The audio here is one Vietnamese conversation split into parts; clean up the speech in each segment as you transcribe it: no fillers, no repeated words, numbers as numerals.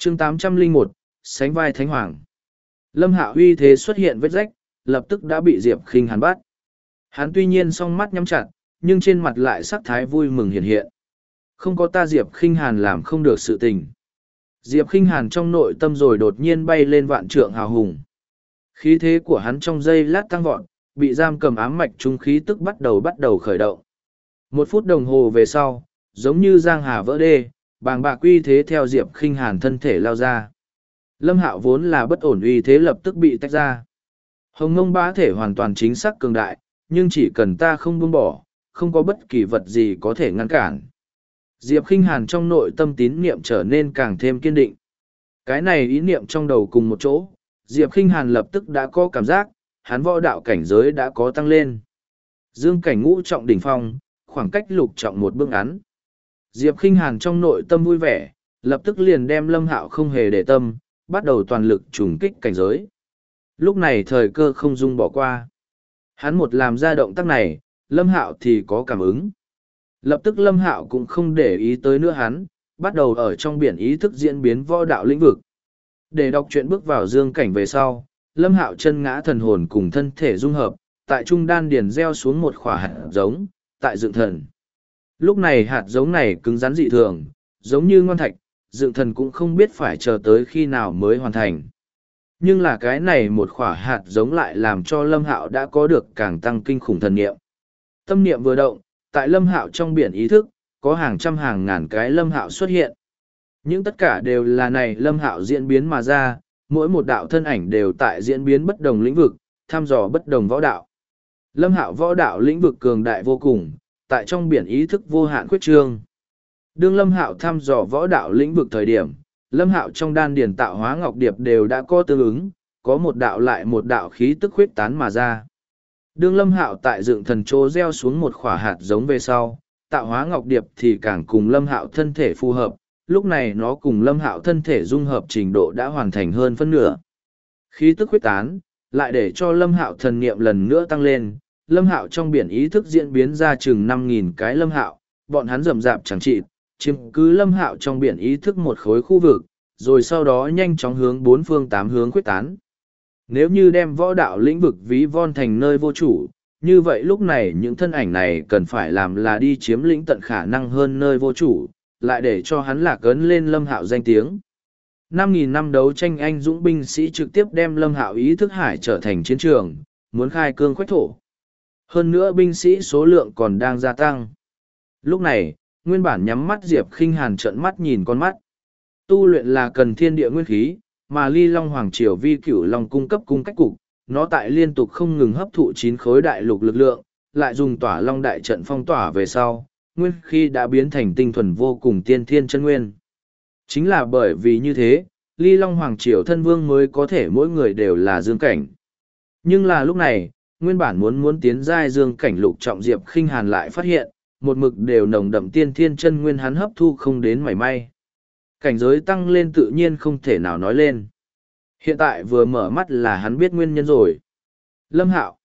chương 801, sánh vai thánh hoàng. Lâm Hạo uy thế xuất hiện vết rách, lập tức đã bị Diệp Khinh Hàn bắt. Hắn tuy nhiên song mắt nhắm chặt, nhưng trên mặt lại sắc thái vui mừng hiện hiện. Không có ta Diệp Khinh Hàn làm không được sự tình. Diệp Khinh Hàn trong nội tâm rồi đột nhiên bay lên vạn trượng hào hùng. Khí thế của hắn trong giây lát tăng vọt, bị giam cầm ám mạch trung khí tức bắt đầu khởi động. 1 phút đồng hồ về sau, giống như giang hà vỡ đê, bàng bạc uy thế theo Diệp Khinh Hàn thân thể lao ra. Lâm Hạo vốn là bất ổn uy thế lập tức bị tách ra. Hồng Ngông bá thể hoàn toàn chính xác cường đại, nhưng chỉ cần ta không buông bỏ, không có bất kỳ vật gì có thể ngăn cản. Diệp Khinh Hàn trong nội tâm tín niệm trở nên càng thêm kiên định. Cái này ý niệm trong đầu cùng một chỗ, Diệp Khinh Hàn lập tức đã có cảm giác, hắn võ đạo cảnh giới đã có tăng lên. Dương cảnh ngũ trọng đỉnh phong, khoảng cách lục trọng một bước ngắn. Diệp Khinh Hàn trong nội tâm vui vẻ, lập tức liền đem Lâm Hạo không hề để tâm, bắt đầu toàn lực trùng kích cảnh giới. Lúc này thời cơ không dung bỏ qua. Hắn một làm ra động tác này, Lâm Hạo thì có cảm ứng. Lập tức Lâm Hạo cũng không để ý tới nữa hắn, bắt đầu ở trong biển ý thức diễn biến võ đạo lĩnh vực. Để đọc truyện bước vào dương cảnh về sau, Lâm Hạo chân ngã thần hồn cùng thân thể dung hợp, tại trung đan điền gieo xuống một khỏa hạt giống, tại dựng thần. Lúc này hạt giống này cứng rắn dị thường, giống như ngoan thạch, dựng thần cũng không biết phải chờ tới khi nào mới hoàn thành. Nhưng là cái này một khỏa hạt giống lại làm cho Lâm Hạo đã có được càng tăng kinh khủng thần niệm. Tâm niệm vừa động, tại Lâm Hạo trong biển ý thức, có hàng trăm hàng ngàn cái Lâm Hạo xuất hiện. Những tất cả đều là này Lâm Hạo diễn biến mà ra, mỗi một đạo thân ảnh đều tại diễn biến bất đồng lĩnh vực, thăm dò bất đồng võ đạo. Lâm Hạo võ đạo lĩnh vực cường đại vô cùng, tại trong biển ý thức vô hạn khuyết trương. Đương Lâm Hạo thăm dò võ đạo lĩnh vực thời điểm, Lâm Hạo trong đan điền tạo hóa ngọc điệp đều đã có tương ứng, có một đạo lại một đạo khí tức khuyết tán mà ra. Đương Lâm Hạo tại dựng thần chỗ gieo xuống một khỏa hạt giống về sau, tạo hóa ngọc điệp thì càng cùng Lâm Hạo thân thể phù hợp, lúc này nó cùng Lâm Hạo thân thể dung hợp trình độ đã hoàn thành hơn phân nửa. Khí tức khuyết tán, lại để cho Lâm Hạo thần niệm lần nữa tăng lên, Lâm Hạo trong biển ý thức diễn biến ra chừng 5.000 cái Lâm Hạo, bọn hắn rầm rạp chẳng trị, chiếm cứ Lâm Hạo trong biển ý thức một khối khu vực, rồi sau đó nhanh chóng hướng 4 phương 8 hướng khuyết tán. Nếu như đem võ đạo lĩnh vực ví von thành nơi vô chủ, như vậy lúc này những thân ảnh này cần phải làm là đi chiếm lĩnh tận khả năng hơn nơi vô chủ, lại để cho hắn lạc ấn lên Lâm Hạo danh tiếng. 5.000 năm đấu tranh anh dũng binh sĩ trực tiếp đem Lâm Hạo ý thức hải trở thành chiến trường, muốn khai cương khoách thổ. Hơn nữa binh sĩ số lượng còn đang gia tăng. Lúc này, nguyên bản nhắm mắt Diệp Khinh Hàn trợn mắt nhìn con mắt. Tu luyện là cần thiên địa nguyên khí, mà Ly Long Hoàng Triều Vi Cửu Long cung cấp cung cách cục, nó tại liên tục không ngừng hấp thụ 9 khối đại lục lực lượng, lại dùng Tỏa Long đại trận phong tỏa về sau, nguyên khí đã biến thành tinh thuần vô cùng tiên thiên chân nguyên. Chính là bởi vì như thế, Ly Long Hoàng Triều thân vương mới có thể mỗi người đều là dương cảnh. Nhưng là lúc này, nguyên bản muốn tiến giai dương cảnh lục trọng Diệp Khinh Hàn lại phát hiện, một mực đều nồng đậm tiên thiên chân nguyên hắn hấp thu không đến mảy may. Cảnh giới tăng lên tự nhiên không thể nào nói lên. Hiện tại vừa mở mắt là hắn biết nguyên nhân rồi. Lâm Hạo.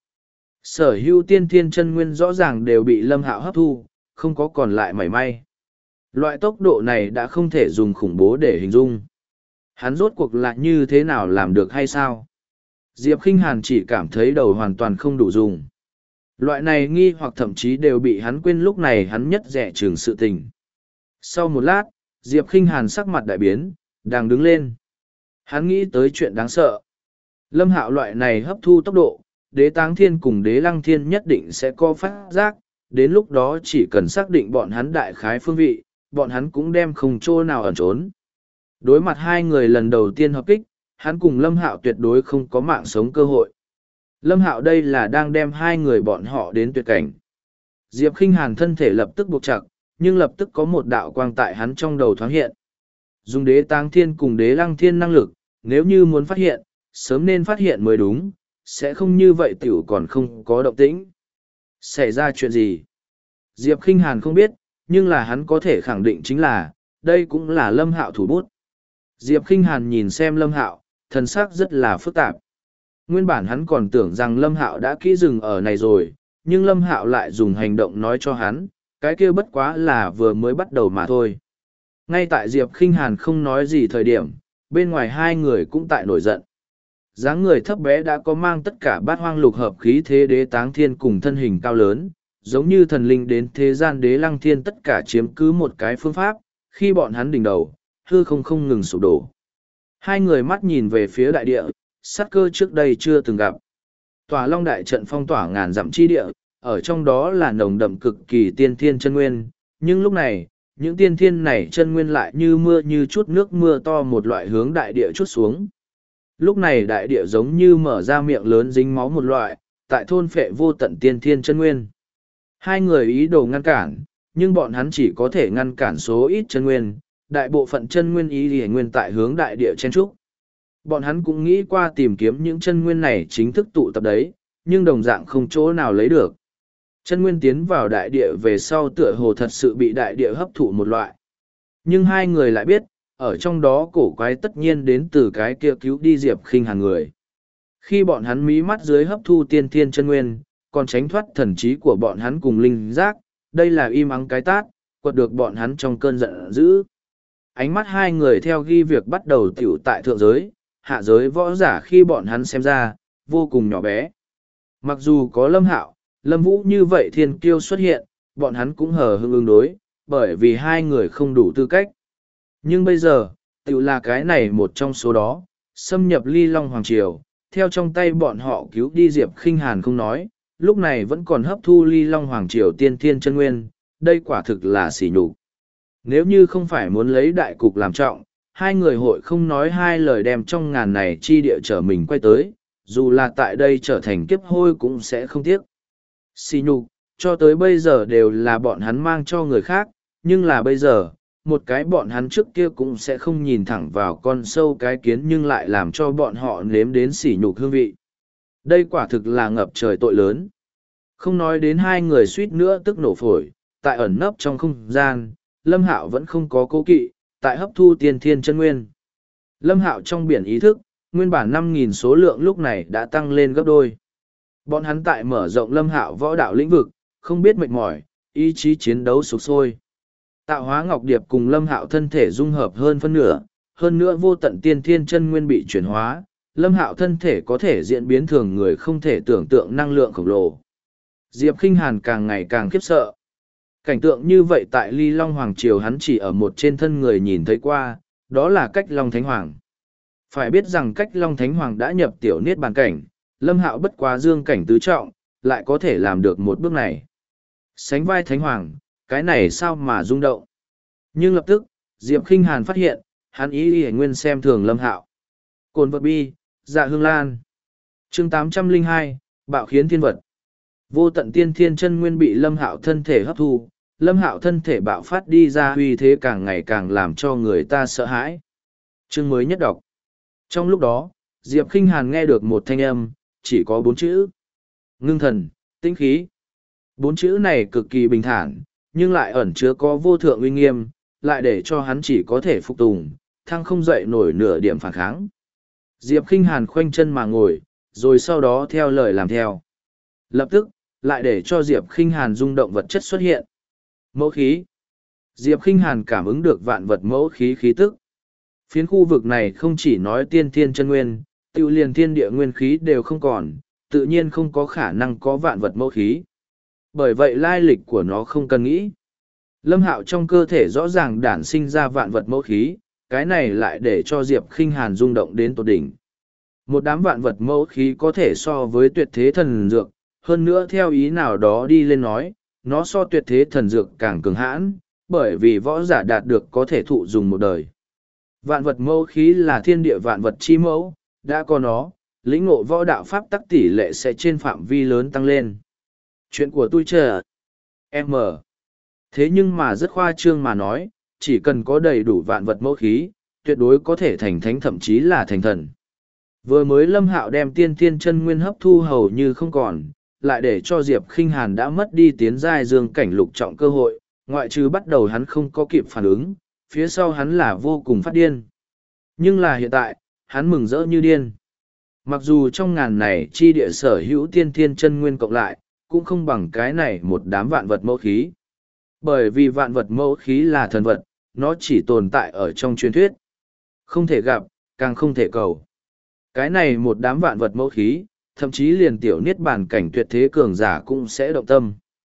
Sở hữu tiên thiên chân nguyên rõ ràng đều bị Lâm Hạo hấp thu, không có còn lại mảy may. Loại tốc độ này đã không thể dùng khủng bố để hình dung. Hắn rốt cuộc lại như thế nào làm được hay sao? Diệp Khinh Hàn chỉ cảm thấy đầu hoàn toàn không đủ dùng. Loại này nghi hoặc thậm chí đều bị hắn quên lúc này hắn nhất dè chừng sự tình. Sau một lát, Diệp Khinh Hàn sắc mặt đại biến, đang đứng lên. Hắn nghĩ tới chuyện đáng sợ. Lâm Hạo loại này hấp thu tốc độ, Đế Táng Thiên cùng Đế Lăng Thiên nhất định sẽ có phát giác, đến lúc đó chỉ cần xác định bọn hắn đại khái phương vị, bọn hắn cũng đem không chỗ nào ẩn trốn. Đối mặt hai người lần đầu tiên hợp kích, hắn cùng Lâm Hạo tuyệt đối không có mạng sống cơ hội. Lâm Hạo đây là đang đem hai người bọn họ đến tuyệt cảnh. Diệp Khinh Hàn thân thể lập tức buộc chặt, nhưng lập tức có một đạo quang tại hắn trong đầu thoáng hiện. Dùng Đế Táng Thiên cùng Đế Lăng Thiên năng lực, nếu như muốn phát hiện, sớm nên phát hiện mới đúng, sẽ không như vậy tiểu còn không có động tĩnh. Xảy ra chuyện gì? Diệp Khinh Hàn không biết, nhưng là hắn có thể khẳng định chính là, đây cũng là Lâm Hạo thủ bút. Diệp Khinh Hàn nhìn xem Lâm Hạo, thần sắc rất là phức tạp. Nguyên bản hắn còn tưởng rằng Lâm Hạo đã kỹ dừng ở này rồi, nhưng Lâm Hạo lại dùng hành động nói cho hắn, cái kia bất quá là vừa mới bắt đầu mà thôi. Ngay tại Diệp Khinh Hàn không nói gì thời điểm, bên ngoài hai người cũng tại nổi giận. Dáng người thấp bé đã có mang tất cả bát hoang lục hợp khí thế đế táng thiên cùng thân hình cao lớn, giống như thần linh đến thế gian đế lăng thiên tất cả chiếm cứ một cái phương pháp, khi bọn hắn đỉnh đầu, hư không không ngừng sụp đổ. Hai người mắt nhìn về phía đại địa, sát cơ trước đây chưa từng gặp. Tòa Long đại trận phong tỏa ngàn dặm chi địa, ở trong đó là nồng đậm cực kỳ tiên thiên chân nguyên, nhưng lúc này, những tiên thiên này chân nguyên lại như mưa như chút nước mưa to một loại hướng đại địa chút xuống. Lúc này đại địa giống như mở ra miệng lớn dính máu một loại, tại thôn phệ vô tận tiên thiên chân nguyên. Hai người ý đồ ngăn cản, nhưng bọn hắn chỉ có thể ngăn cản số ít chân nguyên, đại bộ phận chân nguyên ý thì nguyên tại hướng đại địa chen trúc. Bọn hắn cũng nghĩ qua tìm kiếm những chân nguyên này chính thức tụ tập đấy, nhưng đồng dạng không chỗ nào lấy được. Chân nguyên tiến vào đại địa về sau tựa hồ thật sự bị đại địa hấp thụ một loại. Nhưng hai người lại biết, ở trong đó cổ quái tất nhiên đến từ cái kia cứu đi Diệp Khinh Hàn người. Khi bọn hắn mí mắt dưới hấp thu tiên thiên chân nguyên, còn tránh thoát thần trí của bọn hắn cùng linh giác, đây là im ắng cái tát, quật được bọn hắn trong cơn giận dữ. Ánh mắt hai người theo ghi việc bắt đầu tiểu tại thượng giới, hạ giới võ giả khi bọn hắn xem ra, vô cùng nhỏ bé. Mặc dù có Lâm Hạo, Lâm Vũ như vậy thiên kiêu xuất hiện, bọn hắn cũng hờ hững ứng đối, bởi vì hai người không đủ tư cách. Nhưng bây giờ, tiểu là cái này một trong số đó, xâm nhập Ly Long Hoàng Triều, theo trong tay bọn họ cứu đi Diệp Khinh Hàn không nói, lúc này vẫn còn hấp thu Ly Long Hoàng Triều tiên thiên chân nguyên, đây quả thực là sỉ nhục. Nếu như không phải muốn lấy đại cục làm trọng, hai người hội không nói hai lời đem trong ngàn này chi địa trở mình quay tới, dù là tại đây trở thành kiếp hôi cũng sẽ không tiếc. Sỉ nhục, cho tới bây giờ đều là bọn hắn mang cho người khác, nhưng là bây giờ, một cái bọn hắn trước kia cũng sẽ không nhìn thẳng vào con sâu cái kiến nhưng lại làm cho bọn họ nếm đến sỉ nhục hương vị. Đây quả thực là ngập trời tội lớn. Không nói đến hai người suýt nữa tức nổ phổi, tại ẩn nấp trong không gian, Lâm Hạo vẫn không có cố kỵ, tại hấp thu tiên thiên chân nguyên. Lâm Hạo trong biển ý thức, nguyên bản 5.000 số lượng lúc này đã tăng lên gấp đôi. Bọn hắn tại mở rộng Lâm Hạo võ đạo lĩnh vực, không biết mệt mỏi, ý chí chiến đấu sục sôi. Tạo hóa ngọc điệp cùng Lâm Hạo thân thể dung hợp hơn nữa vô tận tiên thiên chân nguyên bị chuyển hóa, Lâm Hạo thân thể có thể diễn biến thường người không thể tưởng tượng năng lượng khổng lồ. Diệp Khinh Hàn càng ngày càng khiếp sợ. Cảnh tượng như vậy tại Ly Long Hoàng Triều hắn chỉ ở một trên thân người nhìn thấy qua, đó là Cách Long Thánh Hoàng. Phải biết rằng Cách Long Thánh Hoàng đã nhập tiểu niết bàn cảnh, Lâm Hạo bất quá dương cảnh tứ trọng, lại có thể làm được một bước này. Sánh vai Thánh Hoàng, cái này sao mà rung động. Nhưng lập tức, Diệp Khinh Hàn phát hiện, hắn ý nguyên xem thường Lâm Hạo. Cồn vật bi, dạ hương lan. Chương 802, bạo khiến thiên vật. Vô tận tiên thiên chân nguyên bị Lâm Hạo thân thể hấp thu, Lâm Hạo thân thể bạo phát đi ra uy thế càng ngày càng làm cho người ta sợ hãi. Chương mới nhất đọc. Trong lúc đó, Diệp Khinh Hàn nghe được một thanh âm, chỉ có 4 chữ. Ngưng thần, tĩnh khí. 4 chữ này cực kỳ bình thản, nhưng lại ẩn chứa có vô thượng uy nghiêm, lại để cho hắn chỉ có thể phục tùng, thăng không dậy nổi nửa điểm phản kháng. Diệp Khinh Hàn khoanh chân mà ngồi, rồi sau đó theo lời làm theo. Lập tức, lại để cho Diệp Khinh Hàn rung động vật chất xuất hiện. Mẫu khí. Diệp Khinh Hàn cảm ứng được vạn vật mẫu khí khí tức. Phiến khu vực này không chỉ nói tiên thiên chân nguyên, tiêu liền thiên địa nguyên khí đều không còn, tự nhiên không có khả năng có vạn vật mẫu khí. Bởi vậy lai lịch của nó không cần nghĩ. Lâm Hạo trong cơ thể rõ ràng đản sinh ra vạn vật mẫu khí, cái này lại để cho Diệp Khinh Hàn rung động đến tột đỉnh. Một đám vạn vật mẫu khí có thể so với tuyệt thế thần dược, hơn nữa theo ý nào đó đi lên nói, nó so tuyệt thế thần dược càng cường hãn, bởi vì võ giả đạt được có thể thụ dùng một đời. Vạn vật mẫu khí là thiên địa vạn vật chi mẫu, đã có nó, lĩnh ngộ võ đạo pháp tắc tỷ lệ sẽ trên phạm vi lớn tăng lên. Chuyện của tôi chờ M. Thế nhưng mà rất khoa trương mà nói, chỉ cần có đầy đủ vạn vật mẫu khí, tuyệt đối có thể thành thánh thậm chí là thành thần. Vừa mới Lâm Hạo đem tiên thiên chân nguyên hấp thu hầu như không còn, lại để cho Diệp Khinh Hàn đã mất đi tiến giai dương cảnh lục trọng cơ hội, ngoại trừ bắt đầu hắn không có kịp phản ứng, phía sau hắn là vô cùng phát điên. Nhưng là hiện tại, hắn mừng rỡ như điên. Mặc dù trong ngàn này chi địa sở hữu tiên thiên chân nguyên cộng lại, cũng không bằng cái này một đám vạn vật mẫu khí. Bởi vì vạn vật mẫu khí là thần vật, nó chỉ tồn tại ở trong truyền thuyết. Không thể gặp, càng không thể cầu. Cái này một đám vạn vật mẫu khí, thậm chí liền tiểu niết bàn cảnh tuyệt thế cường giả cũng sẽ động tâm.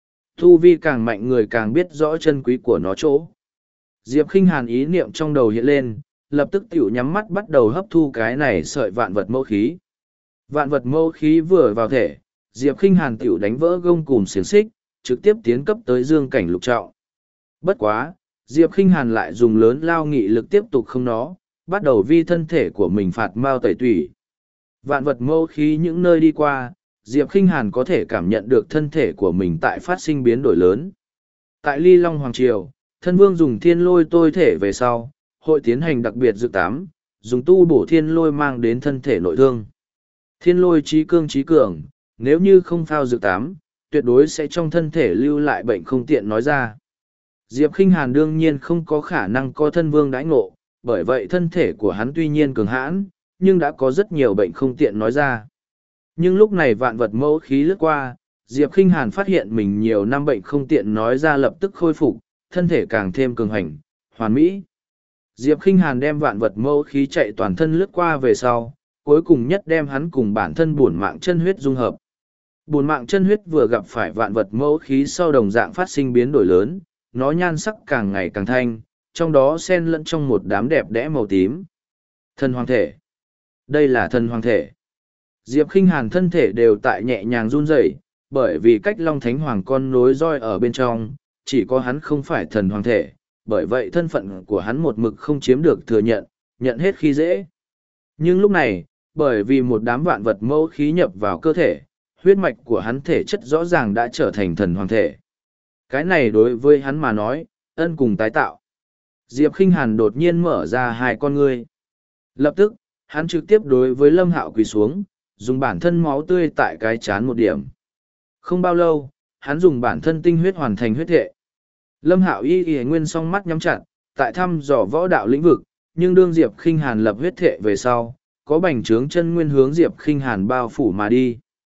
Tu vi càng mạnh người càng biết rõ chân quý của nó chỗ. Diệp Khinh Hàn ý niệm trong đầu hiện lên, lập tức tiểu nhắm mắt bắt đầu hấp thu cái này sợi vạn vật mẫu khí. Vạn vật mẫu khí vừa vào thể, Diệp Khinh Hàn tiểu đánh vỡ gông cùm xiềng xích, trực tiếp tiến cấp tới dương cảnh lục trọng. Bất quá, Diệp Khinh Hàn lại dùng lớn lao nghị lực tiếp tục không nó, bắt đầu vi thân thể của mình phạt mao tẩy tủy. Vạn vật mẫu khí những nơi đi qua, Diệp Khinh Hàn có thể cảm nhận được thân thể của mình tại phát sinh biến đổi lớn. Tại Ly Long Hoàng Triều, thân vương dùng thiên lôi tôi thể về sau, hội tiến hành đặc biệt dự tám, dùng tu bổ thiên lôi mang đến thân thể nội thương. Thiên lôi trí cương trí cường, nếu như không phao dự tám, tuyệt đối sẽ trong thân thể lưu lại bệnh không tiện nói ra. Diệp Khinh Hàn đương nhiên không có khả năng có thân vương đãi ngộ, bởi vậy thân thể của hắn tuy nhiên cường hãn, nhưng đã có rất nhiều bệnh không tiện nói ra. Nhưng lúc này vạn vật mẫu khí lướt qua, Diệp Khinh Hàn phát hiện mình nhiều năm bệnh không tiện nói ra lập tức khôi phục, thân thể càng thêm cường hành, hoàn mỹ. Diệp Khinh Hàn đem vạn vật mẫu khí chạy toàn thân lướt qua về sau, cuối cùng nhất đem hắn cùng bản thân bổn mạng chân huyết dung hợp. Bổn mạng chân huyết vừa gặp phải vạn vật mẫu khí sau đồng dạng phát sinh biến đổi lớn, nó nhan sắc càng ngày càng thanh, trong đó xen lẫn trong một đám đẹp đẽ màu tím. Thần hoàng thể. Đây là thần hoàng thể. Diệp Khinh Hàn thân thể đều tại nhẹ nhàng run rẩy, bởi vì cách Long Thánh Hoàng con nối roi ở bên trong, chỉ có hắn không phải thần hoàng thể, bởi vậy thân phận của hắn một mực không chiếm được thừa nhận, nhận hết khi dễ. Nhưng lúc này, bởi vì một đám vạn vật mẫu khí nhập vào cơ thể, huyết mạch của hắn thể chất rõ ràng đã trở thành thần hoàng thể. Cái này đối với hắn mà nói, ân cùng tái tạo. Diệp Khinh Hàn đột nhiên mở ra hai con ngươi. Lập tức, hắn trực tiếp đối với Lâm Hạo quỳ xuống, dùng bản thân máu tươi tại cái chán một điểm. Không bao lâu, hắn dùng bản thân tinh huyết hoàn thành huyết thệ. Lâm Hạo y nguyên song mắt nhắm chặt, tại thăm dò võ đạo lĩnh vực, nhưng đương Diệp Khinh Hàn lập huyết thệ về sau, có bành trướng chân nguyên hướng Diệp Khinh Hàn bao phủ mà đi.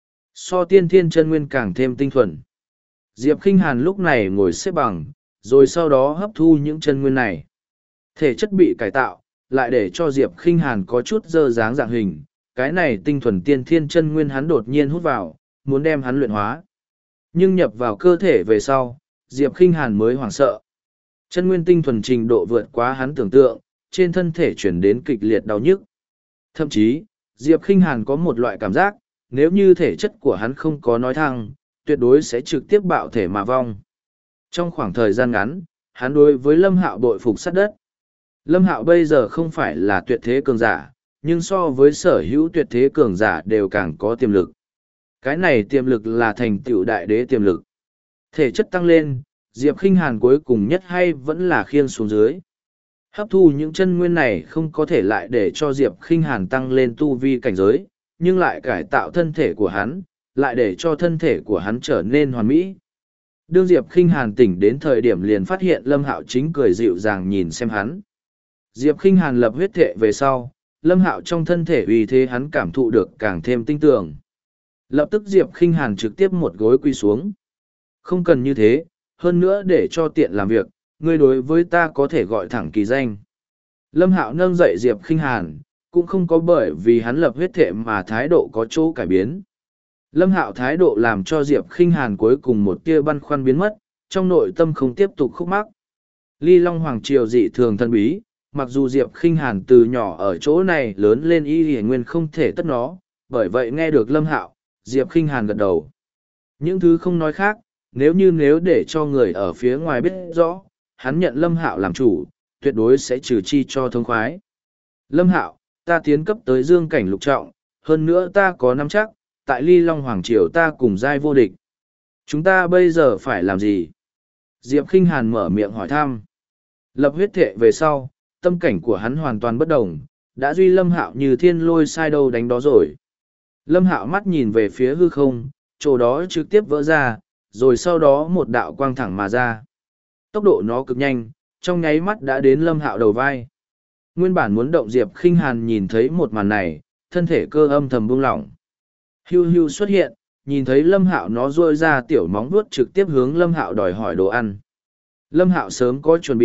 So tiên thiên chân nguyên càng thêm tinh thuần. Diệp Khinh Hàn lúc này ngồi xếp bằng, rồi sau đó hấp thu những chân nguyên này. Thể chất bị cải tạo, lại để cho Diệp Khinh Hàn có chút dơ dáng dạng hình, cái này tinh thuần tiên thiên chân nguyên hắn đột nhiên hút vào, muốn đem hắn luyện hóa. Nhưng nhập vào cơ thể về sau, Diệp Khinh Hàn mới hoảng sợ. Chân nguyên tinh thuần trình độ vượt quá hắn tưởng tượng, trên thân thể chuyển đến kịch liệt đau nhức. Thậm chí, Diệp Khinh Hàn có một loại cảm giác, nếu như thể chất của hắn không có nói thăng, tuyệt đối sẽ trực tiếp bạo thể mà vong. Trong khoảng thời gian ngắn, hắn đối với Lâm Hạo bội phục sát đất. Lâm Hạo bây giờ không phải là tuyệt thế cường giả, nhưng so với sở hữu tuyệt thế cường giả đều càng có tiềm lực. Cái này tiềm lực là thành tựu đại đế tiềm lực. Thể chất tăng lên, Diệp Khinh Hàn cuối cùng nhất hay vẫn là khiêng xuống dưới. Hấp thu những chân nguyên này không có thể lại để cho Diệp Khinh Hàn tăng lên tu vi cảnh giới, nhưng lại cải tạo thân thể của hắn, lại để cho thân thể của hắn trở nên hoàn mỹ. Đương Diệp Khinh Hàn tỉnh đến thời điểm liền phát hiện Lâm Hạo chính cười dịu dàng nhìn xem hắn. Diệp Khinh Hàn lập huyết thệ về sau, Lâm Hạo trong thân thể uy thế hắn cảm thụ được càng thêm tinh tường. Lập tức Diệp Khinh Hàn trực tiếp một gối quy xuống. Không cần như thế, hơn nữa để cho tiện làm việc, ngươi đối với ta có thể gọi thẳng kỳ danh. Lâm Hạo nâng dậy Diệp Khinh Hàn, cũng không có bởi vì hắn lập huyết thệ mà thái độ có chỗ cải biến. Lâm Hạo thái độ làm cho Diệp Khinh Hàn cuối cùng một tia băn khoăn biến mất, trong nội tâm không tiếp tục khúc mắc. Ly Long Hoàng Triều dị thường thân bí, mặc dù Diệp Khinh Hàn từ nhỏ ở chỗ này lớn lên y nguyên không thể tất nó, bởi vậy nghe được Lâm Hạo, Diệp Khinh Hàn gật đầu. Những thứ không nói khác, nếu để cho người ở phía ngoài biết rõ, hắn nhận Lâm Hạo làm chủ, tuyệt đối sẽ trừ chi cho thông khoái. Lâm Hạo, ta tiến cấp tới dương cảnh lục trọng, hơn nữa ta có nắm chắc, tại Ly Long Hoàng Triều ta cùng giai vô địch. Chúng ta bây giờ phải làm gì? Diệp Khinh Hàn mở miệng hỏi thăm. Lập huyết thệ về sau, tâm cảnh của hắn hoàn toàn bất đồng, đã duy Lâm Hạo như thiên lôi sai đâu đánh đó rồi. Lâm Hạo mắt nhìn về phía hư không, chỗ đó trực tiếp vỡ ra, rồi sau đó một đạo quang thẳng mà ra. Tốc độ nó cực nhanh, trong nháy mắt đã đến Lâm Hạo đầu vai. Nguyên bản muốn động Diệp Khinh Hàn nhìn thấy một màn này, thân thể cơ âm thầm buông lỏng. Hưu hưu xuất hiện, nhìn thấy Lâm Hạo nó duỗi ra tiểu móng vuốt trực tiếp hướng Lâm Hạo đòi hỏi đồ ăn. Lâm Hạo sớm có chuẩn bị,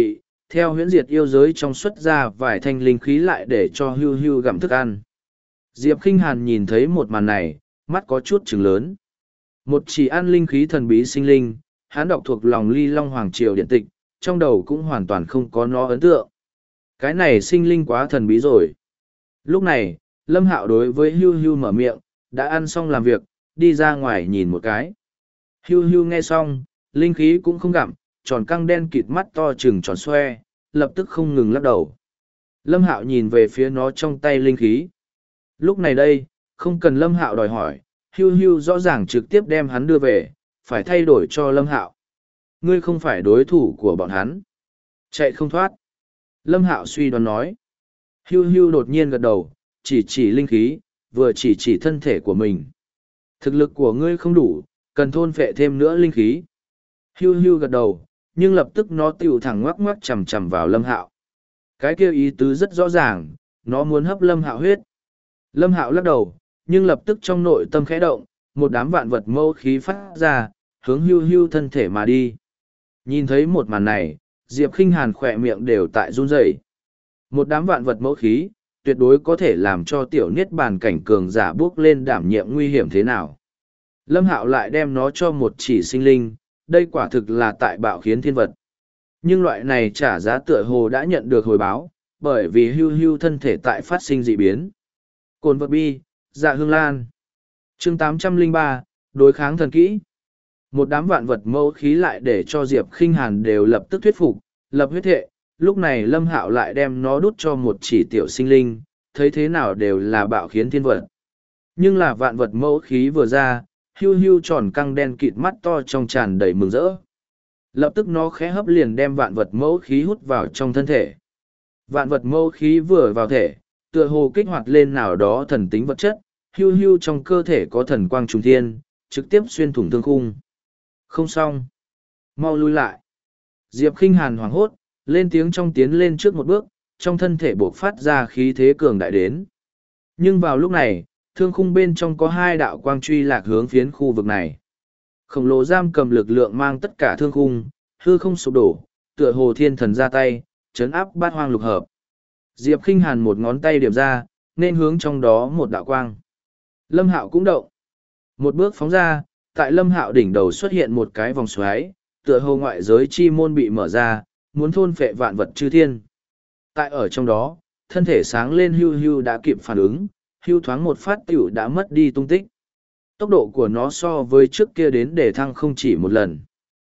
theo huyễn diệt yêu giới trong xuất ra vài thanh linh khí lại để cho hưu hưu gặm thức ăn. Diệp Khinh Hàn nhìn thấy một màn này, mắt có chút trừng lớn. Một chỉ ăn linh khí thần bí sinh linh, hắn đọc thuộc lòng Ly Long Hoàng Triều điện tịch, trong đầu cũng hoàn toàn không có nó ấn tượng. Cái này sinh linh quá thần bí rồi. Lúc này, Lâm Hạo đối với hưu hưu mở miệng, đã ăn xong làm việc, đi ra ngoài nhìn một cái. Hưu hưu nghe xong, linh khí cũng không gặm, tròn căng đen kịt mắt to trừng tròn xoe, lập tức không ngừng lắc đầu. Lâm Hạo nhìn về phía nó trong tay linh khí. Lúc này đây, không cần Lâm Hạo đòi hỏi, hưu hưu rõ ràng trực tiếp đem hắn đưa về, phải thay đổi cho Lâm Hạo. Ngươi không phải đối thủ của bọn hắn. Chạy không thoát. Lâm Hạo suy đoán nói. Hưu hưu đột nhiên gật đầu, chỉ linh khí, vừa chỉ thân thể của mình. Thực lực của ngươi không đủ, cần thôn phệ thêm nữa linh khí. Hưu hưu gật đầu, nhưng lập tức nó tiểu thẳng ngoắc ngoắc chầm chầm vào Lâm Hạo. Cái kia ý tứ rất rõ ràng, nó muốn hấp Lâm Hạo huyết. Lâm Hạo lắc đầu, nhưng lập tức trong nội tâm khẽ động, một đám vạn vật mâu khí phát ra, hướng hưu hưu thân thể mà đi. Nhìn thấy một màn này, Diệp Khinh Hàn khỏe miệng đều tại run rẩy. Một đám vạn vật mẫu khí, tuyệt đối có thể làm cho tiểu niết bàn cảnh cường giả bước lên đảm nhiệm nguy hiểm thế nào. Lâm Hạo lại đem nó cho một chỉ sinh linh, đây quả thực là tại bạo khiến thiên vật. Nhưng loại này trả giá tựa hồ đã nhận được hồi báo, bởi vì hưu hưu thân thể tại phát sinh dị biến. Cồn vật bi, dạ hương lan. Chương 803, đối kháng thần kỹ. Một đám vạn vật mẫu khí lại để cho Diệp Khinh Hàn đều lập tức thuyết phục, lập huyết thệ. Lúc này Lâm Hạo lại đem nó đút cho một chỉ tiểu sinh linh, thấy thế nào đều là bạo khiến thiên vật. Nhưng là vạn vật mẫu khí vừa ra, hưu hưu tròn căng đen kịt mắt to trong tràn đầy mừng rỡ. Lập tức nó khẽ hấp liền đem vạn vật mẫu khí hút vào trong thân thể. Vạn vật mẫu khí vừa vào thể, tựa hồ kích hoạt lên nào đó thần tính vật chất, hưu hưu trong cơ thể có thần quang trùng thiên, trực tiếp xuyên thủng thương khung. Không xong. Mau lui lại. Diệp Khinh Hàn hoảng hốt, lên tiếng trong tiến lên trước một bước, trong thân thể bộc phát ra khí thế cường đại đến. Nhưng vào lúc này, thương khung bên trong có hai đạo quang truy lạc hướng phiến khu vực này. Khổng lồ giam cầm lực lượng mang tất cả thương khung, hư không sụp đổ, tựa hồ thiên thần ra tay, chấn áp bát hoang lục hợp. Diệp Khinh Hàn một ngón tay điểm ra, nên hướng trong đó một đạo quang. Lâm Hạo cũng động. Một bước phóng ra, tại Lâm Hạo đỉnh đầu xuất hiện một cái vòng xoáy, tựa hồ ngoại giới chi môn bị mở ra, muốn thôn phệ vạn vật chư thiên. Tại ở trong đó, thân thể sáng lên hưu hưu đã kịp phản ứng, hưu thoáng một phát tiểu đã mất đi tung tích. Tốc độ của nó so với trước kia đến để thăng không chỉ một lần.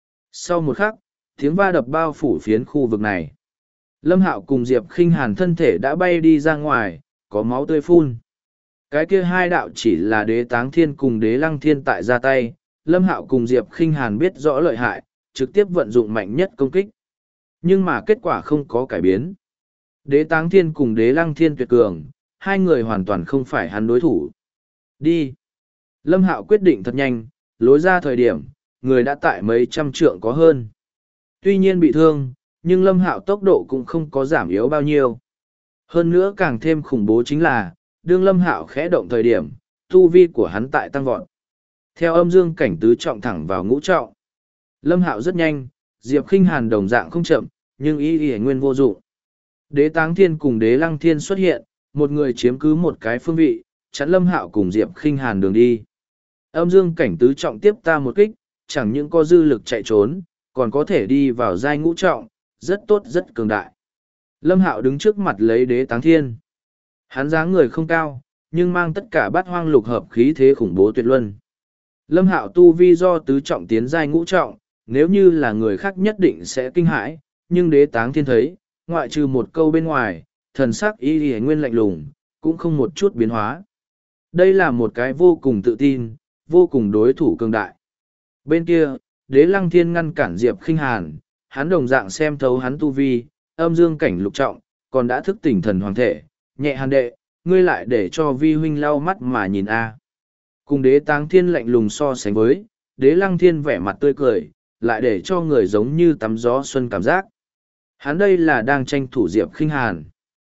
Sau một khắc, tiếng va đập bao phủ phiến khu vực này. Lâm Hạo cùng Diệp Khinh Hàn thân thể đã bay đi ra ngoài, có máu tươi phun. Cái kia hai đạo chỉ là Đế Táng Thiên cùng Đế Lăng Thiên tại ra tay, Lâm Hạo cùng Diệp Khinh Hàn biết rõ lợi hại, trực tiếp vận dụng mạnh nhất công kích. Nhưng mà kết quả không có cải biến. Đế Táng Thiên cùng Đế Lăng Thiên tuyệt cường, hai người hoàn toàn không phải hắn đối thủ. Đi! Lâm Hạo quyết định thật nhanh, lối ra thời điểm, người đã tại mấy trăm trượng có hơn. Tuy nhiên bị thương, nhưng Lâm Hạo tốc độ cũng không có giảm yếu bao nhiêu. Hơn nữa càng thêm khủng bố chính là, đương Lâm Hạo khẽ động thời điểm, tu vi của hắn tại tăng vọt. Theo âm dương cảnh tứ trọng thẳng vào ngũ trọng. Lâm Hạo rất nhanh, Diệp Khinh Hàn đồng dạng không chậm, nhưng y nguyên vô dụng. Đế Táng Thiên cùng Đế Lăng Thiên xuất hiện, một người chiếm cứ một cái phương vị, chắn Lâm Hạo cùng Diệp Khinh Hàn đường đi. Âm dương cảnh tứ trọng tiếp ta một kích, chẳng những có dư lực chạy trốn, còn có thể đi vào giai ngũ trọng, rất tốt rất cường đại. Lâm Hạo đứng trước mặt lấy Đế Táng Thiên. Hắn dáng người không cao, nhưng mang tất cả bát hoang lục hợp khí thế khủng bố tuyệt luân. Lâm Hạo tu vi do tứ trọng tiến giai ngũ trọng, nếu như là người khác nhất định sẽ kinh hãi, nhưng Đế Táng Thiên thấy, ngoại trừ một câu bên ngoài, thần sắc y nguyên lạnh lùng, cũng không một chút biến hóa. Đây là một cái vô cùng tự tin, vô cùng đối thủ cường đại. Bên kia, Đế Lăng Thiên ngăn cản Diệp Khinh Hàn, hắn đồng dạng xem thấu hắn tu vi, âm dương cảnh lục trọng, còn đã thức tỉnh thần hoàng thể, nhẹ Hàn đệ, ngươi lại để cho vi huynh lau mắt mà nhìn a. Cùng Đế Táng Thiên lạnh lùng so sánh với, Đế Lăng Thiên vẻ mặt tươi cười, lại để cho người giống như tắm gió xuân cảm giác. Hắn đây là đang tranh thủ Diệp Khinh Hàn.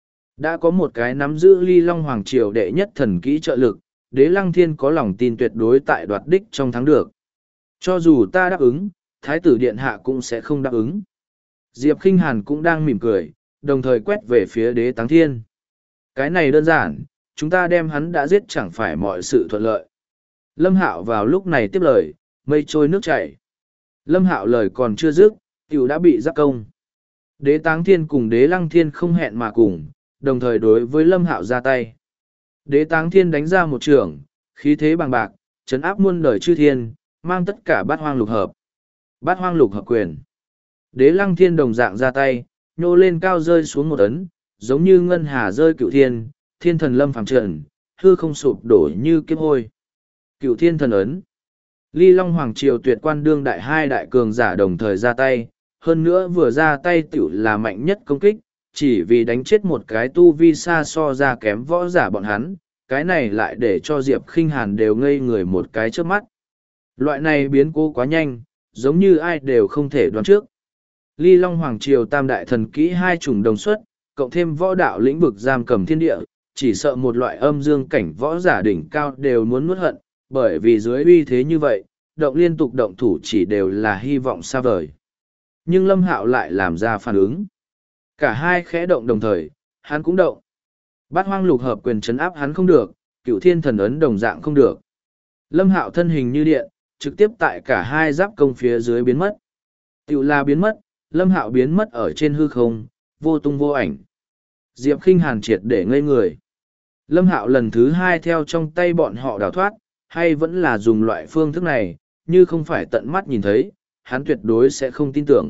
Đã có một cái nắm giữ Ly Long Hoàng Triều đệ nhất thần kỹ trợ lực, Đế Lăng Thiên có lòng tin tuyệt đối tại đoạt đích trong thắng được. Cho dù ta đáp ứng, Thái tử Điện Hạ cũng sẽ không đáp ứng. Diệp Khinh Hàn cũng đang mỉm cười, đồng thời quét về phía Đế Táng Thiên. Cái này đơn giản, chúng ta đem hắn đã giết chẳng phải mọi sự thuận lợi. Lâm Hạo vào lúc này tiếp lời, mây trôi nước chảy. Lâm Hạo lời còn chưa dứt, tiểu đã bị giáp công. Đế Táng Thiên cùng Đế Lăng Thiên không hẹn mà cùng, đồng thời đối với Lâm Hạo ra tay. Đế Táng Thiên đánh ra một trường, khí thế bằng bạc, trấn áp muôn đời chư thiên, mang tất cả bát hoang lục hợp. Bát hoang lục hợp quyền. Đế Lăng Thiên đồng dạng ra tay, nhô lên cao rơi xuống một ấn, giống như ngân hà rơi cựu thiên, thiên thần lâm phàm trần, hư không sụp đổ như kiếp hôi. Cựu thiên thần ấn. Ly Long Hoàng Triều tuyệt quan đương đại hai đại cường giả đồng thời ra tay, hơn nữa vừa ra tay tiểu là mạnh nhất công kích, chỉ vì đánh chết một cái tu vi xa so ra kém võ giả bọn hắn, cái này lại để cho Diệp Khinh Hàn đều ngây người một cái trước mắt. Loại này biến cố quá nhanh, giống như ai đều không thể đoán trước. Ly Long Hoàng Triều tam đại thần kỹ hai chủng đồng xuất, cộng thêm võ đạo lĩnh vực giam cầm thiên địa, chỉ sợ một loại âm dương cảnh võ giả đỉnh cao đều muốn nuốt hận, bởi vì dưới uy thế như vậy, động liên tục động thủ chỉ đều là hy vọng xa vời. Nhưng Lâm Hạo lại làm ra phản ứng. Cả hai khẽ động đồng thời, hắn cũng động. Bát hoang lục hợp quyền trấn áp hắn không được, cựu thiên thần ấn đồng dạng không được. Lâm Hạo thân hình như điện, trực tiếp tại cả hai giáp công phía dưới biến mất. Tiểu là biến mất, Lâm Hạo biến mất ở trên hư không, vô tung vô ảnh. Diệp Khinh Hàn triệt để ngây người. Lâm Hạo lần thứ hai theo trong tay bọn họ đào thoát, hay vẫn là dùng loại phương thức này, như không phải tận mắt nhìn thấy, hắn tuyệt đối sẽ không tin tưởng.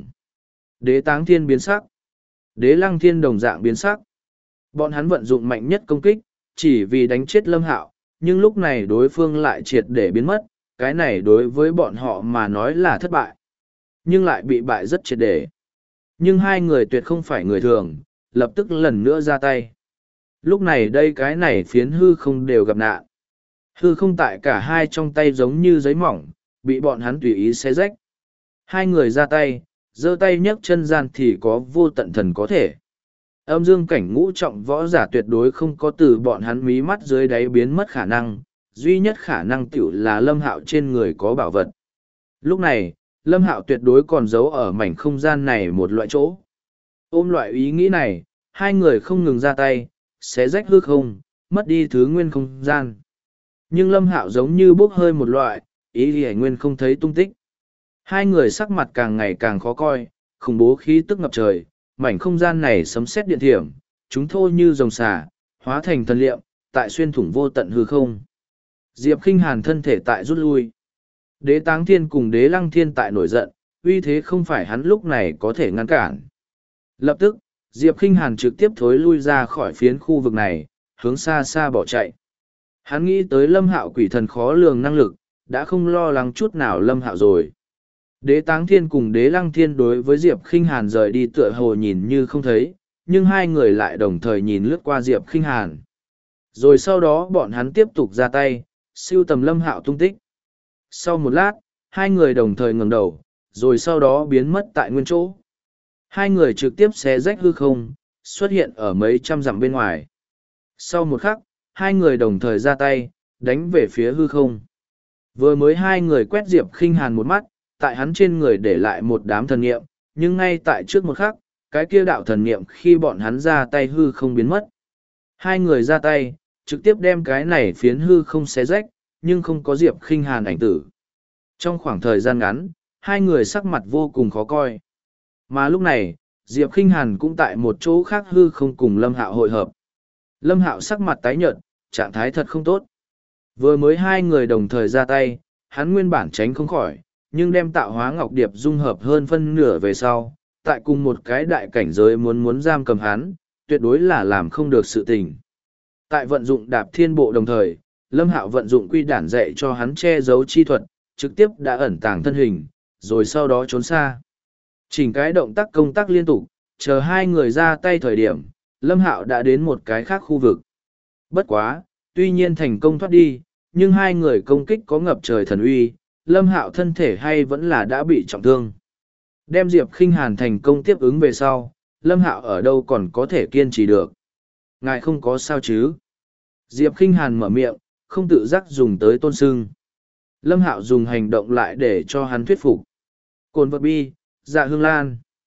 Đế Táng Thiên biến sắc. Đế Lăng Thiên đồng dạng biến sắc. Bọn hắn vận dụng mạnh nhất công kích, chỉ vì đánh chết Lâm Hạo, nhưng lúc này đối phương lại triệt để biến mất, cái này đối với bọn họ mà nói là thất bại. Nhưng lại bị bại rất triệt để. Nhưng hai người tuyệt không phải người thường, lập tức lần nữa ra tay. Lúc này đây cái này phiến hư không đều gặp nạn. Hư không tại cả hai trong tay giống như giấy mỏng, bị bọn hắn tùy ý xé rách. Hai người ra tay, giơ tay nhấc chân gian thì có vô tận thần có thể. Âm dương cảnh ngũ trọng võ giả tuyệt đối không có từ bọn hắn mí mắt dưới đáy biến mất khả năng, duy nhất khả năng tiểu là Lâm Hạo trên người có bảo vật. Lúc này, Lâm Hạo tuyệt đối còn giấu ở mảnh không gian này một loại chỗ. Ôm loại ý nghĩ này, hai người không ngừng ra tay, xé rách hư không, mất đi thứ nguyên không gian. Nhưng Lâm Hạo giống như bốc hơi một loại, ý hề nguyên không thấy tung tích. Hai người sắc mặt càng ngày càng khó coi, khủng bố khí tức ngập trời, mảnh không gian này sấm sét điện thiểm, chúng thô như rồng xà, hóa thành thần liệm, tại xuyên thủng vô tận hư không. Diệp Khinh Hàn thân thể tại rút lui. Đế Táng Thiên cùng Đế Lăng Thiên tại nổi giận, uy thế không phải hắn lúc này có thể ngăn cản. Lập tức, Diệp Khinh Hàn trực tiếp thối lui ra khỏi phiến khu vực này, hướng xa xa bỏ chạy. Hắn nghĩ tới Lâm Hạo quỷ thần khó lường năng lực, đã không lo lắng chút nào Lâm Hạo rồi. Đế Táng Thiên cùng Đế Lăng Thiên đối với Diệp Khinh Hàn rời đi tựa hồ nhìn như không thấy, nhưng hai người lại đồng thời nhìn lướt qua Diệp Khinh Hàn. Rồi sau đó bọn hắn tiếp tục ra tay, siêu tầm Lâm Hạo tung tích. Sau một lát, hai người đồng thời ngẩng đầu, rồi sau đó biến mất tại nguyên chỗ. Hai người trực tiếp xé rách hư không, xuất hiện ở mấy trăm dặm bên ngoài. Sau một khắc, hai người đồng thời ra tay, đánh về phía hư không. Vừa mới hai người quét Diệp Khinh Hàn một mắt, tại hắn trên người để lại một đám thần niệm, nhưng ngay tại trước một khắc, cái kia đạo thần niệm khi bọn hắn ra tay hư không biến mất. Hai người ra tay, trực tiếp đem cái này phiến hư không xé rách, nhưng không có Diệp Khinh Hàn ảnh tử. Trong khoảng thời gian ngắn, hai người sắc mặt vô cùng khó coi. Mà lúc này, Diệp Khinh Hàn cũng tại một chỗ khác hư không cùng Lâm Hạo hội hợp. Lâm Hạo sắc mặt tái nhợt, trạng thái thật không tốt. Vừa mới hai người đồng thời ra tay, hắn nguyên bản tránh không khỏi, nhưng đem tạo hóa ngọc điệp dung hợp hơn phân nửa về sau, tại cùng một cái đại cảnh giới muốn giam cầm hắn, tuyệt đối là làm không được sự tình. Tại vận dụng đạp thiên bộ đồng thời, Lâm Hạo vận dụng quy đản dạy cho hắn che giấu chi thuật, trực tiếp đã ẩn tàng thân hình, rồi sau đó trốn xa. Chỉnh cái động tác công tác liên tục, chờ hai người ra tay thời điểm, Lâm Hạo đã đến một cái khác khu vực. Bất quá, tuy nhiên thành công thoát đi, nhưng hai người công kích có ngập trời thần uy, Lâm Hạo thân thể hay vẫn là đã bị trọng thương. Đem Diệp Khinh Hàn thành công tiếp ứng về sau, Lâm Hạo ở đâu còn có thể kiên trì được. Ngài không có sao chứ? Diệp Khinh Hàn mở miệng, không tự giác dùng tới tôn sưng. Lâm Hạo dùng hành động lại để cho hắn thuyết phục. Cồn vật bi, dạ hương lan.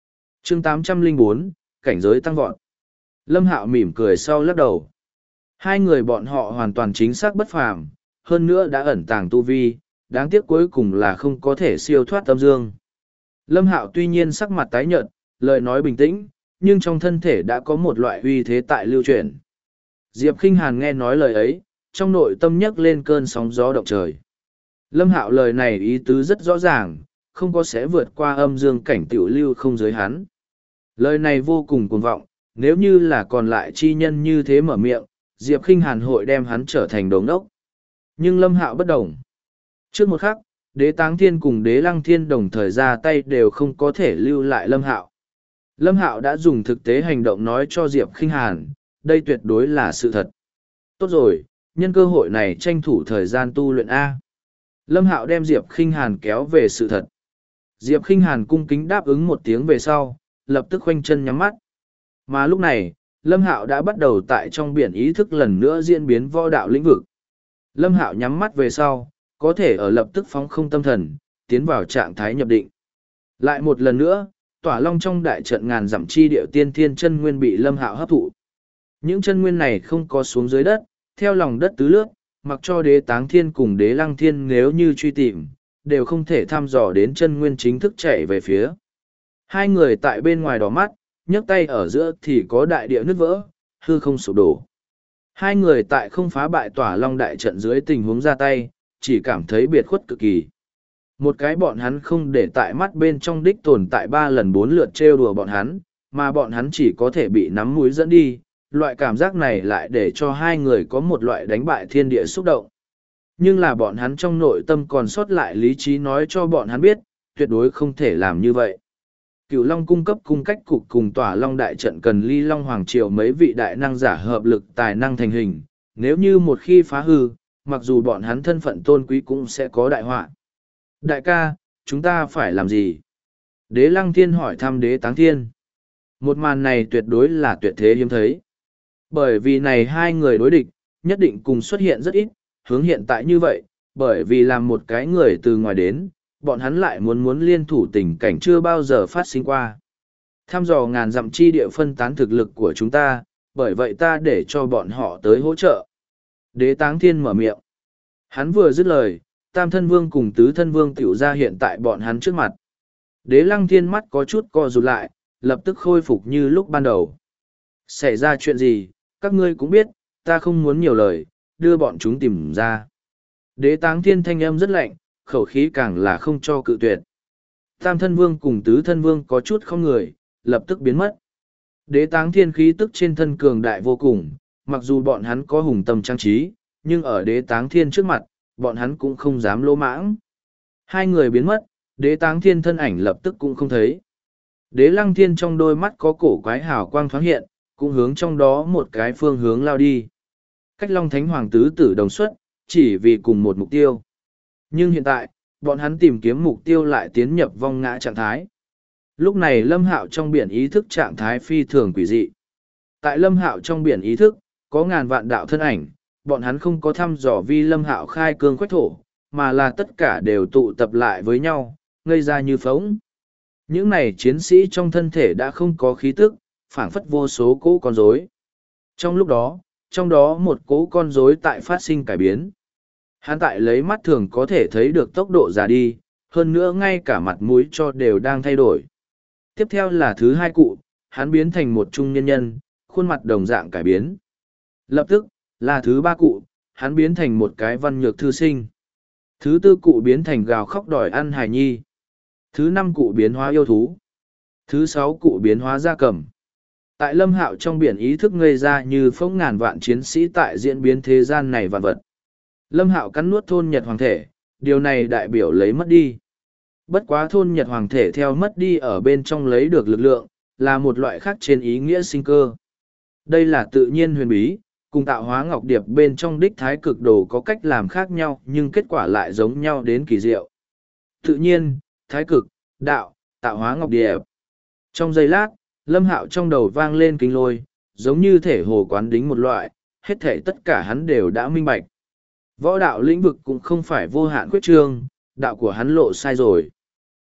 chương 804, cảnh giới tăng vọt. Lâm Hạo mỉm cười sau lắc đầu. Hai người bọn họ hoàn toàn chính xác bất phàm, hơn nữa đã ẩn tàng tu vi, đáng tiếc cuối cùng là không có thể siêu thoát âm dương. Lâm Hạo tuy nhiên sắc mặt tái nhợt, lời nói bình tĩnh, nhưng trong thân thể đã có một loại uy thế tại lưu chuyển. Diệp Khinh Hàn nghe nói lời ấy, trong nội tâm nhấc lên cơn sóng gió động trời. Lâm Hạo lời này ý tứ rất rõ ràng, không có sẽ vượt qua âm dương cảnh tiểu lưu không giới hắn. Lời này vô cùng cuồng vọng, nếu như là còn lại chi nhân như thế mở miệng, Diệp Khinh Hàn hội đem hắn trở thành đồ ngốc. Nhưng Lâm Hạo bất đồng. Trước một khắc, Đế Táng Thiên cùng Đế Lăng Thiên đồng thời ra tay đều không có thể lưu lại Lâm Hạo. Lâm Hạo đã dùng thực tế hành động nói cho Diệp Khinh Hàn, đây tuyệt đối là sự thật. Tốt rồi, nhân cơ hội này tranh thủ thời gian tu luyện A. Lâm Hạo đem Diệp Khinh Hàn kéo về sự thật. Diệp Khinh Hàn cung kính đáp ứng một tiếng về sau, lập tức khoanh chân nhắm mắt. Mà lúc này, Lâm Hạo đã bắt đầu tại trong biển ý thức lần nữa diễn biến võ đạo lĩnh vực. Lâm Hạo nhắm mắt về sau, có thể ở lập tức phóng không tâm thần, tiến vào trạng thái nhập định. Lại một lần nữa, tỏa long trong đại trận ngàn dặm chi điệu tiên thiên chân nguyên bị Lâm Hạo hấp thụ. Những chân nguyên này không có xuống dưới đất, theo lòng đất tứ lướt, mặc cho Đế Táng Thiên cùng Đế Lăng Thiên nếu như truy tìm, đều không thể thăm dò đến chân nguyên chính thức chạy về phía. Hai người tại bên ngoài đỏ mắt, nhấc tay ở giữa thì có đại địa nứt vỡ, hư không sụp đổ. Hai người tại không phá bại tỏa long đại trận dưới tình huống ra tay, chỉ cảm thấy biệt khuất cực kỳ. Một cái bọn hắn không để tại mắt bên trong đích tồn tại 3 lần 4 lượt trêu đùa bọn hắn, mà bọn hắn chỉ có thể bị nắm mũi dẫn đi. Loại cảm giác này lại để cho hai người có một loại đánh bại thiên địa xúc động. Nhưng là bọn hắn trong nội tâm còn sót lại lý trí nói cho bọn hắn biết, tuyệt đối không thể làm như vậy. Cửu Long cung cấp cung cách cục cùng tỏa Long đại trận cần Ly Long Hoàng Triều mấy vị đại năng giả hợp lực tài năng thành hình. Nếu như một khi phá hư, mặc dù bọn hắn thân phận tôn quý cũng sẽ có đại họa. Đại ca, chúng ta phải làm gì? Đế Lăng Thiên hỏi thăm Đế Táng Thiên. Một màn này tuyệt đối là tuyệt thế hiếm thấy. Bởi vì này hai người đối địch, nhất định cùng xuất hiện rất ít, hướng hiện tại như vậy, bởi vì làm một cái người từ ngoài đến, bọn hắn lại muốn liên thủ tình cảnh chưa bao giờ phát sinh qua. Thăm dò ngàn dặm chi địa phân tán thực lực của chúng ta, bởi vậy ta để cho bọn họ tới hỗ trợ. Đế Táng Thiên mở miệng. Hắn vừa dứt lời, Tam Thân Vương cùng Tứ Thân Vương tiểu ra hiện tại bọn hắn trước mặt. Đế Lăng Thiên mắt có chút co rụt lại, lập tức khôi phục như lúc ban đầu. Xảy ra chuyện gì, các ngươi cũng biết, ta không muốn nhiều lời, đưa bọn chúng tìm ra. Đế Táng Thiên thanh âm rất lạnh, khẩu khí càng là không cho cự tuyệt. Tam Thân Vương cùng Tứ Thân Vương có chút không người, lập tức biến mất. Đế Táng Thiên khí tức trên thân cường đại vô cùng, mặc dù bọn hắn có hùng tâm trang trí, nhưng ở Đế Táng Thiên trước mặt, bọn hắn cũng không dám lỗ mãng. Hai người biến mất, Đế Táng Thiên thân ảnh lập tức cũng không thấy. Đế Lăng Thiên trong đôi mắt có cổ quái hào quang thoáng hiện, cũng hướng trong đó một cái phương hướng lao đi. Cách Long Thánh Hoàng tứ tử đồng xuất, chỉ vì cùng một mục tiêu. Nhưng hiện tại, bọn hắn tìm kiếm mục tiêu lại tiến nhập vong ngã trạng thái. Lúc này Lâm Hạo trong biển ý thức trạng thái phi thường quỷ dị. Tại Lâm Hạo trong biển ý thức, có ngàn vạn đạo thân ảnh, bọn hắn không có thăm dò vi Lâm Hạo khai cương khoách thổ, mà là tất cả đều tụ tập lại với nhau, ngây ra như phóng. Những này chiến sĩ trong thân thể đã không có khí tức, phảng phất vô số cỗ con rối. Trong lúc đó, trong đó một cỗ con rối tại phát sinh cải biến. Hắn tại lấy mắt thường có thể thấy được tốc độ già đi, hơn nữa ngay cả mặt mũi cho đều đang thay đổi. Tiếp theo là thứ hai cụ, hắn biến thành một trung nhân nhân, khuôn mặt đồng dạng cải biến. Lập tức, là thứ ba cụ, hắn biến thành một cái văn nhược thư sinh. Thứ tư cụ biến thành gào khóc đòi ăn hài nhi. Thứ năm cụ biến hóa yêu thú. Thứ sáu cụ biến hóa gia cầm. Tại Lâm Hạo trong biển ý thức ngây ra như phóng ngàn vạn chiến sĩ tại diễn biến thế gian này vạn vật. Lâm Hạo cắn nuốt thôn Nhật Hoàng thể, điều này đại biểu lấy mất đi. Bất quá thôn Nhật Hoàng thể theo mất đi ở bên trong lấy được lực lượng, là một loại khác trên ý nghĩa sinh cơ. Đây là tự nhiên huyền bí, cùng tạo hóa ngọc điệp bên trong đích thái cực đồ có cách làm khác nhau nhưng kết quả lại giống nhau đến kỳ diệu. Tự nhiên, thái cực, đạo, tạo hóa ngọc điệp. Trong giây lát, Lâm Hạo trong đầu vang lên kinh lôi, giống như thể hồ quán đính một loại, hết thể tất cả hắn đều đã minh bạch. Võ đạo lĩnh vực cũng không phải vô hạn khuyết trương, đạo của hắn lộ sai rồi.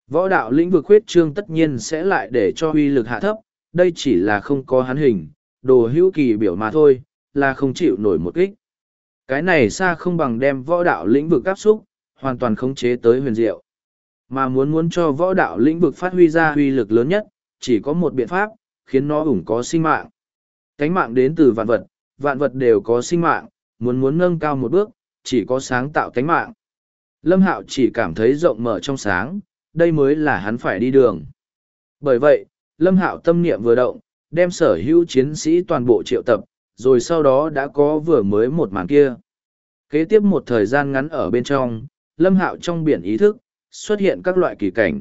Võ đạo lĩnh vực huyết trương tất nhiên sẽ lại để cho uy lực hạ thấp, đây chỉ là không có hắn hình, đồ hữu kỳ biểu mà thôi, là không chịu nổi một kích. Cái này xa không bằng đem võ đạo lĩnh vực áp xúc, hoàn toàn khống chế tới huyền diệu. Mà muốn cho võ đạo lĩnh vực phát huy ra uy lực lớn nhất, chỉ có một biện pháp, khiến nó ủng có sinh mạng. Cánh mạng đến từ vạn vật đều có sinh mạng, muốn nâng cao một bước, chỉ có sáng tạo cánh mạng. Lâm Hạo chỉ cảm thấy rộng mở trong sáng, đây mới là hắn phải đi đường. Bởi vậy, Lâm Hạo tâm niệm vừa động, đem sở hữu chiến sĩ toàn bộ triệu tập, rồi sau đó đã có vừa mới một màn kia. Kế tiếp một thời gian ngắn ở bên trong, Lâm Hạo trong biển ý thức, xuất hiện các loại kỳ cảnh.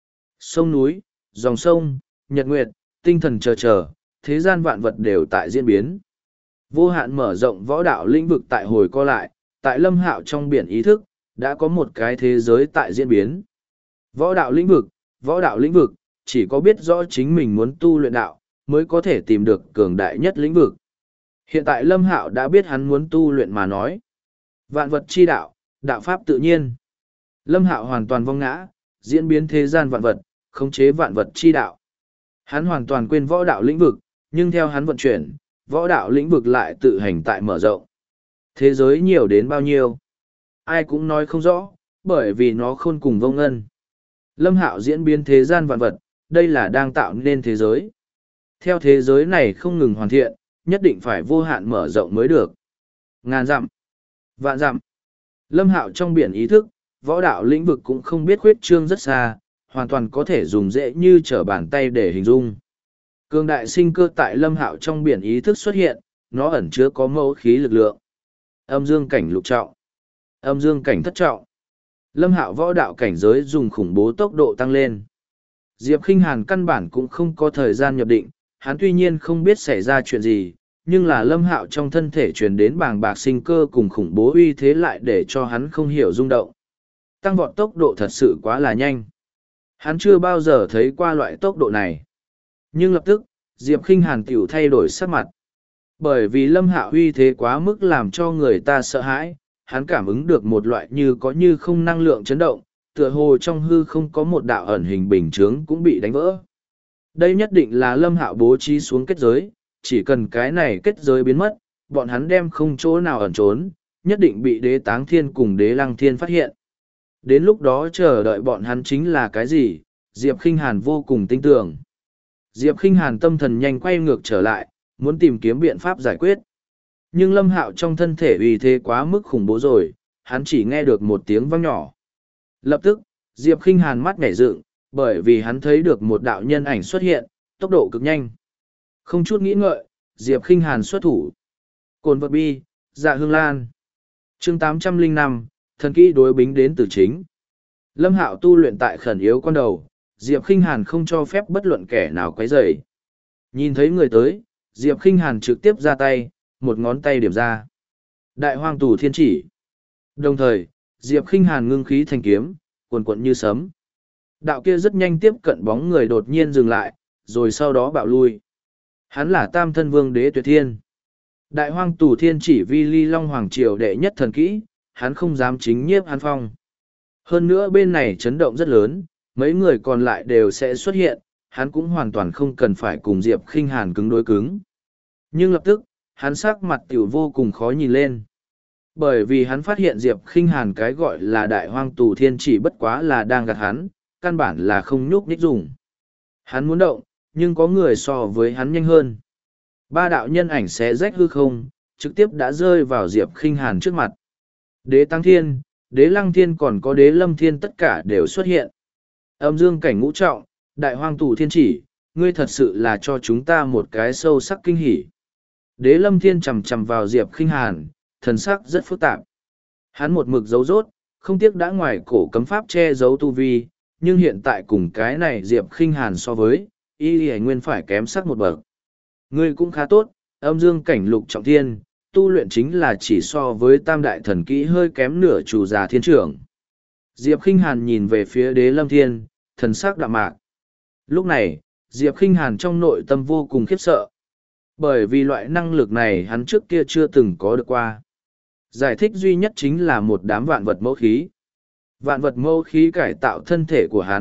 Sông núi, dòng sông, nhật nguyệt, tinh thần chờ, thế gian vạn vật đều tại diễn biến. Vô hạn mở rộng võ đạo lĩnh vực tại hồi co lại, tại Lâm Hạo trong biển ý thức, đã có một cái thế giới tại diễn biến. Võ đạo lĩnh vực, chỉ có biết rõ chính mình muốn tu luyện đạo, mới có thể tìm được cường đại nhất lĩnh vực. Hiện tại Lâm Hạo đã biết hắn muốn tu luyện mà nói. Vạn vật chi đạo, đạo pháp tự nhiên. Lâm Hạo hoàn toàn vong ngã, diễn biến thế gian vạn vật, khống chế vạn vật chi đạo. Hắn hoàn toàn quên võ đạo lĩnh vực, nhưng theo hắn vận chuyển, võ đạo lĩnh vực lại tự hành tại mở rộng. Thế giới nhiều đến bao nhiêu? Ai cũng nói không rõ, bởi vì nó khôn cùng vô ngân. Lâm Hạo diễn biến thế gian vạn vật, đây là đang tạo nên thế giới. Theo thế giới này không ngừng hoàn thiện, nhất định phải vô hạn mở rộng mới được. Ngàn dặm, vạn dặm. Lâm Hạo trong biển ý thức, võ đạo lĩnh vực cũng không biết khuyết trương rất xa, hoàn toàn có thể dùng dễ như trở bàn tay để hình dung. Cường đại sinh cơ tại Lâm Hạo trong biển ý thức xuất hiện, nó ẩn chứa có mẫu khí lực lượng. Âm dương cảnh lục trọng, âm dương cảnh thất trọng. Lâm Hạo võ đạo cảnh giới dùng khủng bố tốc độ tăng lên. Diệp Khinh Hàn căn bản cũng không có thời gian nhập định, hắn tuy nhiên không biết xảy ra chuyện gì, nhưng là Lâm Hạo trong thân thể truyền đến bàng bạc sinh cơ cùng khủng bố uy thế lại để cho hắn không hiểu rung động. Tăng vọt tốc độ thật sự quá là nhanh. Hắn chưa bao giờ thấy qua loại tốc độ này. Nhưng lập tức, Diệp Khinh Hàn tiểu thay đổi sắc mặt. Bởi vì Lâm Hạo uy thế quá mức làm cho người ta sợ hãi, hắn cảm ứng được một loại như có như không năng lượng chấn động, tựa hồ trong hư không có một đạo ẩn hình bình chướng cũng bị đánh vỡ. Đây nhất định là Lâm Hạo bố trí xuống kết giới, chỉ cần cái này kết giới biến mất, bọn hắn đem không chỗ nào ẩn trốn, nhất định bị Đế Táng Thiên cùng Đế Lăng Thiên phát hiện. Đến lúc đó chờ đợi bọn hắn chính là cái gì, Diệp Khinh Hàn vô cùng tin tưởng. Diệp Khinh Hàn tâm thần nhanh quay ngược trở lại, muốn tìm kiếm biện pháp giải quyết. Nhưng Lâm Hạo trong thân thể uy thế quá mức khủng bố rồi, hắn chỉ nghe được một tiếng vang nhỏ. Lập tức, Diệp Khinh Hàn mắt nhảy dựng, bởi vì hắn thấy được một đạo nhân ảnh xuất hiện, tốc độ cực nhanh. Không chút nghĩ ngợi, Diệp Khinh Hàn xuất thủ. Cồn vật bi, Dạ Hương Lan. Chương 805, thần kỹ đối bính đến từ chính. Lâm Hạo tu luyện tại khẩn yếu con đầu, Diệp Khinh Hàn không cho phép bất luận kẻ nào quấy rầy. Nhìn thấy người tới, Diệp Khinh Hàn trực tiếp ra tay, một ngón tay điểm ra. Đại hoang tù thiên chỉ. Đồng thời, Diệp Khinh Hàn ngưng khí thành kiếm, cuồn cuộn như sấm. Đạo kia rất nhanh tiếp cận bóng người đột nhiên dừng lại, rồi sau đó bạo lui. Hắn là Tam Thân Vương Đế Tuyệt Thiên. Đại hoang tù thiên chỉ vi ly long hoàng triều đệ nhất thần kỹ, hắn không dám chính nhiếp hắn phong. Hơn nữa bên này chấn động rất lớn, mấy người còn lại đều sẽ xuất hiện, hắn cũng hoàn toàn không cần phải cùng Diệp Khinh Hàn cứng đối cứng. Nhưng lập tức, hắn sắc mặt tiểu vô cùng khó nhìn lên. Bởi vì hắn phát hiện Diệp Khinh Hàn cái gọi là đại hoang tù thiên chỉ bất quá là đang gạt hắn, căn bản là không nhúc nhích dùng. Hắn muốn động, nhưng có người so với hắn nhanh hơn. Ba đạo nhân ảnh xé rách hư không, trực tiếp đã rơi vào Diệp Khinh Hàn trước mặt. Đế Tăng Thiên, Đế Lăng Thiên còn có Đế Lâm Thiên tất cả đều xuất hiện. Âm dương cảnh ngũ trọng, đại hoang tù thiên chỉ, ngươi thật sự là cho chúng ta một cái sâu sắc kinh hỉ. Đế Lâm Thiên chầm chầm vào Diệp Khinh Hàn, thần sắc rất phức tạp. Hắn một mực giấu rốt, không tiếc đã ngoài cổ cấm pháp che giấu tu vi, nhưng hiện tại cùng cái này Diệp Khinh Hàn so với, y nguyên phải kém sắc một bậc. Ngươi cũng khá tốt, âm dương cảnh lục trọng thiên, tu luyện chính là chỉ so với tam đại thần kỹ hơi kém nửa chủ già thiên trưởng. Diệp Khinh Hàn nhìn về phía Đế Lâm Thiên, thần sắc đạm mạc. Lúc này, Diệp Khinh Hàn trong nội tâm vô cùng khiếp sợ. Bởi vì loại năng lực này hắn trước kia chưa từng có được qua. Giải thích duy nhất chính là một đám vạn vật mẫu khí. Vạn vật mẫu khí cải tạo thân thể của hắn,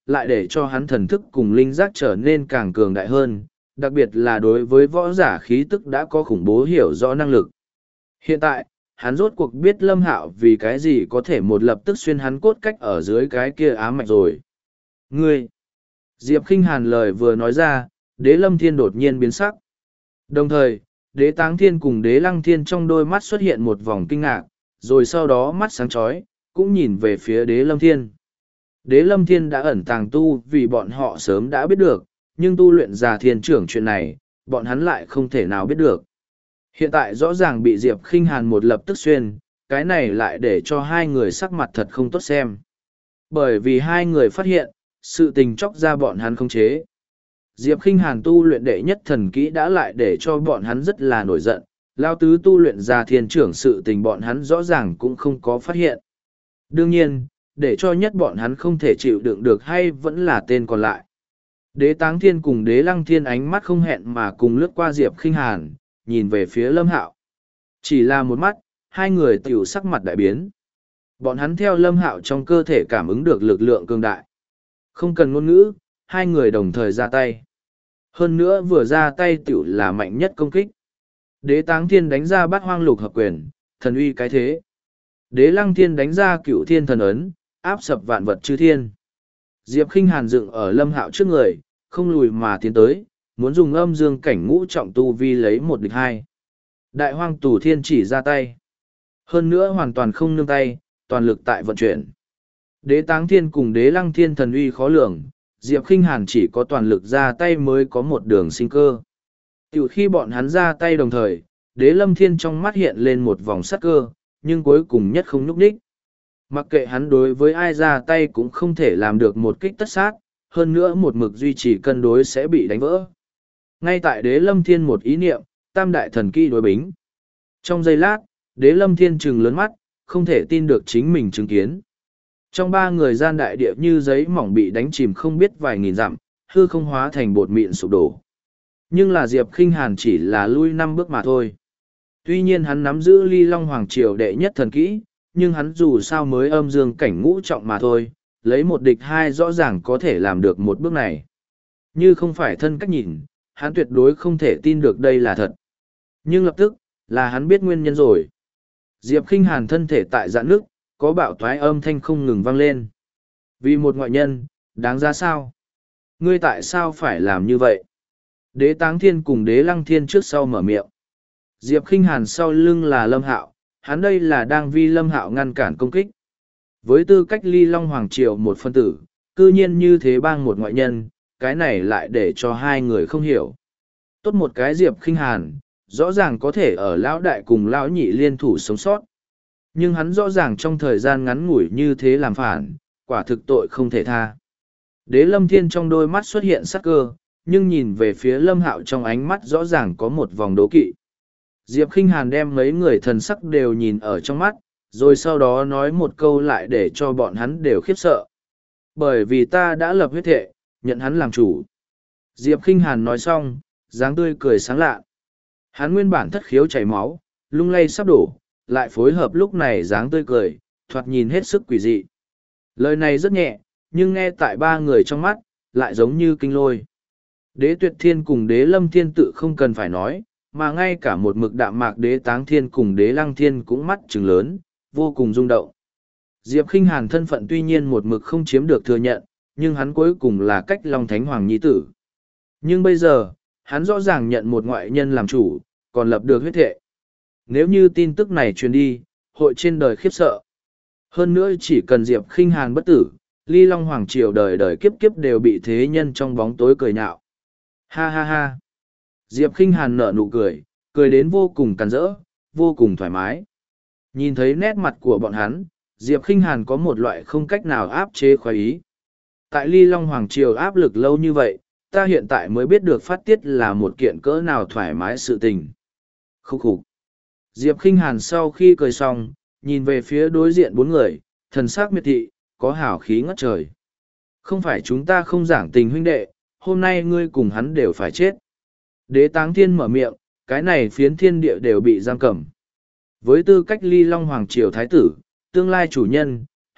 lại để cho hắn thần thức cùng linh giác trở nên càng cường đại hơn, đặc biệt là đối với võ giả khí tức đã có khủng bố hiểu rõ năng lực. Hiện tại, hắn rốt cuộc biết Lâm Hạo vì cái gì có thể một lập tức xuyên hắn cốt cách ở dưới cái kia ám mạch rồi. Ngươi! Diệp Khinh Hàn lời vừa nói ra, Đế Lâm Thiên đột nhiên biến sắc. Đồng thời, Đế Táng Thiên cùng Đế Lăng Thiên trong đôi mắt xuất hiện một vòng kinh ngạc, rồi sau đó mắt sáng chói, cũng nhìn về phía Đế Lâm Thiên. Đế Lâm Thiên đã ẩn tàng tu vì bọn họ sớm đã biết được, nhưng tu luyện già thiên trưởng chuyện này, bọn hắn lại không thể nào biết được. Hiện tại rõ ràng bị Diệp Khinh Hàn một lập tức xuyên, cái này lại để cho hai người sắc mặt thật không tốt xem. Bởi vì hai người phát hiện, sự tình chóc ra bọn hắn không chế. Diệp Khinh Hàn tu luyện đệ nhất thần kỹ đã lại để cho bọn hắn rất là nổi giận, Lao tứ tu luyện già thiên trưởng sự tình bọn hắn rõ ràng cũng không có phát hiện. Đương nhiên, để cho nhất bọn hắn không thể chịu đựng được hay vẫn là tên còn lại. Đế Táng Thiên cùng Đế Lăng Thiên ánh mắt không hẹn mà cùng lướt qua Diệp Khinh Hàn, nhìn về phía Lâm Hạo. Chỉ là một mắt, hai người tiểu sắc mặt đại biến. Bọn hắn theo Lâm Hạo trong cơ thể cảm ứng được lực lượng cường đại. Không cần ngôn ngữ, hai người đồng thời ra tay. Hơn nữa vừa ra tay tiểu là mạnh nhất công kích. Đế Táng Thiên đánh ra Bát Hoang Lục Hợp Quyền, thần uy cái thế. Đế Lăng Thiên đánh ra Cửu Thiên Thần Ấn, áp sập vạn vật chư thiên. Diệp Khinh Hàn dựng ở Lâm Hạo trước người, không lùi mà tiến tới, muốn dùng âm dương cảnh ngũ trọng tu vi lấy một địch hai. Đại Hoang Tù Thiên chỉ ra tay. Hơn nữa hoàn toàn không nương tay, toàn lực tại vận chuyển. Đế Táng Thiên cùng Đế Lăng Thiên thần uy khó lường, Diệp Khinh Hàn chỉ có toàn lực ra tay mới có một đường sinh cơ. Tiểu khi bọn hắn ra tay đồng thời, Đế Lâm Thiên trong mắt hiện lên một vòng sắc cơ, nhưng cuối cùng nhất không nhúc nhích. Mặc kệ hắn đối với ai ra tay cũng không thể làm được một kích tất sát, hơn nữa một mực duy trì cân đối sẽ bị đánh vỡ. Ngay tại Đế Lâm Thiên một ý niệm, tam đại thần kỹ đối bính. Trong giây lát, Đế Lâm Thiên trừng lớn mắt, không thể tin được chính mình chứng kiến. Trong ba người gian đại địa như giấy mỏng bị đánh chìm không biết vài nghìn dặm, hư không hóa thành bột mịn sụp đổ. Nhưng là Diệp Khinh Hàn chỉ là lui 5 bước mà thôi. Tuy nhiên hắn nắm giữ Ly Long Hoàng Triều đệ nhất thần kỹ, nhưng hắn dù sao mới âm dương cảnh ngũ trọng mà thôi, lấy một địch hai rõ ràng có thể làm được một bước này. Như không phải thân cách nhìn, hắn tuyệt đối không thể tin được đây là thật. Nhưng lập tức, là hắn biết nguyên nhân rồi. Diệp Khinh Hàn thân thể tại dạn nước, có bạo thoái âm thanh không ngừng vang lên. Vì một ngoại nhân, đáng giá sao? Ngươi tại sao phải làm như vậy? Đế Táng Thiên cùng Đế Lăng Thiên trước sau mở miệng. Diệp Khinh Hàn sau lưng là Lâm Hạo, hắn đây là đang vì Lâm Hạo ngăn cản công kích. Với tư cách Ly Long Hoàng Triều một phân tử, cư nhiên như thế bang một ngoại nhân, cái này lại để cho hai người không hiểu. Tốt một cái Diệp Khinh Hàn, rõ ràng có thể ở lão đại cùng lão nhị liên thủ sống sót. Nhưng hắn rõ ràng trong thời gian ngắn ngủi như thế làm phản, quả thực tội không thể tha. Đế Lâm Thiên trong đôi mắt xuất hiện sắc cơ, nhưng nhìn về phía Lâm Hạo trong ánh mắt rõ ràng có một vòng đố kỵ. Diệp Khinh Hàn đem mấy người thần sắc đều nhìn ở trong mắt, rồi sau đó nói một câu lại để cho bọn hắn đều khiếp sợ. Bởi vì ta đã lập huyết thệ, nhận hắn làm chủ. Diệp Khinh Hàn nói xong, dáng tươi cười sáng lạ. Hắn nguyên bản thất khiếu chảy máu, lung lay sắp đổ, lại phối hợp lúc này dáng tươi cười, thoạt nhìn hết sức quỷ dị. Lời này rất nhẹ, nhưng nghe tại ba người trong mắt, lại giống như kinh lôi. Đế Tuyệt Thiên cùng Đế Lâm Thiên tự không cần phải nói, mà ngay cả một mực đạm mạc Đế Táng Thiên cùng Đế Lăng Thiên cũng mắt trừng lớn, vô cùng rung động. Diệp Khinh Hàn thân phận tuy nhiên một mực không chiếm được thừa nhận, nhưng hắn cuối cùng là cách Long Thánh Hoàng Nhi tử. Nhưng bây giờ, hắn rõ ràng nhận một ngoại nhân làm chủ, còn lập được huyết thệ. Nếu như tin tức này truyền đi, hội trên đời khiếp sợ. Hơn nữa chỉ cần Diệp Khinh Hàn bất tử, Ly Long Hoàng Triều đời đời kiếp kiếp đều bị thế nhân trong bóng tối cười nhạo. Ha ha ha. Diệp Khinh Hàn nở nụ cười, cười đến vô cùng càn rỡ, vô cùng thoải mái. Nhìn thấy nét mặt của bọn hắn, Diệp Khinh Hàn có một loại không cách nào áp chế khoái ý. Tại Ly Long Hoàng Triều áp lực lâu như vậy, ta hiện tại mới biết được phát tiết là một kiện cỡ nào thoải mái sự tình. Khúc khục. Diệp Khinh Hàn sau khi cười xong, nhìn về phía đối diện bốn người, thần sắc miệt thị, có hào khí ngất trời. Không phải chúng ta không giảng tình huynh đệ, hôm nay ngươi cùng hắn đều phải chết. Đế Táng Thiên mở miệng, cái này phiến thiên địa đều bị giam cầm. Với tư cách Ly Long Hoàng Triều Thái tử, tương lai chủ nhân,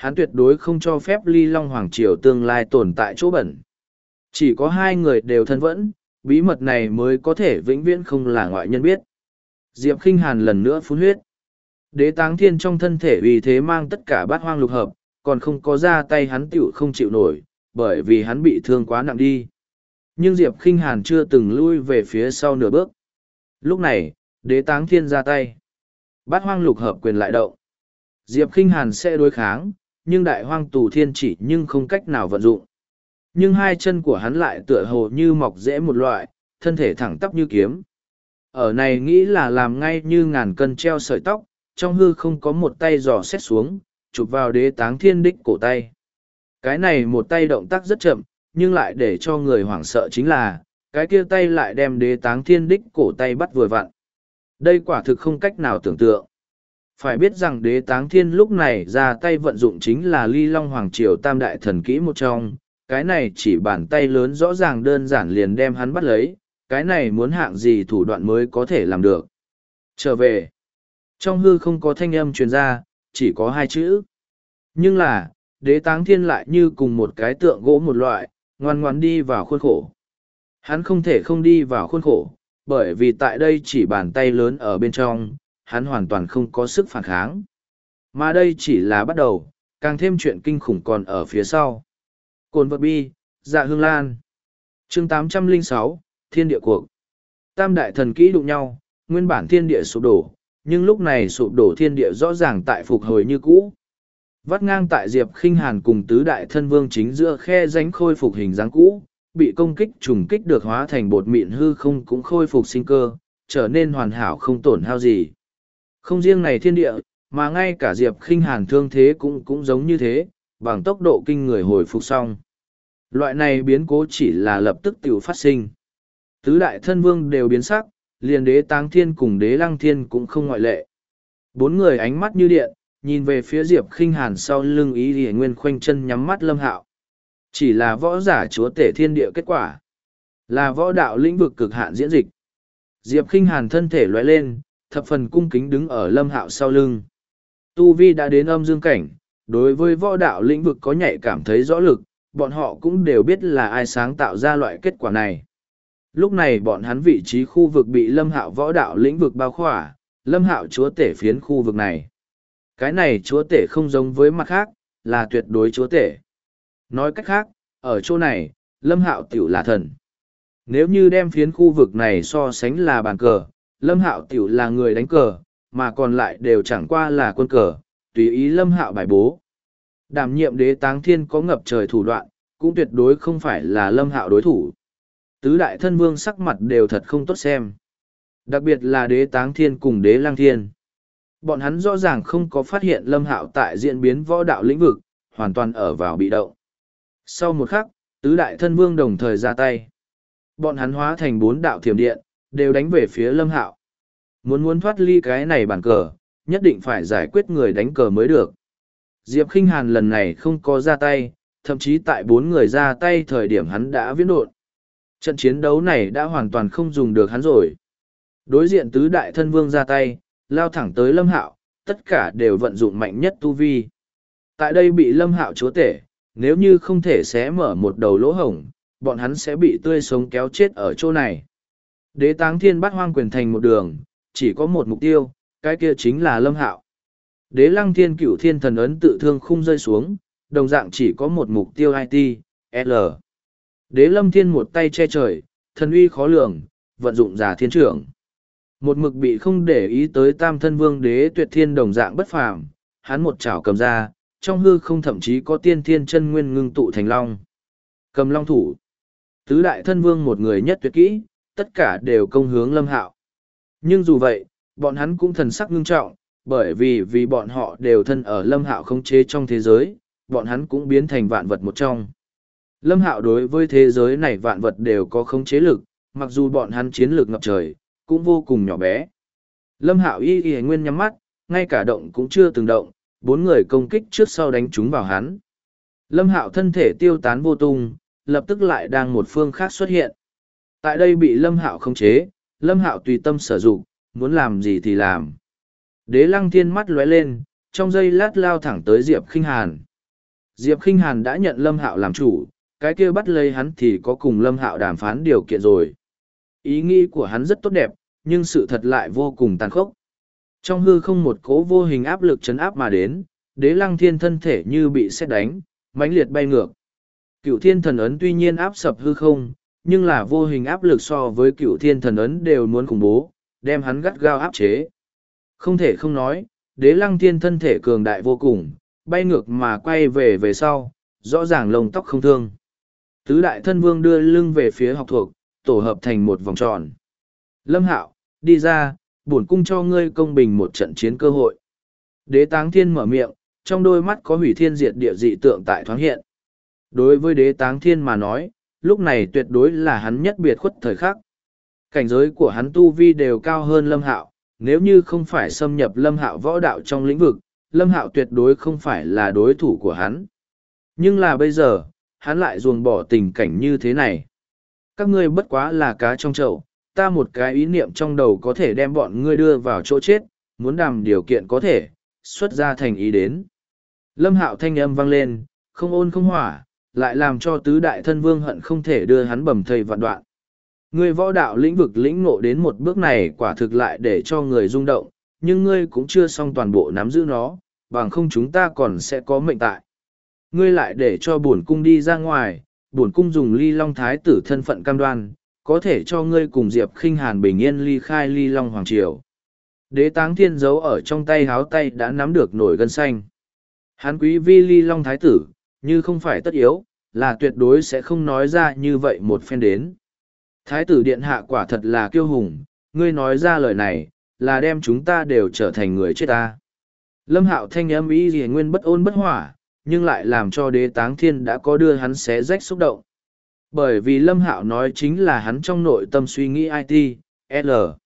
hắn tuyệt đối không cho phép Ly Long Hoàng Triều tương lai tồn tại chỗ bẩn. Chỉ có hai người đều thân vẫn, bí mật này mới có thể vĩnh viễn không là ngoại nhân biết. Diệp Khinh Hàn lần nữa phun huyết. Đế Táng Thiên trong thân thể vì thế mang tất cả bát hoang lục hợp, còn không có ra tay hắn tiểu không chịu nổi, bởi vì hắn bị thương quá nặng đi. Nhưng Diệp Khinh Hàn chưa từng lui về phía sau nửa bước. Lúc này, Đế Táng Thiên ra tay. Bát hoang lục hợp quyền lại động. Diệp Khinh Hàn sẽ đối kháng, nhưng đại hoang tù thiên chỉ nhưng không cách nào vận dụng. Nhưng hai chân của hắn lại tựa hồ như mọc rễ một loại, thân thể thẳng tắp như kiếm. Ở này nghĩ là làm ngay như ngàn cân treo sợi tóc, trong hư không có một tay giò xét xuống, chụp vào Đế Táng Thiên đích cổ tay. Cái này một tay động tác rất chậm, nhưng lại để cho người hoảng sợ chính là, cái kia tay lại đem Đế Táng Thiên đích cổ tay bắt vừa vặn. Đây quả thực không cách nào tưởng tượng. Phải biết rằng Đế Táng Thiên lúc này ra tay vận dụng chính là Ly Long Hoàng Triều tam đại thần kỹ một trong, cái này chỉ bàn tay lớn rõ ràng đơn giản liền đem hắn bắt lấy, cái này muốn hạng gì thủ đoạn mới có thể làm được. Trở về. Trong hư không có thanh âm truyền ra, chỉ có hai chữ. Nhưng là, Đế Táng Thiên lại như cùng một cái tượng gỗ một loại, ngoan ngoãn đi vào khuôn khổ. Hắn không thể không đi vào khuôn khổ, bởi vì tại đây chỉ bàn tay lớn ở bên trong, hắn hoàn toàn không có sức phản kháng. Mà đây chỉ là bắt đầu, càng thêm chuyện kinh khủng còn ở phía sau. Cồn vật bi, dạ hương lan. Chương 806, Thiên địa cuộc. Tam đại thần kỹ đụng nhau, nguyên bản thiên địa sụp đổ, nhưng lúc này sụp đổ thiên địa rõ ràng tại phục hồi như cũ. Vắt ngang tại Diệp Khinh Hàn cùng tứ đại thân vương chính giữa khe rãnh khôi phục hình dáng cũ, bị công kích trùng kích được hóa thành bột mịn hư không cũng khôi phục sinh cơ, trở nên hoàn hảo không tổn hao gì. Không riêng này thiên địa, mà ngay cả Diệp Khinh Hàn thương thế cũng giống như thế, bằng tốc độ kinh người hồi phục xong. Loại này biến cố chỉ là lập tức tiểu phát sinh. Tứ đại thân vương đều biến sắc, liền Đế Táng Thiên cùng Đế Lăng Thiên cũng không ngoại lệ. Bốn người ánh mắt như điện, nhìn về phía Diệp Khinh Hàn sau lưng Ý Lìa Nguyên khoanh chân nhắm mắt Lâm Hạo. Chỉ là võ giả chúa tể thiên địa kết quả. Là võ đạo lĩnh vực cực hạn diễn dịch. Diệp Khinh Hàn thân thể lóe lên, thập phần cung kính đứng ở Lâm Hạo sau lưng. Tu Vi đã đến âm dương cảnh, đối với võ đạo lĩnh vực có nhạy cảm thấy rõ lực, bọn họ cũng đều biết là ai sáng tạo ra loại kết quả này. Lúc này bọn hắn vị trí khu vực bị Lâm Hạo võ đạo lĩnh vực bao khỏa, Lâm Hạo chúa tể phiến khu vực này. Cái này chúa tể không giống với mặt khác, là tuyệt đối chúa tể. Nói cách khác, ở chỗ này, Lâm Hạo tiểu là thần. Nếu như đem phiến khu vực này so sánh là bàn cờ, Lâm Hạo tiểu là người đánh cờ, mà còn lại đều chẳng qua là quân cờ, tùy ý Lâm Hạo bài bố. Đảm nhiệm Đế Táng Thiên có ngập trời thủ đoạn, cũng tuyệt đối không phải là Lâm Hạo đối thủ. Tứ đại thân vương sắc mặt đều thật không tốt xem. Đặc biệt là Đế Táng Thiên cùng Đế Lăng Thiên. Bọn hắn rõ ràng không có phát hiện Lâm Hạo tại diễn biến võ đạo lĩnh vực, hoàn toàn ở vào bị động. Sau một khắc, tứ đại thân vương đồng thời ra tay. Bọn hắn hóa thành 4 đạo thiểm điện, đều đánh về phía Lâm Hạo. Muốn thoát ly cái này bàn cờ, nhất định phải giải quyết người đánh cờ mới được. Diệp Khinh Hàn lần này không có ra tay, thậm chí tại 4 người ra tay thời điểm hắn đã viễn độn. Trận chiến đấu này đã hoàn toàn không dùng được hắn rồi. Đối diện tứ đại thân vương ra tay, lao thẳng tới Lâm Hạo, tất cả đều vận dụng mạnh nhất tu vi. Tại đây bị Lâm Hạo chúa tể, nếu như không thể xé mở một đầu lỗ hổng, bọn hắn sẽ bị tươi sống kéo chết ở chỗ này. Đế Táng Thiên bắt hoang quyền thành một đường, chỉ có một mục tiêu, cái kia chính là Lâm Hạo. Đế Lăng Thiên Cửu Thiên Thần ấn tự thương khung rơi xuống, đồng dạng chỉ có một mục tiêu IT, L. Đế Lâm Thiên một tay che trời, thần uy khó lường, vận dụng giả thiên trưởng. Một mực bị không để ý tới tam thân vương đế tuyệt thiên đồng dạng bất phàm, hắn một chảo cầm ra, trong hư không thậm chí có tiên thiên chân nguyên ngưng tụ thành long. Cầm long thủ. Tứ đại thân vương một người nhất tuyệt kỹ, tất cả đều công hướng Lâm Hạo. Nhưng dù vậy, bọn hắn cũng thần sắc ngưng trọng, bởi vì bọn họ đều thân ở Lâm Hạo khống chế trong thế giới, bọn hắn cũng biến thành vạn vật một trong. Lâm Hạo đối với thế giới này vạn vật đều có khống chế lực, mặc dù bọn hắn chiến lược ngập trời, cũng vô cùng nhỏ bé. Lâm Hạo y nguyên nhắm mắt, ngay cả động cũng chưa từng động, 4 người công kích trước sau đánh chúng vào hắn. Lâm Hạo thân thể tiêu tán vô tung, lập tức lại đang một phương khác xuất hiện. Tại đây bị Lâm Hạo khống chế, Lâm Hạo tùy tâm sở dụng, muốn làm gì thì làm. Đế Lăng Thiên mắt lóe lên, trong giây lát lao thẳng tới Diệp Khinh Hàn. Diệp Khinh Hàn đã nhận Lâm Hạo làm chủ, cái kia bắt lấy hắn thì có cùng Lâm Hạo đàm phán điều kiện rồi. Ý nghĩ của hắn rất tốt đẹp, nhưng sự thật lại vô cùng tàn khốc. Trong hư không một cỗ vô hình áp lực chấn áp mà đến, Đế Lăng Thiên thân thể như bị sét đánh, mãnh liệt bay ngược. Cửu Thiên Thần Ấn tuy nhiên áp sập hư không, nhưng là vô hình áp lực so với Cửu Thiên Thần Ấn đều muốn khủng bố, đem hắn gắt gao áp chế. Không thể không nói, Đế Lăng Thiên thân thể cường đại vô cùng, bay ngược mà quay về sau, rõ ràng lông tóc không thương. Tứ đại thân vương đưa lưng về phía học thuộc, tổ hợp thành một vòng tròn. Lâm Hạo, đi ra, bổn cung cho ngươi công bình một trận chiến cơ hội. Đế Táng Thiên mở miệng, trong đôi mắt có hủy thiên diệt địa dị tượng tại thoáng hiện. Đối với Đế Táng Thiên mà nói, lúc này tuyệt đối là hắn nhất biệt khuất thời khắc. Cảnh giới của hắn tu vi đều cao hơn Lâm Hạo, nếu như không phải xâm nhập Lâm Hạo võ đạo trong lĩnh vực, Lâm Hạo tuyệt đối không phải là đối thủ của hắn. Nhưng là bây giờ, hắn lại ruồng bỏ tình cảnh như thế này. Các ngươi bất quá là cá trong chậu, ta một cái ý niệm trong đầu có thể đem bọn ngươi đưa vào chỗ chết, muốn đàm điều kiện có thể, xuất ra thành ý đến. Lâm Hạo thanh âm vang lên, không ôn không hỏa, lại làm cho tứ đại thân vương hận không thể đưa hắn bầm thây vạn đoạn. Ngươi võ đạo lĩnh vực lĩnh ngộ đến một bước này quả thực lại để cho người rung động, nhưng ngươi cũng chưa xong toàn bộ nắm giữ nó, bằng không chúng ta còn sẽ có mệnh tại. Ngươi lại để cho bổn cung đi ra ngoài, bổn cung dùng Ly Long Thái tử thân phận cam đoan, có thể cho ngươi cùng Diệp Khinh Hàn bình yên ly khai Ly Long Hoàng Triều. Đế Táng Thiên giấu ở trong tay háo tay đã nắm được nổi gân xanh. Hắn quý vi Ly Long Thái tử, như không phải tất yếu, là tuyệt đối sẽ không nói ra như vậy một phen đến. Thái tử điện hạ quả thật là kiêu hùng, ngươi nói ra lời này, là đem chúng ta đều trở thành người chết ta. Lâm Hạo thanh âm ý gì nguyên bất ôn bất hỏa, nhưng lại làm cho Đế Táng Thiên đã có đưa hắn xé rách xúc động. Bởi vì Lâm Hạo nói chính là hắn trong nội tâm suy nghĩ IT, L.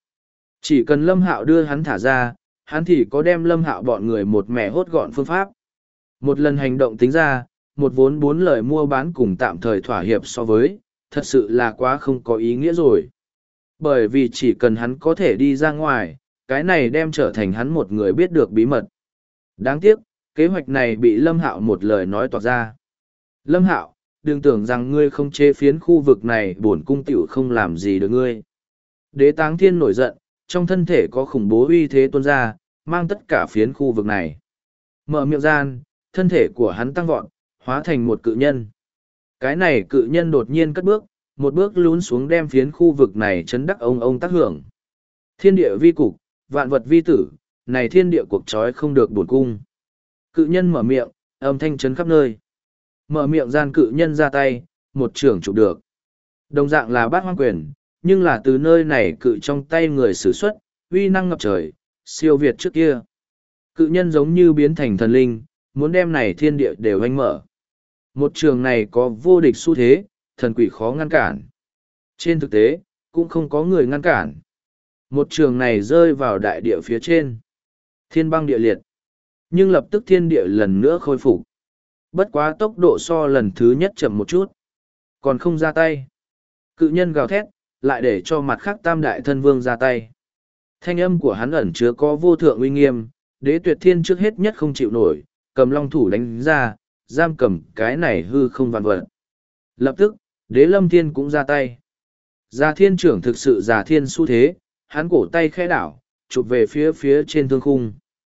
Chỉ cần Lâm Hạo đưa hắn thả ra, hắn thì có đem Lâm Hạo bọn người một mẻ hốt gọn phương pháp. Một lần hành động tính ra, một vốn bốn lời mua bán cùng tạm thời thỏa hiệp so với, thật sự là quá không có ý nghĩa rồi. Bởi vì chỉ cần hắn có thể đi ra ngoài, cái này đem trở thành hắn một người biết được bí mật. Đáng tiếc, kế hoạch này bị Lâm Hạo một lời nói toạc ra. Lâm Hạo, đừng tưởng rằng ngươi không chế phiến khu vực này bổn cung tiểu không làm gì được ngươi. Đế Táng Thiên nổi giận, trong thân thể có khủng bố uy thế tuôn ra, mang tất cả phiến khu vực này. Mở miệng gian, thân thể của hắn tăng vọt, hóa thành một cự nhân. Cái này cự nhân đột nhiên cất bước, một bước lún xuống đem phiến khu vực này chấn đắc ông tác hưởng. Thiên địa vi cục, vạn vật vi tử, này thiên địa cuộc trói không được bổn cung. Cự nhân mở miệng, âm thanh chấn khắp nơi. Mở miệng gian cự nhân ra tay, một trưởng chụp được. Đồng dạng là bát hoang quyền, nhưng là từ nơi này cự trong tay người sử xuất, uy năng ngập trời, siêu việt trước kia. Cự nhân giống như biến thành thần linh, muốn đem này thiên địa đều anh mở. Một trường này có vô địch xu thế, thần quỷ khó ngăn cản. Trên thực tế, cũng không có người ngăn cản. Một trường này rơi vào đại địa phía trên. Thiên băng địa liệt. Nhưng lập tức thiên địa lần nữa khôi phục. Bất quá tốc độ so lần thứ nhất chậm một chút. Còn không ra tay. Cự nhân gào thét, lại để cho mặt khác tam đại thân vương ra tay. Thanh âm của hắn ẩn chứa có vô thượng uy nghiêm, Đế Tuyệt Thiên trước hết nhất không chịu nổi, cầm long thủ đánh ra, giam cầm cái này hư không vạn vật. Lập tức, Đế Lâm Thiên cũng ra tay. Già thiên trưởng thực sự già thiên xu thế, hắn cổ tay khẽ đảo, chụp về phía trên thương khung.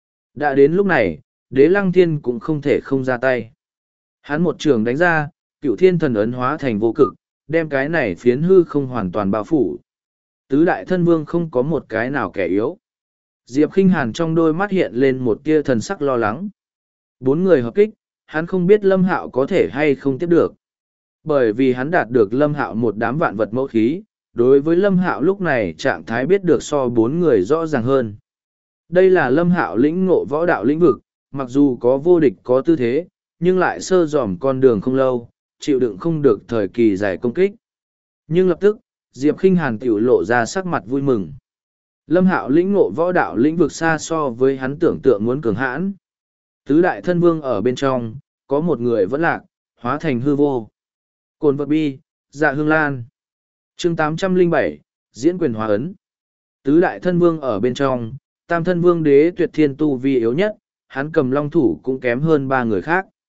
Đã đến lúc này, Đế Lăng Thiên cũng không thể không ra tay. Hắn một trường đánh ra, Cửu Thiên Thần Ấn hóa thành vô cực, đem cái này phiến hư không hoàn toàn bao phủ. Tứ đại thân vương không có một cái nào kẻ yếu. Diệp Khinh Hàn trong đôi mắt hiện lên một tia thần sắc lo lắng. Bốn người hợp kích, hắn không biết Lâm Hạo có thể hay không tiếp được. Bởi vì hắn đạt được Lâm Hạo một đám vạn vật mẫu khí, đối với Lâm Hạo lúc này trạng thái biết được so bốn người rõ ràng hơn. Đây là Lâm Hạo lĩnh ngộ võ đạo lĩnh vực, mặc dù có vô địch có tư thế, nhưng lại sơ dòm con đường không lâu, chịu đựng không được thời kỳ dài công kích. Nhưng lập tức, Diệp Khinh Hàn tiểu lộ ra sắc mặt vui mừng. Lâm Hạo lĩnh ngộ võ đạo lĩnh vực xa so với hắn tưởng tượng muốn cường hãn. Tứ đại thân vương ở bên trong, có một người vẫn lạc, hóa thành hư vô. Cồn vật bi, dạ hương lan. Chương 807, diễn quyền hóa ấn. Tứ đại thân vương ở bên trong, tam thân vương Đế Tuyệt Thiên tu vi yếu nhất, hắn cầm long thủ cũng kém hơn ba người khác.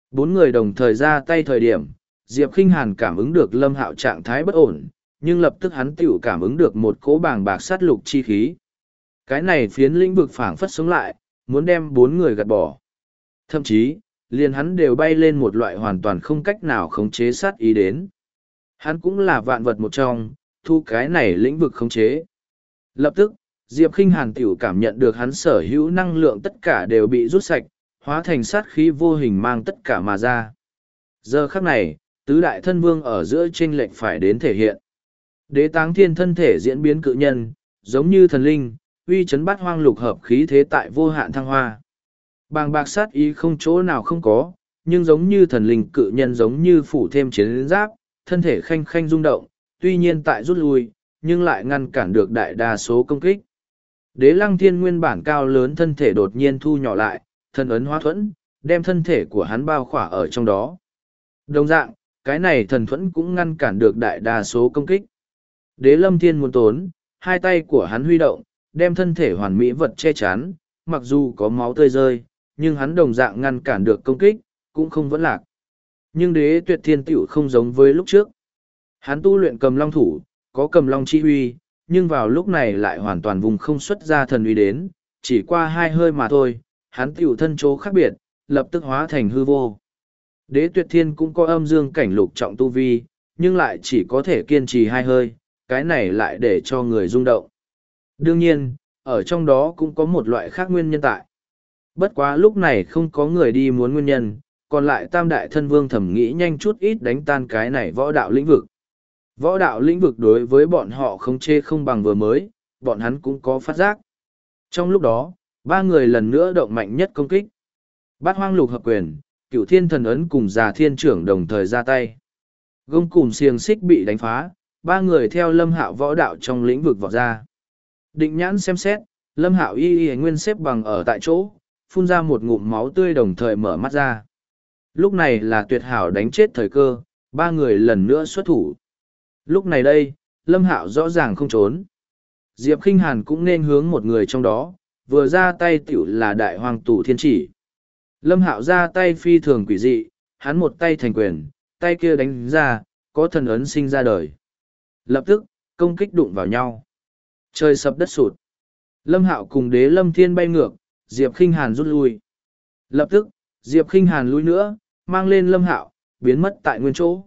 Bốn người đồng thời ra tay thời điểm, Diệp Khinh Hàn cảm ứng được Lâm Hạo trạng thái bất ổn, nhưng lập tức hắn tiểu cảm ứng được một cỗ bàng bạc sát lục chi khí. Cái này phiến lĩnh vực phảng phất sống lại, muốn đem bốn người gạt bỏ. Thậm chí, liền hắn đều bay lên một loại hoàn toàn không cách nào khống chế sát ý đến. Hắn cũng là vạn vật một trong, thu cái này lĩnh vực khống chế. Lập tức, Diệp Khinh Hàn tiểu cảm nhận được hắn sở hữu năng lượng tất cả đều bị rút sạch, hóa thành sát khí vô hình mang tất cả mà ra. Giờ khắc này, tứ đại thân vương ở giữa chênh lệch phải đến thể hiện. Đế Táng Thiên thân thể diễn biến cự nhân, giống như thần linh, uy chấn bát hoang lục hợp khí thế tại vô hạn thăng hoa. Bàng bạc sát ý không chỗ nào không có, nhưng giống như thần linh cự nhân giống như phủ thêm chiến giáp, thân thể khanh khanh rung động, tuy nhiên tại rút lui, nhưng lại ngăn cản được đại đa số công kích. Đế Lăng Thiên nguyên bản cao lớn thân thể đột nhiên thu nhỏ lại, thân ấn hóa thuẫn, đem thân thể của hắn bao khỏa ở trong đó. Đồng dạng, cái này thần thuẫn cũng ngăn cản được đại đa số công kích. Đế Lâm Thiên muốn tốn, hai tay của hắn huy động, đem thân thể hoàn mỹ vật che chắn, mặc dù có máu tươi rơi, nhưng hắn đồng dạng ngăn cản được công kích, cũng không vẫn lạc. Nhưng Đế Tuyệt Thiên tiểu không giống với lúc trước. Hắn tu luyện cầm long thủ, có cầm long chi huy, nhưng vào lúc này lại hoàn toàn vùng không xuất ra thần uy đến, chỉ qua hai hơi mà thôi, hắn tiểu thân chỗ khác biệt, lập tức hóa thành hư vô. Đế Tuyệt Thiên cũng có âm dương cảnh lục trọng tu vi, nhưng lại chỉ có thể kiên trì hai hơi, cái này lại để cho người rung động. Đương nhiên, ở trong đó cũng có một loại khác nguyên nhân tại. Bất quá lúc này không có người đi muốn nguyên nhân, còn lại tam đại thân vương thẩm nghĩ nhanh chút ít đánh tan cái này võ đạo lĩnh vực. Võ đạo lĩnh vực đối với bọn họ không chê không bằng vừa mới, bọn hắn cũng có phát giác. Trong lúc đó, ba người lần nữa động mạnh nhất công kích. Bát hoang lục hợp quyền, cửu thiên thần ấn cùng già thiên trưởng đồng thời ra tay. Gông cùm xiềng xích bị đánh phá, ba người theo Lâm Hạo võ đạo trong lĩnh vực vọt ra. Định nhãn xem xét, Lâm Hạo y nguyên xếp bằng ở tại chỗ, phun ra một ngụm máu tươi đồng thời mở mắt ra. Lúc này là tuyệt hảo đánh chết thời cơ, ba người lần nữa xuất thủ. Lúc này đây, Lâm Hạo rõ ràng không trốn. Diệp Khinh Hàn cũng nên hướng một người trong đó, vừa ra tay tiểu là đại hoàng tù thiên chỉ. Lâm Hạo ra tay phi thường quỷ dị, hắn một tay thành quyền, tay kia đánh ra, có thần ấn sinh ra đời. Lập tức, công kích đụng vào nhau. Trời sập đất sụt. Lâm Hạo cùng Đế Lâm Thiên bay ngược, Diệp Khinh Hàn rút lui. Lập tức, Diệp Khinh Hàn lui nữa, mang lên Lâm Hạo, biến mất tại nguyên chỗ.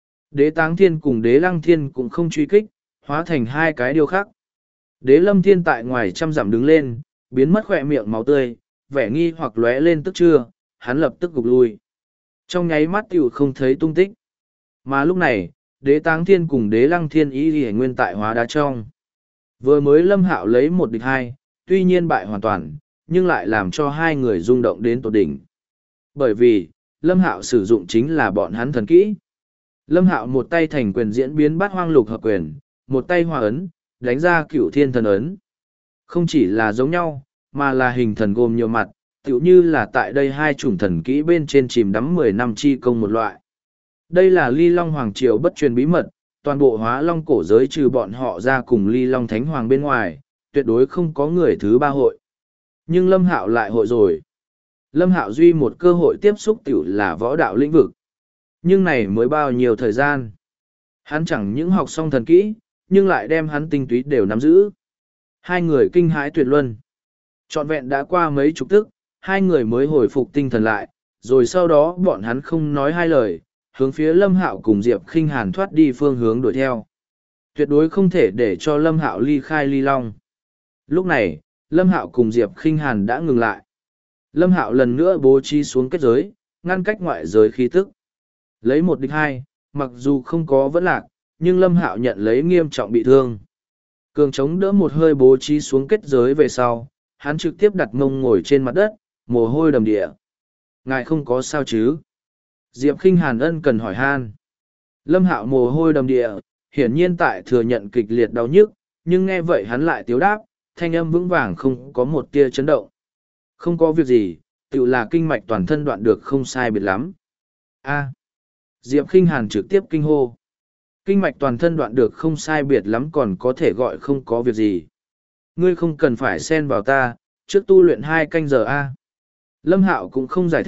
Đế Táng Thiên cùng Đế Lăng Thiên cũng không truy kích, hóa thành hai cái điều khác. Đế Lâm Thiên tại ngoài trăm dặm đứng lên, biến mất khỏe miệng máu tươi, vẻ nghi hoặc lóe lên tức chưa, hắn lập tức gục lui. Trong nháy mắt tiểu không thấy tung tích. Mà lúc này, Đế Táng Thiên cùng Đế Lăng Thiên ý thì nguyên tại hóa đá trong. Vừa mới Lâm Hạo lấy một địch hai, tuy nhiên bại hoàn toàn, nhưng lại làm cho hai người rung động đến tột đỉnh. Bởi vì, Lâm Hạo sử dụng chính là bọn hắn thần kỹ. Lâm Hạo một tay thành quyền diễn biến bát hoang lục hợp quyền, một tay hòa ấn, đánh ra cửu thiên thần ấn. Không chỉ là giống nhau, mà là hình thần gồm nhiều mặt, tựu như là tại đây hai chủng thần kỹ bên trên chìm đắm 10 năm chi công một loại. Đây là Ly Long Hoàng Triều bất truyền bí mật, toàn bộ hóa long cổ giới trừ bọn họ ra cùng Ly Long Thánh Hoàng bên ngoài, tuyệt đối không có người thứ ba hội. Nhưng Lâm Hạo lại hội rồi. Lâm Hạo duy một cơ hội tiếp xúc tiểu là võ đạo lĩnh vực. Nhưng này mới bao nhiêu thời gian. Hắn chẳng những học xong thần kỹ, nhưng lại đem hắn tinh túy đều nắm giữ. Hai người kinh hãi tuyệt luân. Trọn vẹn đã qua mấy chục tức, hai người mới hồi phục tinh thần lại, rồi sau đó bọn hắn không nói hai lời, hướng phía Lâm Hạo cùng Diệp Khinh Hàn thoát đi phương hướng đuổi theo. Tuyệt đối không thể để cho Lâm Hạo ly khai Ly Long. Lúc này, Lâm Hạo cùng Diệp Khinh Hàn đã ngừng lại. Lâm Hạo lần nữa bố trí xuống kết giới, ngăn cách ngoại giới khí tức. Lấy một địch hai, mặc dù không có vẫn lạc, nhưng Lâm Hạo nhận lấy nghiêm trọng bị thương. Cường chống đỡ một hơi bố trí xuống kết giới về sau, hắn trực tiếp đặt mông ngồi trên mặt đất, mồ hôi đầm địa. Ngài không có sao chứ? Diệp Khinh Hàn ân cần hỏi han. Lâm Hạo mồ hôi đầm địa, hiển nhiên tại thừa nhận kịch liệt đau nhức, nhưng nghe vậy hắn lại tiếu đáp, thanh âm vững vàng không có một tia chấn động. Không có việc gì, tự là kinh mạch toàn thân đoạn được không sai biệt lắm. A. Diệp Khinh Hàn trực tiếp kinh hô. Kinh mạch toàn thân đoạn được không sai biệt lắm còn có thể gọi không có việc gì. Ngươi không cần phải xen vào ta, trước tu luyện 2 canh giờ A. Lâm Hạo cũng không giải thích,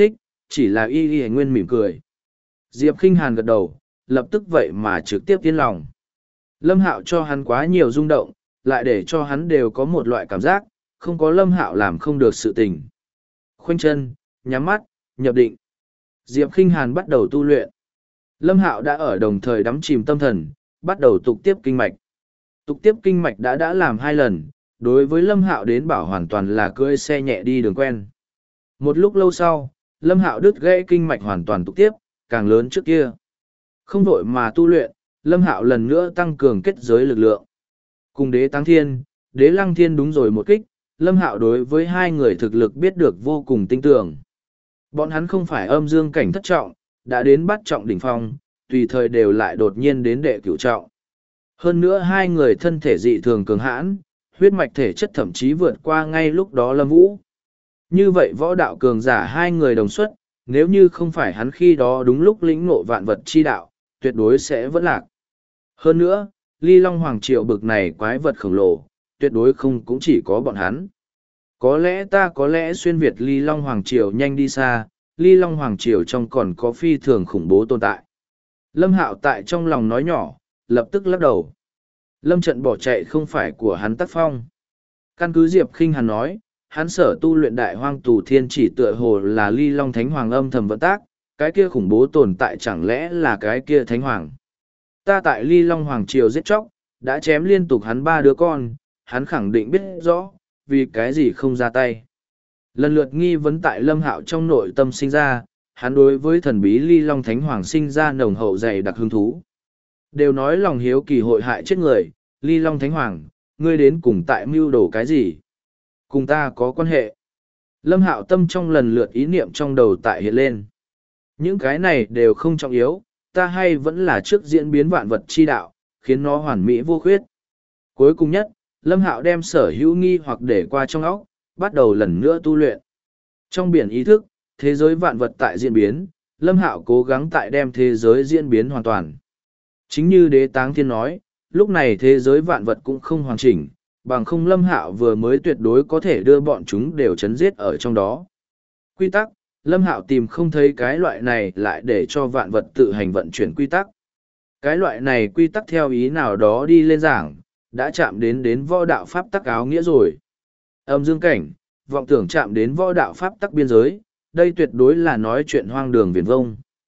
chỉ là y nguyên mỉm cười. Diệp Khinh Hàn gật đầu, lập tức vậy mà trực tiếp yên lòng. Lâm Hạo cho hắn quá nhiều rung động, lại để cho hắn đều có một loại cảm giác, không có Lâm Hạo làm không được sự tình. Khoanh chân, nhắm mắt, nhập định. Diệp Khinh Hàn bắt đầu tu luyện. Lâm Hạo đã ở đồng thời đắm chìm tâm thần, bắt đầu tục tiếp kinh mạch. Tục tiếp kinh mạch đã làm 2 lần, đối với Lâm Hạo đến bảo hoàn toàn là cưỡi xe nhẹ đi đường quen. Một lúc lâu sau, Lâm Hạo đứt gãy kinh mạch hoàn toàn tục tiếp, càng lớn trước kia. Không vội mà tu luyện, Lâm Hạo lần nữa tăng cường kết giới lực lượng. Cùng Đế Táng Thiên, Đế Lăng Thiên đúng rồi một kích, Lâm Hạo đối với 2 người thực lực biết được vô cùng tinh tường. Bọn hắn không phải âm dương cảnh thất trọng, đã đến bát trọng đỉnh phong, tùy thời đều lại đột nhiên đến đệ cửu trọng. Hơn nữa 2 người thân thể dị thường cường hãn, huyết mạch thể chất thậm chí vượt qua ngay lúc đó Lâm Vũ. Như vậy võ đạo cường giả 2 người đồng xuất, nếu như không phải hắn khi đó đúng lúc lĩnh ngộ vạn vật chi đạo, tuyệt đối sẽ vẫn lạc. Hơn nữa, Ly Long Hoàng Triều bực này quái vật khổng lồ, tuyệt đối không cũng chỉ có bọn hắn. Có lẽ ta có lẽ xuyên Việt Ly Long Hoàng Triều nhanh đi xa, Ly Long Hoàng Triều trong còn có phi thường khủng bố tồn tại. Lâm Hạo tại trong lòng nói nhỏ, lập tức lắc đầu. Lâm trận bỏ chạy không phải của hắn tác phong. Căn cứ Diệp Khinh Hàn nói, hắn sở tu luyện đại hoang tù thiên chỉ tựa hồ là Ly Long Thánh Hoàng âm thầm vận tác, cái kia khủng bố tồn tại chẳng lẽ là cái kia Thánh Hoàng. Ta tại Ly Long Hoàng Triều giết chóc, đã chém liên tục hắn 3 đứa con, hắn khẳng định biết rõ, vì cái gì không ra tay. Lần lượt nghi vấn tại Lâm Hạo trong nội tâm sinh ra, hắn đối với thần bí Ly Long Thánh Hoàng sinh ra nồng hậu dày đặc hứng thú. Đều nói lòng hiếu kỳ hội hại chết người, Ly Long Thánh Hoàng, ngươi đến cùng tại mưu đồ cái gì? Cùng ta có quan hệ. Lâm Hạo tâm trong lần lượt ý niệm trong đầu tại hiện lên. Những cái này đều không trọng yếu, ta hay vẫn là trước diễn biến vạn vật chi đạo, khiến nó hoàn mỹ vô khuyết. Cuối cùng nhất, Lâm Hạo đem sở hữu nghi hoặc để qua trong óc, bắt đầu lần nữa tu luyện. Trong biển ý thức, thế giới vạn vật tại diễn biến, Lâm Hạo cố gắng tại đem thế giới diễn biến hoàn toàn. Chính như Đế Táng Thiên nói, lúc này thế giới vạn vật cũng không hoàn chỉnh, bằng không Lâm Hạo vừa mới tuyệt đối có thể đưa bọn chúng đều chấn giết ở trong đó. Quy tắc, Lâm Hạo tìm không thấy cái loại này lại để cho vạn vật tự hành vận chuyển quy tắc. Cái loại này quy tắc theo ý nào đó đi lên giảng, đã chạm đến võ đạo pháp tắc áo nghĩa rồi. Âm dương cảnh, vọng tưởng chạm đến võ đạo pháp tắc biên giới, đây tuyệt đối là nói chuyện hoang đường viển vông.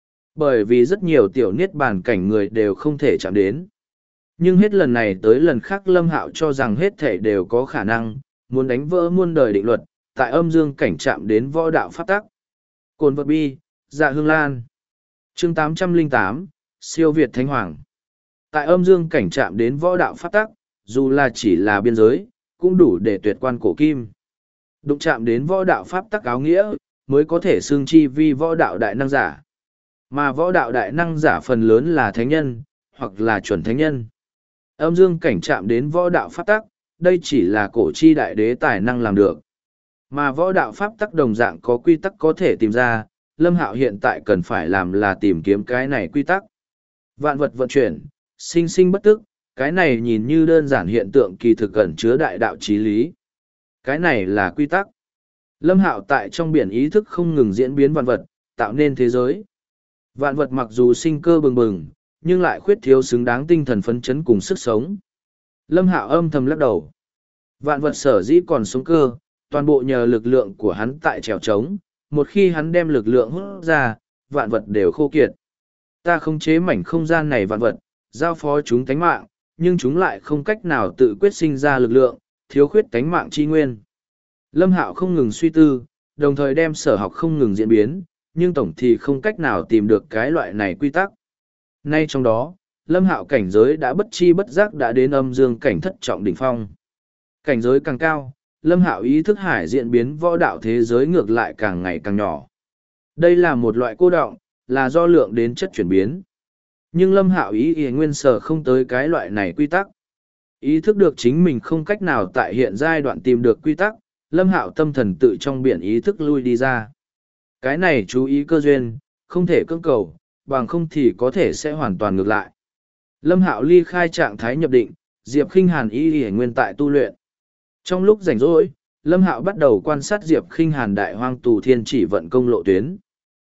Bởi vì rất nhiều tiểu niết bàn cảnh người đều không thể chạm đến. Nhưng hết lần này tới lần khác Lâm Hạo cho rằng hết thể đều có khả năng, muốn đánh vỡ muôn đời định luật, tại âm dương cảnh chạm đến võ đạo pháp tắc. Cồn vật bi, dạ hương lan. Chương 808, siêu Việt Thánh Hoàng. Tại âm dương cảnh chạm đến võ đạo pháp tắc, dù là chỉ là biên giới, cũng đủ để tuyệt quan cổ kim. Đụng chạm đến võ đạo pháp tắc áo nghĩa, mới có thể xưng chi vi võ đạo đại năng giả. Mà võ đạo đại năng giả phần lớn là thánh nhân, hoặc là chuẩn thánh nhân. Âm dương cảnh chạm đến võ đạo pháp tắc, đây chỉ là cổ chi đại đế tài năng làm được. Mà võ đạo pháp tắc đồng dạng có quy tắc có thể tìm ra, Lâm Hạo hiện tại cần phải làm là tìm kiếm cái này quy tắc. Vạn vật vận chuyển, sinh sinh bất tức, cái này nhìn như đơn giản hiện tượng kỳ thực ẩn chứa đại đạo chí lý. Cái này là quy tắc. Lâm Hạo tại trong biển ý thức không ngừng diễn biến vạn vật, tạo nên thế giới. Vạn vật mặc dù sinh cơ bừng bừng, nhưng lại khuyết thiếu xứng đáng tinh thần phấn chấn cùng sức sống. Lâm Hạo âm thầm lắc đầu. Vạn vật sở dĩ còn sống cơ, toàn bộ nhờ lực lượng của hắn tại trèo trống, một khi hắn đem lực lượng hút ra, vạn vật đều khô kiệt. Ta khống chế mảnh không gian này vạn vật, giao phó chúng tánh mạng, nhưng chúng lại không cách nào tự quyết sinh ra lực lượng, thiếu khuyết tánh mạng chi nguyên. Lâm Hạo không ngừng suy tư, đồng thời đem sở học không ngừng diễn biến, nhưng tổng thì không cách nào tìm được cái loại này quy tắc. Nay trong đó, Lâm Hạo cảnh giới đã bất chi bất giác đã đến âm dương cảnh thất trọng đỉnh phong. Cảnh giới càng cao, Lâm Hạo ý thức hải diễn biến võ đạo thế giới ngược lại càng ngày càng nhỏ. Đây là một loại cô đọng, là do lượng đến chất chuyển biến. Nhưng Lâm Hạo ý nguyên sở không tới cái loại này quy tắc. Ý thức được chính mình không cách nào tại hiện giai đoạn tìm được quy tắc, Lâm Hạo tâm thần tự trong biển ý thức lui đi ra. Cái này chú ý cơ duyên, không thể cưỡng cầu, bằng không thì có thể sẽ hoàn toàn ngược lại. Lâm Hạo ly khai trạng thái nhập định, Diệp Khinh Hàn y nguyên tại tu luyện. Trong lúc rảnh rỗi, Lâm Hạo bắt đầu quan sát Diệp Khinh Hàn đại hoang tù thiên chỉ vận công lộ tuyến.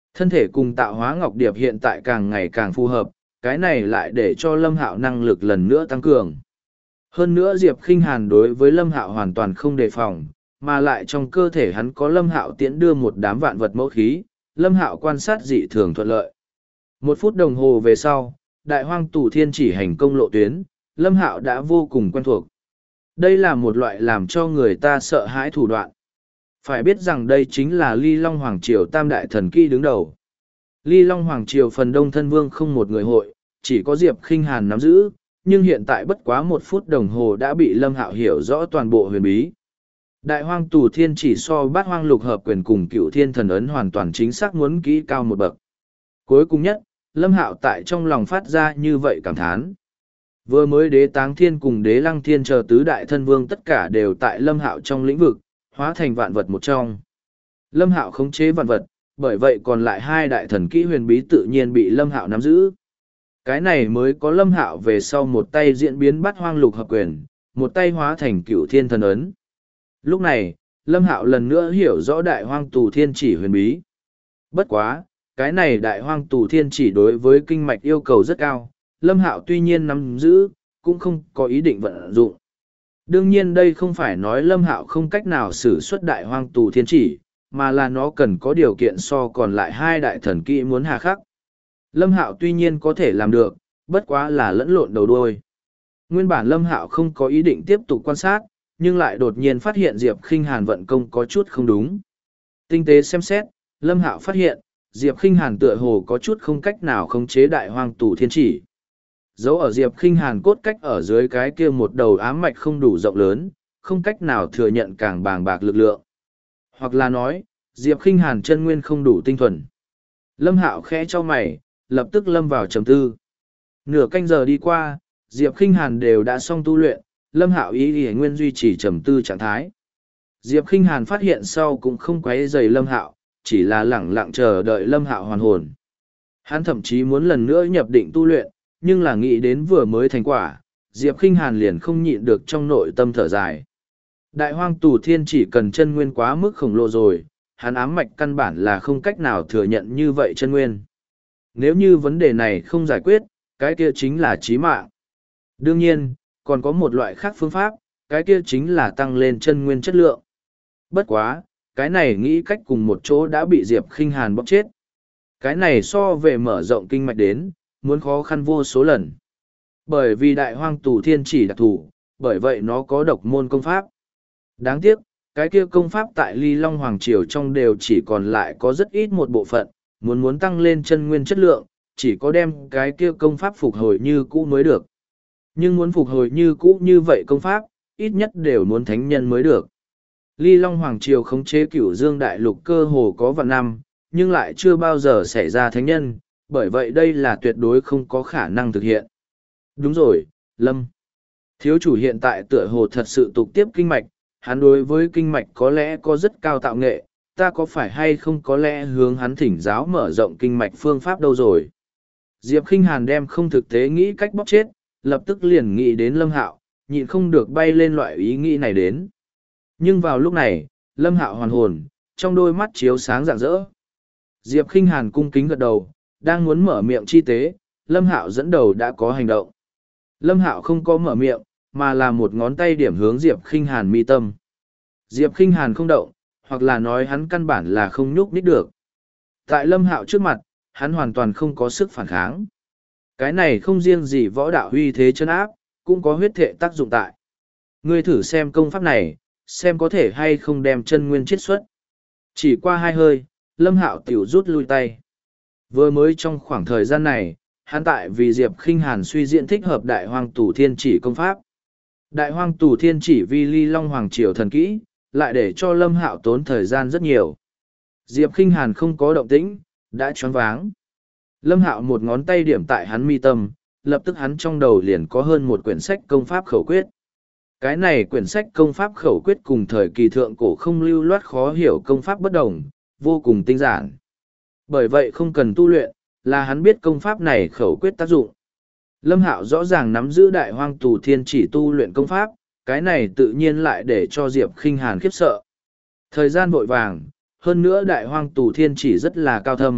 Thân thể cùng tạo hóa ngọc điệp hiện tại càng ngày càng phù hợp, cái này lại để cho Lâm Hạo năng lực lần nữa tăng cường. Hơn nữa Diệp Khinh Hàn đối với Lâm Hạo hoàn toàn không đề phòng, mà lại trong cơ thể hắn có Lâm Hạo tiễn đưa một đám vạn vật mẫu khí, Lâm Hạo quan sát dị thường thuận lợi. 1 phút đồng hồ về sau, Đại Hoang Tù Thiên Chỉ hành công lộ tuyến, Lâm Hạo đã vô cùng quen thuộc. Đây là một loại làm cho người ta sợ hãi thủ đoạn. Phải biết rằng đây chính là Ly Long Hoàng Triều Tam Đại Thần Kỹ đứng đầu. Ly Long Hoàng Triều phần đông thân vương không một người hội, chỉ có Diệp Khinh Hàn nắm giữ, nhưng hiện tại bất quá 1 phút đồng hồ đã bị Lâm Hạo hiểu rõ toàn bộ huyền bí. Đại Hoang Tù Thiên Chỉ so Bát Hoang Lục Hợp Quyền cùng Cựu Thiên Thần Ấn hoàn toàn chính xác muốn kỹ cao một bậc. Cuối cùng nhất, Lâm Hạo tại trong lòng phát ra như vậy cảm thán. Vừa mới Đế Táng Thiên cùng Đế Lăng Thiên chờ tứ đại thân vương tất cả đều tại Lâm Hạo trong lĩnh vực, hóa thành vạn vật một trong. Lâm Hạo khống chế vạn vật, bởi vậy còn lại 2 đại thần kỹ huyền bí tự nhiên bị Lâm Hạo nắm giữ. Cái này mới có Lâm Hạo về sau một tay diễn biến Bát Hoang Lục Hợp Quyền, một tay hóa thành Cựu Thiên Thần Ấn. Lúc này, Lâm Hạo lần nữa hiểu rõ Đại Hoang Tù Thiên Chỉ huyền bí. Bất quá, cái này Đại Hoang Tù Thiên Chỉ đối với kinh mạch yêu cầu rất cao, Lâm Hạo tuy nhiên nắm giữ, cũng không có ý định vận dụng. Đương nhiên đây không phải nói Lâm Hạo không cách nào sử xuất Đại Hoang Tù Thiên Chỉ, mà là nó cần có điều kiện so còn lại 2 đại thần kỹ muốn hà khắc. Lâm Hạo tuy nhiên có thể làm được, bất quá là lẫn lộn đầu đuôi. Nguyên bản Lâm Hạo không có ý định tiếp tục quan sát, nhưng lại đột nhiên phát hiện Diệp Khinh Hàn vận công có chút không đúng. Tinh tế xem xét, Lâm Hạo phát hiện, Diệp Khinh Hàn tựa hồ có chút không cách nào khống chế Đại Hoang Tù Thiên Chỉ. Dấu ở Diệp Khinh Hàn cốt cách ở dưới cái kia một đầu ám mạch không đủ rộng lớn, không cách nào thừa nhận càng bàng bạc lực lượng. Hoặc là nói, Diệp Khinh Hàn chân nguyên không đủ tinh thuần. Lâm Hạo khẽ cho mày, lập tức lâm vào trầm tư. Nửa canh giờ đi qua, Diệp Khinh Hàn đều đã xong tu luyện, Lâm Hạo ý nguyên duy trì trầm tư trạng thái. Diệp Khinh Hàn phát hiện sau cũng không quấy rầy Lâm Hạo, chỉ là lẳng lặng chờ đợi Lâm Hạo hoàn hồn. Hắn thậm chí muốn lần nữa nhập định tu luyện, nhưng là nghĩ đến vừa mới thành quả, Diệp Khinh Hàn liền không nhịn được trong nội tâm thở dài. Đại Hoang Tù Thiên chỉ cần chân nguyên quá mức khổng lồ rồi, hắn ám mạch căn bản là không cách nào thừa nhận như vậy chân nguyên. Nếu như vấn đề này không giải quyết, cái kia chính là chí mạng. Đương nhiên, còn có một loại khác phương pháp, cái kia chính là tăng lên chân nguyên chất lượng. Bất quá, cái này nghĩ cách cùng một chỗ đã bị Diệp Khinh Hàn bóp chết. Cái này so về mở rộng kinh mạch đến, muốn khó khăn vô số lần. Bởi vì Đại Hoang Tù Thiên chỉ đặc thù, bởi vậy nó có độc môn công pháp. Đáng tiếc, cái kia công pháp tại Ly Long Hoàng Triều trong đều chỉ còn lại có rất ít một bộ phận, muốn tăng lên chân nguyên chất lượng, chỉ có đem cái kia công pháp phục hồi như cũ mới được. Nhưng muốn phục hồi như cũ như vậy công pháp, ít nhất đều muốn thánh nhân mới được. Ly Long Hoàng Triều khống chế Cửu Dương Đại Lục cơ hồ có vạn năm, nhưng lại chưa bao giờ xảy ra thánh nhân, bởi vậy đây là tuyệt đối không có khả năng thực hiện. Đúng rồi, Lâm. Thiếu chủ hiện tại tựa hồ thật sự tục tiếp kinh mạch, hắn đối với kinh mạch có lẽ có rất cao tạo nghệ, ta có phải hay không có lẽ hướng hắn thỉnh giáo mở rộng kinh mạch phương pháp đâu rồi. Diệp Khinh Hàn đem không thực tế nghĩ cách bóc chết, lập tức liền nghĩ đến Lâm Hạo, nhịn không được bay lên loại ý nghĩ này đến. Nhưng vào lúc này, Lâm Hạo hoàn hồn, trong đôi mắt chiếu sáng rạng rỡ. Diệp Khinh Hàn cung kính gật đầu, đang muốn mở miệng chi tế, Lâm Hạo dẫn đầu đã có hành động. Lâm Hạo không có mở miệng, mà là một ngón tay điểm hướng Diệp Khinh Hàn mi tâm. Diệp Khinh Hàn không động, hoặc là nói hắn căn bản là không nhúc nhích được. Tại Lâm Hạo trước mặt, hắn hoàn toàn không có sức phản kháng. Cái này không riêng gì võ đạo huy thế chân áp, cũng có huyết thể tác dụng tại. Ngươi thử xem công pháp này, xem có thể hay không đem chân nguyên chiết xuất. Chỉ qua 2 hơi, Lâm Hạo tiểu rút lui tay. Vừa mới trong khoảng thời gian này, hắn tại vì Diệp Khinh Hàn suy diễn thích hợp Đại Hoang Tù Thiên chỉ công pháp. Đại Hoang Tù Thiên chỉ vi Ly Long Hoàng Triều thần kỹ, lại để cho Lâm Hạo tốn thời gian rất nhiều. Diệp Khinh Hàn không có động tĩnh, đã choáng váng. Lâm Hạo một ngón tay điểm tại hắn mi tâm, lập tức hắn trong đầu liền có hơn một quyển sách công pháp khẩu quyết. Cái này quyển sách công pháp khẩu quyết cùng thời kỳ thượng cổ không lưu loát khó hiểu công pháp bất đồng, vô cùng tinh giản. Bởi vậy không cần tu luyện, là hắn biết công pháp này khẩu quyết tác dụng. Lâm Hạo rõ ràng nắm giữ Đại Hoang Tù Thiên chỉ tu luyện công pháp, cái này tự nhiên lại để cho Diệp Khinh Hàn khiếp sợ. Thời gian vội vàng, hơn nữa Đại Hoang Tù Thiên chỉ rất là cao thâm,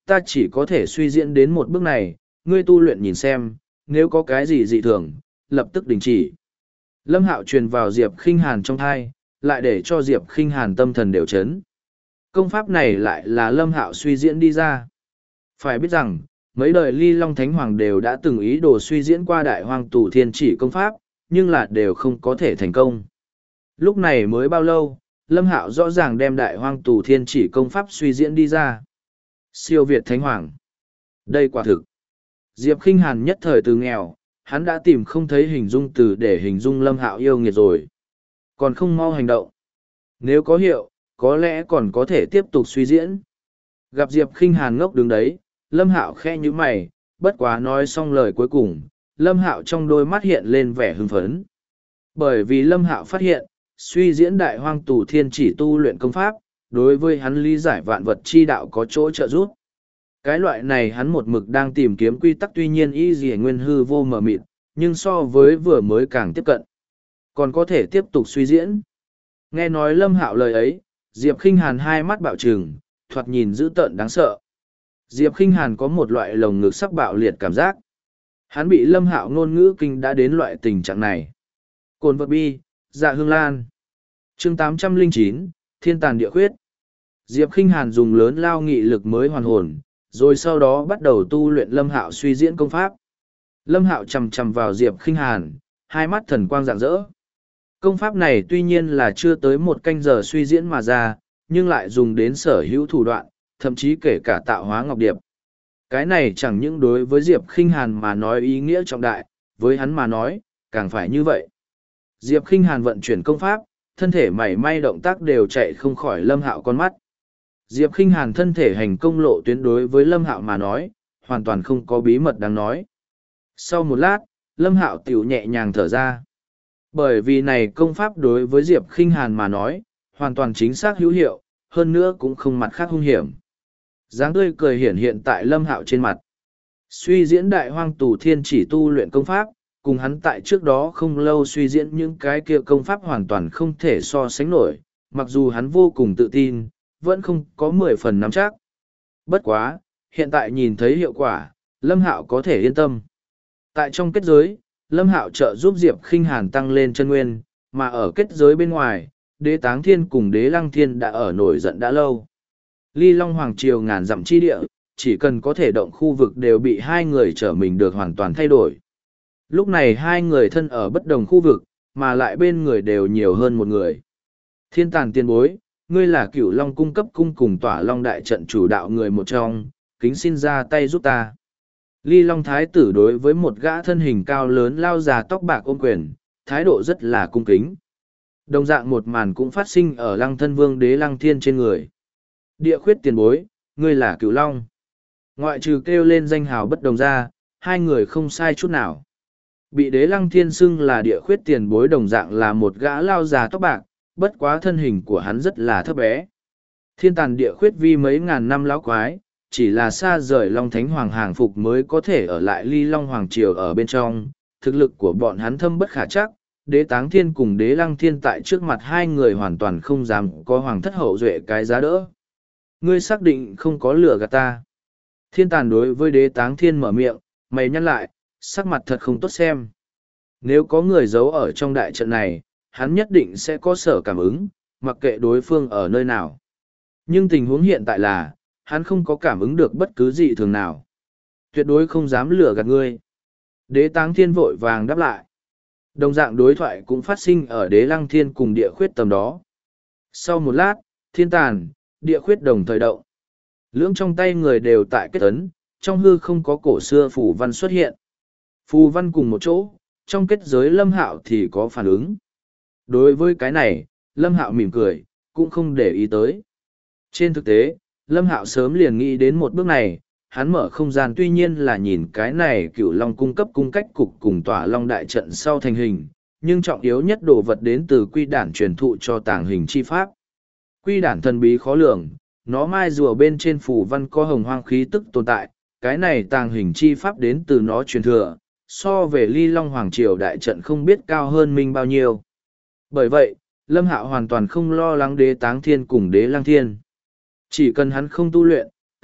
ta chỉ có thể suy diễn đến một bước này, ngươi tu luyện nhìn xem, nếu có cái gì dị thường, lập tức đình chỉ. Lâm Hạo truyền vào Diệp Khinh Hàn trong thai, lại để cho Diệp Khinh Hàn tâm thần đều chấn. Công pháp này lại là Lâm Hạo suy diễn đi ra. Phải biết rằng, mấy đời Ly Long Thánh Hoàng đều đã từng ý đồ suy diễn qua Đại Hoang Tù Thiên Chỉ công pháp, nhưng là đều không có thể thành công. Lúc này mới bao lâu, Lâm Hạo rõ ràng đem Đại Hoang Tù Thiên Chỉ công pháp suy diễn đi ra. Siêu Việt Thánh Hoàng. Đây quả thực. Diệp Khinh Hàn nhất thời từ nghèo, hắn đã tìm không thấy hình dung từ để hình dung Lâm Hạo yêu nghiệt rồi. Còn không mau hành động. Nếu có hiệu, có lẽ còn có thể tiếp tục suy diễn. Gặp Diệp Khinh Hàn ngốc đứng đấy, Lâm Hạo khẽ nhíu mày, bất quá nói xong lời cuối cùng, Lâm Hạo trong đôi mắt hiện lên vẻ hưng phấn. Bởi vì Lâm Hạo phát hiện, suy diễn Đại Hoang Tù Thiên Chỉ tu luyện công pháp, đối với hắn lý giải vạn vật chi đạo có chỗ trợ giúp. Cái loại này hắn một mực đang tìm kiếm quy tắc, tuy nhiên y dì nguyên hư vô mờ mịt, nhưng so với vừa mới càng tiếp cận. Còn có thể tiếp tục suy diễn. Nghe nói Lâm Hạo lời ấy, Diệp Khinh Hàn hai mắt bạo trừng, thoạt nhìn dữ tợn đáng sợ. Diệp Khinh Hàn có một loại lồng ngực sắc bạo liệt cảm giác. Hắn bị Lâm Hạo ngôn ngữ kinh đã đến loại tình trạng này. Cồn vật bi, dạ hương lan. Chương 809, Thiên tàn địa khuyết. Diệp Khinh Hàn dùng lớn lao nghị lực mới hoàn hồn, rồi sau đó bắt đầu tu luyện Lâm Hạo suy diễn công pháp. Lâm Hạo chằm chằm vào Diệp Khinh Hàn, hai mắt thần quang rạng rỡ. Công pháp này tuy nhiên là chưa tới một canh giờ suy diễn mà ra, nhưng lại dùng đến sở hữu thủ đoạn, thậm chí kể cả tạo hóa ngọc điệp. Cái này chẳng những đối với Diệp Khinh Hàn mà nói ý nghĩa trọng đại, với hắn mà nói, càng phải như vậy. Diệp Khinh Hàn vận chuyển công pháp, thân thể mảy may động tác đều chạy không khỏi Lâm Hạo con mắt. Diệp Khinh Hàn thân thể hành công lộ tuyến đối với Lâm Hạo mà nói, hoàn toàn không có bí mật đáng nói. Sau một lát, Lâm Hạo tiểu nhẹ nhàng thở ra. Bởi vì này công pháp đối với Diệp Khinh Hàn mà nói, hoàn toàn chính xác hữu hiệu, hơn nữa cũng không mặt khác hung hiểm. Dáng tươi cười hiển hiện tại Lâm Hạo trên mặt. Suy diễn Đại Hoang Tù Thiên Chỉ tu luyện công pháp, cùng hắn tại trước đó không lâu suy diễn những cái kia công pháp hoàn toàn không thể so sánh nổi, mặc dù hắn vô cùng tự tin, vẫn không có 10 phần nắm chắc. Bất quá, hiện tại nhìn thấy hiệu quả, Lâm Hạo có thể yên tâm. Tại trong kết giới, Lâm Hạo trợ giúp Diệp Khinh Hàn tăng lên chân nguyên, mà ở kết giới bên ngoài, Đế Táng Thiên cùng Đế Lăng Thiên đã ở nổi giận đã lâu. Ly Long Hoàng Triều ngàn dặm chi địa, chỉ cần có thể động khu vực đều bị hai người trở mình được hoàn toàn thay đổi. Lúc này hai người thân ở bất đồng khu vực, mà lại bên người đều nhiều hơn một người. Thiên tàn tiên bối, ngươi là Cửu Long cung cấp cung cùng Tỏa Long đại trận chủ đạo người một trong, kính xin ra tay giúp ta. Ly Long Thái tử đối với một gã thân hình cao lớn lao già tóc bạc ôm quyền, thái độ rất là cung kính. Đồng dạng một màn cũng phát sinh ở Lăng Thân Vương Đế Lăng Thiên trên người. Địa khuyết tiền bối, ngươi là Cửu Long. Ngoại trừ kêu lên danh hào bất đồng ra, hai người không sai chút nào. Bị Đế Lăng Thiên xưng là địa khuyết tiền bối đồng dạng là một gã lao già tóc bạc, bất quá thân hình của hắn rất là thấp bé. Thiên tàn địa khuyết vi mấy ngàn năm lão quái, chỉ là xa rời Long Thánh Hoàng hàng phục mới có thể ở lại Ly Long Hoàng Triều ở bên trong, thực lực của bọn hắn thâm bất khả chắc, Đế Táng Thiên cùng Đế Lăng Thiên tại trước mặt hai người hoàn toàn không dám có hoàng thất hậu duệ cái giá đỡ. Ngươi xác định không có lửa gạt ta. Thiên tàn đối với Đế Táng Thiên mở miệng, mày nhăn lại, sắc mặt thật không tốt xem. Nếu có người giấu ở trong đại trận này, hắn nhất định sẽ có sở cảm ứng, mặc kệ đối phương ở nơi nào. Nhưng tình huống hiện tại là, hắn không có cảm ứng được bất cứ gì thường nào. Tuyệt đối không dám lừa gạt ngươi. Đế Táng Thiên vội vàng đáp lại. Đồng dạng đối thoại cũng phát sinh ở Đế Lăng Thiên cùng địa khuyết tầm đó. Sau một lát, thiên tàn, địa khuyết đồng thời động. Lưỡng trong tay người đều tại kết ấn, trong hư không có cổ xưa phù văn xuất hiện. Phù văn cùng một chỗ, trong kết giới Lâm Hạo thì có phản ứng. Đối với cái này, Lâm Hạo mỉm cười, cũng không để ý tới. Trên thực tế, Lâm Hạo sớm liền nghĩ đến một bước này, hắn mở không gian tuy nhiên là nhìn cái này Cửu Long cung cấp cung cách cục cùng Tỏa Long đại trận sau thành hình, nhưng trọng yếu nhất đồ vật đến từ quy đản truyền thụ cho tàng hình chi pháp. Quy đản thần bí khó lường, nó mai rùa bên trên phù văn có hồng hoang khí tức tồn tại, cái này tàng hình chi pháp đến từ nó truyền thừa, so về Ly Long Hoàng Triều đại trận không biết cao hơn mình bao nhiêu. Bởi vậy, Lâm Hạo hoàn toàn không lo lắng Đế Táng Thiên cùng Đế Lăng Thiên. Chỉ cần hắn không tu luyện,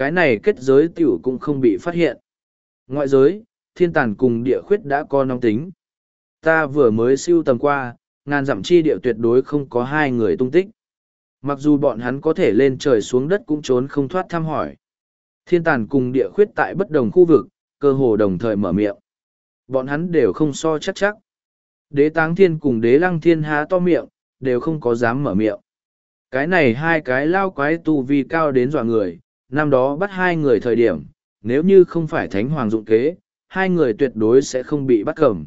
cái này kết giới tiểu cũng không bị phát hiện. Ngoại giới, thiên tàn cùng địa khuyết đã có nóng tính. Ta vừa mới siêu tầm qua, ngàn dặm chi địa tuyệt đối không có hai người tung tích. Mặc dù bọn hắn có thể lên trời xuống đất cũng trốn không thoát thăm hỏi. Thiên tàn cùng địa khuyết tại bất đồng khu vực, cơ hồ đồng thời mở miệng. Bọn hắn đều không so chắc chắc. Đế táng thiên cùng đế lăng thiên há to miệng, đều không có dám mở miệng. Cái này hai cái lao quái tu vi cao đến dọa người, năm đó bắt hai người thời điểm, nếu như không phải thánh hoàng dụng kế, hai người tuyệt đối sẽ không bị bắt cầm.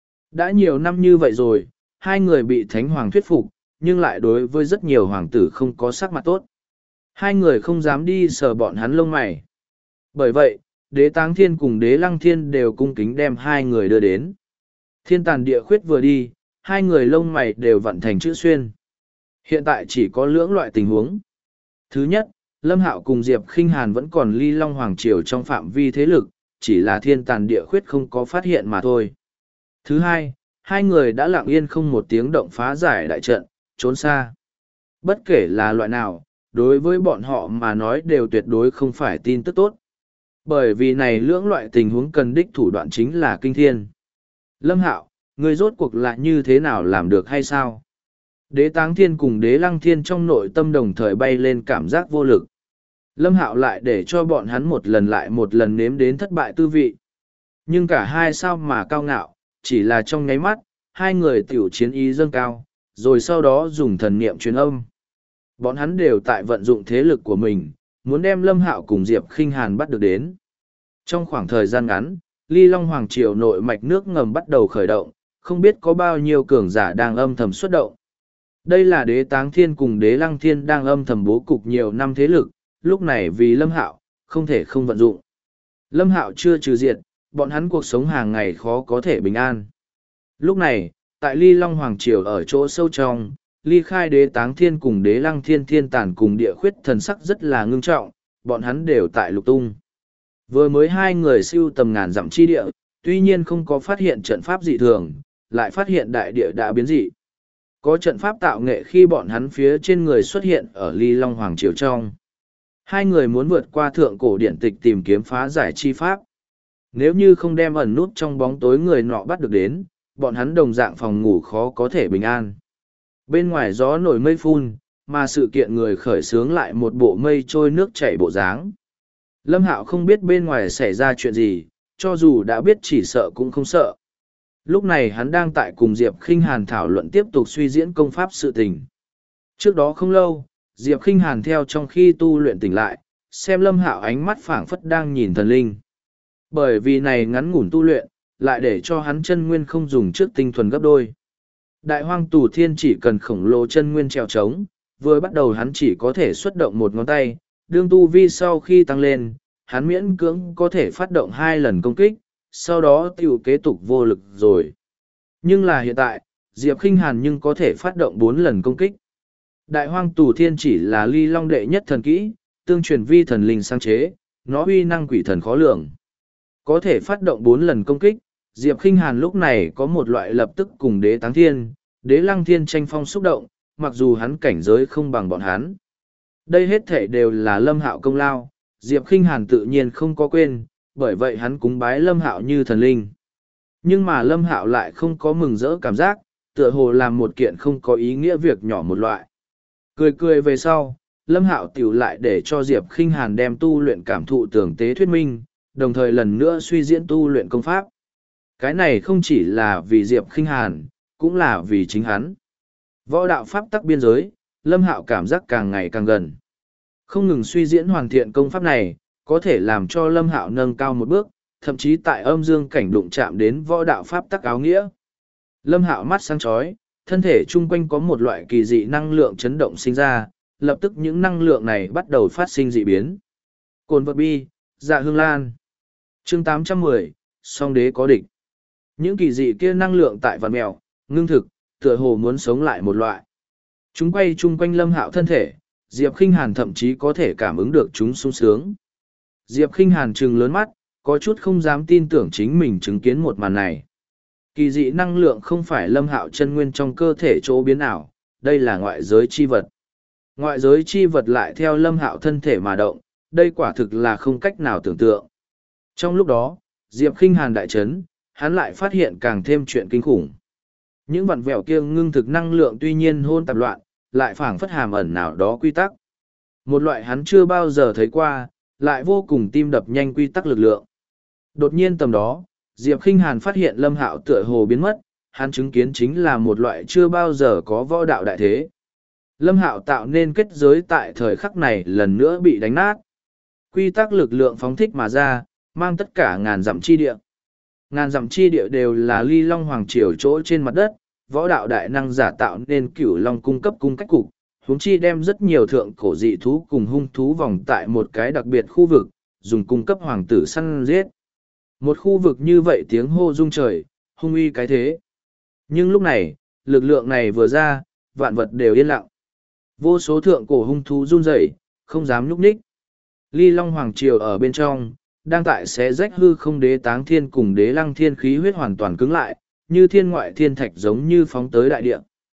Đã nhiều năm như vậy rồi, hai người bị thánh hoàng thuyết phục, nhưng lại đối với rất nhiều hoàng tử không có sắc mặt tốt. Hai người không dám đi sờ bọn hắn lông mày. Bởi vậy, đế táng thiên cùng đế lăng thiên đều cung kính đem hai người đưa đến. Thiên tàn địa khuyết vừa đi, hai người lông mày đều vặn thành chữ xuyên. Hiện tại chỉ có lưỡng loại tình huống. Thứ nhất, Lâm Hạo cùng Diệp Khinh Hàn vẫn còn ly Long Hoàng Triều trong phạm vi thế lực, chỉ là thiên tàn địa khuyết không có phát hiện mà thôi. Thứ hai, hai người đã lặng yên không một tiếng động phá giải đại trận, trốn xa. Bất kể là loại nào, đối với bọn họ mà nói đều tuyệt đối không phải tin tức tốt. Bởi vì này lưỡng loại tình huống cần đích thủ đoạn chính là kinh thiên. Lâm Hạo, ngươi rốt cuộc lại như thế nào làm được hay sao? Đế táng thiên cùng đế lăng thiên trong nội tâm đồng thời bay lên cảm giác vô lực. Lâm Hạo lại để cho bọn hắn một lần lại một lần nếm đến thất bại tư vị. Nhưng cả hai sao mà cao ngạo, chỉ là trong nháy mắt, hai người tiểu chiến ý dâng cao, rồi sau đó dùng thần niệm truyền âm. Bọn hắn đều tại vận dụng thế lực của mình, muốn đem Lâm Hạo cùng Diệp Khinh Hàn bắt được đến. Trong khoảng thời gian ngắn, Ly Long Hoàng Triều nội mạch nước ngầm bắt đầu khởi động, không biết có bao nhiêu cường giả đang âm thầm xuất động. Đây là đế táng thiên cùng đế lăng thiên đang âm thầm bố cục nhiều năm thế lực, lúc này vì Lâm Hạo, không thể không vận dụng. Lâm Hạo chưa trừ diệt, bọn hắn cuộc sống hàng ngày khó có thể bình an. Lúc này, tại Ly Long Hoàng Triều ở chỗ sâu trong, Ly Khai đế táng thiên cùng đế lăng thiên thiên tàn cùng địa khuyết thần sắc rất là ngưng trọng, bọn hắn đều tại lục tung. Vừa mới hai người siêu tầm ngàn dặm chi địa, tuy nhiên không có phát hiện trận pháp dị thường, lại phát hiện đại địa đã biến dị. Có trận pháp tạo nghệ khi bọn hắn phía trên người xuất hiện ở Ly Long Hoàng Triều trong. Hai người muốn vượt qua thượng cổ điển tịch tìm kiếm phá giải chi pháp. Nếu như không đem ẩn nút trong bóng tối người nọ bắt được đến, bọn hắn đồng dạng phòng ngủ khó có thể bình an. Bên ngoài gió nổi mây phun, mà sự kiện người khởi xướng lại một bộ mây trôi nước chảy bộ dáng. Lâm Hạo không biết bên ngoài xảy ra chuyện gì, cho dù đã biết chỉ sợ cũng không sợ. Lúc này hắn đang tại cùng Diệp Khinh Hàn thảo luận tiếp tục suy diễn công pháp sự tình. Trước đó không lâu, Diệp Khinh Hàn theo trong khi tu luyện tỉnh lại, xem Lâm Hạo ánh mắt phảng phất đang nhìn thần linh. Bởi vì này ngắn ngủn tu luyện, lại để cho hắn chân nguyên không dùng trước tinh thuần gấp đôi. Đại hoang tù thiên chỉ cần khổng lồ chân nguyên trèo trống, vừa bắt đầu hắn chỉ có thể xuất động một ngón tay, đương tu vi sau khi tăng lên, hắn miễn cưỡng có thể phát động 2 lần công kích, sau đó tiểu kế tục vô lực rồi. Nhưng là hiện tại, Diệp Khinh Hàn nhưng có thể phát động 4 lần công kích. Đại hoang tù thiên chỉ là Ly Long đệ nhất thần kỹ, tương truyền vi thần linh sáng chế, nó uy năng quỷ thần khó lường. Có thể phát động 4 lần công kích, Diệp Khinh Hàn lúc này có một loại lập tức cùng đế táng thiên, đế lăng thiên tranh phong xúc động, mặc dù hắn cảnh giới không bằng bọn hắn. Đây hết thể đều là Lâm Hạo công lao, Diệp Khinh Hàn tự nhiên không có quên, bởi vậy hắn cúng bái Lâm Hạo như thần linh. Nhưng mà Lâm Hạo lại không có mừng rỡ cảm giác, tựa hồ làm một kiện không có ý nghĩa việc nhỏ một loại. Cười cười về sau, Lâm Hạo tiểu lại để cho Diệp Khinh Hàn đem tu luyện cảm thụ tưởng tế thuyết minh, đồng thời lần nữa suy diễn tu luyện công pháp. Cái này không chỉ là vì Diệp Khinh Hàn, cũng là vì chính hắn. Võ đạo pháp tắc biên giới, Lâm Hạo cảm giác càng ngày càng gần. Không ngừng suy diễn hoàn thiện công pháp này, có thể làm cho Lâm Hạo nâng cao một bước, thậm chí tại âm dương cảnh đụng chạm đến võ đạo pháp tắc áo nghĩa. Lâm Hạo mắt sáng chói, thân thể chung quanh có một loại kỳ dị năng lượng chấn động sinh ra, lập tức những năng lượng này bắt đầu phát sinh dị biến. Cồn vật bi, dạ hương lan. Chương 810, song đế có địch. Những kỳ dị kia năng lượng tại vạn mèo, ngưng thực, tựa hồ muốn sống lại một loại. Chúng quay chung quanh Lâm Hạo thân thể, Diệp Khinh Hàn thậm chí có thể cảm ứng được chúng sung sướng. Diệp Khinh Hàn trừng lớn mắt, có chút không dám tin tưởng chính mình chứng kiến một màn này. Kỳ dị năng lượng không phải Lâm Hạo chân nguyên trong cơ thể chỗ biến ảo, đây là ngoại giới chi vật. Ngoại giới chi vật lại theo Lâm Hạo thân thể mà động, đây quả thực là không cách nào tưởng tượng. Trong lúc đó, Diệp Khinh Hàn đại chấn, hắn lại phát hiện càng thêm chuyện kinh khủng. Những vặn vẹo kia ngưng thực năng lượng tuy nhiên hôn tạp loạn, lại phảng phất hàm ẩn nào đó quy tắc. Một loại hắn chưa bao giờ thấy qua, lại vô cùng tim đập nhanh quy tắc lực lượng. Đột nhiên tầm đó, Diệp Khinh Hàn phát hiện Lâm Hạo tựa hồ biến mất, hắn chứng kiến chính là một loại chưa bao giờ có võ đạo đại thế. Lâm Hạo tạo nên kết giới tại thời khắc này lần nữa bị đánh nát. Quy tắc lực lượng phóng thích mà ra, mang tất cả ngàn dặm chi địa. Ngàn dặm chi địa đều là Ly Long Hoàng Triều chỗ trên mặt đất, võ đạo đại năng giả tạo nên Cửu Long cung cấp cung cách cục, huống chi đem rất nhiều thượng cổ dị thú cùng hung thú vòng tại một cái đặc biệt khu vực, dùng cung cấp hoàng tử săn giết. Một khu vực như vậy tiếng hô rung trời, hung uy cái thế. Nhưng lúc này, lực lượng này vừa ra, vạn vật đều yên lặng. Vô số thượng cổ hung thú run rẩy, không dám nhúc nhích. Ly Long Hoàng Triều ở bên trong, đang tại xé rách hư không đế táng thiên cùng đế lăng thiên khí huyết hoàn toàn cứng lại, như thiên ngoại thiên thạch giống như phóng tới đại địa.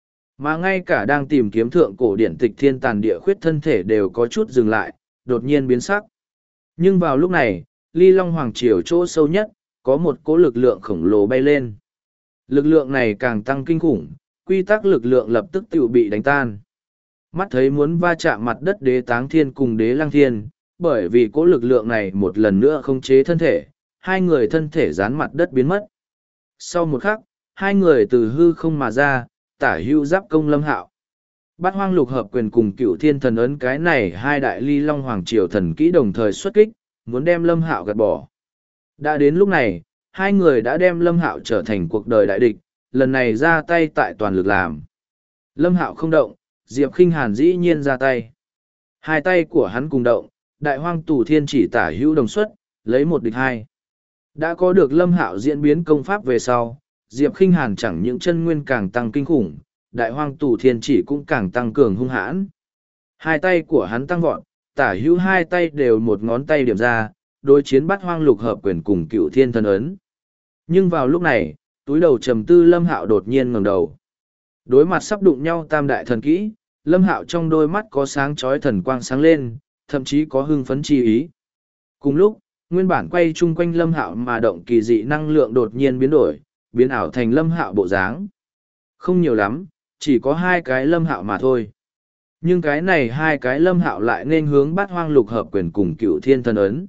Mà ngay cả đang tìm kiếm thượng cổ điển tịch thiên tàn địa khuyết thân thể đều có chút dừng lại, đột nhiên biến sắc. Nhưng vào lúc này, Ly Long Hoàng Triều chỗ sâu nhất, có một cỗ lực lượng khổng lồ bay lên. Lực lượng này càng tăng kinh khủng, quy tắc lực lượng lập tức tự bị đánh tan. Mắt thấy muốn va chạm mặt đất đế táng thiên cùng đế lăng thiên, bởi vì cỗ lực lượng này một lần nữa không chế thân thể, hai người thân thể dán mặt đất biến mất. Sau một khắc, hai người từ hư không mà ra, tả hưu giáp công Lâm Hạo. Bát Hoang Lục Hợp Quyền cùng Cựu Thiên Thần Ấn cái này hai đại Ly Long Hoàng Triều thần kỹ đồng thời xuất kích, muốn đem Lâm Hạo gạt bỏ. Đã đến lúc này, hai người đã đem Lâm Hạo trở thành cuộc đời đại địch, lần này ra tay tại toàn lực làm. Lâm Hạo không động, Diệp Khinh Hàn dĩ nhiên ra tay. Hai tay của hắn cùng động, đại hoang tù thiên chỉ tả hữu đồng xuất, lấy một địch hai. Đã có được Lâm Hạo diễn biến công pháp về sau, Diệp Khinh Hàn chẳng những chân nguyên càng tăng kinh khủng, đại hoang tù thiên chỉ cũng càng tăng cường hung hãn. Hai tay của hắn tăng vọt, tả hữu hai tay đều một ngón tay điểm ra, đối chiến Bát Hoang Lục Hợp Quyền cùng Cựu Thiên Thần Ấn. Nhưng vào lúc này, túi đầu trầm tư Lâm Hạo đột nhiên ngẩng đầu. Đối mặt sắp đụng nhau tam đại thần kỹ, Lâm Hạo trong đôi mắt có sáng chói thần quang sáng lên, thậm chí có hưng phấn chi ý. Cùng lúc, nguyên bản quay chung quanh Lâm Hạo mà động kỳ dị năng lượng đột nhiên biến đổi, biến ảo thành Lâm Hạo bộ dáng. Không nhiều lắm, chỉ có hai cái Lâm Hạo mà thôi. Nhưng cái này hai cái Lâm Hạo lại nên hướng Bát Hoang Lục Hợp Quyền cùng Cựu Thiên Thần Ấn.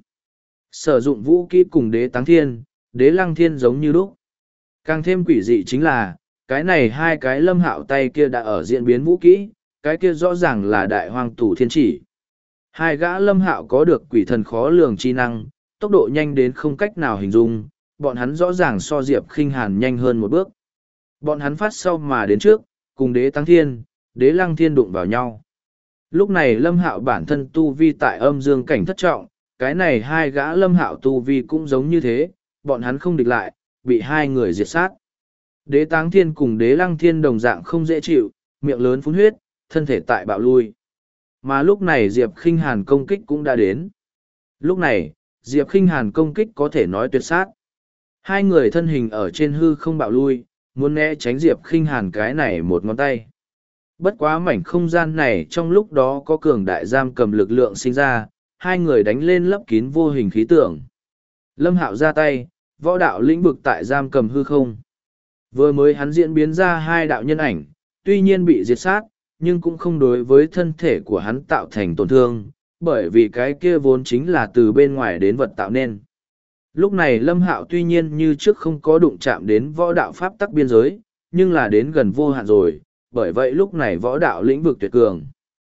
Sử dụng vũ kỹ cùng đế táng thiên, đế lăng thiên giống như lúc. Càng thêm quỷ dị chính là, cái này hai cái Lâm Hạo tay kia đã ở diễn biến vũ kỹ, cái kia rõ ràng là đại hoang tù thiên chỉ. Hai gã Lâm Hạo có được quỷ thần khó lường chi năng, tốc độ nhanh đến không cách nào hình dung, bọn hắn rõ ràng so Diệp Khinh Hàn nhanh hơn một bước. Bọn hắn phát sau mà đến trước, cùng đế táng thiên, đế lăng thiên đụng vào nhau. Lúc này Lâm Hạo bản thân tu vi tại âm dương cảnh thất trọng, cái này hai gã Lâm Hạo tu vi cũng giống như thế, bọn hắn không địch lại, bị hai người diệt sát. Đế táng thiên cùng đế lăng thiên đồng dạng không dễ chịu, miệng lớn phun huyết, thân thể tại bạo lui. Mà lúc này Diệp Khinh Hàn công kích cũng đã đến. Lúc này, Diệp Khinh Hàn công kích có thể nói tuyệt sát. Hai người thân hình ở trên hư không bạo lui, muốn né tránh Diệp Khinh Hàn cái này một ngón tay. Bất quá mảnh không gian này trong lúc đó có cường đại giam cầm lực lượng sinh ra, hai người đánh lên lấp kín vô hình khí tượng. Lâm Hạo ra tay, võ đạo lĩnh vực tại giam cầm hư không. Vừa mới hắn diễn biến ra hai đạo nhân ảnh, tuy nhiên bị diệt sát, nhưng cũng không đối với thân thể của hắn tạo thành tổn thương, bởi vì cái kia vốn chính là từ bên ngoài đến vật tạo nên. Lúc này Lâm Hạo tuy nhiên như trước không có đụng chạm đến võ đạo pháp tắc biên giới, nhưng là đến gần vô hạn rồi, bởi vậy lúc này võ đạo lĩnh vực tuyệt cường.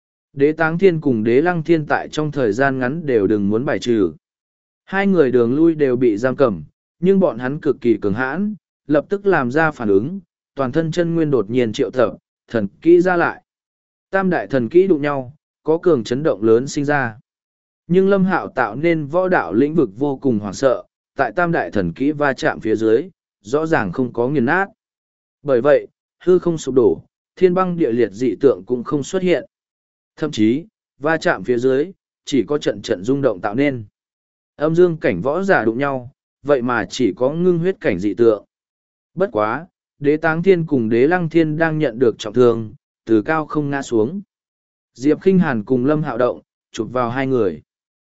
Đế táng thiên cùng đế lăng thiên tại trong thời gian ngắn đều đừng muốn bài trừ. Hai người đường lui đều bị giam cầm, nhưng bọn hắn cực kỳ cường hãn, lập tức làm ra phản ứng, toàn thân chân nguyên đột nhiên triệu tập, thần kỹ ra lại. Tam đại thần kỹ đụng nhau, có cường chấn động lớn sinh ra. Nhưng Lâm Hạo tạo nên võ đạo lĩnh vực vô cùng hoảng sợ, tại tam đại thần kỹ va chạm phía dưới, rõ ràng không có nghiền nát. Bởi vậy, hư không sụp đổ, thiên băng địa liệt dị tượng cũng không xuất hiện. Thậm chí, va chạm phía dưới, chỉ có trận trận rung động tạo nên. Âm dương cảnh võ giả đụng nhau, vậy mà chỉ có ngưng huyết cảnh dị tượng. Bất quá, đế táng thiên cùng đế lăng thiên đang nhận được trọng thương, từ cao không ngã xuống. Diệp Khinh Hàn cùng Lâm Hạo động, chụp vào hai người.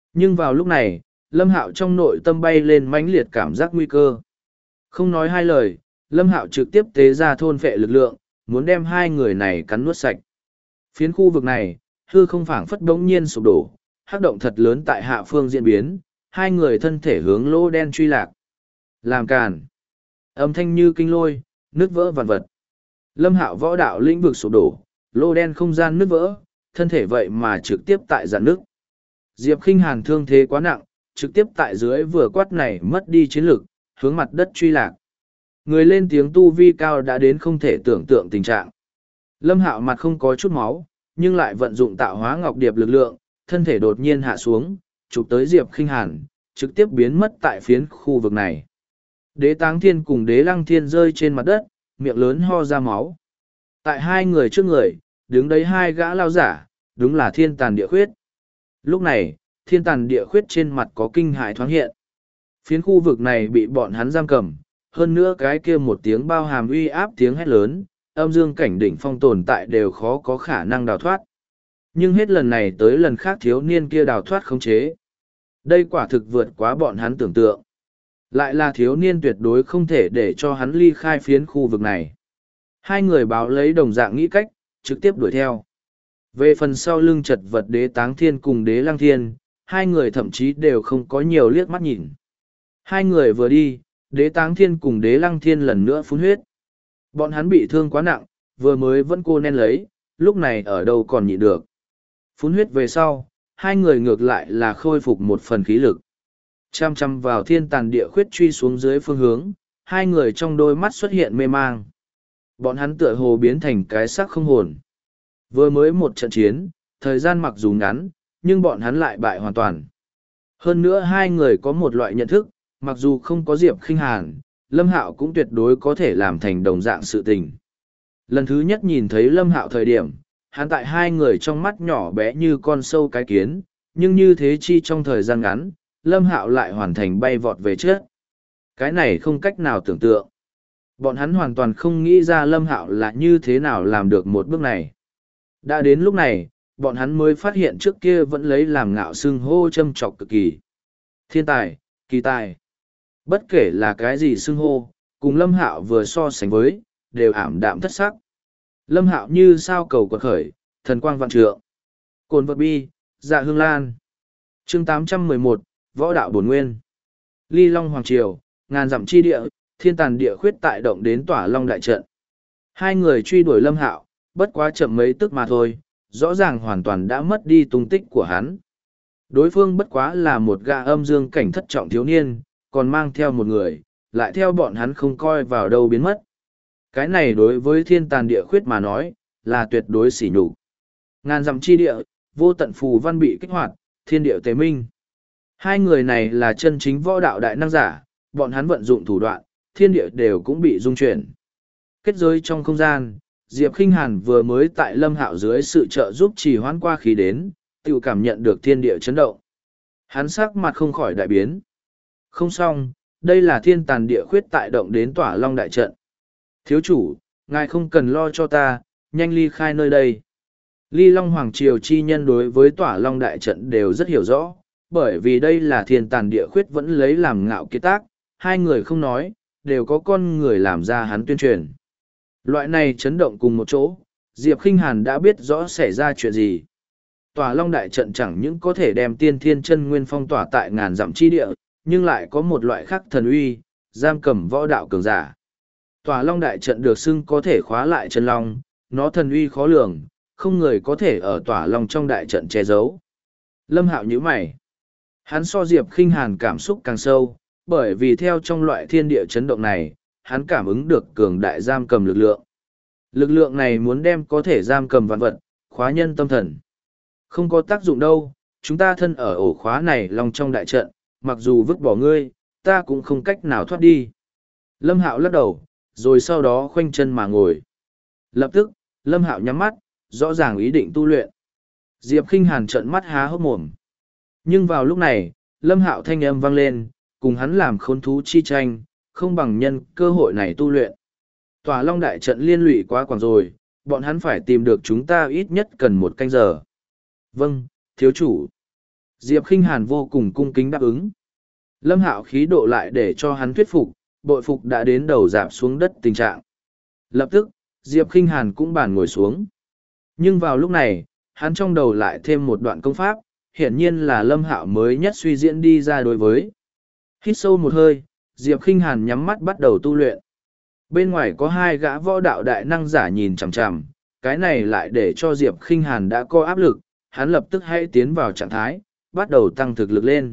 Nhưng vào lúc này, Lâm Hạo trong nội tâm bay lên mãnh liệt cảm giác nguy cơ. Không nói hai lời, Lâm Hạo trực tiếp tế ra thôn phệ lực lượng, muốn đem hai người này cắn nuốt sạch. Phiến khu vực này, hư không phảng phất đống nhiên sụp đổ, hắc động thật lớn tại hạ phương diễn biến, hai người thân thể hướng lỗ đen truy lạc. Làm càn. Âm thanh như kinh lôi, nứt vỡ vạn vật. Lâm Hạo võ đạo lĩnh vực sụp đổ, lỗ đen không gian nứt vỡ, thân thể vậy mà trực tiếp tại dạn nước. Diệp Khinh Hàn thương thế quá nặng, trực tiếp tại dưới vừa quát này mất đi chiến lực, hướng mặt đất truy lạc. Người lên tiếng tu vi cao đã đến không thể tưởng tượng tình trạng. Lâm Hạo mặt không có chút máu, nhưng lại vận dụng tạo hóa ngọc điệp lực lượng, thân thể đột nhiên hạ xuống, chụp tới Diệp Khinh Hàn, trực tiếp biến mất tại phiến khu vực này. Đế Táng Thiên cùng Đế Lăng Thiên rơi trên mặt đất, miệng lớn ho ra máu. Tại hai người trước người, đứng đấy hai gã lao giả, đúng là Thiên Tàn Địa Khuyết. Lúc này, Thiên Tàn Địa Khuyết trên mặt có kinh hãi thoáng hiện. Phiến khu vực này bị bọn hắn giam cầm, hơn nữa cái kia một tiếng bao hàm uy áp tiếng hét lớn, âm dương cảnh đỉnh phong tồn tại đều khó có khả năng đào thoát. Nhưng hết lần này tới lần khác thiếu niên kia đào thoát khống chế. Đây quả thực vượt quá bọn hắn tưởng tượng. Lại là thiếu niên tuyệt đối không thể để cho hắn ly khai phiến khu vực này. Hai người báo lấy đồng dạng nghĩ cách, trực tiếp đuổi theo. Về phần sau lưng chật vật Đế Táng Thiên cùng Đế Lăng Thiên, hai người thậm chí đều không có nhiều liếc mắt nhìn. Hai người vừa đi, Đế Táng Thiên cùng Đế Lăng Thiên lần nữa phun huyết. Bọn hắn bị thương quá nặng, vừa mới vẫn cô nên lấy, lúc này ở đâu còn nhịn được. Phun huyết về sau, hai người ngược lại là khôi phục một phần khí lực. Chăm chăm vào Thiên Tàn Địa Khuyết truy xuống dưới phương hướng, hai người trong đôi mắt xuất hiện mê mang. Bọn hắn tựa hồ biến thành cái xác không hồn. Vừa mới một trận chiến, thời gian mặc dù ngắn, nhưng bọn hắn lại bại hoàn toàn. Hơn nữa hai người có một loại nhận thức, mặc dù không có Diệp Khinh Hàn, Lâm Hạo cũng tuyệt đối có thể làm thành đồng dạng sự tình. Lần thứ nhất nhìn thấy Lâm Hạo thời điểm, hắn tại hai người trong mắt nhỏ bé như con sâu cái kiến, nhưng như thế chi trong thời gian ngắn, Lâm Hạo lại hoàn thành bay vọt về trước. Cái này không cách nào tưởng tượng. Bọn hắn hoàn toàn không nghĩ ra Lâm Hạo là như thế nào làm được một bước này. Đã đến lúc này, bọn hắn mới phát hiện trước kia vẫn lấy làm ngạo xưng hô châm chọc cực kỳ. Thiên tài, kỳ tài. Bất kể là cái gì xưng hô, cùng Lâm Hạo vừa so sánh với, đều ảm đạm thất sắc. Lâm Hạo như sao cầu quật khởi, thần quang vạn trượng. Cồn vật bi, dạ hương lan. Chương 811, Võ đạo bổn nguyên. Ly Long Hoàng Triều, ngàn dặm chi địa, Thiên Tàn Địa Khuyết tại động đến Tỏa Long đại trận. Hai người truy đuổi Lâm Hạo, bất quá chậm mấy tức mà thôi, rõ ràng hoàn toàn đã mất đi tung tích của hắn. Đối phương bất quá là một gã âm dương cảnh thất trọng thiếu niên, còn mang theo một người, lại theo bọn hắn không coi vào đâu biến mất. Cái này đối với Thiên Tàn Địa Khuyết mà nói, là tuyệt đối sỉ nhục. Ngàn dặm chi địa, vô tận phù văn bị kích hoạt, thiên địa tế minh. Hai người này là chân chính võ đạo đại năng giả, bọn hắn vận dụng thủ đoạn, thiên địa đều cũng bị dung chuyển. Kết giới trong không gian, Diệp Khinh Hàn vừa mới tại Lâm Hạo dưới sự trợ giúp trì hoãn qua khí đến, tự cảm nhận được thiên địa chấn động. Hắn sắc mặt không khỏi đại biến. Không xong, đây là Thiên Tàn Địa Khuyết tại động đến Tỏa Long đại trận. Thiếu chủ, ngài không cần lo cho ta, nhanh ly khai nơi đây. Ly Long Hoàng Triều chi nhân đối với Tỏa Long đại trận đều rất hiểu rõ, bởi vì đây là Thiên Tàn Địa Khuyết vẫn lấy làm ngạo kiệt tác, hai người không nói, đều có con người làm ra hắn tuyên truyền. Loại này chấn động cùng một chỗ, Diệp Khinh Hàn đã biết rõ xảy ra chuyện gì. Tỏa Long đại trận chẳng những có thể đem tiên thiên chân nguyên phong tỏa tại ngàn dặm chi địa, nhưng lại có một loại khác thần uy, giam cầm võ đạo cường giả. Tỏa Long đại trận được xưng có thể khóa lại chân long, nó thần uy khó lường, không người có thể ở Tỏa Long trong đại trận che giấu. Lâm Hạo nhíu mày. Hắn so Diệp Khinh Hàn cảm xúc càng sâu, bởi vì theo trong loại thiên địa chấn động này, hắn cảm ứng được cường đại giam cầm lực lượng. Lực lượng này muốn đem có thể giam cầm vạn vật, khóa nhân tâm thần. Không có tác dụng đâu, chúng ta thân ở ổ khóa này long trong đại trận, mặc dù vứt bỏ ngươi, ta cũng không cách nào thoát đi. Lâm Hạo lắc đầu, rồi sau đó khoanh chân mà ngồi. Lập tức, Lâm Hạo nhắm mắt, rõ ràng ý định tu luyện. Diệp Khinh Hàn trợn mắt há hốc mồm. Nhưng vào lúc này, Lâm Hạo thanh âm vang lên, cùng hắn làm khốn thú chi tranh, không bằng nhân cơ hội này tu luyện. Tỏa Long đại trận liên lụy quá quảng rồi, bọn hắn phải tìm được chúng ta ít nhất cần 1 canh giờ. Vâng, thiếu chủ. Diệp Khinh Hàn vô cùng cung kính đáp ứng. Lâm Hạo khí độ lại để cho hắn thuyết phục, bội phục đã đến đầu rạp xuống đất tình trạng. Lập tức, Diệp Khinh Hàn cũng bàn ngồi xuống. Nhưng vào lúc này, hắn trong đầu lại thêm một đoạn công pháp, hiển nhiên là Lâm Hạo mới nhất suy diễn đi ra đối với. Hít sâu một hơi, Diệp Khinh Hàn nhắm mắt bắt đầu tu luyện. Bên ngoài có hai gã võ đạo đại năng giả nhìn chằm chằm, cái này lại để cho Diệp Khinh Hàn đã có áp lực, hắn lập tức hãy tiến vào trạng thái, bắt đầu tăng thực lực lên.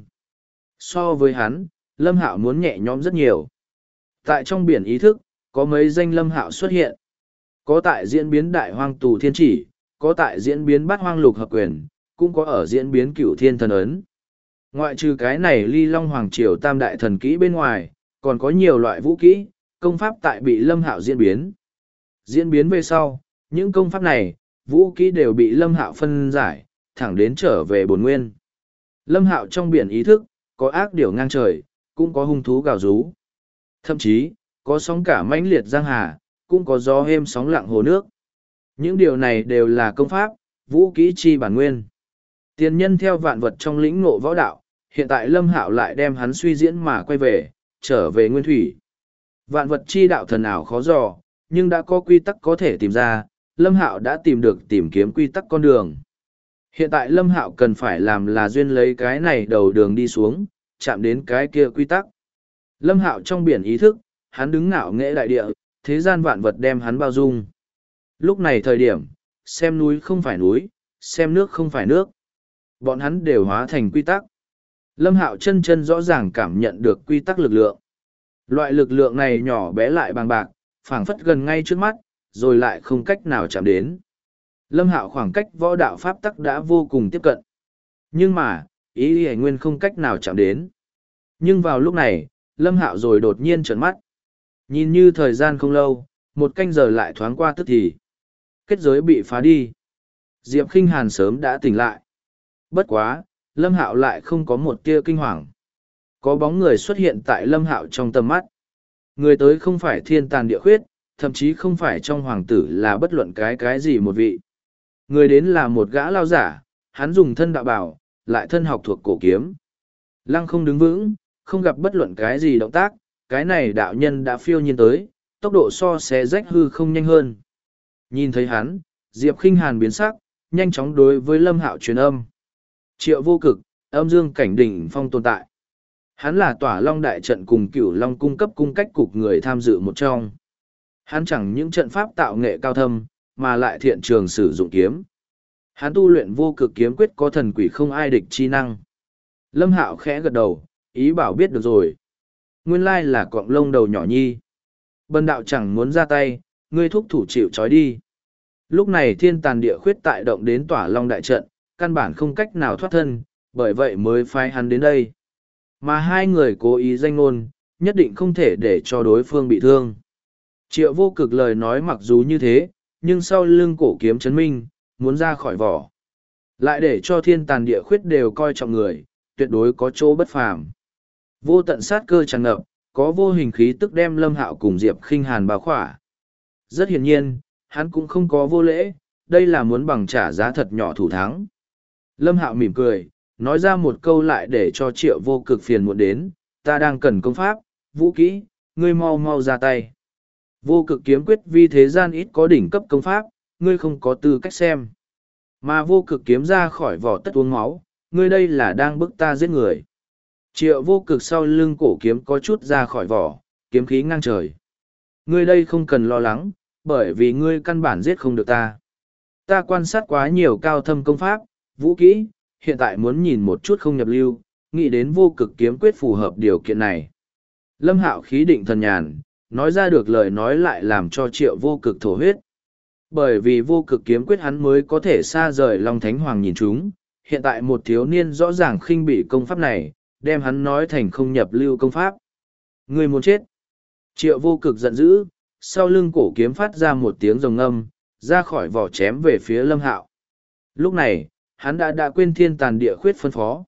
So với hắn, Lâm Hạo muốn nhẹ nhõm rất nhiều. Tại trong biển ý thức, có mấy danh Lâm Hạo xuất hiện. Có tại diễn biến Đại Hoang Tù Thiên Chỉ, có tại diễn biến Bát Hoang Lục Hợp Quyền, cũng có ở diễn biến Cửu Thiên Thần Ấn. Ngoại trừ cái này Ly Long Hoàng Triều Tam Đại Thần Kỹ bên ngoài, còn có nhiều loại vũ kỹ, công pháp tại bị Lâm Hạo diễn biến. Diễn biến về sau, những công pháp này, vũ kỹ đều bị Lâm Hạo phân giải, thẳng đến trở về bổn nguyên. Lâm Hạo trong biển ý thức, có ác điểu ngang trời, cũng có hung thú gào rú. Thậm chí, có sóng cả mãnh liệt giang hà, cũng có gió êm sóng lặng hồ nước. Những điều này đều là công pháp, vũ kỹ chi bản nguyên. Tiền nhân theo vạn vật trong lĩnh ngộ võ đạo, hiện tại Lâm Hạo lại đem hắn suy diễn mà quay về, trở về nguyên thủy. Vạn vật chi đạo thần ảo khó dò, nhưng đã có quy tắc có thể tìm ra, Lâm Hạo đã tìm được tìm kiếm quy tắc con đường. Hiện tại Lâm Hạo cần phải làm là duyên lấy cái này đầu đường đi xuống, chạm đến cái kia quy tắc. Lâm Hạo trong biển ý thức, hắn đứng ngạo nghễ đại địa, thế gian vạn vật đem hắn bao dung. Lúc này thời điểm, xem núi không phải núi, xem nước không phải nước. Bọn hắn đều hóa thành quy tắc. Lâm Hạo chân chân rõ ràng cảm nhận được quy tắc lực lượng. Loại lực lượng này nhỏ bé lại bằng bạc, phảng phất gần ngay trước mắt, rồi lại không cách nào chạm đến. Lâm Hạo khoảng cách võ đạo pháp tắc đã vô cùng tiếp cận. Nhưng mà, ý Hải Nguyên không cách nào chạm đến. Nhưng vào lúc này, Lâm Hạo rồi đột nhiên trợn mắt. Nhìn như thời gian không lâu, một canh giờ lại thoáng qua tức thì. Kết giới bị phá đi. Diệp Khinh Hàn sớm đã tỉnh lại. Bất quá, Lâm Hạo lại không có một tia kinh hoàng. Có bóng người xuất hiện tại Lâm Hạo trong tầm mắt. Người tới không phải thiên tàn địa khuyết, thậm chí không phải trong hoàng tử là bất luận cái gì một vị. Người đến là một gã lao giả, hắn dùng thân đạo bảo, lại thân học thuộc cổ kiếm. Lăng không đứng vững, không gặp bất luận cái gì động tác, cái này đạo nhân đã phiêu nhiên tới, tốc độ so xé rách hư không nhanh hơn. Nhìn thấy hắn, Diệp Khinh Hàn biến sắc, nhanh chóng đối với Lâm Hạo truyền âm. Triệu Vô Cực, âm dương cảnh đỉnh phong tồn tại. Hắn là Tỏa Long đại trận cùng Cửu Long cung cấp cung cách cục người tham dự một trong. Hắn chẳng những trận pháp tạo nghệ cao thâm, mà lại thiện trường sử dụng kiếm. Hắn tu luyện vô cực kiếm quyết có thần quỷ không ai địch chi năng. Lâm Hạo khẽ gật đầu, ý bảo biết được rồi. Nguyên lai là cọng lông đầu nhỏ nhi. Bần đạo chẳng muốn ra tay, ngươi thúc thủ chịu trói đi. Lúc này thiên tàn địa khuyết tại động đến Tỏa Long đại trận, căn bản không cách nào thoát thân, bởi vậy mới phái hắn đến đây. Mà hai người cố ý danh ngôn, nhất định không thể để cho đối phương bị thương. Triệu Vô Cực lời nói mặc dù như thế, nhưng sau lưng cổ kiếm chấn minh, muốn ra khỏi vỏ. Lại để cho thiên tàn địa khuyết đều coi trọng người, tuyệt đối có chỗ bất phàm. Vô tận sát cơ tràn ngập, có vô hình khí tức đem Lâm Hạo cùng Diệp Khinh Hàn bao khỏa. Rất hiển nhiên, hắn cũng không có vô lễ, đây là muốn bằng trả giá thật nhỏ thủ thắng. Lâm Hạo mỉm cười, nói ra một câu lại để cho Triệu Vô Cực phiền muộn đến, ta đang cần công pháp, vũ kỹ, ngươi mau mau ra tay. Vô cực kiếm quyết vi thế gian ít có đỉnh cấp công pháp, ngươi không có tư cách xem. Mà vô cực kiếm ra khỏi vỏ tất uống máu, ngươi đây là đang bức ta giết người. Triệu Vô Cực sau lưng cổ kiếm có chút ra khỏi vỏ, kiếm khí ngang trời. Ngươi đây không cần lo lắng, bởi vì ngươi căn bản giết không được ta. Ta quan sát quá nhiều cao thâm công pháp, vũ kỹ, hiện tại muốn nhìn một chút không nhập lưu, nghĩ đến vô cực kiếm quyết phù hợp điều kiện này. Lâm Hạo khí định thần nhàn, nói ra được lời nói lại làm cho Triệu Vô Cực thổ huyết. Bởi vì vô cực kiếm quyết hắn mới có thể xa rời Long Thánh Hoàng nhìn chúng, hiện tại một thiếu niên rõ ràng khinh bỉ công pháp này, đem hắn nói thành không nhập lưu công pháp. Người muốn chết. Triệu Vô Cực giận dữ, sau lưng cổ kiếm phát ra một tiếng rồng ngâm, ra khỏi vỏ chém về phía Lâm Hạo. Lúc này, hắn đã quên thiên tàn địa khuyết phân phó.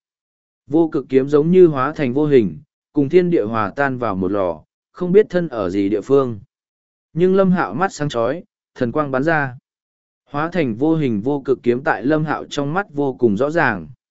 Vô cực kiếm giống như hóa thành vô hình, cùng thiên địa hòa tan vào một lò, không biết thân ở gì địa phương. Nhưng Lâm Hạo mắt sáng chói, thần quang bắn ra. Hóa thành vô hình vô cực kiếm tại Lâm Hạo trong mắt vô cùng rõ ràng.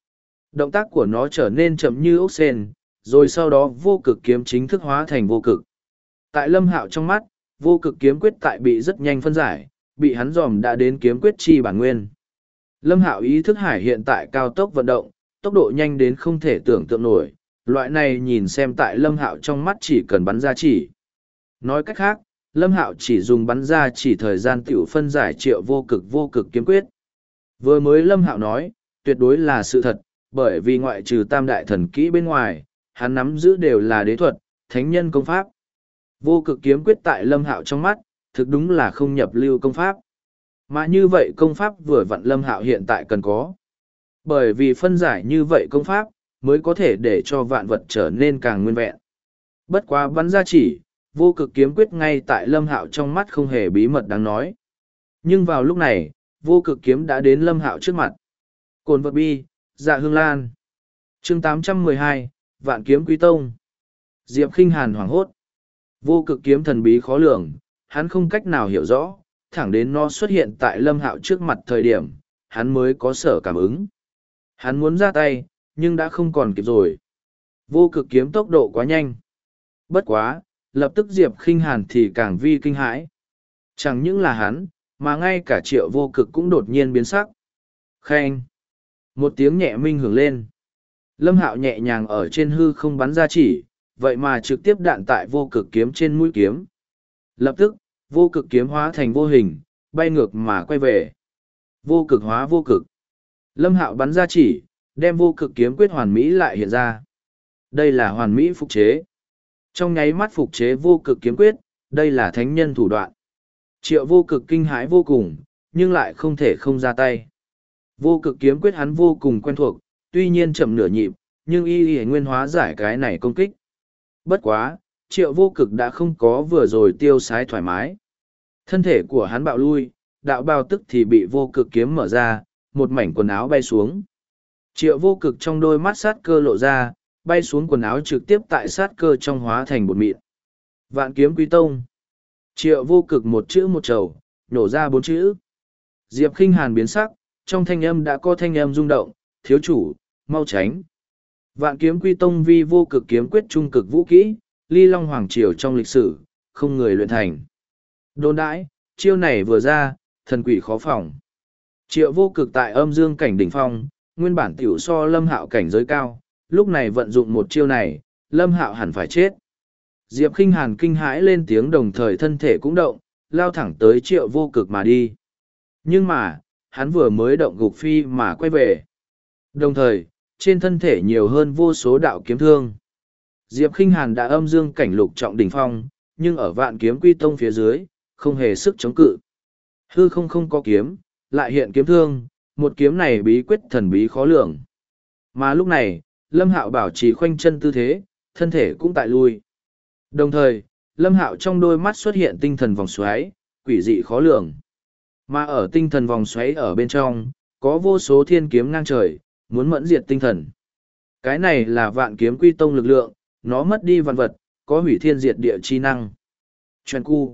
Động tác của nó trở nên chậm như ốc sên, rồi sau đó vô cực kiếm chính thức hóa thành vô cực. Tại Lâm Hạo trong mắt, vô cực kiếm quyết tại bị rất nhanh phân giải, bị hắn dòm đã đến kiếm quyết chi bản nguyên. Lâm Hạo ý thức hải hiện tại cao tốc vận động, tốc độ nhanh đến không thể tưởng tượng nổi, loại này nhìn xem tại Lâm Hạo trong mắt chỉ cần bắn ra chỉ. Nói cách khác, Lâm Hạo chỉ dùng bắn ra chỉ thời gian tiểu phân giải triệu vô cực kiếm quyết. Vừa mới Lâm Hạo nói, tuyệt đối là sự thật, bởi vì ngoại trừ tam đại thần kỹ bên ngoài, hắn nắm giữ đều là đế thuật, thánh nhân công pháp. Vô cực kiếm quyết tại Lâm Hạo trong mắt, thực đúng là không nhập lưu công pháp. Mà như vậy công pháp vừa vặn Lâm Hạo hiện tại cần có. Bởi vì phân giải như vậy công pháp, mới có thể để cho vạn vật trở nên càng nguyên vẹn. Bất quá bắn ra chỉ, vô cực kiếm quyết ngay tại Lâm Hạo trong mắt không hề bí mật đáng nói. Nhưng vào lúc này, vô cực kiếm đã đến Lâm Hạo trước mặt. Cồn vật bi, dạ hương lan. Chương 812, Vạn kiếm quý tông. Diệp Khinh Hàn hoảng hốt. Vô cực kiếm thần bí khó lường, hắn không cách nào hiểu rõ, thẳng đến nó xuất hiện tại Lâm Hạo trước mặt thời điểm, hắn mới có sở cảm ứng. Hắn muốn ra tay, nhưng đã không còn kịp rồi. Vô cực kiếm tốc độ quá nhanh. Bất quá, lập tức Diệp Khinh Hàn thì càng vi kinh hãi. Chẳng những là hắn, mà ngay cả Triệu Vô Cực cũng đột nhiên biến sắc. Khen! Một tiếng nhẹ minh hưởng lên. Lâm Hạo nhẹ nhàng ở trên hư không bắn ra chỉ, vậy mà trực tiếp đạn tại vô cực kiếm trên mũi kiếm. Lập tức, vô cực kiếm hóa thành vô hình, bay ngược mà quay về. Vô cực hóa vô cực. Lâm Hạo bắn ra chỉ, đem vô cực kiếm quyết hoàn mỹ lại hiện ra. Đây là hoàn mỹ phục chế. Trong nháy mắt phục chế vô cực kiếm quyết, đây là thánh nhân thủ đoạn. Triệu Vô Cực kinh hãi vô cùng, nhưng lại không thể không ra tay. Vô cực kiếm quyết hắn vô cùng quen thuộc, tuy nhiên chậm nửa nhịp, nhưng y nguyên hóa giải cái này công kích. Bất quá, Triệu Vô Cực đã không có vừa rồi tiêu sái thoải mái. Thân thể của hắn bạo lui, đạo bào tức thì bị vô cực kiếm mở ra, một mảnh quần áo bay xuống. Triệu Vô Cực trong đôi mắt sát cơ lộ ra, bay xuống quần áo trực tiếp tại sát cơ trong hóa thành bột mịn. Vạn kiếm quý tông. Triệu Vô Cực một chữ một trầu, nhổ ra 4 chữ. Diệp Khinh Hàn biến sắc, trong thanh âm đã có thanh âm rung động, thiếu chủ, mau tránh. Vạn kiếm quy tông vi vô cực kiếm quyết trung cực vũ kỹ, ly long hoàng triều trong lịch sử, không người luyện thành. Đồn đãi, chiêu này vừa ra, thần quỷ khó phòng. Triệu Vô Cực tại âm dương cảnh đỉnh phong, nguyên bản tiểu so Lâm Hạo cảnh giới cao, lúc này vận dụng một chiêu này, Lâm Hạo hẳn phải chết. Diệp Khinh Hàn kinh hãi lên tiếng, đồng thời thân thể cũng động, lao thẳng tới Triệu Vô Cực mà đi. Nhưng mà, hắn vừa mới động gục phi mà quay về. Đồng thời, trên thân thể nhiều hơn vô số đạo kiếm thương. Diệp Khinh Hàn đã âm dương cảnh lục trọng đỉnh phong, nhưng ở vạn kiếm quy tông phía dưới, không hề sức chống cự. Hư không có kiếm, lại hiện kiếm thương, một kiếm này bí quyết thần bí khó lường. Mà lúc này, Lâm Hạo bảo trì khoanh chân tư thế, thân thể cũng tại lui. Đồng thời, Lâm Hạo trong đôi mắt xuất hiện tinh thần vòng xoáy, quỷ dị khó lường. Mà ở tinh thần vòng xoáy ở bên trong, có vô số thiên kiếm ngang trời, muốn mẫn diệt tinh thần. Cái này là vạn kiếm quy tông lực lượng, nó mất đi vạn vật, có hủy thiên diệt địa chi năng. Chuyện cu.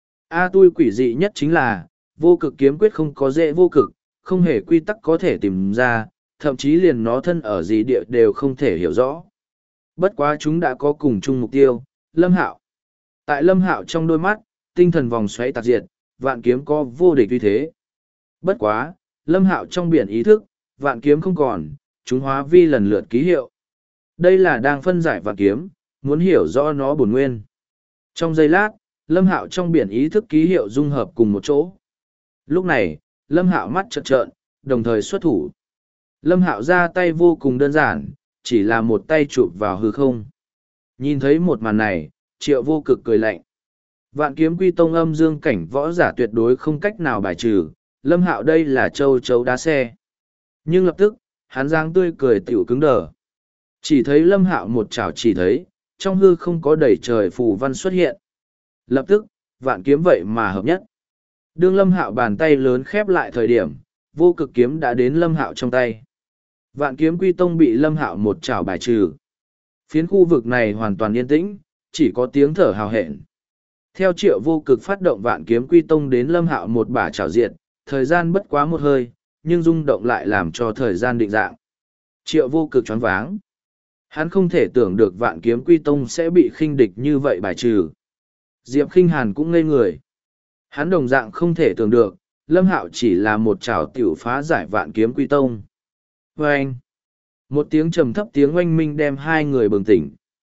Tui quỷ dị nhất chính là, vô cực kiếm quyết không có dễ vô cực, không hề quy tắc có thể tìm ra, thậm chí liền nó thân ở gì địa đều không thể hiểu rõ. Bất quá chúng đã có cùng chung mục tiêu, Lâm Hạo. Tại Lâm Hạo trong đôi mắt, tinh thần vòng xoáy tạc diệt, vạn kiếm có vô địch uy thế. Bất quá, Lâm Hạo trong biển ý thức, vạn kiếm không còn, chúng hóa vi lần lượt ký hiệu. Đây là đang phân giải vạn kiếm, muốn hiểu rõ nó bổn nguyên. Trong giây lát, Lâm Hạo trong biển ý thức ký hiệu dung hợp cùng một chỗ. Lúc này, Lâm Hạo mắt trợn trợn, đồng thời xuất thủ. Lâm Hạo ra tay vô cùng đơn giản, chỉ là một tay chụp vào hư không. Nhìn thấy một màn này, Triệu Vô Cực cười lạnh. Vạn kiếm quy tông âm dương cảnh võ giả tuyệt đối không cách nào bài trừ, Lâm Hạo đây là châu chấu đá xe. Nhưng lập tức, hắn giang tươi cười tiểu cứng đờ. Chỉ thấy Lâm Hạo một chảo chỉ thấy, trong hư không có đầy trời phù văn xuất hiện. Lập tức, vạn kiếm vậy mà hợp nhất. Đương Lâm Hạo bàn tay lớn khép lại thời điểm, vô cực kiếm đã đến Lâm Hạo trong tay. Vạn kiếm quy tông bị Lâm Hạo một chảo bài trừ. Phiến khu vực này hoàn toàn yên tĩnh, chỉ có tiếng thở hào hẹn. Theo Triệu Vô Cực phát động vạn kiếm quy tông đến Lâm Hạo một bả chảo diệt, thời gian bất quá một hơi, nhưng rung động lại làm cho thời gian định dạng. Triệu vô cực choáng váng. Hắn không thể tưởng được Vạn Kiếm Quy Tông sẽ bị khinh địch như vậy bài trừ. Diệp Khinh Hàn cũng ngây người. Hắn đồng dạng không thể tưởng được, Lâm Hạo chỉ là một chảo tiểu phá giải Vạn Kiếm Quy Tông. Vâng! Một tiếng trầm thấp tiếng oanh minh đem hai người bừng tỉnh.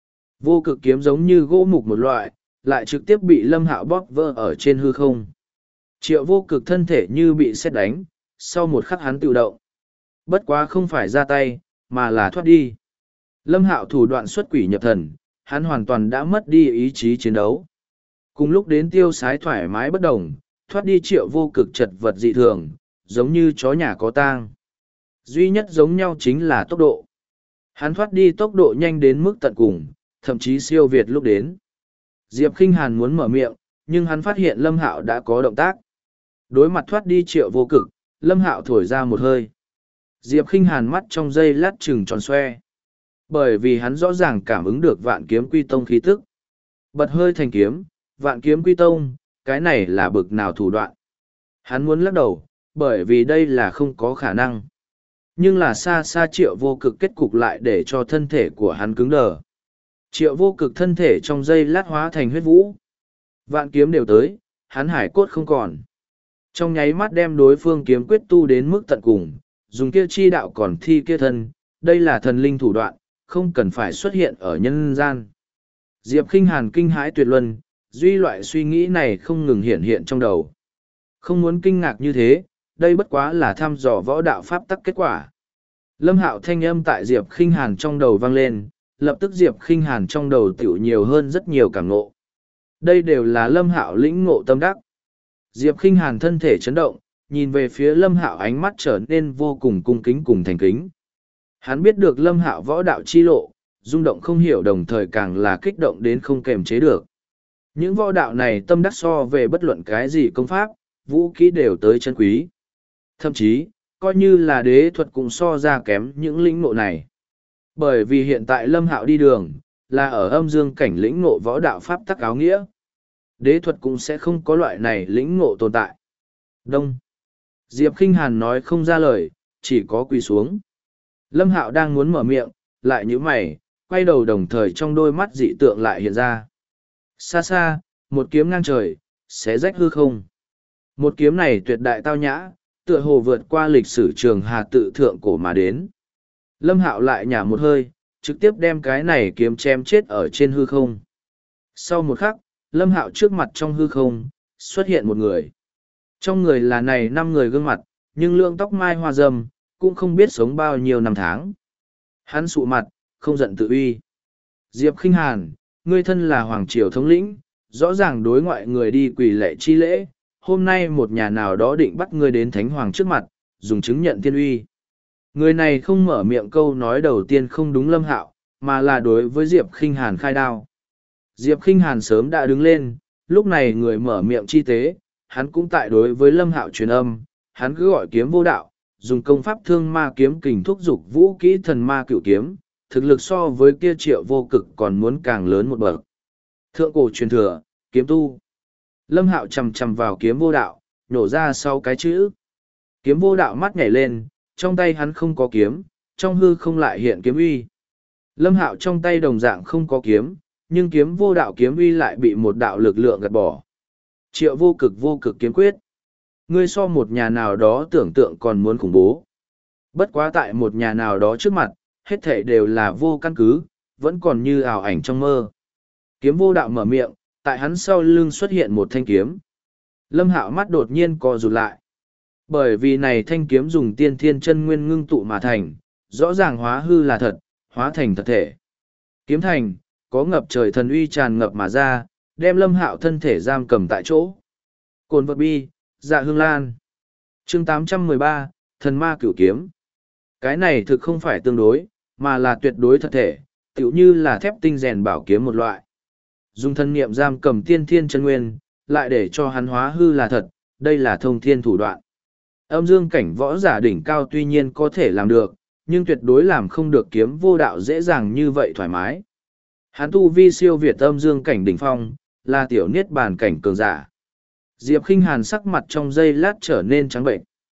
Vô cực kiếm giống như gỗ mục một loại, lại trực tiếp bị Lâm Hạo bóp vỡ ở trên hư không. Triệu vô cực thân thể như bị sét đánh, sau một khắc hắn tự động. Bất quá không phải ra tay, mà là thoát đi. Lâm Hạo thủ đoạn xuất quỷ nhập thần, hắn hoàn toàn đã mất đi ý chí chiến đấu. Cùng lúc đến tiêu sái thoải mái bất đồng, thoát đi triệu vô cực chật vật dị thường, giống như chó nhà có tang. Duy nhất giống nhau chính là tốc độ. Hắn thoát đi tốc độ nhanh đến mức tận cùng, thậm chí siêu việt lúc đến. Diệp Khinh Hàn muốn mở miệng, nhưng hắn phát hiện Lâm Hạo đã có động tác. Đối mặt thoát đi triệu vô cực, Lâm Hạo thổi ra một hơi. Diệp Khinh Hàn mắt trong giây lát trừng tròn xoe. Bởi vì hắn rõ ràng cảm ứng được Vạn Kiếm Quy Tông khí tức. Bật hơi thành kiếm, Vạn Kiếm Quy Tông, cái này là bực nào thủ đoạn. Hắn muốn lắc đầu, bởi vì đây là không có khả năng. Nhưng là xa xa triệu vô cực kết cục lại để cho thân thể của hắn cứng đờ. Triệu vô cực thân thể trong giây lát hóa thành huyết vũ. Vạn kiếm đều tới, hắn hải cốt không còn. Trong nháy mắt đem đối phương kiếm quyết tu đến mức tận cùng, dùng kia chi đạo còn thi kia thân, đây là thần linh thủ đoạn, không cần phải xuất hiện ở nhân gian. Diệp Khinh Hàn kinh hãi tuyệt luân, duy loại suy nghĩ này không ngừng hiện hiện trong đầu. Không muốn kinh ngạc như thế, đây bất quá là thăm dò võ đạo pháp tắc kết quả. Lâm Hạo thanh âm tại Diệp Khinh Hàn trong đầu vang lên, lập tức Diệp Khinh Hàn trong đầu tiểu nhiều hơn rất nhiều cảm ngộ. Đây đều là Lâm Hạo lĩnh ngộ tâm đắc. Diệp Khinh Hàn thân thể chấn động, nhìn về phía Lâm Hạo ánh mắt trở nên vô cùng cung kính cùng thành kính. Hắn biết được Lâm Hạo võ đạo chi lộ, rung động không hiểu đồng thời càng là kích động đến không kềm chế được. Những võ đạo này tâm đắc so về bất luận cái gì công pháp, vũ kỹ đều tới chân quý. Thậm chí, coi như là đế thuật cũng so ra kém những lĩnh ngộ này. Bởi vì hiện tại Lâm Hạo đi đường, là ở âm dương cảnh lĩnh ngộ võ đạo pháp tắc áo nghĩa. Đế thuật cũng sẽ không có loại này lĩnh ngộ tồn tại. Đông. Diệp Khinh Hàn nói không ra lời, chỉ có quỳ xuống. Lâm Hạo đang muốn mở miệng, lại nhíu mày, quay đầu đồng thời trong đôi mắt dị tượng lại hiện ra. Xa xa, một kiếm ngang trời, xé rách hư không. Một kiếm này tuyệt đại tao nhã, tựa hồ vượt qua lịch sử trường hà tự thượng cổ mà đến. Lâm Hạo lại nhả một hơi, trực tiếp đem cái này kiếm chém chết ở trên hư không. Sau một khắc, Lâm Hạo trước mặt trong hư không, xuất hiện một người. Trong người là này 5 người gương mặt, nhưng lượng tóc mai hoa râm, cũng không biết sống bao nhiêu năm tháng. Hắn sụ mặt, không giận tự uy. Diệp Khinh Hàn, ngươi thân là Hoàng Triều thống lĩnh, rõ ràng đối ngoại người đi quỳ lệ chi lễ, hôm nay một nhà nào đó định bắt ngươi đến Thánh Hoàng trước mặt, dùng chứng nhận thiên uy. Người này không mở miệng câu nói đầu tiên không đúng Lâm Hạo, mà là đối với Diệp Khinh Hàn khai đao. Diệp Khinh Hàn sớm đã đứng lên, lúc này người mở miệng chi tế, hắn cũng tại đối với Lâm Hạo truyền âm, hắn cứ gọi kiếm vô đạo, dùng công pháp thương ma kiếm kình thúc dục vũ kỹ thần ma cửu kiếm, thực lực so với kia triệu vô cực còn muốn càng lớn một bậc. Thượng cổ truyền thừa, kiếm tu. Lâm Hạo chầm chầm vào kiếm vô đạo, nhổ ra sau cái chữ. Kiếm vô đạo mắt nhảy lên, trong tay hắn không có kiếm, trong hư không lại hiện kiếm uy. Lâm Hạo trong tay đồng dạng không có kiếm, nhưng kiếm vô đạo kiếm uy lại bị một đạo lực lượng gạt bỏ. Triệu vô cực kiếm quyết. Ngươi so một nhà nào đó tưởng tượng còn muốn khủng bố. Bất quá tại một nhà nào đó trước mặt, hết thảy đều là vô căn cứ, vẫn còn như ảo ảnh trong mơ. Kiếm vô đạo mở miệng, tại hắn sau lưng xuất hiện một thanh kiếm. Lâm Hạo mắt đột nhiên co rụt lại. Bởi vì này thanh kiếm dùng tiên thiên chân nguyên ngưng tụ mà thành, rõ ràng hóa hư là thật, hóa thành thật thể. Kiếm thành, có ngập trời thần uy tràn ngập mà ra, đem Lâm Hạo thân thể giam cầm tại chỗ. Cồn vật bi, dạ hương lan. Chương 813, thần ma cửu kiếm. Cái này thực không phải tương đối, mà là tuyệt đối thật thể, tựu như là thép tinh rèn bảo kiếm một loại. Dùng thân niệm giam cầm tiên thiên chân nguyên, lại để cho hắn hóa hư là thật, đây là thông thiên thủ đoạn. Âm dương cảnh võ giả đỉnh cao tuy nhiên có thể làm được, nhưng tuyệt đối làm không được kiếm vô đạo dễ dàng như vậy thoải mái. Hắn tu vi siêu việt âm dương cảnh đỉnh phong, là tiểu niết bàn cảnh cường giả. Diệp Khinh Hàn sắc mặt trong giây lát trở nên trắng bệnh.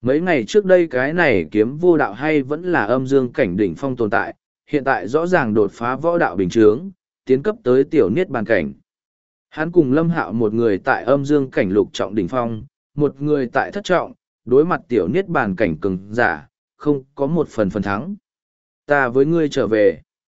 Mấy ngày trước đây cái này kiếm vô đạo hay vẫn là âm dương cảnh đỉnh phong tồn tại, hiện tại rõ ràng đột phá võ đạo bình chướng, tiến cấp tới tiểu niết bàn cảnh. Hắn cùng Lâm Hạo một người tại âm dương cảnh lục trọng đỉnh phong, một người tại thất trọng, đối mặt tiểu niết bàn cảnh cường giả, không có một phần thắng. Ta với ngươi trở về.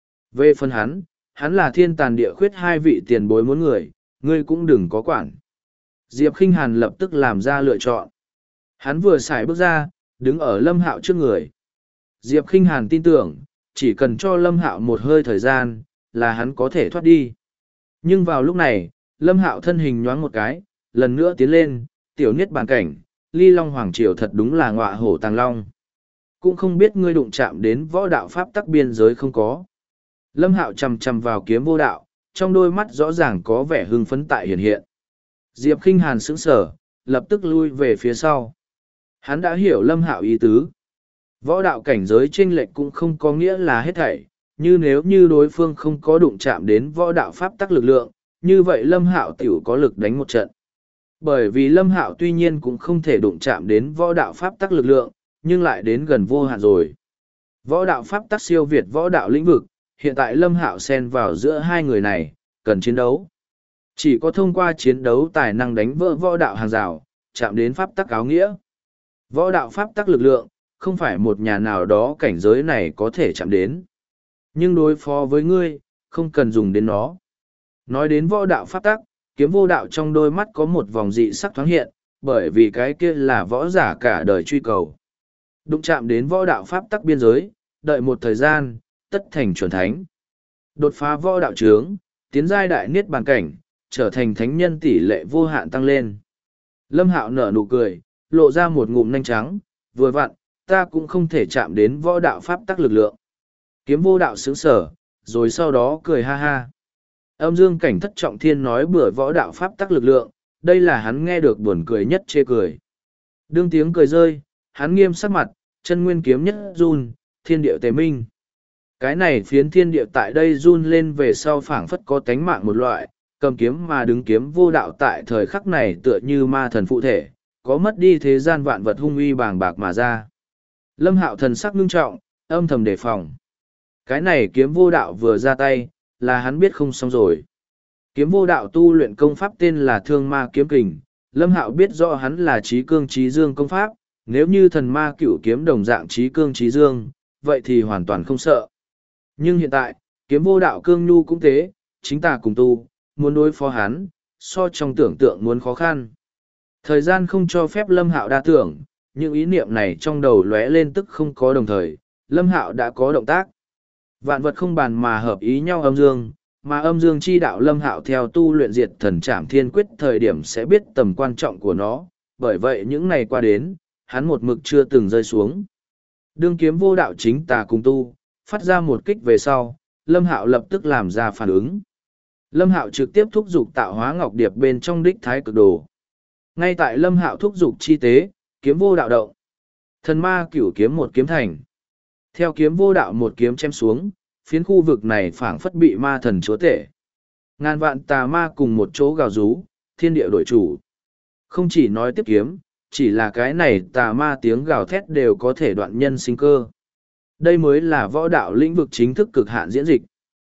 Về phần hắn là thiên tàn địa khuyết hai vị tiền bối muốn người, ngươi cũng đừng có quản. Diệp Khinh Hàn lập tức làm ra lựa chọn. Hắn vừa xài bước ra, đứng ở Lâm Hạo trước người. Diệp Khinh Hàn tin tưởng, chỉ cần cho Lâm Hạo một hơi thời gian, là hắn có thể thoát đi. Nhưng vào lúc này, Lâm Hạo thân hình nhoáng một cái, lần nữa tiến lên, tiểu niết bàn cảnh, ly long hoàng triều thật đúng là ngọa hổ tàng long. Cũng không biết ngươi đụng chạm đến võ đạo pháp tắc biên giới không có. Lâm Hạo chầm chầm vào kiếm vô đạo, trong đôi mắt rõ ràng có vẻ hưng phấn tại hiện hiện. Diệp Khinh Hàn sững sờ, lập tức lui về phía sau. Hắn đã hiểu Lâm Hạo ý tứ. Võ đạo cảnh giới chênh lệch cũng không có nghĩa là hết thảy, như nếu như đối phương không có đụng chạm đến võ đạo pháp tắc lực lượng, như vậy Lâm Hạo tiểu có lực đánh một trận. Bởi vì Lâm Hạo tuy nhiên cũng không thể đụng chạm đến võ đạo pháp tắc lực lượng, nhưng lại đến gần vô hạn rồi. Võ đạo pháp tắc siêu việt võ đạo lĩnh vực, hiện tại Lâm Hạo xen vào giữa hai người này, cần chiến đấu. Chỉ có thông qua chiến đấu tài năng đánh vỡ võ đạo hàng rào, chạm đến pháp tắc áo nghĩa. Võ đạo pháp tắc lực lượng, không phải một nhà nào đó cảnh giới này có thể chạm đến. Nhưng đối phó với ngươi, không cần dùng đến nó. Nói đến võ đạo pháp tắc, kiếm vô đạo trong đôi mắt có một vòng dị sắc thoáng hiện, bởi vì cái kia là võ giả cả đời truy cầu. Đụng chạm đến võ đạo pháp tắc biên giới, đợi một thời gian, tất thành chuẩn thánh. Đột phá võ đạo trướng, tiến giai đại niết bàn cảnh, trở thành thánh nhân tỷ lệ vô hạn tăng lên. Lâm Hạo nở nụ cười, lộ ra một ngụm nanh trắng, vừa vặn, ta cũng không thể chạm đến võ đạo pháp tắc lực lượng. Kiếm vô đạo sướng sở, rồi sau đó cười ha ha. Âm dương cảnh thất trọng thiên nói bừa võ đạo pháp tắc lực lượng, đây là hắn nghe được buồn cười nhất chê cười. Đương tiếng cười rơi, hắn nghiêm sắc mặt, chân nguyên kiếm nhất run, thiên điệu tế minh. Cái này phiến thiên điệu tại đây run lên về sau phảng phất có tánh mạng một loại, cầm kiếm mà đứng kiếm vô đạo tại thời khắc này tựa như ma thần phụ thể, có mất đi thế gian vạn vật hung uy bàng bạc mà ra. Lâm Hạo thần sắc ngưng trọng, âm thầm đề phòng. Cái này kiếm vô đạo vừa ra tay, là hắn biết không xong rồi. Kiếm vô đạo tu luyện công pháp tên là Thương Ma Kiếm Kình, Lâm Hạo biết rõ hắn là trí cương trí dương công pháp, nếu như thần ma cửu kiếm đồng dạng trí cương trí dương, vậy thì hoàn toàn không sợ. Nhưng hiện tại, kiếm vô đạo cương nhu cũng thế, chính ta cùng tu, muốn đối phó hắn, so trong tưởng tượng muốn khó khăn. Thời gian không cho phép Lâm Hạo đa tưởng, những ý niệm này trong đầu lóe lên tức không có đồng thời, Lâm Hạo đã có động tác. Vạn vật không bàn mà hợp ý nhau âm dương, mà âm dương chi đạo Lâm Hạo theo tu luyện diệt thần trảm thiên quyết thời điểm sẽ biết tầm quan trọng của nó, bởi vậy những ngày qua đến, hắn một mực chưa từng rơi xuống. Đương kiếm vô đạo chính tà cùng tu, phát ra một kích về sau, Lâm Hạo lập tức làm ra phản ứng. Lâm Hạo trực tiếp thúc giục tạo hóa ngọc điệp bên trong đích thái cực đồ. Ngay tại Lâm Hạo thúc giục chi tế, kiếm vô đạo động. Thần ma cửu kiếm một kiếm thành. Theo kiếm vô đạo một kiếm chém xuống, phiến khu vực này phảng phất bị ma thần chúa tể. Ngàn vạn tà ma cùng một chỗ gào rú, thiên địa đổi chủ. Không chỉ nói tiếp kiếm, chỉ là cái này tà ma tiếng gào thét đều có thể đoạn nhân sinh cơ. Đây mới là võ đạo lĩnh vực chính thức cực hạn diễn dịch.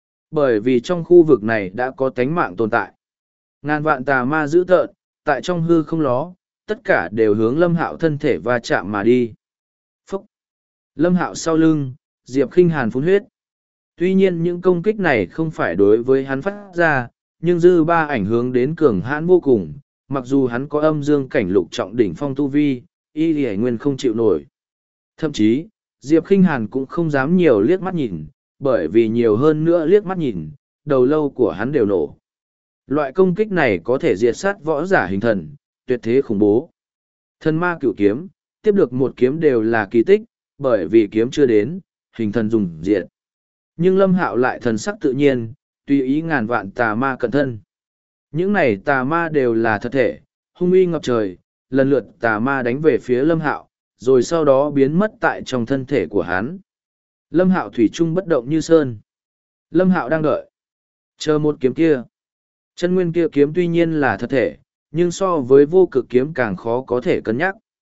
Bởi vì trong khu vực này đã có tánh mạng tồn tại. Ngàn vạn tà ma dữ tợn, tại trong hư không ló, tất cả đều hướng Lâm Hạo thân thể va chạm mà đi. Phúc! Lâm Hạo sau lưng, Diệp Khinh Hàn phun huyết. Tuy nhiên những công kích này không phải đối với hắn phát ra, nhưng dư ba ảnh hưởng đến cường hãn vô cùng, mặc dù hắn có âm dương cảnh lục trọng đỉnh phong tu vi, y lì nguyên không chịu nổi. Thậm chí, Diệp Khinh Hàn cũng không dám nhiều liếc mắt nhìn, bởi vì nhiều hơn nữa liếc mắt nhìn, đầu lâu của hắn đều nổ. Loại công kích này có thể diệt sát võ giả hình thần, tuyệt thế khủng bố. Thần ma cửu kiếm, tiếp được một kiếm đều là kỳ tích, bởi vì kiếm chưa đến, hình thần dùng diệt. Nhưng Lâm Hạo lại thần sắc tự nhiên, tùy ý ngàn vạn tà ma cận thân. Những này tà ma đều là thật thể, hung uy ngập trời, lần lượt tà ma đánh về phía Lâm Hạo, rồi sau đó biến mất tại trong thân thể của hắn. Lâm Hạo thủy chung bất động như sơn. Lâm Hạo đang đợi. Chờ một kiếm kia. Chân nguyên kia kiếm tuy nhiên là thật thể, nhưng so với vô cực kiếm càng khó có thể cân nhắc.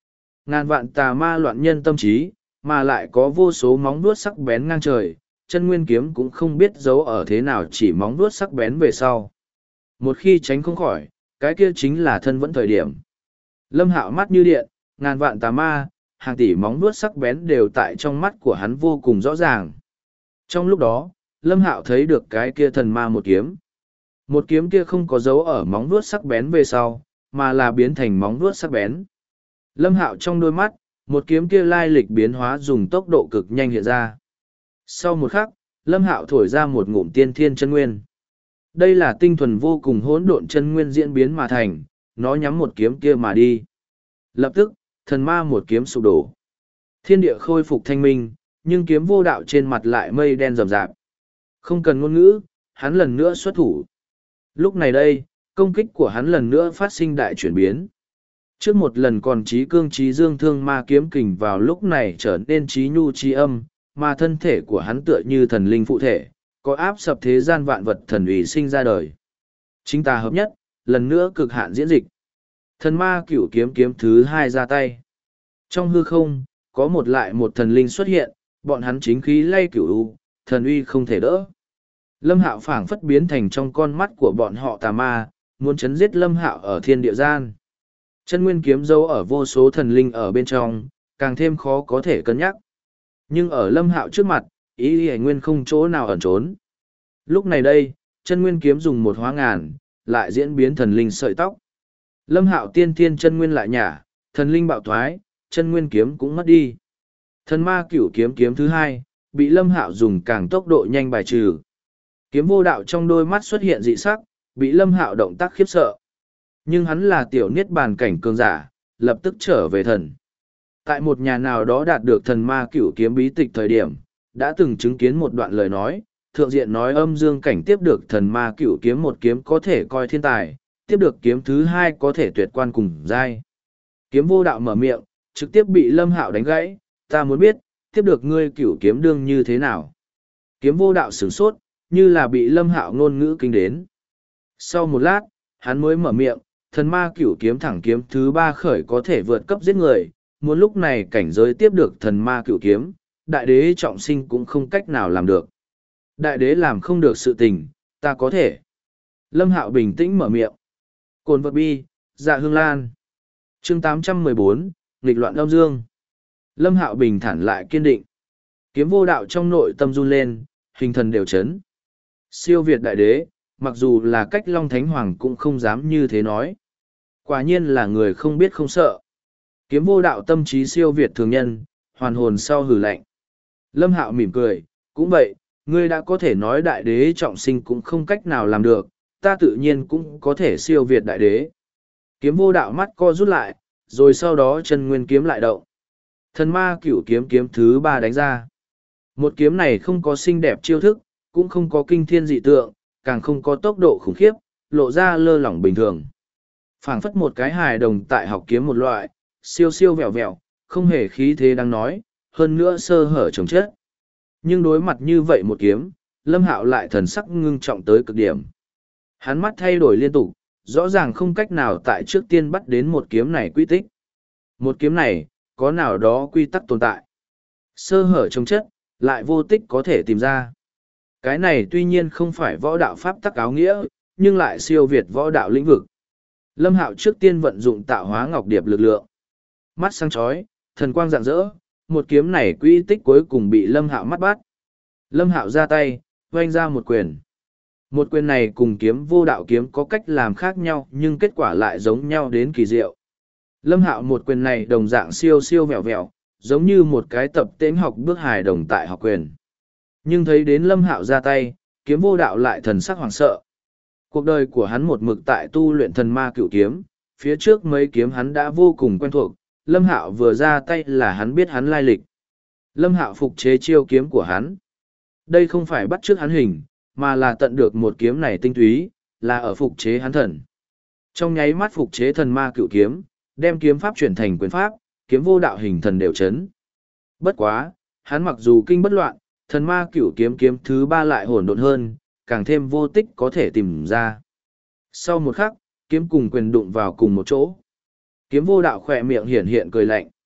Ngàn vạn tà ma loạn nhân tâm trí, mà lại có vô số móng vuốt sắc bén ngang trời, chân nguyên kiếm cũng không biết giấu ở thế nào chỉ móng vuốt sắc bén về sau. Một khi tránh không khỏi, cái kia chính là thân vẫn thời điểm. Lâm Hạo mắt như điện, ngàn vạn tà ma, hàng tỷ móng vuốt sắc bén đều tại trong mắt của hắn vô cùng rõ ràng. Trong lúc đó, Lâm Hạo thấy được cái kia thần ma một kiếm. Một kiếm kia không có dấu ở móng vuốt sắc bén về sau, mà là biến thành móng vuốt sắc bén. Lâm Hạo trong đôi mắt, một kiếm kia lai lịch biến hóa dùng tốc độ cực nhanh hiện ra. Sau một khắc, Lâm Hạo thổi ra một ngụm tiên thiên chân nguyên. Đây là tinh thuần vô cùng hỗn độn chân nguyên diễn biến mà thành, nó nhắm một kiếm kia mà đi. Lập tức, thần ma một kiếm sụp đổ. Thiên địa khôi phục thanh minh, nhưng kiếm vô đạo trên mặt lại mây đen rậm rạp. Không cần ngôn ngữ, hắn lần nữa xuất thủ. Lúc này đây, công kích của hắn lần nữa phát sinh đại chuyển biến. Trước một lần còn trí cương trí dương thương ma kiếm kình vào lúc này trở nên trí nhu trí âm, mà thân thể của hắn tựa như thần linh phụ thể, có áp sập thế gian vạn vật thần ủy sinh ra đời. Chính ta hợp nhất, lần nữa cực hạn diễn dịch. Thần ma cửu kiếm kiếm thứ hai ra tay. Trong hư không, có một lại một thần linh xuất hiện, bọn hắn chính khí lay cửu u, thần uy không thể đỡ. Lâm Hạo phảng phất biến thành trong con mắt của bọn họ tà ma, muốn chấn giết Lâm Hạo ở thiên địa gian. Chân nguyên kiếm dấu ở vô số thần linh ở bên trong, càng thêm khó có thể cân nhắc. Nhưng ở Lâm Hạo trước mặt, ý y nguyên không chỗ nào ẩn trốn. Lúc này đây, chân nguyên kiếm dùng một hóa ngàn, lại diễn biến thần linh sợi tóc. Lâm Hạo tiên thiên chân nguyên lại nhả, thần linh bạo thoái, chân nguyên kiếm cũng mất đi. Thần ma cửu kiếm kiếm thứ hai, bị Lâm Hạo dùng càng tốc độ nhanh bài trừ. Kiếm vô đạo trong đôi mắt xuất hiện dị sắc, bị Lâm Hạo động tác khiếp sợ. Nhưng hắn là tiểu niết bàn cảnh cường giả, lập tức trở về thần. Tại một nhà nào đó đạt được thần ma cửu kiếm bí tịch thời điểm, đã từng chứng kiến một đoạn lời nói, thượng diện nói âm dương cảnh tiếp được thần ma cửu kiếm một kiếm có thể coi thiên tài, tiếp được kiếm thứ hai có thể tuyệt quan cùng giai. Kiếm vô đạo mở miệng, trực tiếp bị Lâm Hạo đánh gãy, ta muốn biết, tiếp được ngươi cửu kiếm đương như thế nào. Kiếm vô đạo sửng sốt, như là bị Lâm Hạo ngôn ngữ kinh đến. Sau một lát, hắn mới mở miệng, thần ma cửu kiếm thẳng kiếm thứ ba khởi có thể vượt cấp giết người, muốn lúc này cảnh giới tiếp được thần ma cửu kiếm, đại đế trọng sinh cũng không cách nào làm được. Đại đế làm không được sự tình, ta có thể. Lâm Hạo bình tĩnh mở miệng. Cồn vật bi, dạ hương lan. Chương 814, nghịch loạn âm dương. Lâm Hạo bình thản lại kiên định. Kiếm vô đạo trong nội tâm run lên, hình thần đều chấn. Siêu việt đại đế, mặc dù là cách Long Thánh Hoàng cũng không dám như thế nói. Quả nhiên là người không biết không sợ. Kiếm vô đạo tâm trí siêu việt thường nhân, hoàn hồn sau hừ lạnh. Lâm Hạo mỉm cười, cũng vậy, ngươi đã có thể nói đại đế trọng sinh cũng không cách nào làm được, ta tự nhiên cũng có thể siêu việt đại đế. Kiếm vô đạo mắt co rút lại, rồi sau đó chân nguyên kiếm lại động. Thần ma cửu kiếm kiếm thứ ba đánh ra. Một kiếm này không có xinh đẹp chiêu thức, cũng không có kinh thiên dị tượng, càng không có tốc độ khủng khiếp, lộ ra lơ lỏng bình thường. Phảng phất một cái hài đồng tại học kiếm một loại, siêu siêu vẹo vẹo, không hề khí thế đang nói, hơn nữa sơ hở chồng chết. Nhưng đối mặt như vậy một kiếm, Lâm Hạo lại thần sắc ngưng trọng tới cực điểm. Hắn mắt thay đổi liên tục, rõ ràng không cách nào tại trước tiên bắt đến một kiếm này quy tích. Một kiếm này, có nào đó quy tắc tồn tại. Sơ hở chồng chất, lại vô tích có thể tìm ra. Cái này tuy nhiên không phải võ đạo pháp tắc áo nghĩa, nhưng lại siêu việt võ đạo lĩnh vực. Lâm Hạo trước tiên vận dụng tạo hóa ngọc điệp lực lượng. Mắt sáng chói, thần quang rạng rỡ, một kiếm này quy tích cuối cùng bị Lâm Hạo mắt bắt. Lâm Hạo ra tay, oanh ra một quyền. Một quyền này cùng kiếm vô đạo kiếm có cách làm khác nhau nhưng kết quả lại giống nhau đến kỳ diệu. Lâm Hạo một quyền này đồng dạng siêu siêu vẹo vẹo, giống như một cái tập tễnh học bước hài đồng tại học quyền. Nhưng thấy đến Lâm Hạo ra tay, kiếm vô đạo lại thần sắc hoảng sợ. Cuộc đời của hắn một mực tại tu luyện thần ma cửu kiếm, phía trước mấy kiếm hắn đã vô cùng quen thuộc, Lâm Hạo vừa ra tay là hắn biết hắn lai lịch. Lâm Hạo phục chế chiêu kiếm của hắn. Đây không phải bắt chước hắn hình, mà là tận được một kiếm này tinh túy, là ở phục chế hắn thần. Trong nháy mắt phục chế thần ma cửu kiếm, đem kiếm pháp chuyển thành quyền pháp, kiếm vô đạo hình thần đều chấn. Bất quá, hắn mặc dù kinh bất loạn, thần ma cửu kiếm kiếm thứ ba lại hỗn độn hơn, càng thêm vô tích có thể tìm ra. Sau một khắc, kiếm cùng quyền đụng vào cùng một chỗ. Kiếm vô đạo khỏe miệng hiển hiện cười lạnh.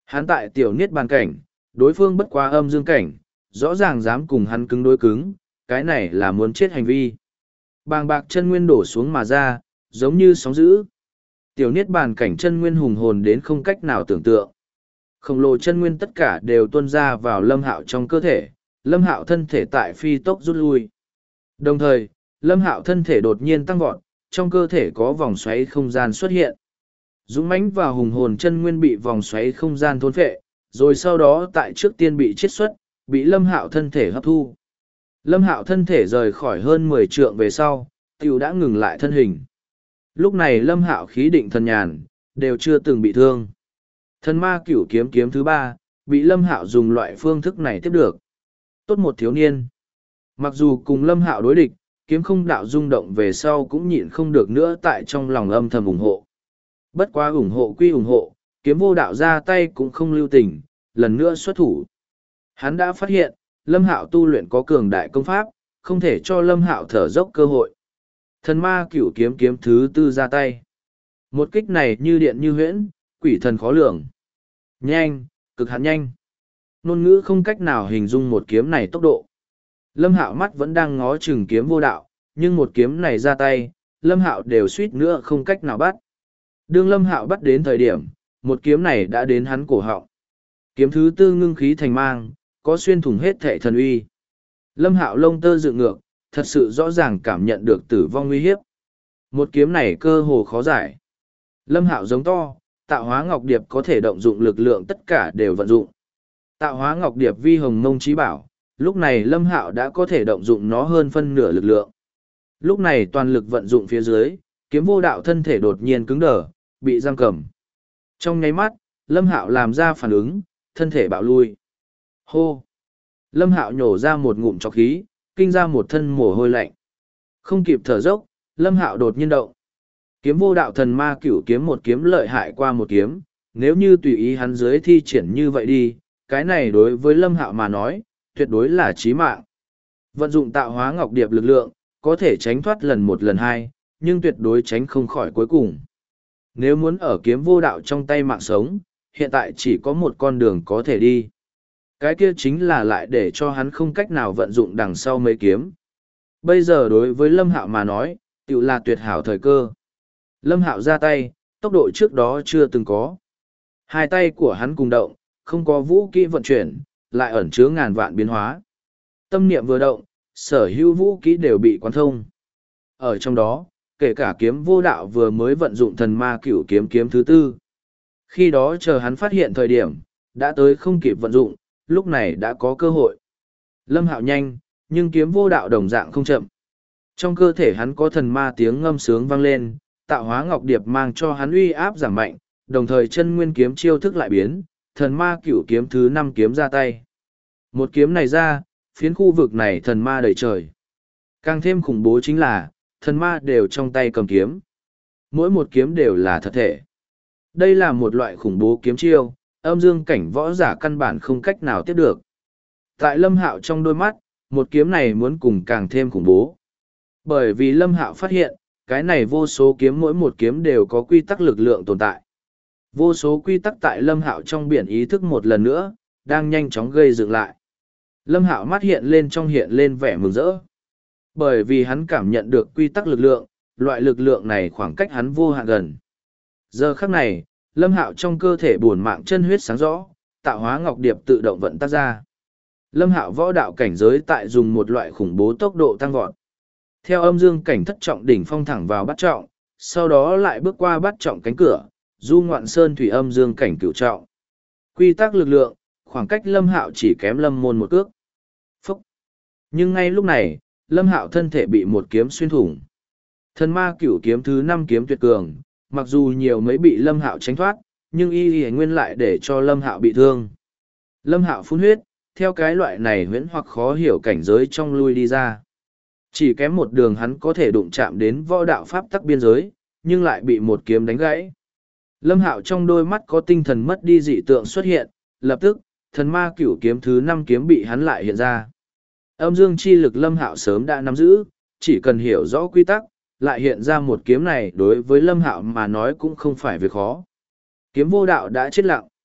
Hắn tại tiểu niết bàn cảnh, đối phương bất quá âm dương cảnh, rõ ràng dám cùng hắn cứng đối cứng, cái này là muốn chết hành vi. Bàng bạc chân nguyên đổ xuống mà ra, giống như sóng dữ. Tiểu niết bàn cảnh chân nguyên hùng hồn đến không cách nào tưởng tượng. Khổng lồ chân nguyên tất cả đều tuôn ra vào Lâm Hạo trong cơ thể, Lâm Hạo thân thể tại phi tốc rút lui. Đồng thời, Lâm Hạo thân thể đột nhiên tăng vọt, trong cơ thể có vòng xoáy không gian xuất hiện. Dũng mãnh và hùng hồn chân nguyên bị vòng xoáy không gian thôn phệ, rồi sau đó tại trước tiên bị chiết xuất, bị Lâm Hạo thân thể hấp thu. Lâm Hạo thân thể rời khỏi hơn 10 trượng về sau, tiểu đã ngừng lại thân hình. Lúc này Lâm Hạo khí định thần nhàn, đều chưa từng bị thương. Thần ma cửu kiếm kiếm thứ 3, bị Lâm Hạo dùng loại phương thức này tiếp được. Tốt một thiếu niên. Mặc dù cùng Lâm Hạo đối địch, kiếm không đạo rung động về sau cũng nhịn không được nữa tại trong lòng âm thầm ủng hộ. Bất quá ủng hộ quy ủng hộ, kiếm vô đạo ra tay cũng không lưu tình, lần nữa xuất thủ. Hắn đã phát hiện, Lâm Hạo tu luyện có cường đại công pháp, không thể cho Lâm Hạo thở dốc cơ hội. Thần ma cửu kiếm kiếm thứ 4 ra tay. Một kích này như điện như huyễn, quỷ thần khó lường. Nhanh, cực hạn nhanh. Ngôn ngữ không cách nào hình dung một kiếm này tốc độ. Lâm Hạo mắt vẫn đang ngó chừng kiếm vô đạo, nhưng một kiếm này ra tay, Lâm Hạo đều suýt nữa không cách nào bắt. Đương Lâm Hạo bắt đến thời điểm, một kiếm này đã đến hắn cổ họng. Kiếm thứ 4 ngưng khí thành mang, có xuyên thủng hết thệ thần uy. Lâm Hạo lông tơ dựng ngược, thật sự rõ ràng cảm nhận được tử vong nguy hiếp. Một kiếm này cơ hồ khó giải. Lâm Hạo giống to, tạo hóa ngọc điệp có thể động dụng lực lượng tất cả đều vận dụng. Tạo hóa ngọc điệp vi hồng mông trí bảo, lúc này Lâm Hạo đã có thể động dụng nó hơn phân nửa lực lượng. Lúc này toàn lực vận dụng phía dưới, kiếm vô đạo thân thể đột nhiên cứng đờ, bị giam cầm. Trong nháy mắt, Lâm Hạo làm ra phản ứng, thân thể bạo lui. Hô! Lâm Hạo nhổ ra một ngụm trọc khí, kinh ra một thân mồ hôi lạnh. Không kịp thở dốc, Lâm Hạo đột nhiên động. Kiếm vô đạo thần ma cửu kiếm một kiếm lợi hại qua một kiếm, nếu như tùy ý hắn dưới thi triển như vậy đi, cái này đối với Lâm Hạo mà nói, tuyệt đối là chí mạng. Vận dụng tạo hóa ngọc điệp lực lượng, có thể tránh thoát lần 1 lần 2, nhưng tuyệt đối tránh không khỏi cuối cùng. Nếu muốn ở kiếm vô đạo trong tay mạng sống, hiện tại chỉ có một con đường có thể đi. Cái kia chính là lại để cho hắn không cách nào vận dụng đằng sau mấy kiếm. Bây giờ đối với Lâm Hạo mà nói, tự là tuyệt hảo thời cơ. Lâm Hạo ra tay, tốc độ trước đó chưa từng có. Hai tay của hắn cùng động, không có vũ kỹ vận chuyển, lại ẩn chứa ngàn vạn biến hóa. Tâm niệm vừa động, sở hữu vũ kỹ đều bị quán thông. Ở trong đó, kể cả kiếm vô đạo vừa mới vận dụng thần ma cửu kiếm kiếm thứ 4. Khi đó chờ hắn phát hiện thời điểm, đã tới không kịp vận dụng, lúc này đã có cơ hội. Lâm Hạo nhanh, nhưng kiếm vô đạo đồng dạng không chậm. Trong cơ thể hắn có thần ma tiếng ngâm sướng vang lên, tạo hóa ngọc điệp mang cho hắn uy áp giảm mạnh, đồng thời chân nguyên kiếm chiêu thức lại biến, thần ma cửu kiếm thứ 5 kiếm ra tay. Một kiếm này ra, phiến khu vực này thần ma đầy trời. Càng thêm khủng bố chính là, thần ma đều trong tay cầm kiếm. Mỗi một kiếm đều là thật thể. Đây là một loại khủng bố kiếm chiêu, âm dương cảnh võ giả căn bản không cách nào tiếp được. Tại Lâm Hạo trong đôi mắt, một kiếm này muốn cùng càng thêm khủng bố. Bởi vì Lâm Hạo phát hiện, cái này vô số kiếm mỗi một kiếm đều có quy tắc lực lượng tồn tại. Vô số quy tắc tại Lâm Hạo trong biển ý thức một lần nữa, đang nhanh chóng gây dựng lại. Lâm Hạo mắt hiện lên vẻ mừng rỡ. Bởi vì hắn cảm nhận được quy tắc lực lượng, loại lực lượng này khoảng cách hắn vô hạn gần. Giờ khắc này, Lâm Hạo trong cơ thể bổn mạng chân huyết sáng rõ, tạo hóa ngọc điệp tự động vận tác ra. Lâm Hạo võ đạo cảnh giới tại dùng một loại khủng bố tốc độ tăng vọt. Theo âm dương cảnh thất trọng đỉnh phong thẳng vào bát trọng, sau đó lại bước qua bát trọng cánh cửa, du ngoạn sơn thủy âm dương cảnh cửu trọng. Quy tắc lực lượng, khoảng cách Lâm Hạo chỉ kém Lâm Môn một cước. Phúc! Nhưng ngay lúc này, Lâm Hạo thân thể bị một kiếm xuyên thủng. Thần ma cửu kiếm thứ 5 kiếm tuyệt cường, mặc dù nhiều mấy bị Lâm Hạo tránh thoát, nhưng y nguyên lại để cho Lâm Hạo bị thương. Lâm Hạo phun huyết, theo cái loại này huyễn hoặc khó hiểu cảnh giới trong lui đi ra. Chỉ kém một đường hắn có thể đụng chạm đến võ đạo pháp tắc biên giới, nhưng lại bị một kiếm đánh gãy. Lâm Hạo trong đôi mắt có tinh thần mất đi dị tượng xuất hiện, lập tức, thần ma cửu kiếm thứ 5 kiếm bị hắn lại hiện ra. Âm dương chi lực Lâm Hạo sớm đã nắm giữ, chỉ cần hiểu rõ quy tắc, lại hiện ra một kiếm này đối với Lâm Hạo mà nói cũng không phải việc khó. Kiếm vô đạo đã chết lặng.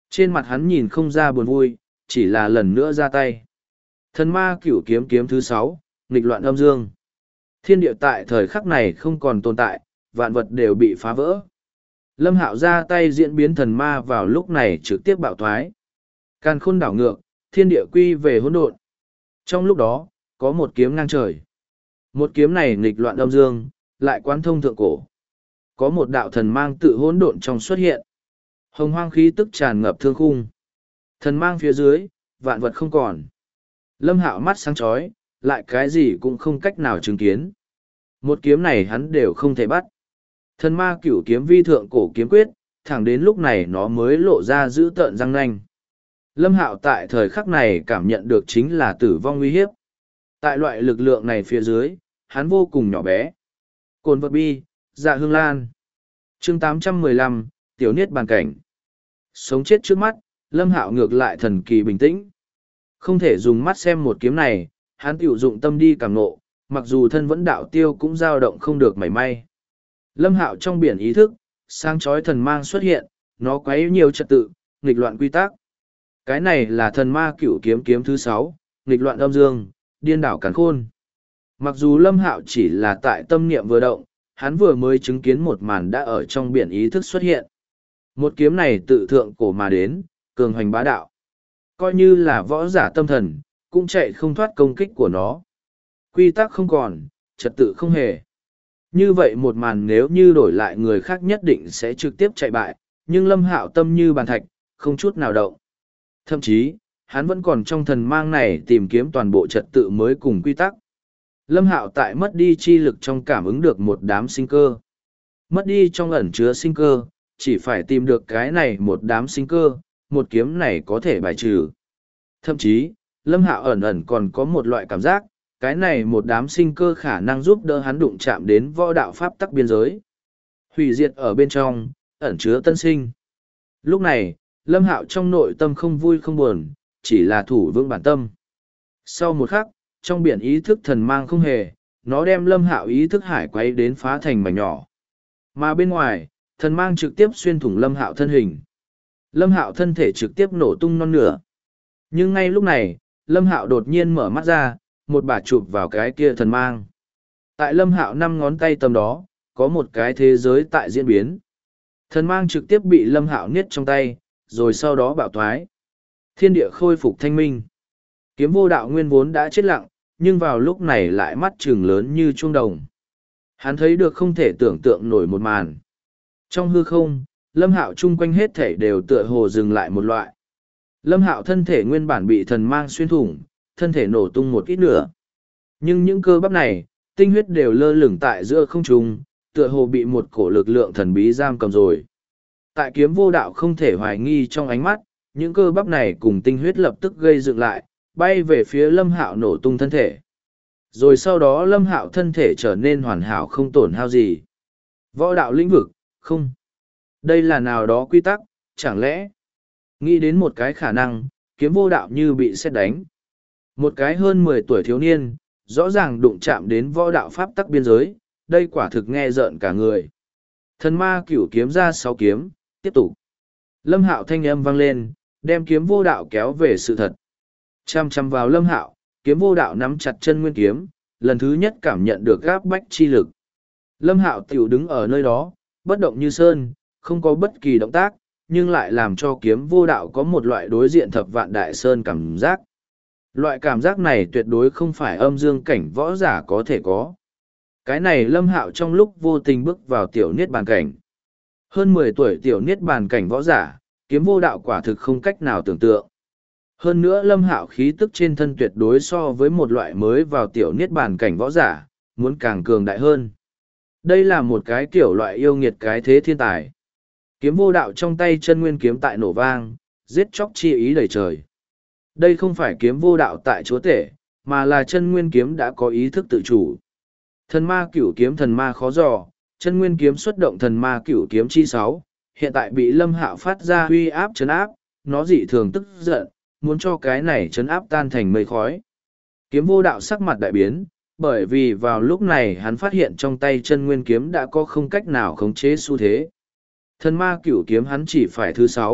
Trên mặt hắn nhìn không ra buồn vui, chỉ là lần nữa ra tay. Thần ma cửu kiếm kiếm thứ 6, nghịch loạn âm dương. Thiên địa tại thời khắc này không còn tồn tại, vạn vật đều bị phá vỡ. Lâm Hạo ra tay diễn biến thần ma vào lúc này trực tiếp bạo thoái. Càn khôn đảo ngược, thiên địa quy về hỗn độn. Trong lúc đó, có một kiếm ngang trời. Một kiếm này nghịch loạn âm dương, lại quán thông thượng cổ. Có một đạo thần mang tự hỗn độn trong xuất hiện. Hồng hoang khí tức tràn ngập thương khung. Thần mang phía dưới, vạn vật không còn. Lâm Hạo mắt sáng chói, lại cái gì cũng không cách nào chứng kiến. Một kiếm này hắn đều không thể bắt. Thần ma cửu kiếm vi thượng cổ kiếm quyết, thẳng đến lúc này nó mới lộ ra dữ tợn răng nanh. Lâm Hạo tại thời khắc này cảm nhận được chính là tử vong uy hiếp. Tại loại lực lượng này phía dưới, hắn vô cùng nhỏ bé. Cồn vật bi, dạ hương lan. Chương 815, Tiểu Niết bàn cảnh. Sống chết trước mắt, Lâm Hạo ngược lại thần kỳ bình tĩnh. Không thể dùng mắt xem một kiếm này, hắn tiểu dụng tâm đi cảm nộ, mặc dù thân vẫn đạo tiêu cũng dao động không được mảy may. Lâm Hạo trong biển ý thức, sáng chói thần mang xuất hiện, nó quấy nhiều trật tự, nghịch loạn quy tắc. Cái này là thần ma cửu kiếm kiếm thứ 6, nghịch loạn âm dương, điên đảo càn khôn. Mặc dù Lâm Hạo chỉ là tại tâm niệm vừa động, hắn vừa mới chứng kiến một màn đã ở trong biển ý thức xuất hiện. Một kiếm này tự thượng cổ mà đến, cường hoành bá đạo. Coi như là võ giả tâm thần, cũng chạy không thoát công kích của nó. Quy tắc không còn, trật tự không hề. Như vậy một màn nếu như đổi lại người khác nhất định sẽ trực tiếp chạy bại, nhưng Lâm Hạo tâm như bàn thạch, không chút nào động. Thậm chí, hắn vẫn còn trong thần mang này tìm kiếm toàn bộ trật tự mới cùng quy tắc. Lâm Hạo tại mất đi chi lực trong cảm ứng được một đám sinh cơ. Mất đi trong ẩn chứa sinh cơ, chỉ phải tìm được cái này một đám sinh cơ, một kiếm này có thể bài trừ. Thậm chí, Lâm Hạo ẩn ẩn còn có một loại cảm giác, cái này một đám sinh cơ khả năng giúp đỡ hắn đụng chạm đến võ đạo pháp tắc biên giới. Hủy diệt ở bên trong, ẩn chứa tân sinh. Lúc này, Lâm Hạo trong nội tâm không vui không buồn, chỉ là thủ vững bản tâm. Sau một khắc, trong biển ý thức thần mang không hề, nó đem Lâm Hạo ý thức hải quấy đến phá thành mảnh nhỏ. Mà bên ngoài, thần mang trực tiếp xuyên thủng Lâm Hạo thân hình. Lâm Hạo thân thể trực tiếp nổ tung non nửa. Nhưng ngay lúc này, Lâm Hạo đột nhiên mở mắt ra, một bà chụp vào cái kia thần mang. Tại Lâm Hạo 5 ngón tay tầm đó, có một cái thế giới tại diễn biến. Thần mang trực tiếp bị Lâm Hạo niết trong tay, rồi sau đó bạo thoái. Thiên địa khôi phục thanh minh. Kiếm vô đạo nguyên vốn đã chết lặng, nhưng vào lúc này lại mắt trừng lớn như chuông đồng. Hắn thấy được không thể tưởng tượng nổi một màn. Trong hư không, Lâm Hạo chung quanh hết thể đều tựa hồ dừng lại một loại. Lâm Hạo thân thể nguyên bản bị thần mang xuyên thủng, thân thể nổ tung một ít nữa. Nhưng những cơ bắp này, tinh huyết đều lơ lửng tại giữa không trung, tựa hồ bị một cổ lực lượng thần bí giam cầm rồi. Tại kiếm vô đạo không thể hoài nghi trong ánh mắt, những cơ bắp này cùng tinh huyết lập tức gây dựng lại, bay về phía Lâm Hạo nổ tung thân thể. Rồi sau đó Lâm Hạo thân thể trở nên hoàn hảo không tổn hao gì. Võ đạo lĩnh vực, không. Đây là nào đó quy tắc, chẳng lẽ? Nghĩ đến một cái khả năng, kiếm vô đạo như bị sét đánh. Một cái hơn 10 tuổi thiếu niên, rõ ràng đụng chạm đến võ đạo pháp tắc biên giới, đây quả thực nghe rợn cả người. Thần ma cửu kiếm ra 6 kiếm, tiếp tục. Lâm Hạo thanh âm vang lên, đem kiếm vô đạo kéo về sự thật. Chăm chăm vào Lâm Hạo, kiếm vô đạo nắm chặt chân nguyên kiếm, lần thứ nhất cảm nhận được gáp bách chi lực. Lâm Hạo tiểu đứng ở nơi đó, bất động như sơn, không có bất kỳ động tác, nhưng lại làm cho kiếm vô đạo có một loại đối diện thập vạn đại sơn cảm giác. Loại cảm giác này tuyệt đối không phải âm dương cảnh võ giả có thể có. Cái này Lâm Hạo trong lúc vô tình bước vào tiểu niết bàn cảnh. Hơn 10 tuổi tiểu niết bàn cảnh võ giả, kiếm vô đạo quả thực không cách nào tưởng tượng. Hơn nữa Lâm Hạo khí tức trên thân tuyệt đối so với một loại mới vào tiểu niết bàn cảnh võ giả, muốn càng cường đại hơn. Đây là một cái kiểu loại yêu nghiệt cái thế thiên tài. Kiếm vô đạo trong tay chân nguyên kiếm tại nổ vang, giết chóc chi ý đầy trời. Đây không phải kiếm vô đạo tại chúa tể, mà là chân nguyên kiếm đã có ý thức tự chủ. Thần ma cửu kiếm thần ma khó dò, chân nguyên kiếm xuất động thần ma cửu kiếm chi 6, hiện tại bị Lâm Hạo phát ra uy áp trấn áp, nó dị thường tức giận, muốn cho cái này trấn áp tan thành mây khói. Kiếm vô đạo sắc mặt đại biến, bởi vì vào lúc này hắn phát hiện trong tay chân nguyên kiếm đã có không cách nào khống chế xu thế. Thần ma cửu kiếm hắn chỉ phải thứ 6,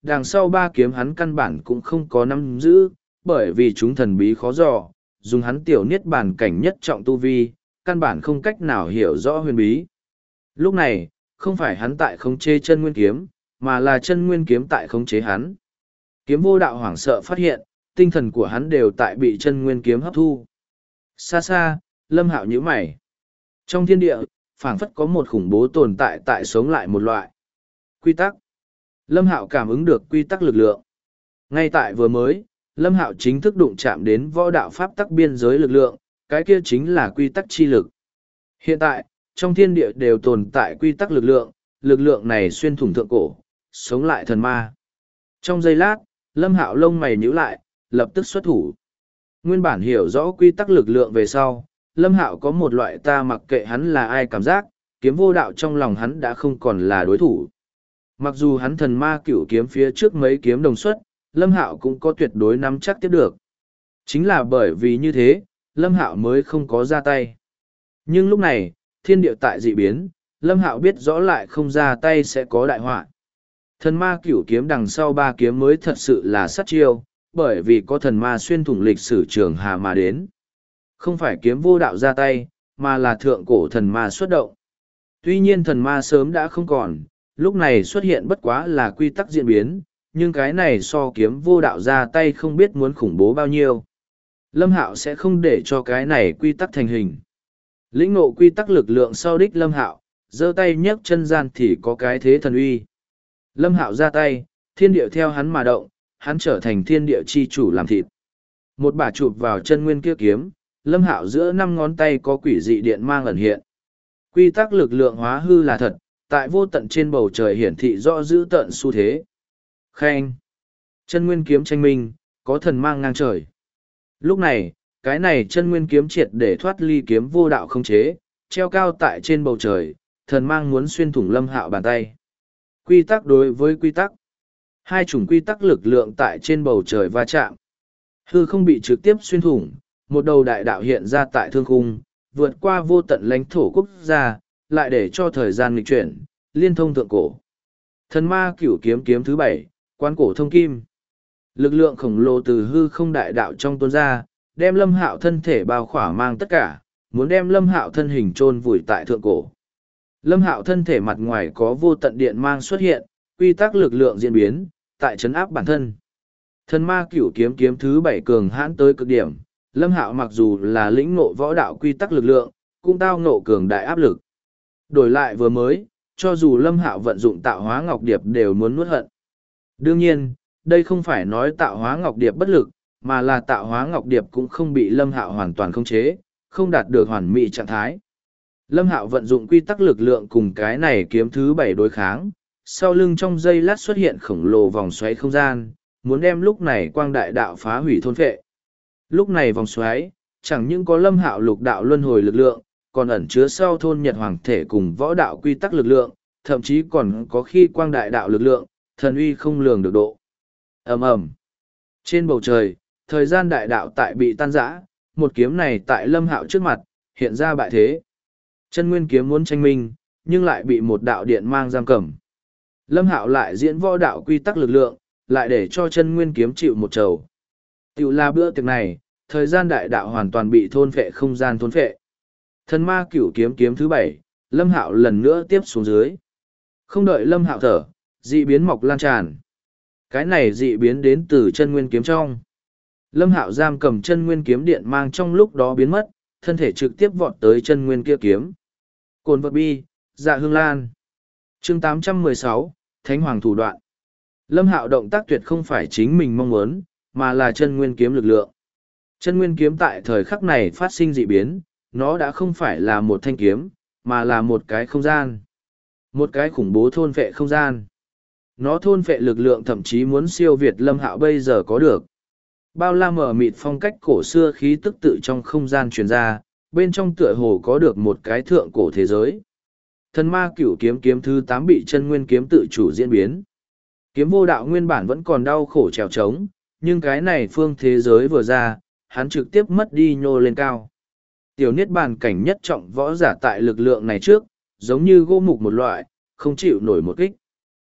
đằng sau ba kiếm hắn căn bản cũng không có nắm giữ, bởi vì chúng thần bí khó dò, dùng hắn tiểu niết bàn cảnh nhất trọng tu vi, căn bản không cách nào hiểu rõ huyền bí. Lúc này, không phải hắn tại khống chế chân nguyên kiếm, mà là chân nguyên kiếm tại khống chế hắn. Kiếm vô đạo hoảng sợ phát hiện, tinh thần của hắn đều tại bị chân nguyên kiếm hấp thu. Xa xa, Lâm Hạo nhíu mày. Trong thiên địa, phảng phất có một khủng bố tồn tại tại sống lại một loại quy tắc. Lâm Hạo cảm ứng được quy tắc lực lượng. Ngay tại vừa mới, Lâm Hạo chính thức đụng chạm đến võ đạo pháp tắc biên giới lực lượng, cái kia chính là quy tắc chi lực. Hiện tại, trong thiên địa đều tồn tại quy tắc lực lượng này xuyên thủng thượng cổ, sống lại thần ma. Trong giây lát, Lâm Hạo lông mày nhíu lại, lập tức xuất thủ. Nguyên bản hiểu rõ quy tắc lực lượng về sau, Lâm Hạo có một loại ta mặc kệ hắn là ai cảm giác, kiếm vô đạo trong lòng hắn đã không còn là đối thủ. Mặc dù hắn thần ma cửu kiếm phía trước mấy kiếm đồng xuất, Lâm Hạo cũng có tuyệt đối nắm chắc tiếp được. Chính là bởi vì như thế, Lâm Hạo mới không có ra tay. Nhưng lúc này, thiên địa tại dị biến, Lâm Hạo biết rõ lại không ra tay sẽ có đại họa. Thần ma cửu kiếm đằng sau ba kiếm mới thật sự là sát chiêu, bởi vì có thần ma xuyên thủng lịch sử trường hà mà đến. Không phải kiếm vô đạo ra tay, mà là thượng cổ thần ma xuất động. Tuy nhiên thần ma sớm đã không còn, lúc này xuất hiện bất quá là quy tắc diễn biến, nhưng cái này so kiếm vô đạo ra tay không biết muốn khủng bố bao nhiêu. Lâm Hạo sẽ không để cho cái này quy tắc thành hình. Lĩnh ngộ quy tắc lực lượng sau đích Lâm Hạo, giơ tay nhấc chân gian thì có cái thế thần uy. Lâm Hạo ra tay, thiên địa theo hắn mà động, hắn trở thành thiên địa chi chủ làm thịt. Một bả chụp vào chân nguyên kia kiếm, Lâm Hạo giữa năm ngón tay có quỷ dị điện mang ẩn hiện. Quy tắc lực lượng hóa hư là thật, tại vô tận trên bầu trời hiển thị rõ dữ tận xu thế. Khen! Chân nguyên kiếm tranh minh, có thần mang ngang trời. Lúc này, cái này chân nguyên kiếm triệt để thoát ly kiếm vô đạo không chế, treo cao tại trên bầu trời, thần mang muốn xuyên thủng Lâm Hạo bàn tay. Quy tắc đối với quy tắc. Hai chủng quy tắc lực lượng tại trên bầu trời va chạm. Hư không bị trực tiếp xuyên thủng, một đầu đại đạo hiện ra tại thương khung, vượt qua vô tận lãnh thổ quốc gia, lại để cho thời gian nghịch chuyển, liên thông thượng cổ. Thần ma cửu kiếm kiếm thứ 7, quan cổ thông kim. Lực lượng khổng lồ từ hư không đại đạo trong tuôn ra, đem Lâm Hạo thân thể bao khỏa mang tất cả, muốn đem Lâm Hạo thân hình chôn vùi tại thượng cổ. Lâm Hạo thân thể mặt ngoài có vô tận điện mang xuất hiện, quy tắc lực lượng diễn biến, tại trấn áp bản thân. Thần ma cửu kiếm kiếm thứ 7 cường hãn tới cực điểm, Lâm Hạo mặc dù là lĩnh ngộ võ đạo quy tắc lực lượng, cũng tao ngộ cường đại áp lực. Đổi lại vừa mới, cho dù Lâm Hạo vận dụng tạo hóa ngọc điệp đều muốn nuốt hận. Đương nhiên, đây không phải nói tạo hóa ngọc điệp bất lực, mà là tạo hóa ngọc điệp cũng không bị Lâm Hạo hoàn toàn khống chế, không đạt được hoàn mỹ trạng thái. Lâm Hạo vận dụng quy tắc lực lượng cùng cái này kiếm thứ 7 đối kháng, sau lưng trong giây lát xuất hiện khổng lồ vòng xoáy không gian, muốn đem lúc này quang đại đạo phá hủy thôn phệ. Lúc này vòng xoáy, chẳng những có Lâm Hạo lục đạo luân hồi lực lượng, còn ẩn chứa sau thôn nhật hoàng thể cùng võ đạo quy tắc lực lượng, thậm chí còn có khi quang đại đạo lực lượng, thần uy không lường được độ. Ầm ầm. Trên bầu trời, thời gian đại đạo tại bị tan rã, một kiếm này tại Lâm Hạo trước mặt, hiện ra bại thế. Chân nguyên kiếm muốn tranh minh, nhưng lại bị một đạo điện mang giam cầm. Lâm Hạo lại diễn võ đạo quy tắc lực lượng, lại để cho chân nguyên kiếm chịu một trầu. Tiểu là bữa tiệc này, thời gian đại đạo hoàn toàn bị thôn phệ không gian thôn phệ. Thần ma cửu kiếm kiếm thứ 7, Lâm Hạo lần nữa tiếp xuống dưới. Không đợi Lâm Hạo thở, dị biến mọc lan tràn. Cái này dị biến đến từ chân nguyên kiếm trong. Lâm Hạo giam cầm chân nguyên kiếm điện mang trong lúc đó biến mất, thân thể trực tiếp vọt tới chân nguyên kia kiếm. Cồn vật bi, dạ hương lan. Chương 816, Thánh Hoàng thủ đoạn. Lâm Hạo động tác tuyệt không phải chính mình mong muốn, mà là chân nguyên kiếm lực lượng. Chân nguyên kiếm tại thời khắc này phát sinh dị biến, nó đã không phải là một thanh kiếm, mà là một cái không gian. Một cái khủng bố thôn vệ không gian. Nó thôn vệ lực lượng thậm chí muốn siêu việt Lâm Hạo bây giờ có được. Bao la mở mịt phong cách cổ xưa khí tức tự trong không gian truyền ra, bên trong tựa hồ có được một cái thượng cổ thế giới. Thần ma cửu kiếm kiếm thứ 8 bị chân nguyên kiếm tự chủ diễn biến. Kiếm vô đạo nguyên bản vẫn còn đau khổ trèo trống, nhưng cái này phương thế giới vừa ra, hắn trực tiếp mất đi nhô lên cao. Tiểu niết bàn cảnh nhất trọng võ giả tại lực lượng này trước, giống như gỗ mục một loại, không chịu nổi một kích.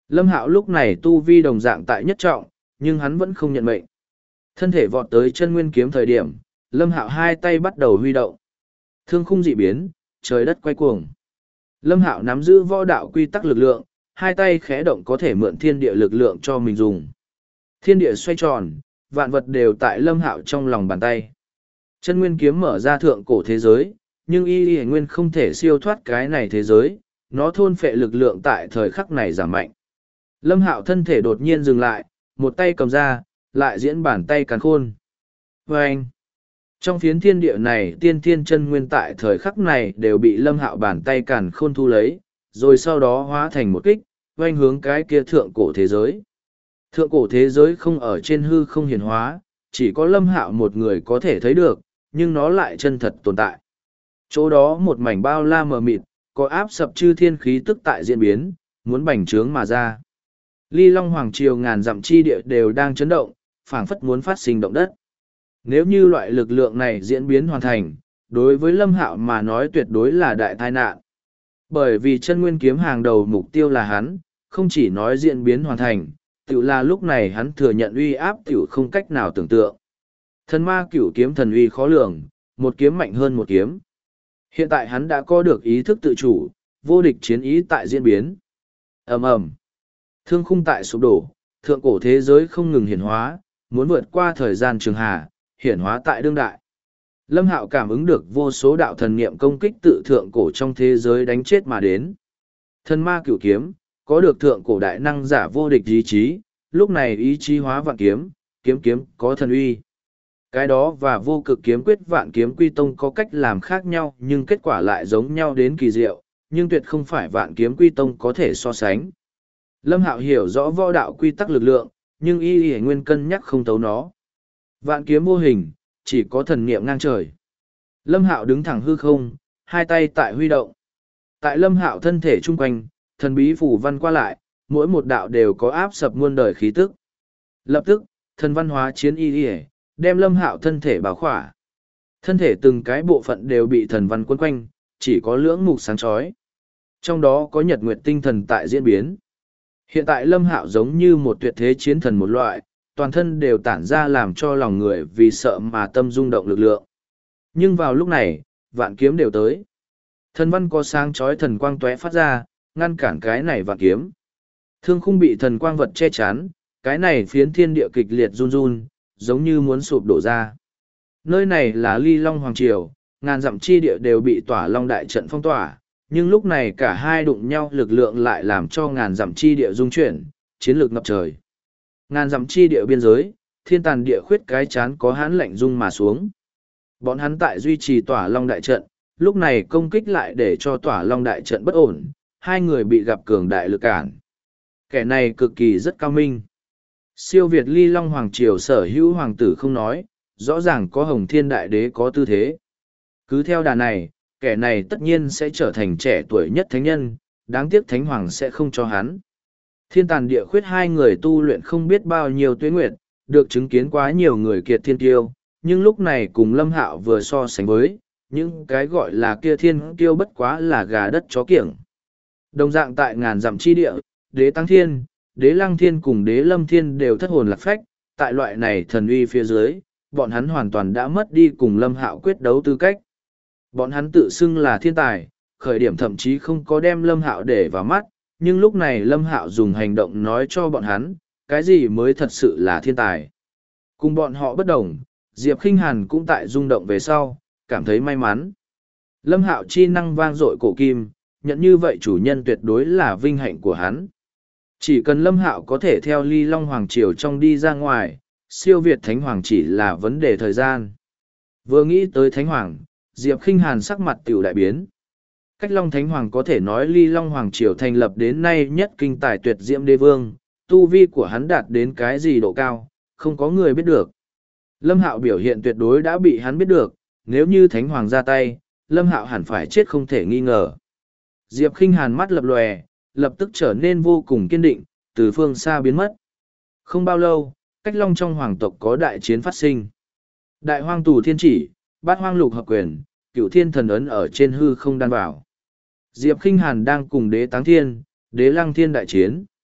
Lâm Hạo lúc này tu vi đồng dạng tại nhất trọng, nhưng hắn vẫn không nhận mệnh. Thân thể vọt tới chân nguyên kiếm thời điểm, Lâm Hạo hai tay bắt đầu huy động. Thương khung dị biến, trời đất quay cuồng. Lâm Hạo nắm giữ võ đạo quy tắc lực lượng, hai tay khẽ động có thể mượn thiên địa lực lượng cho mình dùng. Thiên địa xoay tròn, vạn vật đều tại Lâm Hạo trong lòng bàn tay. Chân nguyên kiếm mở ra thượng cổ thế giới, nhưng y nguyên không thể siêu thoát cái này thế giới, nó thôn phệ lực lượng tại thời khắc này giảm mạnh. Lâm Hạo thân thể đột nhiên dừng lại, một tay cầm ra, lại diễn bàn tay càn khôn. Và anh, trong phiến thiên địa này tiên thiên chân nguyên tại thời khắc này đều bị Lâm Hạo bàn tay càn khôn thu lấy, rồi sau đó hóa thành một kích, oanh hướng cái kia thượng cổ thế giới. Thượng cổ thế giới không ở trên hư không hiển hóa, chỉ có Lâm Hạo một người có thể thấy được, nhưng nó lại chân thật tồn tại. Chỗ đó một mảnh bao la mờ mịt, có áp sập chư thiên khí tức tại diễn biến, muốn bành trướng mà ra. Ly Long Hoàng Triều ngàn dặm chi địa đều đang chấn động, phảng phất muốn phát sinh động đất. Nếu như loại lực lượng này diễn biến hoàn thành, đối với Lâm Hạo mà nói tuyệt đối là đại tai nạn. Bởi vì chân nguyên kiếm hàng đầu mục tiêu là hắn, không chỉ nói diễn biến hoàn thành, tự là lúc này hắn thừa nhận uy áp tiểu không cách nào tưởng tượng. Thần ma cửu kiếm thần uy khó lường, một kiếm mạnh hơn một kiếm. Hiện tại hắn đã có được ý thức tự chủ, vô địch chiến ý tại diễn biến. Ầm ầm, thương khung tại sụp đổ, thượng cổ thế giới không ngừng hiển hóa, muốn vượt qua thời gian trường hà, hiển hóa tại đương đại. Lâm Hạo cảm ứng được vô số đạo thần niệm công kích tự thượng cổ trong thế giới đánh chết mà đến. Thần ma cửu kiếm, có được thượng cổ đại năng giả vô địch ý chí, lúc này ý chí hóa vạn kiếm, kiếm kiếm có thần uy. Cái đó và vô cực kiếm quyết vạn kiếm quy tông có cách làm khác nhau nhưng kết quả lại giống nhau đến kỳ diệu, nhưng tuyệt không phải vạn kiếm quy tông có thể so sánh. Lâm Hạo hiểu rõ võ đạo quy tắc lực lượng, nhưng y nguyên cân nhắc không tấu nó. Vạn kiếm vô hình, chỉ có thần niệm ngang trời. Lâm Hạo đứng thẳng hư không, hai tay tại huy động. Tại Lâm Hạo thân thể chung quanh, thần bí phủ văn qua lại, mỗi một đạo đều có áp sập muôn đời khí tức. Lập tức, thần văn hóa chiến y đem Lâm Hạo thân thể bảo khỏa. Thân thể từng cái bộ phận đều bị thần văn quấn quanh, chỉ có lưỡng mục sáng chói. Trong đó có nhật nguyệt tinh thần tại diễn biến. Hiện tại Lâm Hạo giống như một tuyệt thế chiến thần một loại, toàn thân đều tản ra làm cho lòng người vì sợ mà tâm rung động lực lượng. Nhưng vào lúc này, vạn kiếm đều tới. Thần văn có sáng chói thần quang tóe phát ra, ngăn cản cái này vạn kiếm. Thương khung bị thần quang vật che chắn, cái này phiến thiên địa kịch liệt run run, giống như muốn sụp đổ ra. Nơi này là Ly Long Hoàng Triều, ngàn dặm chi địa đều bị tỏa long đại trận phong tỏa, nhưng lúc này cả hai đụng nhau lực lượng lại làm cho ngàn dặm chi địa rung chuyển, chiến lược ngập trời. Ngàn dặm chi địa biên giới, thiên tàn địa khuyết cái chán có hãn lạnh rung mà xuống. Bọn hắn tại duy trì tỏa long đại trận, lúc này công kích lại để cho tỏa long đại trận bất ổn, hai người bị gặp cường đại lực cản. Kẻ này cực kỳ rất cao minh. Siêu Việt Ly Long Hoàng Triều sở hữu hoàng tử không nói, rõ ràng có Hồng Thiên Đại Đế có tư thế. Cứ theo đà này, kẻ này tất nhiên sẽ trở thành trẻ tuổi nhất thánh nhân, đáng tiếc thánh hoàng sẽ không cho hắn. Thiên tàn địa khuyết hai người tu luyện không biết bao nhiêu tuế nguyệt, được chứng kiến quá nhiều người kiệt thiên tiêu, nhưng lúc này cùng Lâm Hạo vừa so sánh với, những cái gọi là kia thiên tiêu bất quá là gà đất chó kiểng. Đồng dạng tại ngàn dặm chi địa, đế tăng thiên, đế lăng thiên cùng đế lâm thiên đều thất hồn lạc phách, tại loại này thần uy phía dưới, bọn hắn hoàn toàn đã mất đi cùng Lâm Hạo quyết đấu tư cách. Bọn hắn tự xưng là thiên tài, khởi điểm thậm chí không có đem Lâm Hạo để vào mắt, nhưng lúc này Lâm Hạo dùng hành động nói cho bọn hắn, cái gì mới thật sự là thiên tài. Cùng bọn họ bất đồng, Diệp Khinh Hàn cũng tại rung động về sau, cảm thấy may mắn. Lâm Hạo chi năng vang dội cổ kim, nhận như vậy chủ nhân tuyệt đối là vinh hạnh của hắn. Chỉ cần Lâm Hạo có thể theo Ly Long Hoàng Triều trong đi ra ngoài, siêu Việt Thánh Hoàng chỉ là vấn đề thời gian. Vừa nghĩ tới Thánh Hoàng, Diệp Khinh Hàn sắc mặt tiểu đại biến. Cách Long Thánh Hoàng có thể nói Ly Long Hoàng Triều thành lập đến nay nhất kinh tài tuyệt diễm đế vương, tu vi của hắn đạt đến cái gì độ cao, không có người biết được. Lâm Hạo biểu hiện tuyệt đối đã bị hắn biết được, nếu như Thánh Hoàng ra tay, Lâm Hạo hẳn phải chết không thể nghi ngờ. Diệp Khinh Hàn mắt lập lòe, lập tức trở nên vô cùng kiên định, từ phương xa biến mất. Không bao lâu, cách Long trong hoàng tộc có đại chiến phát sinh. Đại hoang tù thiên chỉ, bát hoang lục hợp quyền, cửu thiên thần ấn ở trên hư không đan vào. Diệp Khinh Hàn đang cùng đế táng thiên, đế lăng thiên đại chiến.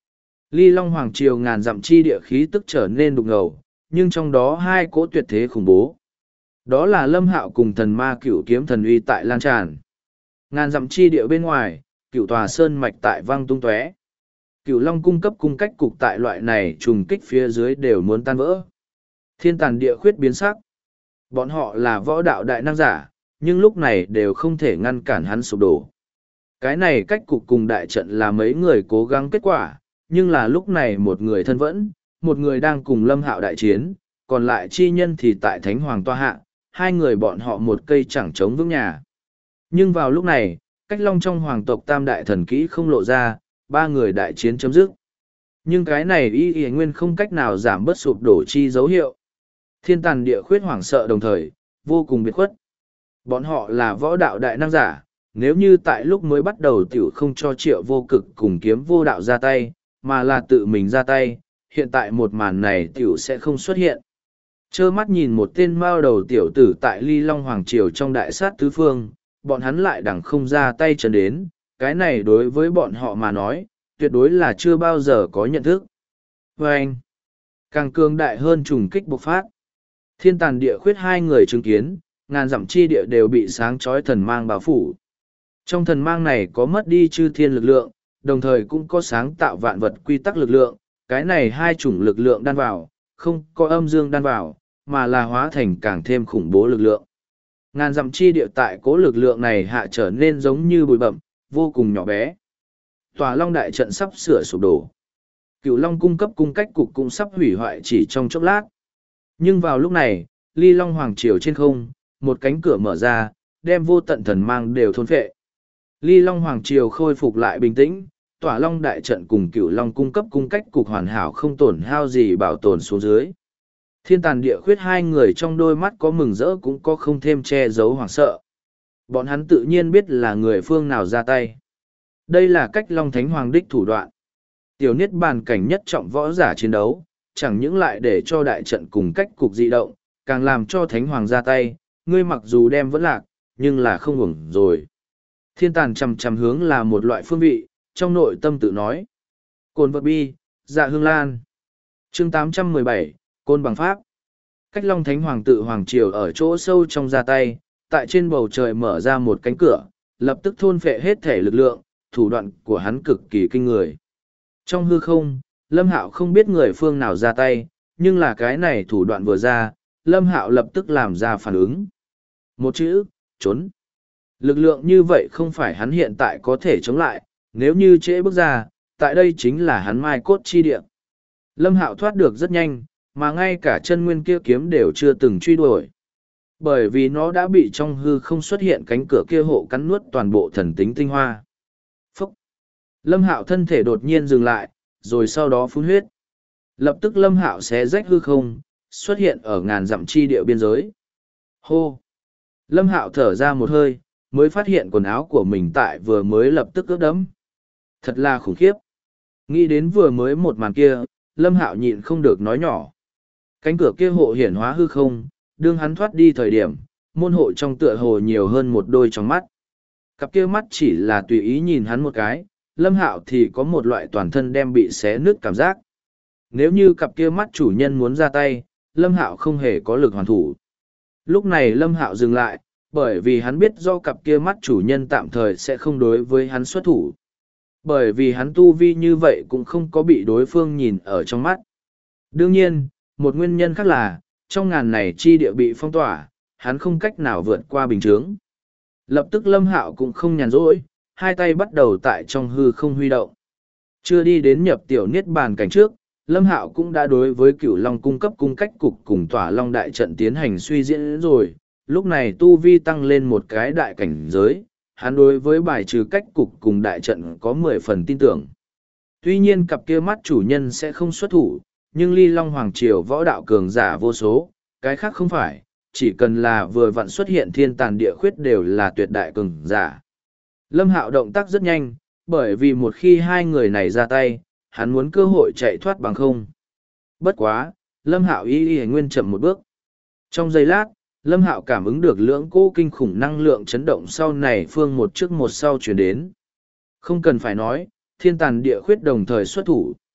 Ly Long Hoàng Triều ngàn dặm chi địa khí tức trở nên đục ngầu, nhưng trong đó hai cỗ tuyệt thế khủng bố. Đó là Lâm Hạo cùng thần ma cửu kiếm thần uy tại lan tràn. Ngàn dặm chi địa bên ngoài, cửu tòa sơn mạch tại vang tung tóe. Cửu Long cung cấp cung cách cục tại loại này trùng kích phía dưới đều muốn tan vỡ. Thiên tàn địa khuyết biến sắc. Bọn họ là võ đạo đại năng giả, nhưng lúc này đều không thể ngăn cản hắn sụp đổ. Cái này cách cục cùng đại trận là mấy người cố gắng kết quả, nhưng là lúc này một người thân vẫn, một người đang cùng Lâm Hạo đại chiến, còn lại chi nhân thì tại Thánh Hoàng toa hạ, hai người bọn họ một cây chẳng chống vững nhà. Nhưng vào lúc này, cách Long trong hoàng tộc tam đại thần kỹ không lộ ra, ba người đại chiến chấm dứt. Nhưng cái này y nguyên không cách nào giảm bớt sụp đổ chi dấu hiệu. Thiên tàn địa khuyết hoảng sợ đồng thời, vô cùng biệt khuất. Bọn họ là võ đạo đại năng giả, nếu như tại lúc mới bắt đầu tiểu không cho Triệu Vô Cực cùng kiếm vô đạo ra tay, mà là tự mình ra tay, hiện tại một màn này tiểu sẽ không xuất hiện. Trơ mắt nhìn một tên mao đầu tiểu tử tại Ly Long Hoàng Triều trong đại sát tứ phương, bọn hắn lại đẳng không ra tay chân đến, cái này đối với bọn họ mà nói, tuyệt đối là chưa bao giờ có nhận thức. Và anh, càng cường đại hơn trùng kích bộc phát. Thiên tàn địa khuyết hai người chứng kiến, ngàn dặm chi địa đều bị sáng chói thần mang bao phủ. Trong thần mang này có mất đi chư thiên lực lượng, đồng thời cũng có sáng tạo vạn vật quy tắc lực lượng, cái này hai chủng lực lượng đan vào, không có âm dương đan vào, mà là hóa thành càng thêm khủng bố lực lượng. Ngàn dặm chi địa tại cố lực lượng này hạ trở nên giống như bụi bậm, vô cùng nhỏ bé. Tòa Long đại trận sắp sửa sụp đổ. Cửu Long cung cấp cung cách cục cũng sắp hủy hoại chỉ trong chốc lát. Nhưng vào lúc này, Ly Long Hoàng Triều trên không, một cánh cửa mở ra, đem vô tận thần mang đều thôn phệ. Ly Long Hoàng Triều khôi phục lại bình tĩnh, Tỏa Long đại trận cùng Cửu Long cung cấp cung cách cục hoàn hảo không tổn hao gì bảo tồn xuống dưới. Thiên tàn địa khuyết hai người trong đôi mắt có mừng rỡ cũng có không thêm che giấu hoảng sợ. Bọn hắn tự nhiên biết là người phương nào ra tay. Đây là cách Long Thánh Hoàng đích thủ đoạn. Tiểu niết bàn cảnh nhất trọng võ giả chiến đấu, chẳng những lại để cho đại trận cùng cách cục dị động, càng làm cho Thánh Hoàng ra tay, ngươi mặc dù đem vẫn lạc, nhưng là không ủng rồi. Thiên tàn chầm chầm hướng là một loại phương vị, trong nội tâm tự nói. Côn vật bi, dạ hương lan. Chương 817, Côn bằng pháp. Cách Long Thánh Hoàng tự Hoàng Triều ở chỗ sâu trong ra tay, tại trên bầu trời mở ra một cánh cửa, lập tức thôn phệ hết thể lực lượng, thủ đoạn của hắn cực kỳ kinh người. Trong hư không, Lâm Hạo không biết người phương nào ra tay, nhưng là cái này thủ đoạn vừa ra, Lâm Hạo lập tức làm ra phản ứng. Một chữ, trốn. Lực lượng như vậy không phải hắn hiện tại có thể chống lại, nếu như trễ bước ra, tại đây chính là hắn mai cốt chi địa. Lâm Hạo thoát được rất nhanh, mà ngay cả chân nguyên kia kiếm đều chưa từng truy đuổi. Bởi vì nó đã bị trong hư không xuất hiện cánh cửa kia hộ cắn nuốt toàn bộ thần tính tinh hoa. Phúc! Lâm Hạo thân thể đột nhiên dừng lại, rồi sau đó phun huyết. Lập tức Lâm Hạo xé rách hư không, xuất hiện ở ngàn dặm chi địa biên giới. Hô! Lâm Hạo thở ra một hơi, mới phát hiện quần áo của mình tại vừa mới lập tức ướt đẫm. Thật là khủng khiếp. Nghĩ đến vừa mới một màn kia, Lâm Hạo nhịn không được nói nhỏ. Cánh cửa kia hộ hiển hóa hư không, đương hắn thoát đi thời điểm, môn hộ trong tựa hồ nhiều hơn một đôi trong mắt. Cặp kia mắt chỉ là tùy ý nhìn hắn một cái, Lâm Hạo thì có một loại toàn thân đem bị xé nứt cảm giác. Nếu như cặp kia mắt chủ nhân muốn ra tay, Lâm Hạo không hề có lực hoàn thủ. Lúc này Lâm Hạo dừng lại, bởi vì hắn biết do cặp kia mắt chủ nhân tạm thời sẽ không đối với hắn xuất thủ. Bởi vì hắn tu vi như vậy cũng không có bị đối phương nhìn ở trong mắt. Đương nhiên, một nguyên nhân khác là, trong ngàn này chi địa bị phong tỏa, hắn không cách nào vượt qua bình chướng. Lập tức Lâm Hạo cũng không nhàn rỗi, hai tay bắt đầu tại trong hư không huy động. Chưa đi đến nhập tiểu niết bàn cảnh trước, Lâm Hạo cũng đã đối với Cửu Long cung cấp cung cách cục cùng Tỏa Long đại trận tiến hành suy diễn rồi, lúc này tu vi tăng lên một cái đại cảnh giới, hắn đối với bài trừ cách cục cùng đại trận có 10 phần tin tưởng. Tuy nhiên cặp kia mắt chủ nhân sẽ không xuất thủ, nhưng Ly Long Hoàng Triều võ đạo cường giả vô số, cái khác không phải, chỉ cần là vừa vặn xuất hiện thiên tàn địa khuyết đều là tuyệt đại cường giả. Lâm Hạo động tác rất nhanh, bởi vì một khi hai người này ra tay, hắn muốn cơ hội chạy thoát bằng không. Bất quá, Lâm Hạo y nguyên chậm một bước. Trong giây lát, Lâm Hạo cảm ứng được lưỡng cỗ kinh khủng năng lượng chấn động sau này phương một trước một sau chuyển đến. Không cần phải nói, thiên tàn địa khuyết đồng thời xuất thủ.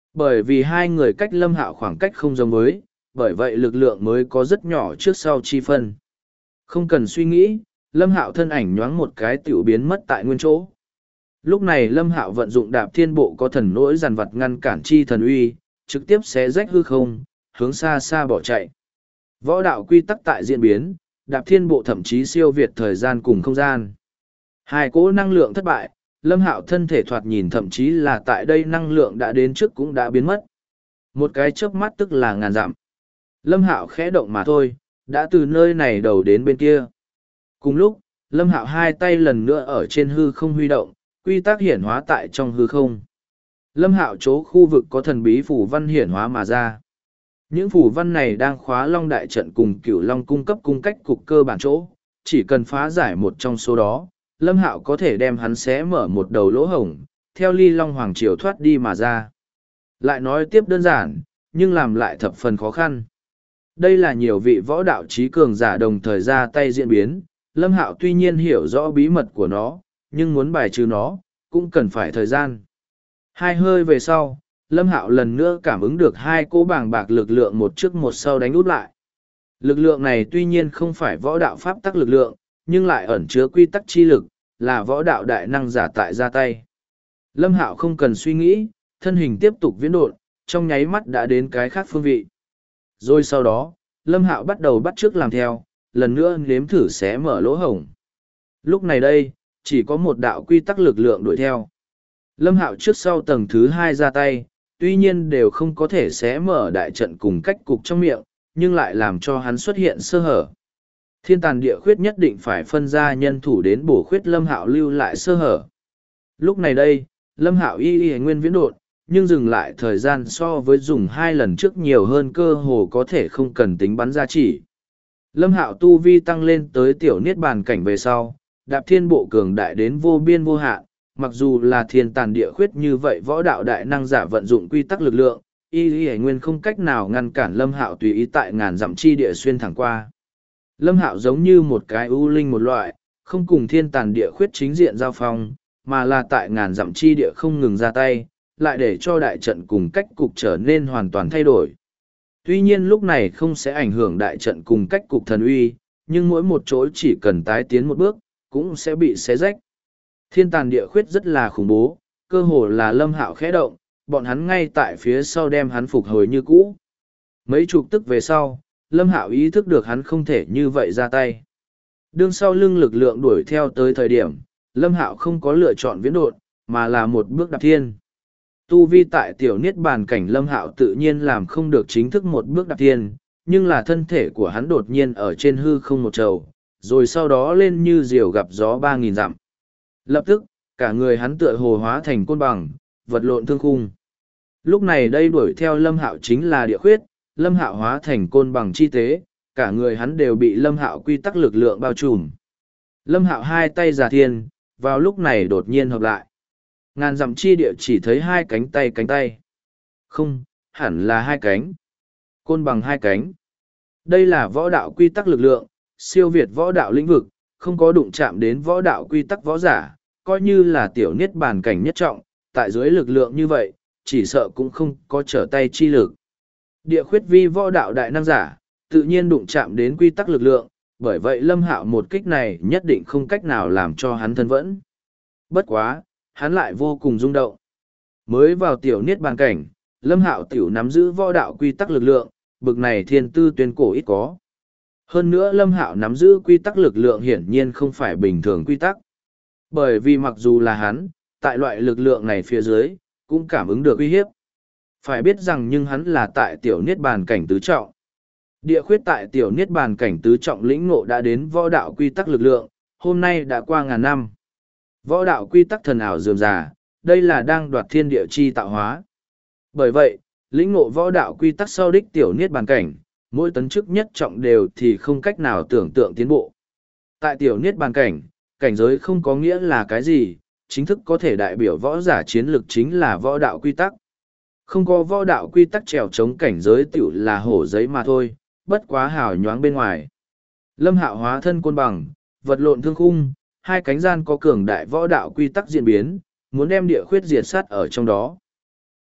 Bởi vì hai người cách Lâm Hạo khoảng cách không giống với, bởi vậy lực lượng mới có rất nhỏ trước sau chi phân. Không cần suy nghĩ, Lâm Hạo thân ảnh nhoáng một cái tiểu biến mất tại nguyên chỗ. Lúc này Lâm Hạo vận dụng Đạp Thiên Bộ có thần nỗi giàn vật ngăn cản chi thần uy, trực tiếp xé rách hư không, hướng xa xa bỏ chạy. Võ đạo quy tắc tại diễn biến, Đạp Thiên Bộ thậm chí siêu việt thời gian cùng không gian. Hai cỗ năng lượng thất bại, Lâm Hạo thân thể thoạt nhìn thậm chí là tại đây năng lượng đã đến trước cũng đã biến mất. Một cái chớp mắt tức là ngàn dặm. Lâm Hạo khẽ động mà thôi, đã từ nơi này đầu đến bên kia. Cùng lúc, Lâm Hạo hai tay lần nữa ở trên hư không huy động, quy tắc hiển hóa tại trong hư không. Lâm Hạo chỗ khu vực có thần bí phủ văn hiển hóa mà ra. Những phủ văn này đang khóa Long Đại Trận cùng Cửu Long cung cấp cung cách cục cơ bản chỗ, chỉ cần phá giải một trong số đó, Lâm Hạo có thể đem hắn xé mở một đầu lỗ hổng, theo Ly Long Hoàng Triều thoát đi mà ra. Lại nói tiếp đơn giản, nhưng làm lại thập phần khó khăn. Đây là nhiều vị võ đạo trí cường giả đồng thời ra tay diễn biến, Lâm Hạo tuy nhiên hiểu rõ bí mật của nó, nhưng muốn bài trừ nó, cũng cần phải thời gian. Hai hơi về sau, Lâm Hạo lần nữa cảm ứng được hai cỗ bàng bạc lực lượng một trước một sau đánh út lại. Lực lượng này tuy nhiên không phải võ đạo pháp tắc lực lượng, nhưng lại ẩn chứa quy tắc chi lực, là võ đạo đại năng giả tại ra tay. Lâm Hạo không cần suy nghĩ, thân hình tiếp tục viễn độn, trong nháy mắt đã đến cái khác phương vị. Rồi sau đó, Lâm Hạo bắt đầu bắt chước làm theo, lần nữa nếm thử xé mở lỗ hổng. Lúc này đây, chỉ có một đạo quy tắc lực lượng đuổi theo. Lâm Hạo trước sau tầng thứ hai ra tay, tuy nhiên đều không có thể xé mở đại trận cùng cách cục trong miệng, nhưng lại làm cho hắn xuất hiện sơ hở. Thiên tàn địa khuyết nhất định phải phân ra nhân thủ đến bổ khuyết Lâm Hạo lưu lại sơ hở. Lúc này đây, Lâm Hạo y nguyên viễn độn, nhưng dừng lại thời gian so với dùng hai lần trước nhiều hơn cơ hồ có thể không cần tính bắn ra chỉ. Lâm Hạo tu vi tăng lên tới tiểu niết bàn cảnh về sau, Đạp Thiên Bộ cường đại đến vô biên vô hạn, mặc dù là thiên tàn địa khuyết như vậy võ đạo đại năng giả vận dụng quy tắc lực lượng, y nguyên không cách nào ngăn cản Lâm Hạo tùy ý tại ngàn dặm chi địa xuyên thẳng qua. Lâm Hạo giống như một cái ưu linh một loại, không cùng thiên tàn địa khuyết chính diện giao phong, mà là tại ngàn dặm chi địa không ngừng ra tay, lại để cho đại trận cùng cách cục trở nên hoàn toàn thay đổi. Tuy nhiên lúc này không sẽ ảnh hưởng đại trận cùng cách cục thần uy, nhưng mỗi một chỗ chỉ cần tái tiến một bước, cũng sẽ bị xé rách. Thiên tàn địa khuyết rất là khủng bố, cơ hồ là Lâm Hạo khẽ động, bọn hắn ngay tại phía sau đem hắn phục hồi như cũ. Mấy chục tức về sau, Lâm Hạo ý thức được hắn không thể như vậy ra tay. Đương sau lưng lực lượng đuổi theo tới thời điểm, Lâm Hạo không có lựa chọn viễn độn, mà là một bước đạp thiên. Tu vi tại tiểu niết bàn cảnh Lâm Hạo tự nhiên làm không được chính thức một bước đạp thiên, nhưng là thân thể của hắn đột nhiên ở trên hư không một trầu, rồi sau đó lên như diều gặp gió 3.000 dặm. Lập tức, cả người hắn tựa hồ hóa thành côn bằng, vật lộn thương khung. Lúc này đây đuổi theo Lâm Hạo chính là địa khuyết, Lâm Hạo hóa thành côn bằng chi tế, cả người hắn đều bị Lâm Hạo quy tắc lực lượng bao trùm. Lâm Hạo hai tay giả thiên, vào lúc này đột nhiên hợp lại. Ngàn dặm chi địa chỉ thấy hai cánh tay. Không, hẳn là hai cánh. Côn bằng hai cánh. Đây là võ đạo quy tắc lực lượng, siêu việt võ đạo lĩnh vực, không có đụng chạm đến võ đạo quy tắc võ giả, coi như là tiểu niết bàn cảnh nhất trọng, tại dưới lực lượng như vậy, chỉ sợ cũng không có trở tay chi lực. Địa khuyết vi võ đạo đại năng giả, tự nhiên đụng chạm đến quy tắc lực lượng, bởi vậy Lâm Hạo một kích này nhất định không cách nào làm cho hắn thân vẫn. Bất quá, hắn lại vô cùng rung động. Mới vào tiểu niết bàn cảnh, Lâm Hạo tiểu nắm giữ võ đạo quy tắc lực lượng, bực này thiên tư tuyên cổ ít có. Hơn nữa Lâm Hạo nắm giữ quy tắc lực lượng hiển nhiên không phải bình thường quy tắc. Bởi vì mặc dù là hắn, tại loại lực lượng này phía dưới, cũng cảm ứng được uy hiếp. Phải biết rằng nhưng hắn là tại tiểu niết bàn cảnh tứ trọng. Địa khuyết tại tiểu niết bàn cảnh tứ trọng lĩnh ngộ đã đến võ đạo quy tắc lực lượng, hôm nay đã qua ngàn năm. Võ đạo quy tắc thần ảo dườm già, đây là đang đoạt thiên địa chi tạo hóa. Bởi vậy, lĩnh ngộ võ đạo quy tắc sau đích tiểu niết bàn cảnh, mỗi tấn chức nhất trọng đều thì không cách nào tưởng tượng tiến bộ. Tại tiểu niết bàn cảnh, cảnh giới không có nghĩa là cái gì, chính thức có thể đại biểu võ giả chiến lực chính là võ đạo quy tắc. Không có võ đạo quy tắc trèo chống cảnh giới tiểu là hổ giấy mà thôi, bất quá hào nhoáng bên ngoài. Lâm Hạo hóa thân côn bằng, vật lộn thương khung, hai cánh gian có cường đại võ đạo quy tắc diễn biến, muốn đem địa khuyết diệt sát ở trong đó.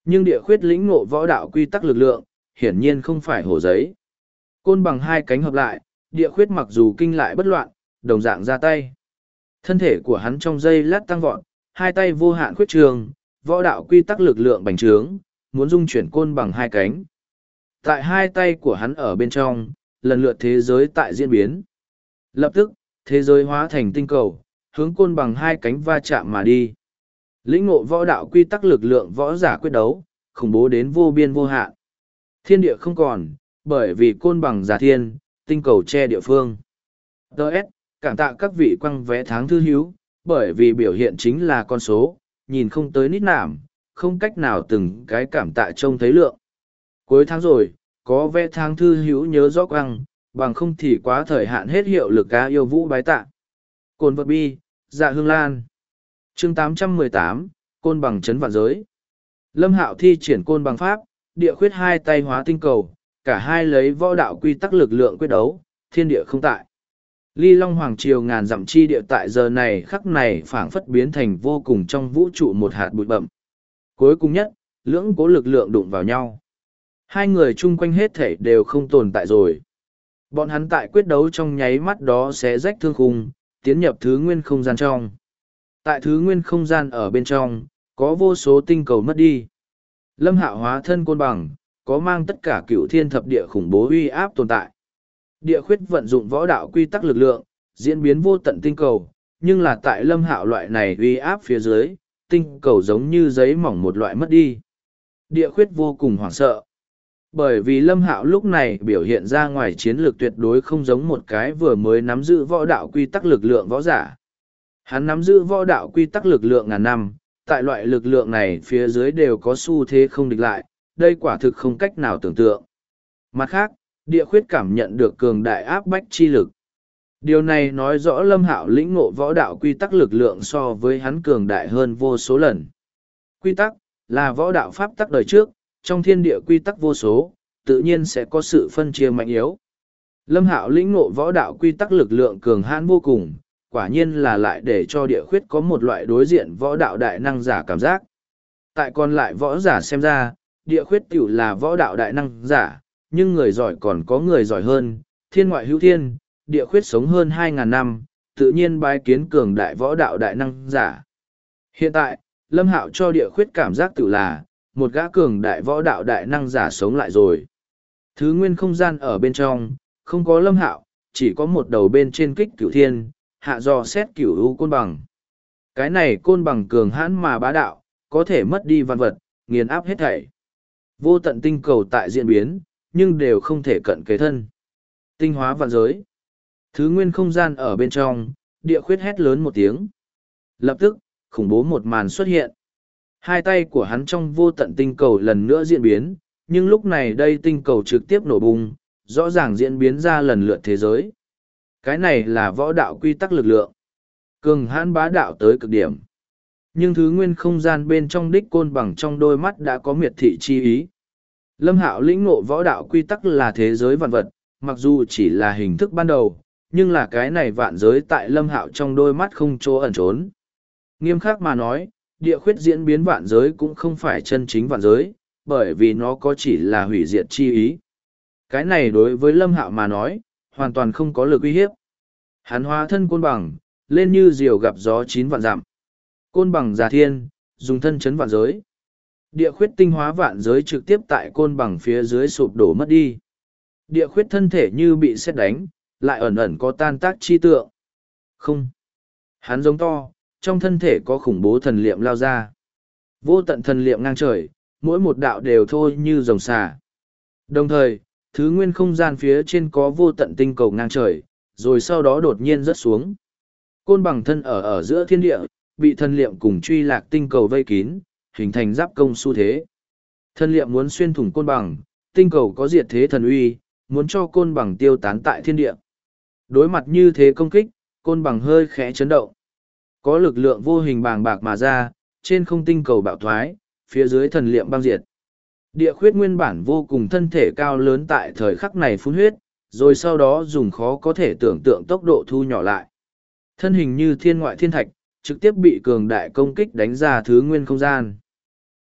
Nhưng địa khuyết lĩnh ngộ võ đạo quy tắc lực lượng, hiển nhiên không phải hổ giấy. Côn bằng hai cánh hợp lại, địa khuyết mặc dù kinh lại bất loạn, đồng dạng ra tay. Thân thể của hắn trong giây lát tăng vọt, hai tay vô hạn khuyết trường, võ đạo quy tắc lực lượng bành trướng, muốn dung chuyển côn bằng hai cánh. Tại hai tay của hắn ở bên trong, lần lượt thế giới tại diễn biến. Lập tức, thế giới hóa thành tinh cầu, hướng côn bằng hai cánh va chạm mà đi. Lĩnh ngộ võ đạo quy tắc lực lượng võ giả quyết đấu, khủng bố đến vô biên vô hạn. Thiên địa không còn, bởi vì côn bằng giả thiên, tinh cầu che địa phương. Đợt, cảm tạ các vị quăng vé tháng thư hiếu, bởi vì biểu hiện chính là con số, nhìn không tới nít nảm, không cách nào từng cái cảm tạ trông thấy lượng. Cuối tháng rồi, có vé tháng thư hiếu nhớ rõ quăng, bằng không thì quá thời hạn hết hiệu lực cá yêu vũ bái tạ. Côn vật bi, dạ hương lan. Chương 818, Côn bằng chấn vạn giới. Lâm Hạo thi triển côn bằng pháp, địa khuyết hai tay hóa tinh cầu, cả hai lấy võ đạo quy tắc lực lượng quyết đấu, thiên địa không tại. Ly Long Hoàng Triều ngàn dặm chi địa tại giờ này khắc này phảng phất biến thành vô cùng trong vũ trụ một hạt bụi bậm. Cuối cùng nhất, lưỡng cố lực lượng đụng vào nhau. Hai người chung quanh hết thể đều không tồn tại rồi. Bọn hắn tại quyết đấu trong nháy mắt đó sẽ rách thương khung, tiến nhập thứ nguyên không gian trong. Tại thứ nguyên không gian ở bên trong, có vô số tinh cầu mất đi. Lâm Hạo hóa thân côn bằng, có mang tất cả cựu thiên thập địa khủng bố uy áp tồn tại. Địa khuyết vận dụng võ đạo quy tắc lực lượng, diễn biến vô tận tinh cầu, nhưng là tại Lâm Hạo loại này uy áp phía dưới, tinh cầu giống như giấy mỏng một loại mất đi. Địa khuyết vô cùng hoảng sợ. Bởi vì Lâm Hạo lúc này biểu hiện ra ngoài chiến lược tuyệt đối không giống một cái vừa mới nắm giữ võ đạo quy tắc lực lượng võ giả. Hắn nắm giữ võ đạo quy tắc lực lượng ngàn năm, tại loại lực lượng này phía dưới đều có xu thế không địch lại, đây quả thực không cách nào tưởng tượng. Mặt khác, địa khuyết cảm nhận được cường đại áp bách chi lực. Điều này nói rõ Lâm Hạo lĩnh ngộ võ đạo quy tắc lực lượng so với hắn cường đại hơn vô số lần. Quy tắc là võ đạo pháp tắc đời trước, trong thiên địa quy tắc vô số, tự nhiên sẽ có sự phân chia mạnh yếu. Lâm Hạo lĩnh ngộ võ đạo quy tắc lực lượng cường hãn vô cùng, quả nhiên là lại để cho địa khuyết có một loại đối diện võ đạo đại năng giả cảm giác. Tại còn lại võ giả xem ra, địa khuyết tiểu là võ đạo đại năng giả, nhưng người giỏi còn có người giỏi hơn, thiên ngoại hữu thiên, địa khuyết sống hơn 2.000 năm, tự nhiên bái kiến cường đại võ đạo đại năng giả. Hiện tại, Lâm Hạo cho địa khuyết cảm giác tự là, một gã cường đại võ đạo đại năng giả sống lại rồi. Thứ nguyên không gian ở bên trong, không có Lâm Hạo, chỉ có một đầu bên trên kích cửu thiên, hạ dò xét cửu u côn bằng. Cái này côn bằng cường hãn mà bá đạo, có thể mất đi văn vật, nghiền áp hết thảy. Vô tận tinh cầu tại diễn biến, nhưng đều không thể cận kế thân. Tinh hóa vạn giới. Thứ nguyên không gian ở bên trong, địa khuyết hét lớn một tiếng. Lập tức, khủng bố một màn xuất hiện. Hai tay của hắn trong vô tận tinh cầu lần nữa diễn biến, nhưng lúc này đây tinh cầu trực tiếp nổ bung, rõ ràng diễn biến ra lần lượt thế giới. Cái này là võ đạo quy tắc lực lượng. Cường hãn bá đạo tới cực điểm. Nhưng thứ nguyên không gian bên trong đích côn bằng trong đôi mắt đã có miệt thị chi ý. Lâm Hạo lĩnh ngộ võ đạo quy tắc là thế giới vạn vật, mặc dù chỉ là hình thức ban đầu, nhưng là cái này vạn giới tại Lâm Hạo trong đôi mắt không chỗ ẩn trốn. Nghiêm khắc mà nói, địa khuyết diễn biến vạn giới cũng không phải chân chính vạn giới, bởi vì nó có chỉ là hủy diệt chi ý. Cái này đối với Lâm Hạo mà nói, hoàn toàn không có lực uy hiếp. Hắn hóa thân côn bằng, lên như diều gặp gió 9 vạn dặm. Côn bằng giả thiên, dùng thân chấn vạn giới. Địa khuyết tinh hóa vạn giới trực tiếp tại côn bằng phía dưới sụp đổ mất đi. Địa khuyết thân thể như bị sét đánh, lại ẩn ẩn có tan tác chi tượng. Không. Hắn giống to, trong thân thể có khủng bố thần liệm lao ra. Vô tận thần liệm ngang trời, mỗi một đạo đều thôi như rồng xà. Đồng thời, thứ nguyên không gian phía trên có vô tận tinh cầu ngang trời, rồi sau đó đột nhiên rớt xuống. Côn bằng thân ở giữa thiên địa, bị thần liệm cùng truy lạc tinh cầu vây kín, hình thành giáp công xu thế. Thần liệm muốn xuyên thủng côn bằng, tinh cầu có diệt thế thần uy, muốn cho côn bằng tiêu tán tại thiên địa. Đối mặt như thế công kích, côn bằng hơi khẽ chấn động. Có lực lượng vô hình bàng bạc mà ra, trên không tinh cầu bạo thoái, phía dưới thần liệm băng diệt. Địa khuyết nguyên bản vô cùng thân thể cao lớn tại thời khắc này phun huyết, rồi sau đó dùng khó có thể tưởng tượng tốc độ thu nhỏ lại. Thân hình như thiên ngoại thiên thạch, trực tiếp bị cường đại công kích đánh ra thứ nguyên không gian.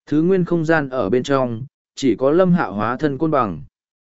Thứ nguyên không gian ở bên trong, chỉ có Lâm Hạo hóa thân côn bằng.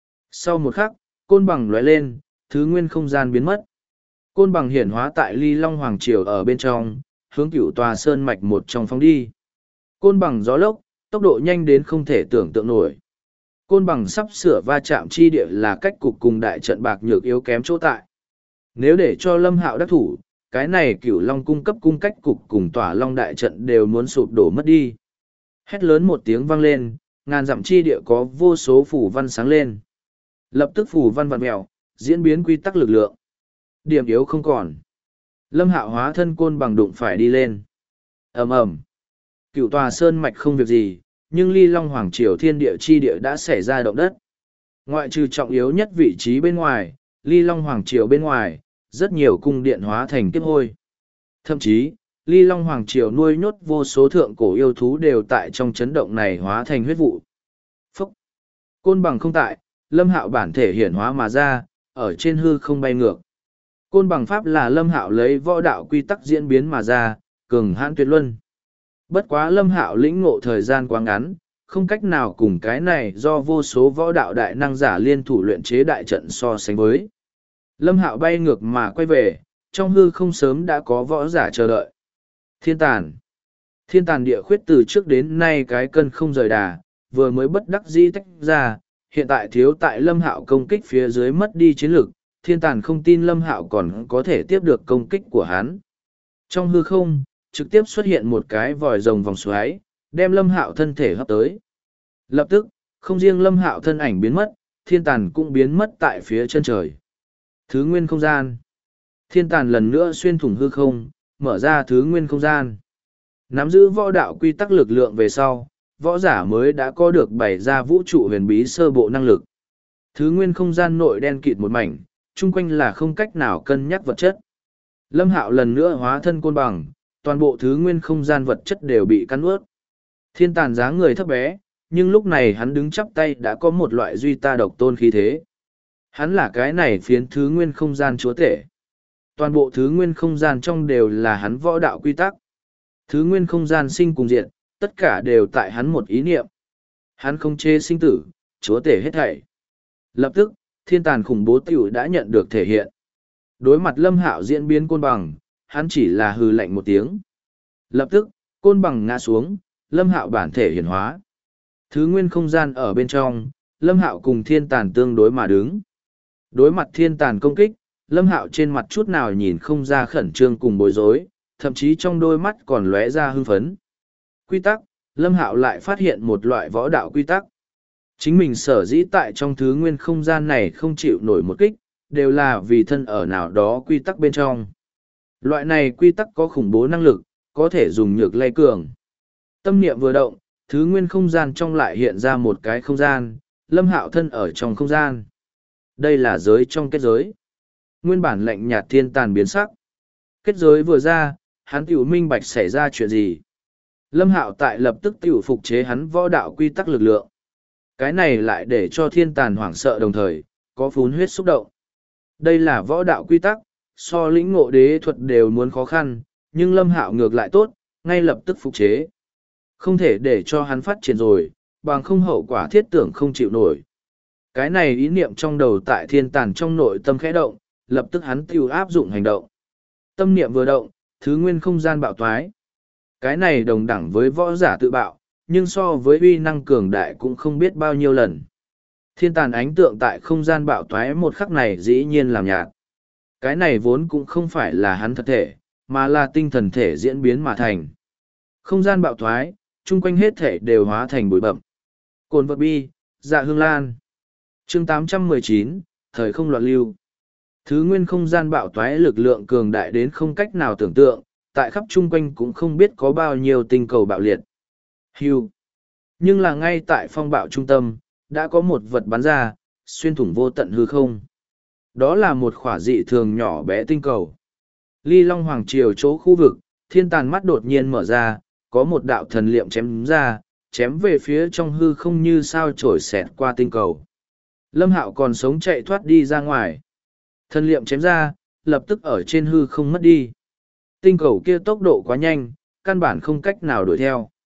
Sau một khắc, côn bằng lóe lên, thứ nguyên không gian biến mất. Côn bằng hiển hóa tại Ly Long Hoàng Triều ở bên trong, hướng cửu tòa sơn mạch một trong phóng đi. Côn bằng gió lốc, tốc độ nhanh đến không thể tưởng tượng nổi. Côn bằng sắp sửa va chạm chi địa là cách cục cùng đại trận bạc nhược yếu kém chỗ tại. Nếu để cho Lâm Hạo đắc thủ, cái này cửu long cung cấp cung cách cục cùng tỏa long đại trận đều muốn sụp đổ mất đi. Hét lớn một tiếng vang lên, ngàn dặm chi địa có vô số phù văn sáng lên. Lập tức phù văn vặn mèo, diễn biến quy tắc lực lượng. Điểm yếu không còn. Lâm Hạo hóa thân côn bằng đụng phải đi lên. Ầm ầm. Cửu tòa sơn mạch không việc gì, nhưng Ly Long Hoàng Triều thiên địa chi địa đã xảy ra động đất. Ngoại trừ trọng yếu nhất vị trí bên ngoài, Ly Long Hoàng Triều bên ngoài, rất nhiều cung điện hóa thành kiếp hôi. Thậm chí, Ly Long Hoàng Triều nuôi nhốt vô số thượng cổ yêu thú đều tại trong chấn động này hóa thành huyết vụ. Phúc! Côn bằng không tại, Lâm Hạo bản thể hiển hóa mà ra, ở trên hư không bay ngược. Côn bằng pháp là Lâm Hạo lấy võ đạo quy tắc diễn biến mà ra, cường hãn tuyệt luân. Bất quá Lâm Hạo lĩnh ngộ thời gian quá ngắn, không cách nào cùng cái này do vô số võ đạo đại năng giả liên thủ luyện chế đại trận so sánh với. Lâm Hạo bay ngược mà quay về, trong hư không sớm đã có võ giả chờ đợi. Thiên tàn. Thiên tàn địa khuyết từ trước đến nay cái cân không rời đà, vừa mới bất đắc dĩ tách ra, hiện tại thiếu tại Lâm Hạo công kích phía dưới mất đi chiến lực, thiên tàn không tin Lâm Hạo còn có thể tiếp được công kích của hắn. Trong hư không, trực tiếp xuất hiện một cái vòi rồng vòng xoáy, đem Lâm Hạo thân thể hấp tới. Lập tức, không riêng Lâm Hạo thân ảnh biến mất, thiên tàn cũng biến mất tại phía chân trời. Thứ nguyên không gian. Thiên tàn lần nữa xuyên thủng hư không, mở ra thứ nguyên không gian. Nắm giữ võ đạo quy tắc lực lượng về sau, võ giả mới đã có được bày ra vũ trụ huyền bí sơ bộ năng lực. Thứ nguyên không gian nội đen kịt một mảnh, chung quanh là không cách nào cân nhắc vật chất. Lâm Hạo lần nữa hóa thân côn bằng, toàn bộ thứ nguyên không gian vật chất đều bị cắn ướt. Thiên tàn dáng người thấp bé, nhưng lúc này hắn đứng chắp tay đã có một loại duy ta độc tôn khí thế. Hắn là cái này phiến thứ nguyên không gian chúa tể. Toàn bộ thứ nguyên không gian trong đều là hắn võ đạo quy tắc. Thứ nguyên không gian sinh cùng diện, tất cả đều tại hắn một ý niệm. Hắn không chê sinh tử, chúa tể hết thảy. Lập tức, thiên tàn khủng bố tiểu đã nhận được thể hiện. Đối mặt Lâm Hạo diễn biến côn bằng, hắn chỉ là hừ lạnh một tiếng. Lập tức, côn bằng ngã xuống, Lâm Hạo bản thể hiển hóa. Thứ nguyên không gian ở bên trong, Lâm Hạo cùng thiên tàn tương đối mà đứng. Đối mặt thiên tàn công kích, Lâm Hạo trên mặt chút nào nhìn không ra khẩn trương cùng bối rối, thậm chí trong đôi mắt còn lóe ra hưng phấn. Quy tắc, Lâm Hạo lại phát hiện một loại võ đạo quy tắc. Chính mình sở dĩ tại trong thứ nguyên không gian này không chịu nổi một kích, đều là vì thân ở nào đó quy tắc bên trong. Loại này quy tắc có khủng bố năng lực, có thể dùng nhược lay cường. Tâm niệm vừa động, thứ nguyên không gian trong lại hiện ra một cái không gian, Lâm Hạo thân ở trong không gian. Đây là giới trong kết giới. Nguyên bản lạnh nhạt thiên tàn biến sắc. Kết giới vừa ra, hắn tiểu minh bạch xảy ra chuyện gì. Lâm Hạo tại lập tức tiểu phục chế hắn võ đạo quy tắc lực lượng. Cái này lại để cho thiên tàn hoảng sợ đồng thời, có phún huyết xúc động. Đây là võ đạo quy tắc, so lĩnh ngộ đế thuật đều muốn khó khăn, nhưng Lâm Hạo ngược lại tốt, ngay lập tức phục chế. Không thể để cho hắn phát triển rồi, bằng không hậu quả thiết tưởng không chịu nổi. Cái này ý niệm trong đầu tại thiên tàn trong nội tâm khẽ động, lập tức hắn tiêu áp dụng hành động. Tâm niệm vừa động, thứ nguyên không gian bạo toái. Cái này đồng đẳng với võ giả tự bạo, nhưng so với uy năng cường đại cũng không biết bao nhiêu lần. Thiên tàn ánh tượng tại không gian bạo toái một khắc này dĩ nhiên làm nhạt. Cái này vốn cũng không phải là hắn thật thể, mà là tinh thần thể diễn biến mà thành. Không gian bạo toái, chung quanh hết thể đều hóa thành bụi bậm. Cồn vật bi, dạ hương lan. Chương 819, thời không loạn lưu. Thứ nguyên không gian bạo toái lực lượng cường đại đến không cách nào tưởng tượng, tại khắp chung quanh cũng không biết có bao nhiêu tinh cầu bạo liệt. Hưu. Nhưng là ngay tại phong bạo trung tâm, đã có một vật bắn ra, xuyên thủng vô tận hư không. Đó là một khỏa dị thường nhỏ bé tinh cầu. Ly Long Hoàng Triều chỗ khu vực, thiên tàn mắt đột nhiên mở ra, có một đạo thần liệm chém ra, chém về phía trong hư không như sao trổi xẹt qua tinh cầu. Lâm Hạo còn sống chạy thoát đi ra ngoài. Thần liệm chém ra, lập tức ở trên hư không mất đi. Tinh cầu kia tốc độ quá nhanh, căn bản không cách nào đuổi theo.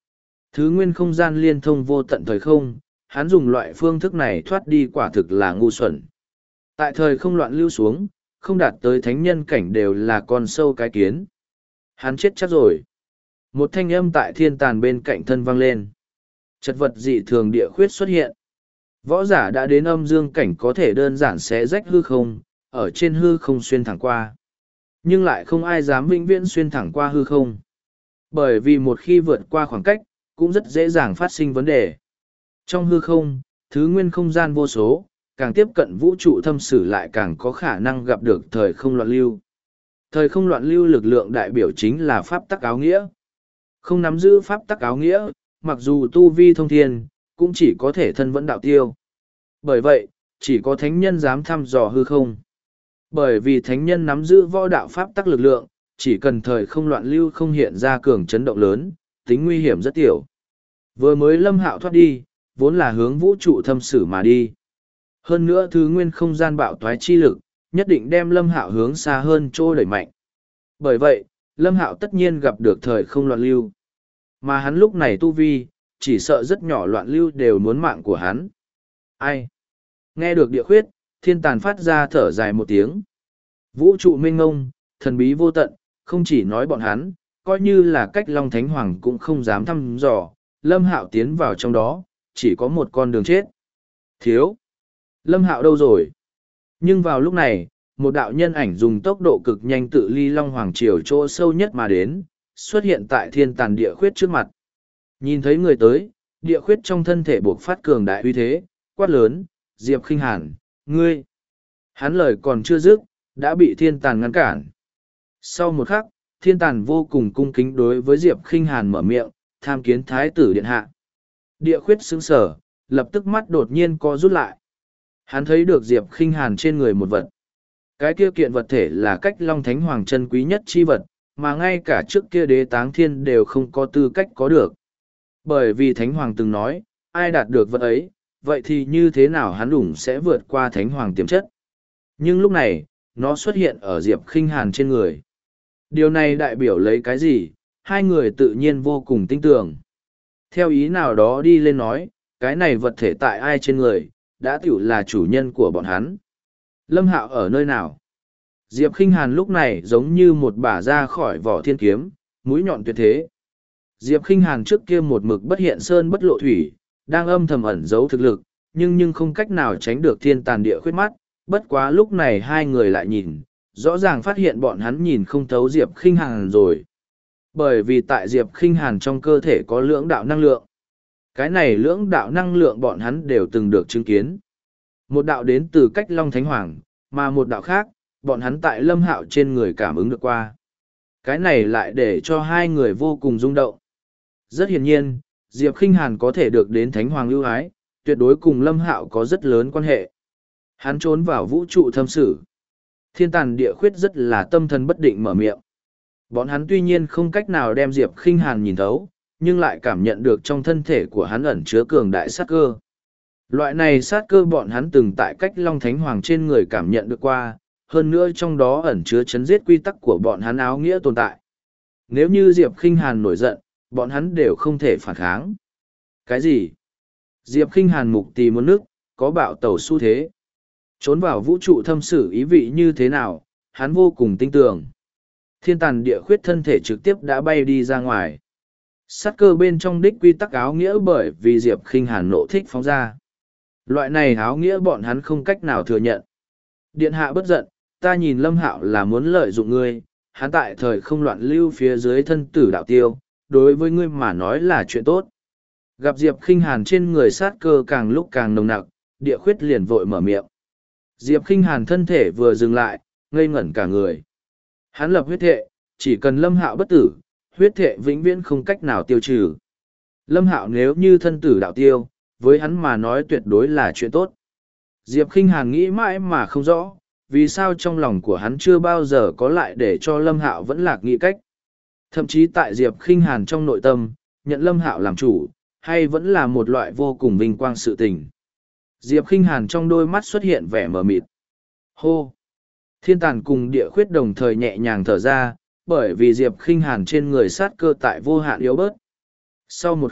Thứ nguyên không gian liên thông vô tận thời không, hắn dùng loại phương thức này thoát đi quả thực là ngu xuẩn. Tại thời không loạn lưu xuống, không đạt tới thánh nhân cảnh đều là con sâu cái kiến. Hắn chết chắc rồi. Một thanh âm tại thiên tàn bên cạnh thân vang lên. Chật vật dị thường địa khuyết xuất hiện. Võ giả đã đến âm dương cảnh có thể đơn giản xé rách hư không, ở trên hư không xuyên thẳng qua. Nhưng lại không ai dám vĩnh viễn xuyên thẳng qua hư không. Bởi vì một khi vượt qua khoảng cách, cũng rất dễ dàng phát sinh vấn đề. Trong hư không, thứ nguyên không gian vô số, càng tiếp cận vũ trụ thâm sử lại càng có khả năng gặp được thời không loạn lưu. Thời không loạn lưu lực lượng đại biểu chính là pháp tắc áo nghĩa. Không nắm giữ pháp tắc áo nghĩa, mặc dù tu vi thông thiên, cũng chỉ có thể thân vẫn đạo tiêu. Bởi vậy, chỉ có thánh nhân dám thăm dò hư không. Bởi vì thánh nhân nắm giữ võ đạo pháp tắc lực lượng, chỉ cần thời không loạn lưu không hiện ra cường chấn động lớn, tính nguy hiểm rất tiểu. Vừa mới Lâm Hạo thoát đi, vốn là hướng vũ trụ thâm sử mà đi. Hơn nữa thứ nguyên không gian bạo toái chi lực, nhất định đem Lâm Hạo hướng xa hơn chỗ đẩy mạnh. Bởi vậy, Lâm Hạo tất nhiên gặp được thời không loạn lưu. Mà hắn lúc này tu vi, chỉ sợ rất nhỏ loạn lưu đều muốn mạng của hắn. Ai? Nghe được địa khuyết, thiên tàn phát ra thở dài một tiếng. Vũ trụ mênh ngông, thần bí vô tận, không chỉ nói bọn hắn, coi như là cách Long Thánh Hoàng cũng không dám thăm dò, Lâm Hạo tiến vào trong đó, chỉ có một con đường chết. Thiếu! Lâm Hạo đâu rồi? Nhưng vào lúc này, một đạo nhân ảnh dùng tốc độ cực nhanh tự ly Long Hoàng Triều chỗ sâu nhất mà đến, xuất hiện tại thiên tàn địa khuyết trước mặt. Nhìn thấy người tới, địa khuyết trong thân thể buộc phát cường đại uy thế, quát lớn, Diệp Khinh Hàn, ngươi! Hắn lời còn chưa dứt, đã bị thiên tàn ngăn cản. Sau một khắc, thiên tàn vô cùng cung kính đối với Diệp Khinh Hàn mở miệng, tham kiến thái tử điện hạ. Địa khuyết sững sờ, lập tức mắt đột nhiên co rút lại. Hắn thấy được Diệp Khinh Hàn trên người một vật. Cái kia kiện vật thể là cách Long Thánh Hoàng chân quý nhất chi vật, mà ngay cả trước kia Đế Táng Thiên đều không có tư cách có được. Bởi vì Thánh Hoàng từng nói, ai đạt được vật ấy, vậy thì như thế nào hắn đủng sẽ vượt qua Thánh Hoàng tiềm chất. Nhưng lúc này, nó xuất hiện ở Diệp Khinh Hàn trên người. Điều này đại biểu lấy cái gì, hai người tự nhiên vô cùng tin tưởng. Theo ý nào đó đi lên nói, cái này vật thể tại ai trên người, đã tiểu là chủ nhân của bọn hắn. Lâm Hạo ở nơi nào? Diệp Khinh Hàn lúc này giống như một bả ra khỏi vỏ thiên kiếm, mũi nhọn tuyệt thế. Diệp Khinh Hàn trước kia một mực bất hiện sơn bất lộ thủy, đang âm thầm ẩn giấu thực lực, nhưng không cách nào tránh được thiên tàn địa khuyết mắt. Bất quá lúc này hai người lại nhìn, rõ ràng phát hiện bọn hắn nhìn không thấu Diệp Khinh Hàn rồi. Bởi vì tại Diệp Khinh Hàn trong cơ thể có lưỡng đạo năng lượng. Cái này lưỡng đạo năng lượng bọn hắn đều từng được chứng kiến. Một đạo đến từ cách Long Thánh Hoàng, mà một đạo khác, bọn hắn tại Lâm Hạo trên người cảm ứng được qua. Cái này lại để cho hai người vô cùng rung động. Rất hiển nhiên, Diệp Khinh Hàn có thể được đến Thánh Hoàng ưu ái, tuyệt đối cùng Lâm Hạo có rất lớn quan hệ. Hắn trốn vào vũ trụ thâm sử. Thiên tàn địa khuyết rất là tâm thần bất định mở miệng. Bọn hắn tuy nhiên không cách nào đem Diệp Khinh Hàn nhìn thấu, nhưng lại cảm nhận được trong thân thể của hắn ẩn chứa cường đại sát cơ. Loại này sát cơ bọn hắn từng tại cách Long Thánh Hoàng trên người cảm nhận được qua, hơn nữa trong đó ẩn chứa chấn giết quy tắc của bọn hắn áo nghĩa tồn tại. Nếu như Diệp Khinh Hàn nổi giận, bọn hắn đều không thể phản kháng. Cái gì? Diệp Khinh Hàn mục tì muốn nước, có bạo tẩu xu thế. Trốn vào vũ trụ thâm sử ý vị như thế nào, hắn vô cùng tin tưởng. Thiên tàn địa khuyết thân thể trực tiếp đã bay đi ra ngoài. Sát cơ bên trong đích quy tắc áo nghĩa bởi vì Diệp Khinh Hàn nộ thích phóng ra. Loại này áo nghĩa bọn hắn không cách nào thừa nhận. Điện hạ bất giận, ta nhìn Lâm Hạo là muốn lợi dụng ngươi, hắn tại thời không loạn lưu phía dưới thân tử đạo tiêu, đối với ngươi mà nói là chuyện tốt. Gặp Diệp Khinh Hàn trên người sát cơ càng lúc càng nồng nặc, địa khuyết liền vội mở miệng. Diệp Khinh Hàn thân thể vừa dừng lại, ngây ngẩn cả người. Hắn lập huyết thệ, chỉ cần Lâm Hạo bất tử, huyết thệ vĩnh viễn không cách nào tiêu trừ. Lâm Hạo nếu như thân tử đạo tiêu, với hắn mà nói tuyệt đối là chuyện tốt. Diệp Khinh Hàn nghĩ mãi mà không rõ, vì sao trong lòng của hắn chưa bao giờ có lại để cho Lâm Hạo vẫn lạc nghĩ cách. Thậm chí tại Diệp Khinh Hàn trong nội tâm, nhận Lâm Hạo làm chủ, hay vẫn là một loại vô cùng vinh quang sự tình. Diệp Khinh Hàn trong đôi mắt xuất hiện vẻ mờ mịt. Hô! Thiên tàn cùng địa khuyết đồng thời nhẹ nhàng thở ra, bởi vì Diệp Khinh Hàn trên người sát cơ tại vô hạn yếu bớt. Sau một khắc,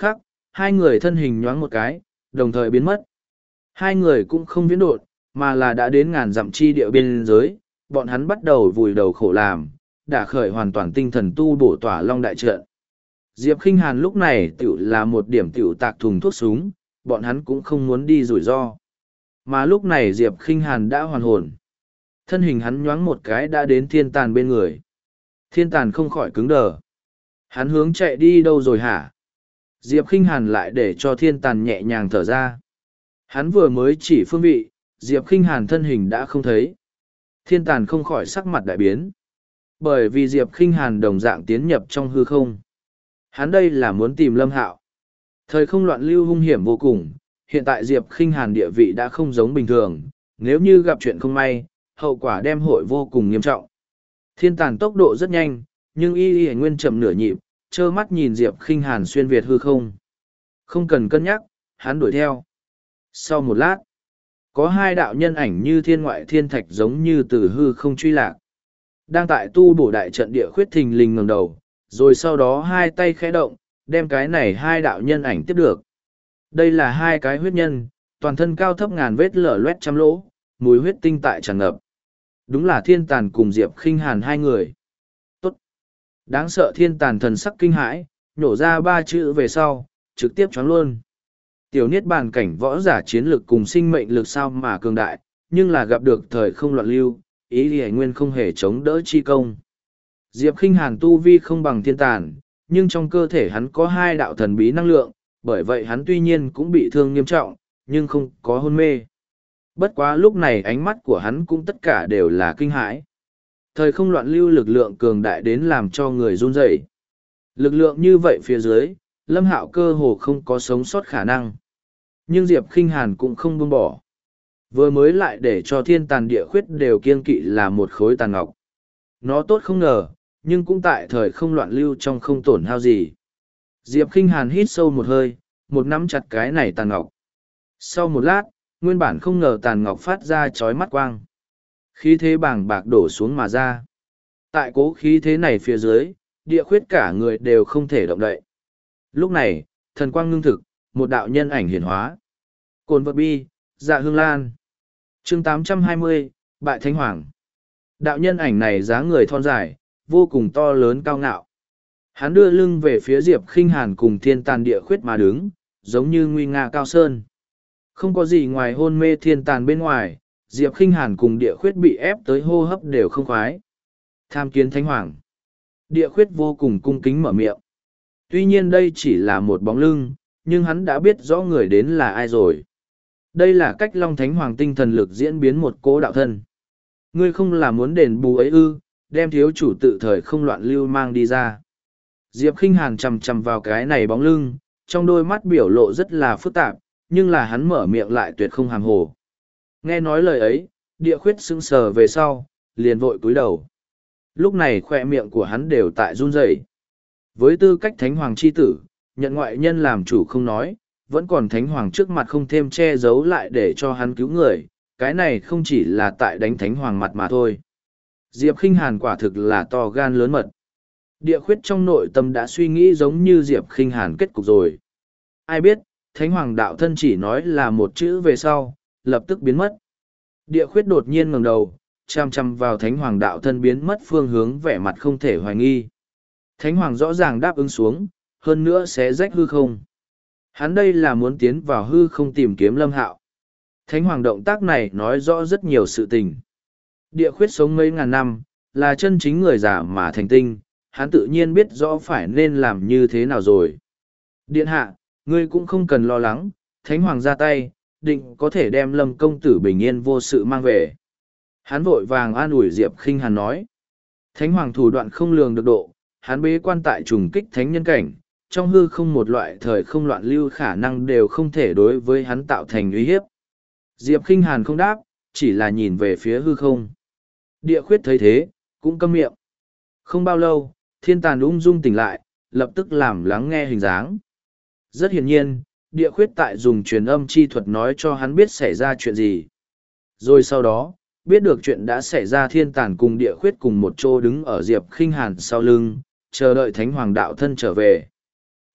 hai người thân hình nhoáng một cái, đồng thời biến mất. Hai người cũng không viễn đột, mà là đã đến ngàn dặm chi địa biên giới, bọn hắn bắt đầu vùi đầu khổ làm, đả khởi hoàn toàn tinh thần tu bổ tỏa long đại trận. Diệp Khinh Hàn lúc này tiểu là một điểm tiểu tạc thùng thuốc súng, bọn hắn cũng không muốn đi rủi ro. Mà lúc này Diệp Khinh Hàn đã hoàn hồn. Thân hình hắn nhoáng một cái đã đến thiên tàn bên người. Thiên tàn không khỏi cứng đờ. Hắn hướng chạy đi đâu rồi hả? Diệp Khinh Hàn lại để cho thiên tàn nhẹ nhàng thở ra. Hắn vừa mới chỉ phương vị, Diệp Khinh Hàn thân hình đã không thấy. Thiên tàn không khỏi sắc mặt đại biến. Bởi vì Diệp Khinh Hàn đồng dạng tiến nhập trong hư không. Hắn đây là muốn tìm Lâm Hạo. Thời không loạn lưu hung hiểm vô cùng, hiện tại Diệp Khinh Hàn địa vị đã không giống bình thường, nếu như gặp chuyện không may, hậu quả đem hội vô cùng nghiêm trọng. Thiên tàn tốc độ rất nhanh, nhưng y nguyên chậm nửa nhịp, trơ mắt nhìn Diệp Khinh Hàn xuyên việt hư không. Không cần cân nhắc, hắn đuổi theo. Sau một lát, có hai đạo nhân ảnh như thiên ngoại thiên thạch giống như từ hư không truy lạc. Đang tại tu bổ đại trận địa khuyết thình lình ngẩng đầu, rồi sau đó hai tay khẽ động, đem cái này hai đạo nhân ảnh tiếp được. Đây là hai cái huyết nhân, toàn thân cao thấp ngàn vết lở loét trăm lỗ, mùi huyết tinh tại tràn ngập. Đúng là thiên tàn cùng Diệp Khinh Hàn hai người. Tốt! Đáng sợ thiên tàn thần sắc kinh hãi, nhổ ra ba chữ về sau, trực tiếp choáng luôn. Tiểu niết bàn cảnh võ giả chiến lực cùng sinh mệnh lực sao mà cường đại, nhưng là gặp được thời không loạn lưu, ý thì nguyên không hề chống đỡ chi công. Diệp Khinh Hàn tu vi không bằng thiên tàn, nhưng trong cơ thể hắn có hai đạo thần bí năng lượng, bởi vậy hắn tuy nhiên cũng bị thương nghiêm trọng, nhưng không có hôn mê. Bất quá lúc này ánh mắt của hắn cũng tất cả đều là kinh hãi. Thời không loạn lưu lực lượng cường đại đến làm cho người run rẩy. Lực lượng như vậy phía dưới, Lâm Hạo cơ hồ không có sống sót khả năng. Nhưng Diệp Khinh Hàn cũng không buông bỏ. Vừa mới lại để cho thiên tàn địa khuyết đều kiêng kỵ là một khối tàn ngọc. Nó tốt không ngờ, nhưng cũng tại thời không loạn lưu trong không tổn hao gì. Diệp Khinh Hàn hít sâu một hơi, một nắm chặt cái này tàn ngọc. Sau một lát, nguyên bản không ngờ tàn ngọc phát ra chói mắt quang. Khí thế bàng bạc đổ xuống mà ra. Tại cố khí thế này phía dưới, địa khuyết cả người đều không thể động đậy. Lúc này, thần quang ngưng thực, một đạo nhân ảnh hiển hóa. Cồn vật bi, dạ hương lan. Chương 820, Bại Thánh Hoàng. Đạo nhân ảnh này dáng người thon dài, vô cùng to lớn cao ngạo. Hắn đưa lưng về phía Diệp Khinh Hàn cùng thiên tàn địa khuyết mà đứng, giống như nguy nga cao sơn. Không có gì ngoài hôn mê thiên tàn bên ngoài, Diệp Khinh Hàn cùng địa khuyết bị ép tới hô hấp đều không khoái. Tham kiến Thánh Hoàng. Địa khuyết vô cùng cung kính mở miệng. Tuy nhiên đây chỉ là một bóng lưng, nhưng hắn đã biết rõ người đến là ai rồi. Đây là cách Long Thánh Hoàng tinh thần lực diễn biến một cỗ đạo thân. Ngươi không là muốn đền bù ấy ư, đem thiếu chủ tự thời không loạn lưu mang đi ra. Diệp Khinh Hàn chằm chằm vào cái này bóng lưng, trong đôi mắt biểu lộ rất là phức tạp, nhưng là hắn mở miệng lại tuyệt không hàm hồ. Nghe nói lời ấy, địa khuyết sững sờ về sau, liền vội cúi đầu. Lúc này khoe miệng của hắn đều tại run rẩy. Với tư cách thánh hoàng chi tử, nhận ngoại nhân làm chủ không nói, vẫn còn thánh hoàng trước mặt không thêm che giấu lại để cho hắn cứu người, cái này không chỉ là tại đánh thánh hoàng mặt mà thôi. Diệp Khinh Hàn quả thực là to gan lớn mật. Địa khuyết trong nội tâm đã suy nghĩ giống như Diệp Khinh Hàn kết cục rồi. Ai biết, thánh hoàng đạo thân chỉ nói là một chữ về sau, lập tức biến mất. Địa khuyết đột nhiên ngẩng đầu, chăm chăm vào thánh hoàng đạo thân biến mất phương hướng, vẻ mặt không thể hoài nghi. Thánh hoàng rõ ràng đáp ứng xuống, hơn nữa sẽ rách hư không. Hắn đây là muốn tiến vào hư không tìm kiếm Lâm Hạo. Thánh hoàng động tác này nói rõ rất nhiều sự tình. Địa khuyết sống mấy ngàn năm, là chân chính người giả mà thành tinh, hắn tự nhiên biết rõ phải nên làm như thế nào rồi. Điện hạ, ngươi cũng không cần lo lắng, thánh hoàng ra tay, định có thể đem Lâm công tử bình yên vô sự mang về. Hắn vội vàng an ủi Diệp Khinh Hàn nói. Thánh hoàng thủ đoạn không lường được độ, hắn bế quan tại trùng kích thánh nhân cảnh, trong hư không một loại thời không loạn lưu khả năng đều không thể đối với hắn tạo thành uy hiếp. Diệp Khinh Hàn không đáp, chỉ là nhìn về phía hư không. Địa khuyết thấy thế, cũng câm miệng. Không bao lâu, thiên tàn ung dung tỉnh lại, lập tức làm lắng nghe hình dáng. Rất hiển nhiên, địa khuyết tại dùng truyền âm chi thuật nói cho hắn biết xảy ra chuyện gì. Rồi sau đó, biết được chuyện đã xảy ra, thiên tàn cùng địa khuyết cùng một chỗ đứng ở Diệp Khinh Hàn sau lưng, chờ đợi thánh hoàng đạo thân trở về.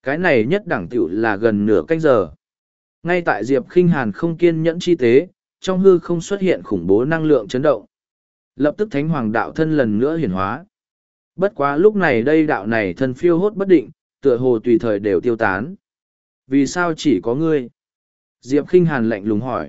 Cái này nhất đẳng tiểu là gần nửa canh giờ. Ngay tại Diệp Khinh Hàn không kiên nhẫn chi tế, trong hư không xuất hiện khủng bố năng lượng chấn động. Lập tức Thánh Hoàng đạo thân lần nữa hiển hóa. Bất quá lúc này đây đạo này thân phiêu hốt bất định, tựa hồ tùy thời đều tiêu tán. Vì sao chỉ có ngươi? Diệp Khinh Hàn lạnh lùng hỏi.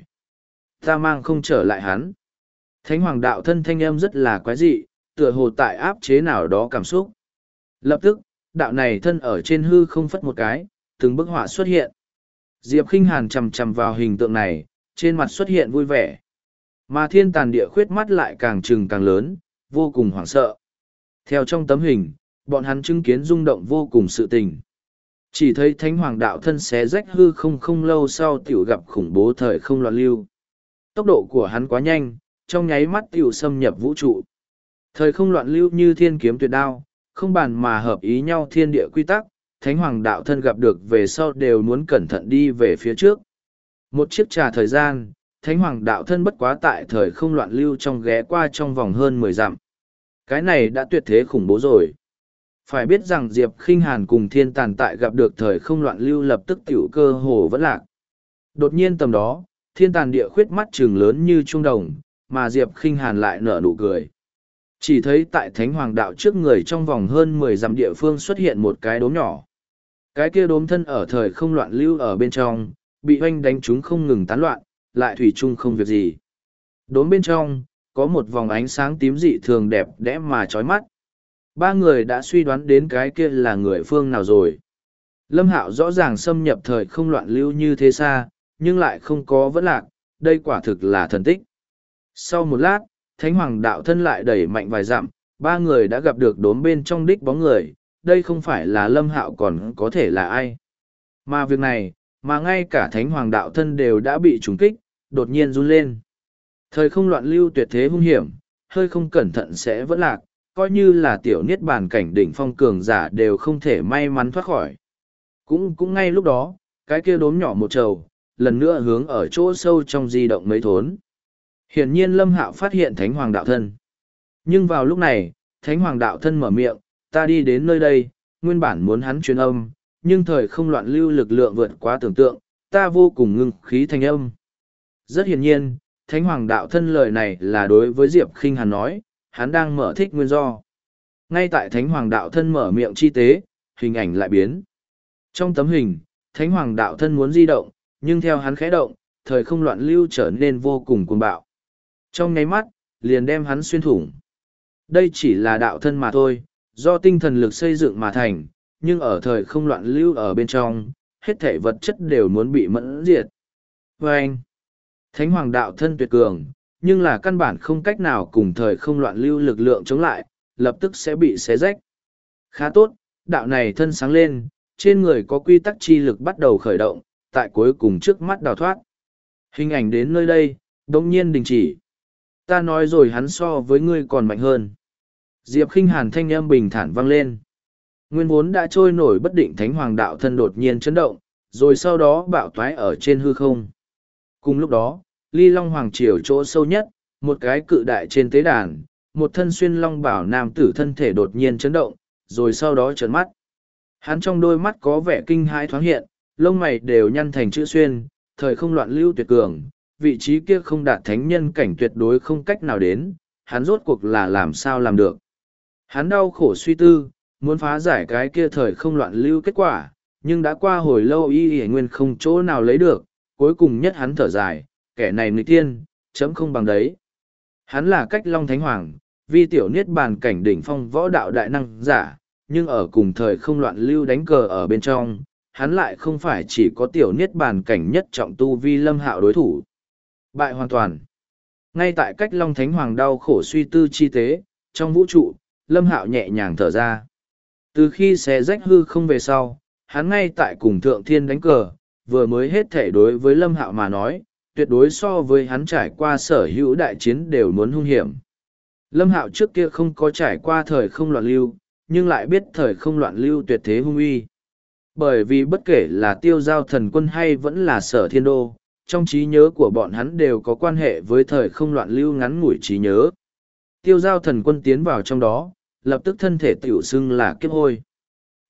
Ta mang không trở lại hắn. Thánh Hoàng đạo thân thanh âm rất là quái dị, tựa hồ tại áp chế nào đó cảm xúc. Lập tức, đạo này thân ở trên hư không phất một cái, từng bức họa xuất hiện. Diệp Khinh Hàn chằm chằm vào hình tượng này, trên mặt xuất hiện vui vẻ. Mà thiên tàn địa khuyết mắt lại càng trừng càng lớn, vô cùng hoảng sợ. Theo trong tấm hình, bọn hắn chứng kiến rung động vô cùng sự tình. Chỉ thấy Thánh Hoàng đạo thân xé rách hư không không lâu sau tiểu gặp khủng bố thời không loạn lưu. Tốc độ của hắn quá nhanh, trong nháy mắt tiểu xâm nhập vũ trụ. Thời không loạn lưu như thiên kiếm tuyệt đao, không bàn mà hợp ý nhau thiên địa quy tắc, Thánh Hoàng đạo thân gặp được về sau đều muốn cẩn thận đi về phía trước. Một chiếc trà thời gian, Thánh Hoàng đạo thân bất quá tại thời không loạn lưu trong ghé qua trong vòng hơn 10 dặm. Cái này đã tuyệt thế khủng bố rồi. Phải biết rằng Diệp Khinh Hàn cùng thiên tàn tại gặp được thời không loạn lưu lập tức tiểu cơ hồ vẫn lạc. Đột nhiên tầm đó, thiên tàn địa khuyết mắt trừng lớn như trung đồng, mà Diệp Khinh Hàn lại nở nụ cười. Chỉ thấy tại Thánh Hoàng đạo trước người trong vòng hơn 10 dặm địa phương xuất hiện một cái đốm nhỏ. Cái kia đốm thân ở thời không loạn lưu ở bên trong, bị hoanh đánh chúng không ngừng tán loạn, lại thủy chung không việc gì. Đốm bên trong, có một vòng ánh sáng tím dị thường đẹp đẽ mà chói mắt. Ba người đã suy đoán đến cái kia là người phương nào rồi. Lâm Hạo rõ ràng xâm nhập thời không loạn lưu như thế xa, nhưng lại không có vẫn lạc, đây quả thực là thần tích. Sau một lát, Thánh Hoàng đạo thân lại đẩy mạnh vài dặm, ba người đã gặp được đốm bên trong đích bóng người, đây không phải là Lâm Hạo còn có thể là ai. Mà việc này, mà ngay cả Thánh Hoàng đạo thân đều đã bị trúng kích, đột nhiên run lên. Thời không loạn lưu tuyệt thế hung hiểm, hơi không cẩn thận sẽ vẫn lạc, coi như là tiểu niết bàn cảnh đỉnh phong cường giả đều không thể may mắn thoát khỏi. Cũng ngay lúc đó, cái kia đốm nhỏ một trầu, lần nữa hướng ở chỗ sâu trong di động mấy thốn. Hiển nhiên Lâm Hạo phát hiện Thánh Hoàng đạo thân. Nhưng vào lúc này, Thánh Hoàng đạo thân mở miệng, ta đi đến nơi đây, nguyên bản muốn hắn truyền âm, nhưng thời không loạn lưu lực lượng vượt quá tưởng tượng, ta vô cùng ngưng khí thành âm. Rất hiển nhiên, Thánh Hoàng đạo thân lời này là đối với Diệp Khinh Hàn nói, hắn đang mở thích nguyên do. Ngay tại Thánh Hoàng đạo thân mở miệng chi tế, hình ảnh lại biến. Trong tấm hình, Thánh Hoàng đạo thân muốn di động, nhưng theo hắn khẽ động, thời không loạn lưu trở nên vô cùng cuồng bạo. Trong nháy mắt, liền đem hắn xuyên thủng. Đây chỉ là đạo thân mà thôi, do tinh thần lực xây dựng mà thành, nhưng ở thời không loạn lưu ở bên trong, hết thể vật chất đều muốn bị mẫn diệt. Và anh, Thánh Hoàng đạo thân tuyệt cường, nhưng là căn bản không cách nào cùng thời không loạn lưu lực lượng chống lại, lập tức sẽ bị xé rách. Khá tốt, đạo này thân sáng lên, trên người có quy tắc chi lực bắt đầu khởi động, tại cuối cùng trước mắt đào thoát. Hình ảnh đến nơi đây, đột nhiên đình chỉ. Ta nói rồi hắn so với ngươi còn mạnh hơn. Diệp Khinh Hàn thanh âm bình thản vang lên. Nguyên vốn đã trôi nổi bất định Thánh Hoàng đạo thân đột nhiên chấn động, rồi sau đó bạo toái ở trên hư không. Cùng lúc đó, Ly Long Hoàng Triều chỗ sâu nhất, một cái cự đại trên tế đàn, một thân xuyên long bảo nam tử thân thể đột nhiên chấn động, rồi sau đó trợn mắt. Hắn trong đôi mắt có vẻ kinh hãi thoáng hiện, lông mày đều nhăn thành chữ xuyên, thời không loạn lưu tuyệt cường, vị trí kia không đạt thánh nhân cảnh tuyệt đối không cách nào đến, hắn rốt cuộc là làm sao làm được. Hắn đau khổ suy tư, muốn phá giải cái kia thời không loạn lưu kết quả, nhưng đã qua hồi lâu y nguyên không chỗ nào lấy được, cuối cùng nhất hắn thở dài, kẻ này nghịch tiên, chấm không bằng đấy. Hắn là Cách Long Thánh Hoàng, vi tiểu niết bàn cảnh đỉnh phong võ đạo đại năng giả, nhưng ở cùng thời không loạn lưu đánh cờ ở bên trong, hắn lại không phải chỉ có tiểu niết bàn cảnh nhất trọng tu vi Lâm Hạo đối thủ. Bại hoàn toàn. Ngay tại Cách Long Thánh Hoàng đau khổ suy tư chi tế, trong vũ trụ, Lâm Hạo nhẹ nhàng thở ra. Từ khi xé rách hư không về sau, hắn ngay tại cùng Thượng Thiên đánh cờ, vừa mới hết thể đối với Lâm Hạo mà nói, tuyệt đối so với hắn trải qua sở hữu đại chiến đều muốn hung hiểm. Lâm Hạo trước kia không có trải qua thời không loạn lưu, nhưng lại biết thời không loạn lưu tuyệt thế hung uy. Bởi vì bất kể là Tiêu Giao Thần Quân hay vẫn là Sở Thiên Đô, trong trí nhớ của bọn hắn đều có quan hệ với thời không loạn lưu ngắn ngủi trí nhớ. Tiêu Giao Thần Quân tiến vào trong đó, lập tức thân thể tiểu xưng là kiếp hôi.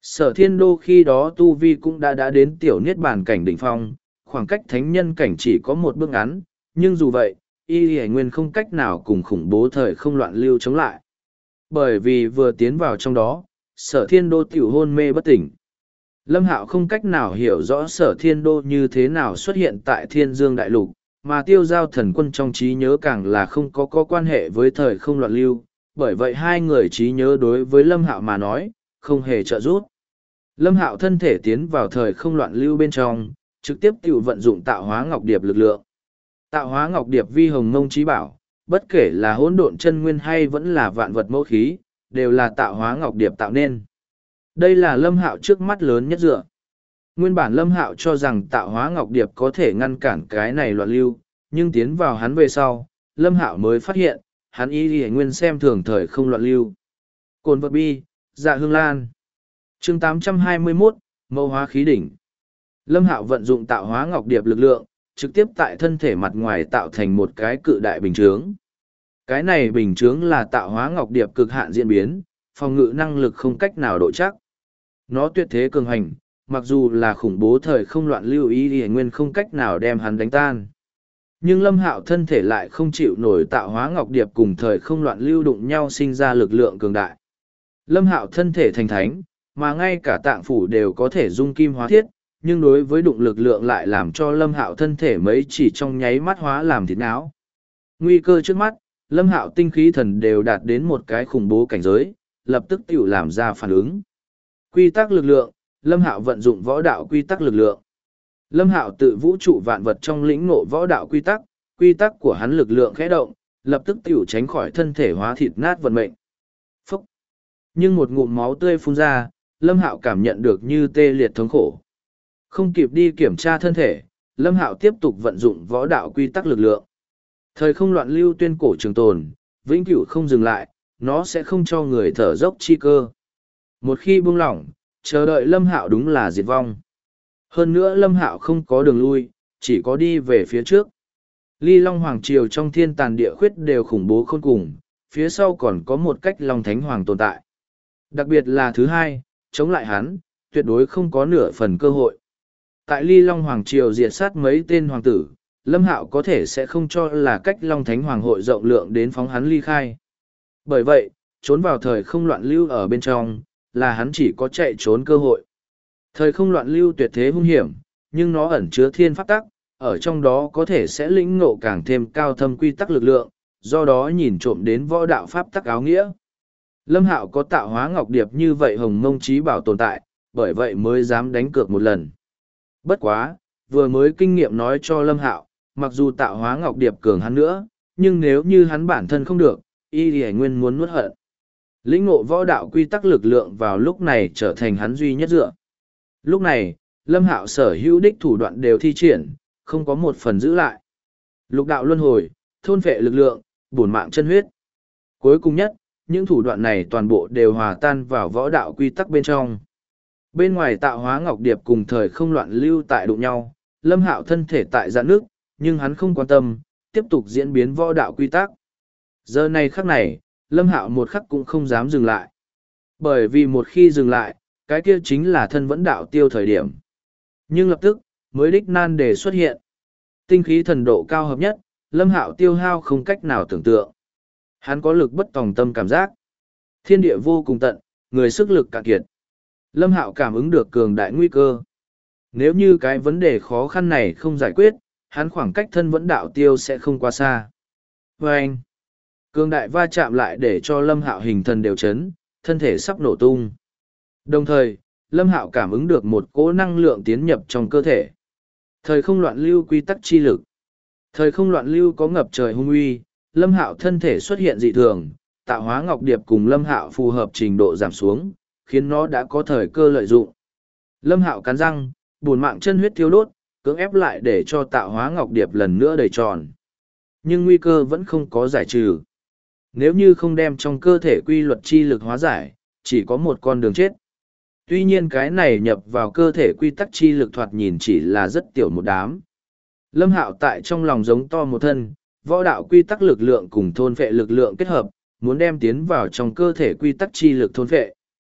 Sở Thiên Đô khi đó tu vi cũng đã đến tiểu niết bàn cảnh đỉnh phong, khoảng cách thánh nhân cảnh chỉ có một bước ngắn, nhưng dù vậy, Y Hải Nguyên không cách nào cùng khủng bố thời không loạn lưu chống lại. Bởi vì vừa tiến vào trong đó, Sở Thiên Đô tiểu hôn mê bất tỉnh. Lâm Hạo không cách nào hiểu rõ Sở Thiên Đô như thế nào xuất hiện tại Thiên Dương Đại Lục, mà Tiêu Giao Thần Quân trong trí nhớ càng là không có quan hệ với thời không loạn lưu, bởi vậy hai người trí nhớ đối với Lâm Hạo mà nói, không hề trợ giúp. Lâm Hạo thân thể tiến vào thời không loạn lưu bên trong, trực tiếp tự vận dụng tạo hóa ngọc điệp lực lượng. Tạo hóa ngọc điệp vi hồng mông trí bảo, bất kể là hỗn độn chân nguyên hay vẫn là vạn vật mẫu khí, đều là tạo hóa ngọc điệp tạo nên. Đây là Lâm Hạo trước mắt lớn nhất dựa. Nguyên bản Lâm Hạo cho rằng tạo hóa ngọc điệp có thể ngăn cản cái này loạn lưu, nhưng tiến vào hắn về sau, Lâm Hạo mới phát hiện, hắn y nguyên xem thường thời không loạn lưu. Cồn vật bi, dạ hương lan. Chương 821, mâu hóa khí đỉnh. Lâm Hạo vận dụng tạo hóa ngọc điệp lực lượng, trực tiếp tại thân thể mặt ngoài tạo thành một cái cự đại bình chướng. Cái này bình chướng là tạo hóa ngọc điệp cực hạn diễn biến, phòng ngự năng lực không cách nào độ chắc. Nó tuyệt thế cường hành, mặc dù là khủng bố thời không loạn lưu ý thì nguyên không cách nào đem hắn đánh tan. Nhưng Lâm Hạo thân thể lại không chịu nổi tạo hóa ngọc điệp cùng thời không loạn lưu đụng nhau sinh ra lực lượng cường đại. Lâm Hạo thân thể thành thánh, mà ngay cả tạng phủ đều có thể dung kim hóa thiết, nhưng đối với đụng lực lượng lại làm cho Lâm Hạo thân thể mấy chỉ trong nháy mắt hóa làm thịt não. Nguy cơ trước mắt, Lâm Hạo tinh khí thần đều đạt đến một cái khủng bố cảnh giới, lập tức tiểu làm ra phản ứng. Quy tắc lực lượng, Lâm Hạo vận dụng võ đạo quy tắc lực lượng. Lâm Hạo tự vũ trụ vạn vật trong lĩnh ngộ võ đạo quy tắc của hắn lực lượng khẽ động, lập tức tiểu tránh khỏi thân thể hóa thịt nát vận mệnh. Phúc! Nhưng một ngụm máu tươi phun ra, Lâm Hạo cảm nhận được như tê liệt thống khổ. Không kịp đi kiểm tra thân thể, Lâm Hạo tiếp tục vận dụng võ đạo quy tắc lực lượng. Thời không loạn lưu tuyên cổ trường tồn, vĩnh cửu không dừng lại, nó sẽ không cho người thở dốc chi cơ. Một khi buông lỏng, chờ đợi Lâm Hạo đúng là diệt vong. Hơn nữa Lâm Hạo không có đường lui, chỉ có đi về phía trước. Ly Long Hoàng Triều trong thiên tàn địa khuyết đều khủng bố khôn cùng, phía sau còn có một cách Long Thánh Hoàng tồn tại. Đặc biệt là thứ hai, chống lại hắn, tuyệt đối không có nửa phần cơ hội. Tại Ly Long Hoàng Triều diệt sát mấy tên hoàng tử, Lâm Hạo có thể sẽ không cho là cách Long Thánh Hoàng hội rộng lượng đến phóng hắn ly khai. Bởi vậy, trốn vào thời không loạn lưu ở bên trong, là hắn chỉ có chạy trốn cơ hội. Thời không loạn lưu tuyệt thế hung hiểm, nhưng nó ẩn chứa thiên pháp tắc, ở trong đó có thể sẽ lĩnh ngộ càng thêm cao thâm quy tắc lực lượng, do đó nhìn trộm đến võ đạo pháp tắc áo nghĩa. Lâm Hạo có tạo hóa ngọc điệp như vậy hồng mông trí bảo tồn tại, bởi vậy mới dám đánh cược một lần. Bất quá, vừa mới kinh nghiệm nói cho Lâm Hạo, mặc dù tạo hóa ngọc điệp cường hắn nữa, nhưng nếu như hắn bản thân không được, Y Hải Nguyên muốn nuốt hận. Lĩnh ngộ võ đạo quy tắc lực lượng vào lúc này trở thành hắn duy nhất dựa. Lúc này, Lâm Hạo sở hữu đích thủ đoạn đều thi triển, không có một phần giữ lại. Lục đạo luân hồi, thôn phệ lực lượng, bổn mạng chân huyết. Cuối cùng nhất, những thủ đoạn này toàn bộ đều hòa tan vào võ đạo quy tắc bên trong. Bên ngoài tạo hóa ngọc điệp cùng thời không loạn lưu tại đụng nhau, Lâm Hạo thân thể tại giãn nước, nhưng hắn không quan tâm, tiếp tục diễn biến võ đạo quy tắc. Giờ này khắc này, Lâm Hạo một khắc cũng không dám dừng lại. Bởi vì một khi dừng lại, cái kia chính là thân vẫn đạo tiêu thời điểm. Nhưng lập tức, mới đích nan đề xuất hiện. Tinh khí thần độ cao hợp nhất, Lâm Hạo tiêu hao không cách nào tưởng tượng. Hắn có lực bất tòng tâm cảm giác. Thiên địa vô cùng tận, người sức lực cạn kiệt. Lâm Hạo cảm ứng được cường đại nguy cơ. Nếu như cái vấn đề khó khăn này không giải quyết, hắn khoảng cách thân vẫn đạo tiêu sẽ không quá xa. Và anh, cường đại va chạm lại để cho Lâm Hạo hình thần đều chấn, thân thể sắp nổ tung. Đồng thời, Lâm Hạo cảm ứng được một cỗ năng lượng tiến nhập trong cơ thể. Thời không loạn lưu quy tắc chi lực. Thời không loạn lưu có ngập trời hung uy, Lâm Hạo thân thể xuất hiện dị thường, tạo hóa ngọc điệp cùng Lâm Hạo phù hợp trình độ giảm xuống, khiến nó đã có thời cơ lợi dụng. Lâm Hạo cắn răng, bổn mạng chân huyết thiêu đốt, cưỡng ép lại để cho tạo hóa ngọc điệp lần nữa đầy tròn. Nhưng nguy cơ vẫn không có giải trừ. Nếu như không đem trong cơ thể quy luật chi lực hóa giải, chỉ có một con đường chết. Tuy nhiên cái này nhập vào cơ thể quy tắc chi lực thoạt nhìn chỉ là rất tiểu một đám. Lâm Hạo tại trong lòng giống to một thân, võ đạo quy tắc lực lượng cùng thôn phệ lực lượng kết hợp, muốn đem tiến vào trong cơ thể quy tắc chi lực thôn phệ.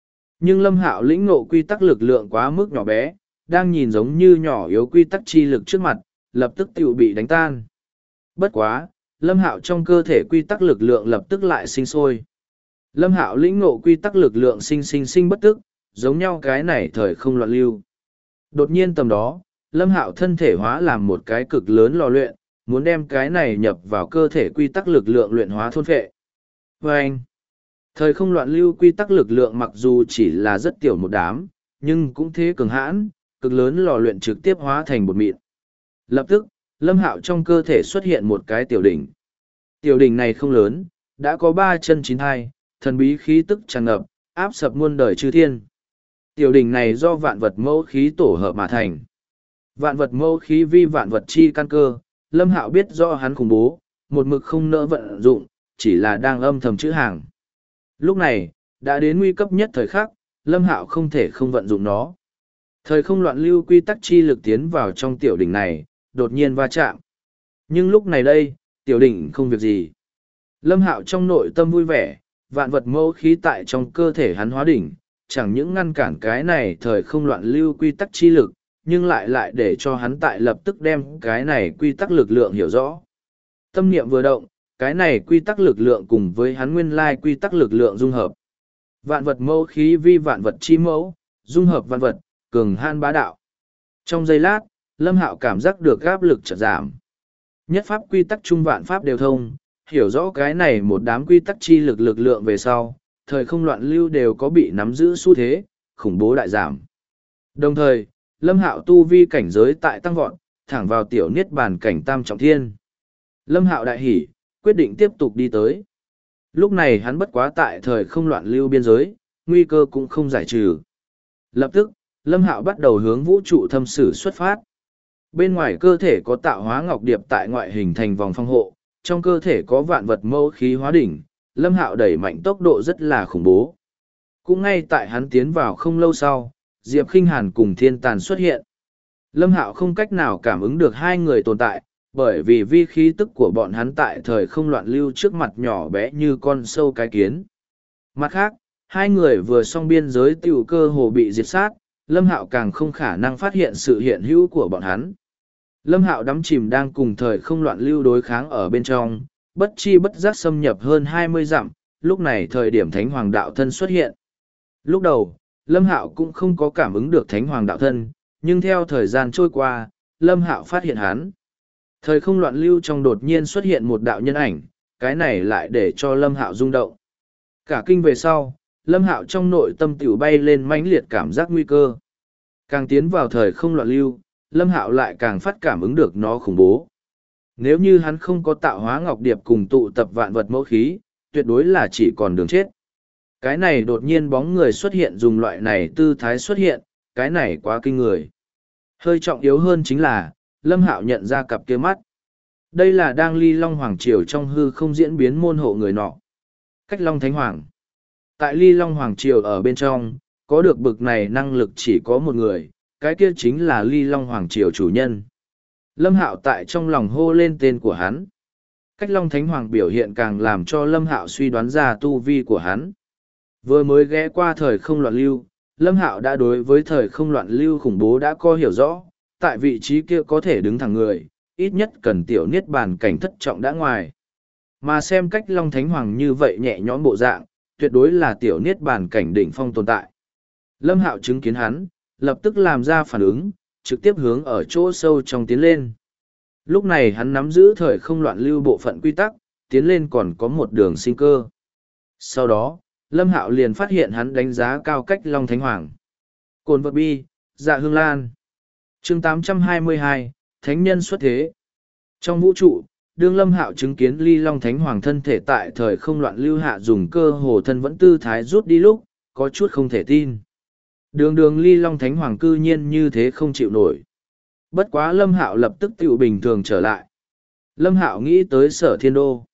Nhưng Lâm Hạo lĩnh ngộ quy tắc lực lượng quá mức nhỏ bé, đang nhìn giống như nhỏ yếu quy tắc chi lực trước mặt, lập tức tự bị đánh tan. Bất quá, Lâm Hạo trong cơ thể quy tắc lực lượng lập tức lại sinh sôi. Lâm Hạo lĩnh ngộ quy tắc lực lượng sinh bất tức, giống nhau cái này thời không loạn lưu. Đột nhiên tầm đó, Lâm Hạo thân thể hóa làm một cái cực lớn lò luyện, muốn đem cái này nhập vào cơ thể quy tắc lực lượng luyện hóa thôn phệ. Và anh, thời không loạn lưu quy tắc lực lượng mặc dù chỉ là rất tiểu một đám, nhưng cũng thế cường hãn, cực lớn lò luyện trực tiếp hóa thành bột mịn. Lập tức, Lâm Hạo trong cơ thể xuất hiện một cái tiểu đỉnh. Tiểu đỉnh này không lớn, đã có 3 chân 9 thai, thần bí khí tức tràn ngập, áp sập muôn đời chư thiên. Tiểu đỉnh này do vạn vật mẫu khí tổ hợp mà thành. Vạn vật mẫu khí vi vạn vật chi căn cơ, Lâm Hạo biết rõ hắn khủng bố, một mực không nỡ vận dụng, chỉ là đang âm thầm chữ hàng. Lúc này, đã đến nguy cấp nhất thời khắc, Lâm Hạo không thể không vận dụng nó. Thời không loạn lưu quy tắc chi lực tiến vào trong tiểu đỉnh này, đột nhiên va chạm. Nhưng lúc này đây, tiểu đỉnh không việc gì. Lâm Hạo trong nội tâm vui vẻ, vạn vật mẫu khí tại trong cơ thể hắn hóa đỉnh, chẳng những ngăn cản cái này thời không loạn lưu quy tắc chi lực, nhưng lại để cho hắn tại lập tức đem cái này quy tắc lực lượng hiểu rõ. Tâm niệm vừa động, cái này quy tắc lực lượng cùng với hắn nguyên lai quy tắc lực lượng dung hợp. Vạn vật mẫu khí vi vạn vật chi mẫu, dung hợp vạn vật, cường han bá đạo. Trong giây lát, Lâm Hạo cảm giác được áp lực chợt giảm. Nhất pháp quy tắc trung vạn pháp đều thông, hiểu rõ cái này một đám quy tắc chi lực lực lượng về sau, thời không loạn lưu đều có bị nắm giữ xu thế, khủng bố đại giảm. Đồng thời, Lâm Hạo tu vi cảnh giới tại tăng vọt, thẳng vào tiểu niết bàn cảnh tam trọng thiên. Lâm Hạo đại hỉ, quyết định tiếp tục đi tới. Lúc này hắn bất quá tại thời không loạn lưu biên giới, nguy cơ cũng không giải trừ. Lập tức, Lâm Hạo bắt đầu hướng vũ trụ thâm sử xuất phát. Bên ngoài cơ thể có tạo hóa ngọc điệp tại ngoại hình thành vòng phòng hộ, trong cơ thể có vạn vật mẫu khí hóa đỉnh, Lâm Hạo đẩy mạnh tốc độ rất là khủng bố. Cũng ngay tại hắn tiến vào không lâu sau, Diệp Khinh Hàn cùng Thiên Tàn xuất hiện. Lâm Hạo không cách nào cảm ứng được hai người tồn tại, bởi vì vi khí tức của bọn hắn tại thời không loạn lưu trước mặt nhỏ bé như con sâu cái kiến. Mặt khác, hai người vừa xong biên giới tiểu cơ hồ bị diệt sát, Lâm Hạo càng không khả năng phát hiện sự hiện hữu của bọn hắn. Lâm Hạo đắm chìm đang cùng thời không loạn lưu đối kháng ở bên trong, bất chi bất giác xâm nhập hơn 20 dặm, lúc này thời điểm Thánh Hoàng Đạo Thân xuất hiện. Lúc đầu, Lâm Hạo cũng không có cảm ứng được Thánh Hoàng Đạo Thân, nhưng theo thời gian trôi qua, Lâm Hạo phát hiện hắn. Thời không loạn lưu trong đột nhiên xuất hiện một đạo nhân ảnh, cái này lại để cho Lâm Hạo rung động. Cả kinh về sau, Lâm Hạo trong nội tâm tiểu bay lên mãnh liệt cảm giác nguy cơ. Càng tiến vào thời không loạn lưu, Lâm Hạo lại càng phát cảm ứng được nó khủng bố. Nếu như hắn không có tạo hóa ngọc điệp cùng tụ tập vạn vật mẫu khí, tuyệt đối là chỉ còn đường chết. Cái này đột nhiên bóng người xuất hiện dùng loại này tư thái xuất hiện, cái này quá kinh người. Hơi trọng yếu hơn chính là, Lâm Hạo nhận ra cặp kia mắt. Đây là đang Ly Long Hoàng Triều trong hư không diễn biến môn hộ người nọ. Cách Long Thánh Hoàng. Tại Ly Long Hoàng Triều ở bên trong, có được bực này năng lực chỉ có một người, cái kia chính là Ly Long Hoàng Triều chủ nhân. Lâm Hạo tại trong lòng hô lên tên của hắn. Cách Long Thánh Hoàng biểu hiện càng làm cho Lâm Hạo suy đoán ra tu vi của hắn. Vừa mới ghé qua thời không loạn lưu, Lâm Hạo đã đối với thời không loạn lưu khủng bố đã có hiểu rõ, tại vị trí kia có thể đứng thẳng người, ít nhất cần tiểu niết bàn cảnh thất trọng đã ngoài. Mà xem cách Long Thánh Hoàng như vậy nhẹ nhõm bộ dạng, tuyệt đối là tiểu niết bàn cảnh đỉnh phong tồn tại. Lâm Hạo chứng kiến hắn, lập tức làm ra phản ứng, trực tiếp hướng ở chỗ sâu trong tiến lên. Lúc này hắn nắm giữ thời không loạn lưu bộ phận quy tắc, tiến lên còn có một đường sinh cơ. Sau đó, Lâm Hạo liền phát hiện hắn đánh giá cao cách Long Thánh Hoàng. Cồn vật bi, dạ hương lan. Chương 822, Thánh nhân xuất thế. Trong vũ trụ, đương Lâm Hạo chứng kiến Ly Long Thánh Hoàng thân thể tại thời không loạn lưu hạ dùng cơ hồ thân vẫn tư thái rút đi lúc, có chút không thể tin. Đường Ly Long Thánh Hoàng cư nhiên như thế không chịu nổi. Bất quá Lâm Hạo lập tức tự bình thường trở lại. Lâm Hạo nghĩ tới Sở Thiên Đô.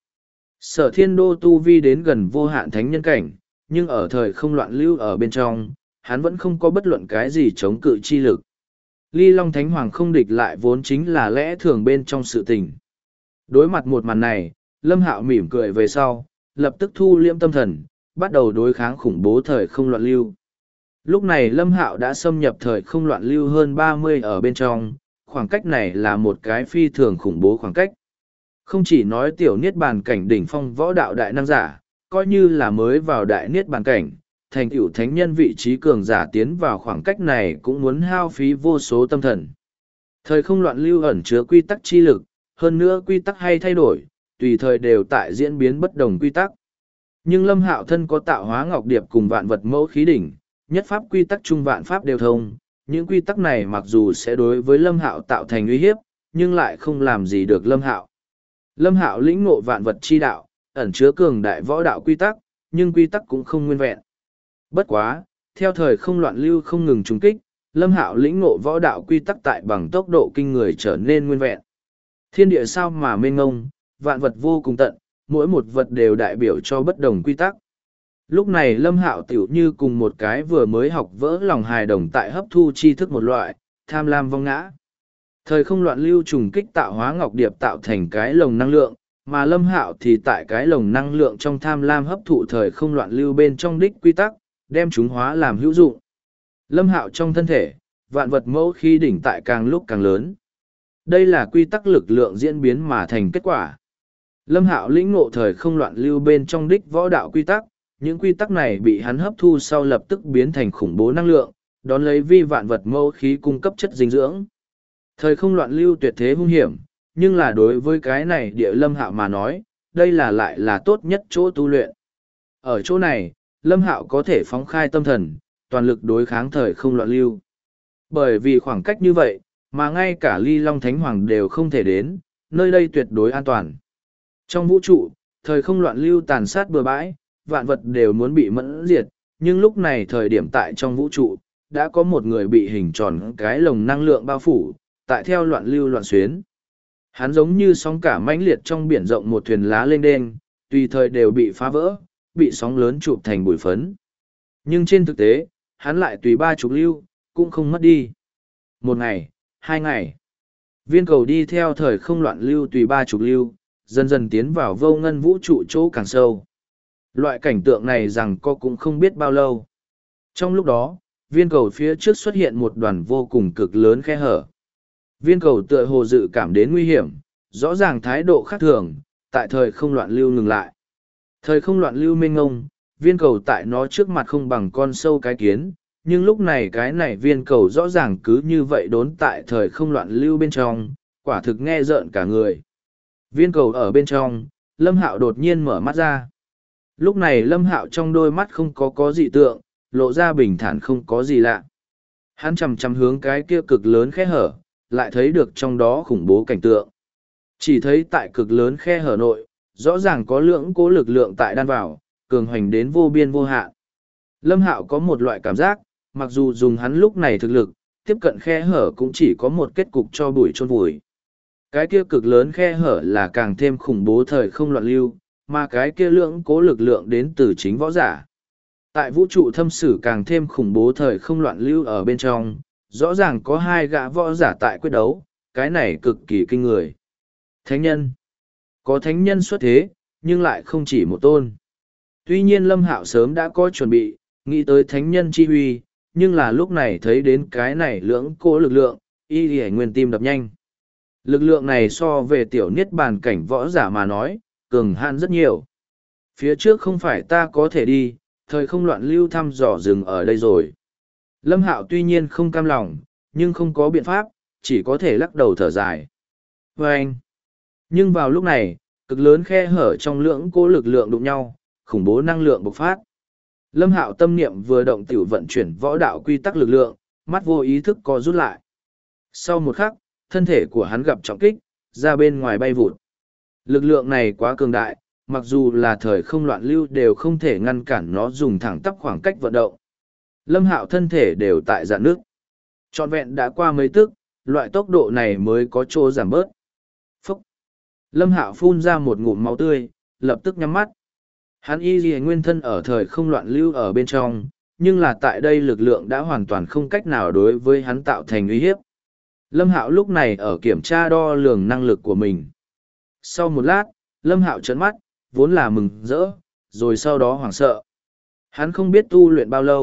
Sở Thiên Đô tu vi đến gần vô hạn thánh nhân cảnh, nhưng ở thời không loạn lưu ở bên trong, hắn vẫn không có bất luận cái gì chống cự chi lực. Ly Long Thánh Hoàng không địch lại vốn chính là lẽ thường bên trong sự tình. Đối mặt một màn này, Lâm Hạo mỉm cười về sau, lập tức thu liễm tâm thần, bắt đầu đối kháng khủng bố thời không loạn lưu. Lúc này Lâm Hạo đã xâm nhập thời không loạn lưu hơn 30 ở bên trong, khoảng cách này là một cái phi thường khủng bố khoảng cách. Không chỉ nói tiểu niết bàn cảnh đỉnh phong võ đạo đại năng giả, coi như là mới vào đại niết bàn cảnh, thành tựu thánh nhân vị trí cường giả tiến vào khoảng cách này cũng muốn hao phí vô số tâm thần. Thời không loạn lưu ẩn chứa quy tắc chi lực, hơn nữa quy tắc hay thay đổi, tùy thời đều tại diễn biến bất đồng quy tắc. Nhưng Lâm Hạo thân có tạo hóa ngọc điệp cùng vạn vật mẫu khí đỉnh, nhất pháp quy tắc trung vạn pháp đều thông, những quy tắc này mặc dù sẽ đối với Lâm Hạo tạo thành uy hiếp, nhưng lại không làm gì được Lâm Hạo. Lâm Hạo lĩnh ngộ vạn vật chi đạo, ẩn chứa cường đại võ đạo quy tắc, nhưng quy tắc cũng không nguyên vẹn. Bất quá, theo thời không loạn lưu không ngừng trùng kích, Lâm Hạo lĩnh ngộ võ đạo quy tắc tại bằng tốc độ kinh người trở nên nguyên vẹn. Thiên địa sao mà mênh mông, vạn vật vô cùng tận, mỗi một vật đều đại biểu cho bất đồng quy tắc. Lúc này Lâm Hạo tiểu như cùng một cái vừa mới học vỡ lòng hài đồng tại hấp thu tri thức một loại, tham lam vong ngã. Thời không loạn lưu trùng kích tạo hóa ngọc điệp tạo thành cái lồng năng lượng, mà Lâm Hạo thì tại cái lồng năng lượng trong tham lam hấp thụ thời không loạn lưu bên trong đích quy tắc, đem chúng hóa làm hữu dụng. Lâm Hạo trong thân thể, vạn vật mẫu khi đỉnh tại càng lúc càng lớn. Đây là quy tắc lực lượng diễn biến mà thành kết quả. Lâm Hạo lĩnh ngộ thời không loạn lưu bên trong đích võ đạo quy tắc, những quy tắc này bị hắn hấp thu sau lập tức biến thành khủng bố năng lượng, đón lấy vi vạn vật mẫu khí cung cấp chất dinh dưỡng. Thời không loạn lưu tuyệt thế hung hiểm, nhưng là đối với cái này địa Lâm Hạo mà nói, đây là lại là tốt nhất chỗ tu luyện. Ở chỗ này, Lâm Hạo có thể phóng khai tâm thần, toàn lực đối kháng thời không loạn lưu. Bởi vì khoảng cách như vậy, mà ngay cả Ly Long Thánh Hoàng đều không thể đến, nơi đây tuyệt đối an toàn. Trong vũ trụ, thời không loạn lưu tàn sát bừa bãi, vạn vật đều muốn bị mẫn diệt, nhưng lúc này thời điểm tại trong vũ trụ, đã có một người bị hình tròn cái lồng năng lượng bao phủ, tại theo loạn lưu loạn xuyến. Hắn giống như sóng cả mãnh liệt trong biển rộng một thuyền lá lênh đênh, tùy thời đều bị phá vỡ, bị sóng lớn chụp thành bụi phấn. Nhưng trên thực tế, hắn lại tùy 30 lưu, cũng không mất đi. 1 ngày, 2 ngày. Viên cầu đi theo thời không loạn lưu tùy 30 lưu, dần dần tiến vào vô ngân vũ trụ chỗ càng sâu. Loại cảnh tượng này rằng co cũng không biết bao lâu. Trong lúc đó, viên cầu phía trước xuất hiện một đoàn vô cùng cực lớn khe hở. Viên cầu tựa hồ dự cảm đến nguy hiểm, rõ ràng thái độ khác thường, tại thời không loạn lưu ngừng lại. Thời không loạn lưu mênh ngông, viên cầu tại nó trước mặt không bằng con sâu cái kiến, nhưng lúc này cái này viên cầu rõ ràng cứ như vậy đốn tại thời không loạn lưu bên trong, quả thực nghe rợn cả người. Viên cầu ở bên trong, Lâm Hạo đột nhiên mở mắt ra. Lúc này Lâm Hạo trong đôi mắt không có dị tượng, lộ ra bình thản không có gì lạ. Hắn chằm chằm hướng cái kia cực lớn khe hở, lại thấy được trong đó khủng bố cảnh tượng. Chỉ thấy tại cực lớn khe hở nội, rõ ràng có lưỡng cố lực lượng tại đan vào, cường hoành đến vô biên vô hạn. Lâm Hạo có một loại cảm giác, mặc dù dùng hắn lúc này thực lực, tiếp cận khe hở cũng chỉ có một kết cục cho bụi chôn vùi. Cái kia cực lớn khe hở là càng thêm khủng bố thời không loạn lưu, mà cái kia lưỡng cố lực lượng đến từ chính võ giả. Tại vũ trụ thâm sử càng thêm khủng bố thời không loạn lưu ở bên trong, rõ ràng có 2 gã võ giả tại quyết đấu, cái này cực kỳ kinh người. Thánh nhân. Có thánh nhân xuất thế, nhưng lại không chỉ một tôn. Tuy nhiên Lâm Hạo sớm đã có chuẩn bị, nghĩ tới thánh nhân chi huy, nhưng là lúc này thấy đến cái này lưỡng cố lực lượng, y lìa nguyên tim đập nhanh. Lực lượng này so về tiểu niết bàn cảnh võ giả mà nói, cường hạn rất nhiều. Phía trước không phải ta có thể đi, thời không loạn lưu thăm dò dừng ở đây rồi. Lâm Hạo tuy nhiên không cam lòng, nhưng không có biện pháp, chỉ có thể lắc đầu thở dài. Vâng! Nhưng vào lúc này, cực lớn khe hở trong lưỡng cố lực lượng đụng nhau, khủng bố năng lượng bộc phát. Lâm Hạo tâm niệm vừa động tiểu vận chuyển võ đạo quy tắc lực lượng, mắt vô ý thức co rút lại. Sau một khắc, thân thể của hắn gặp trọng kích, ra bên ngoài bay vụt. Lực lượng này quá cường đại, mặc dù là thời không loạn lưu đều không thể ngăn cản nó dùng thẳng tắp khoảng cách vận động. Lâm Hạo thân thể đều tại dạn nước. Trọn vẹn đã qua mấy tức, loại tốc độ này mới có chỗ giảm bớt. Phúc! Lâm Hạo phun ra một ngụm máu tươi, lập tức nhắm mắt. Hắn y ghi nguyên thân ở thời không loạn lưu ở bên trong, nhưng là tại đây lực lượng đã hoàn toàn không cách nào đối với hắn tạo thành uy hiếp. Lâm Hạo lúc này ở kiểm tra đo lường năng lực của mình. Sau một lát, Lâm Hạo trợn mắt, vốn là mừng rỡ, rồi sau đó hoảng sợ. Hắn không biết tu luyện bao lâu,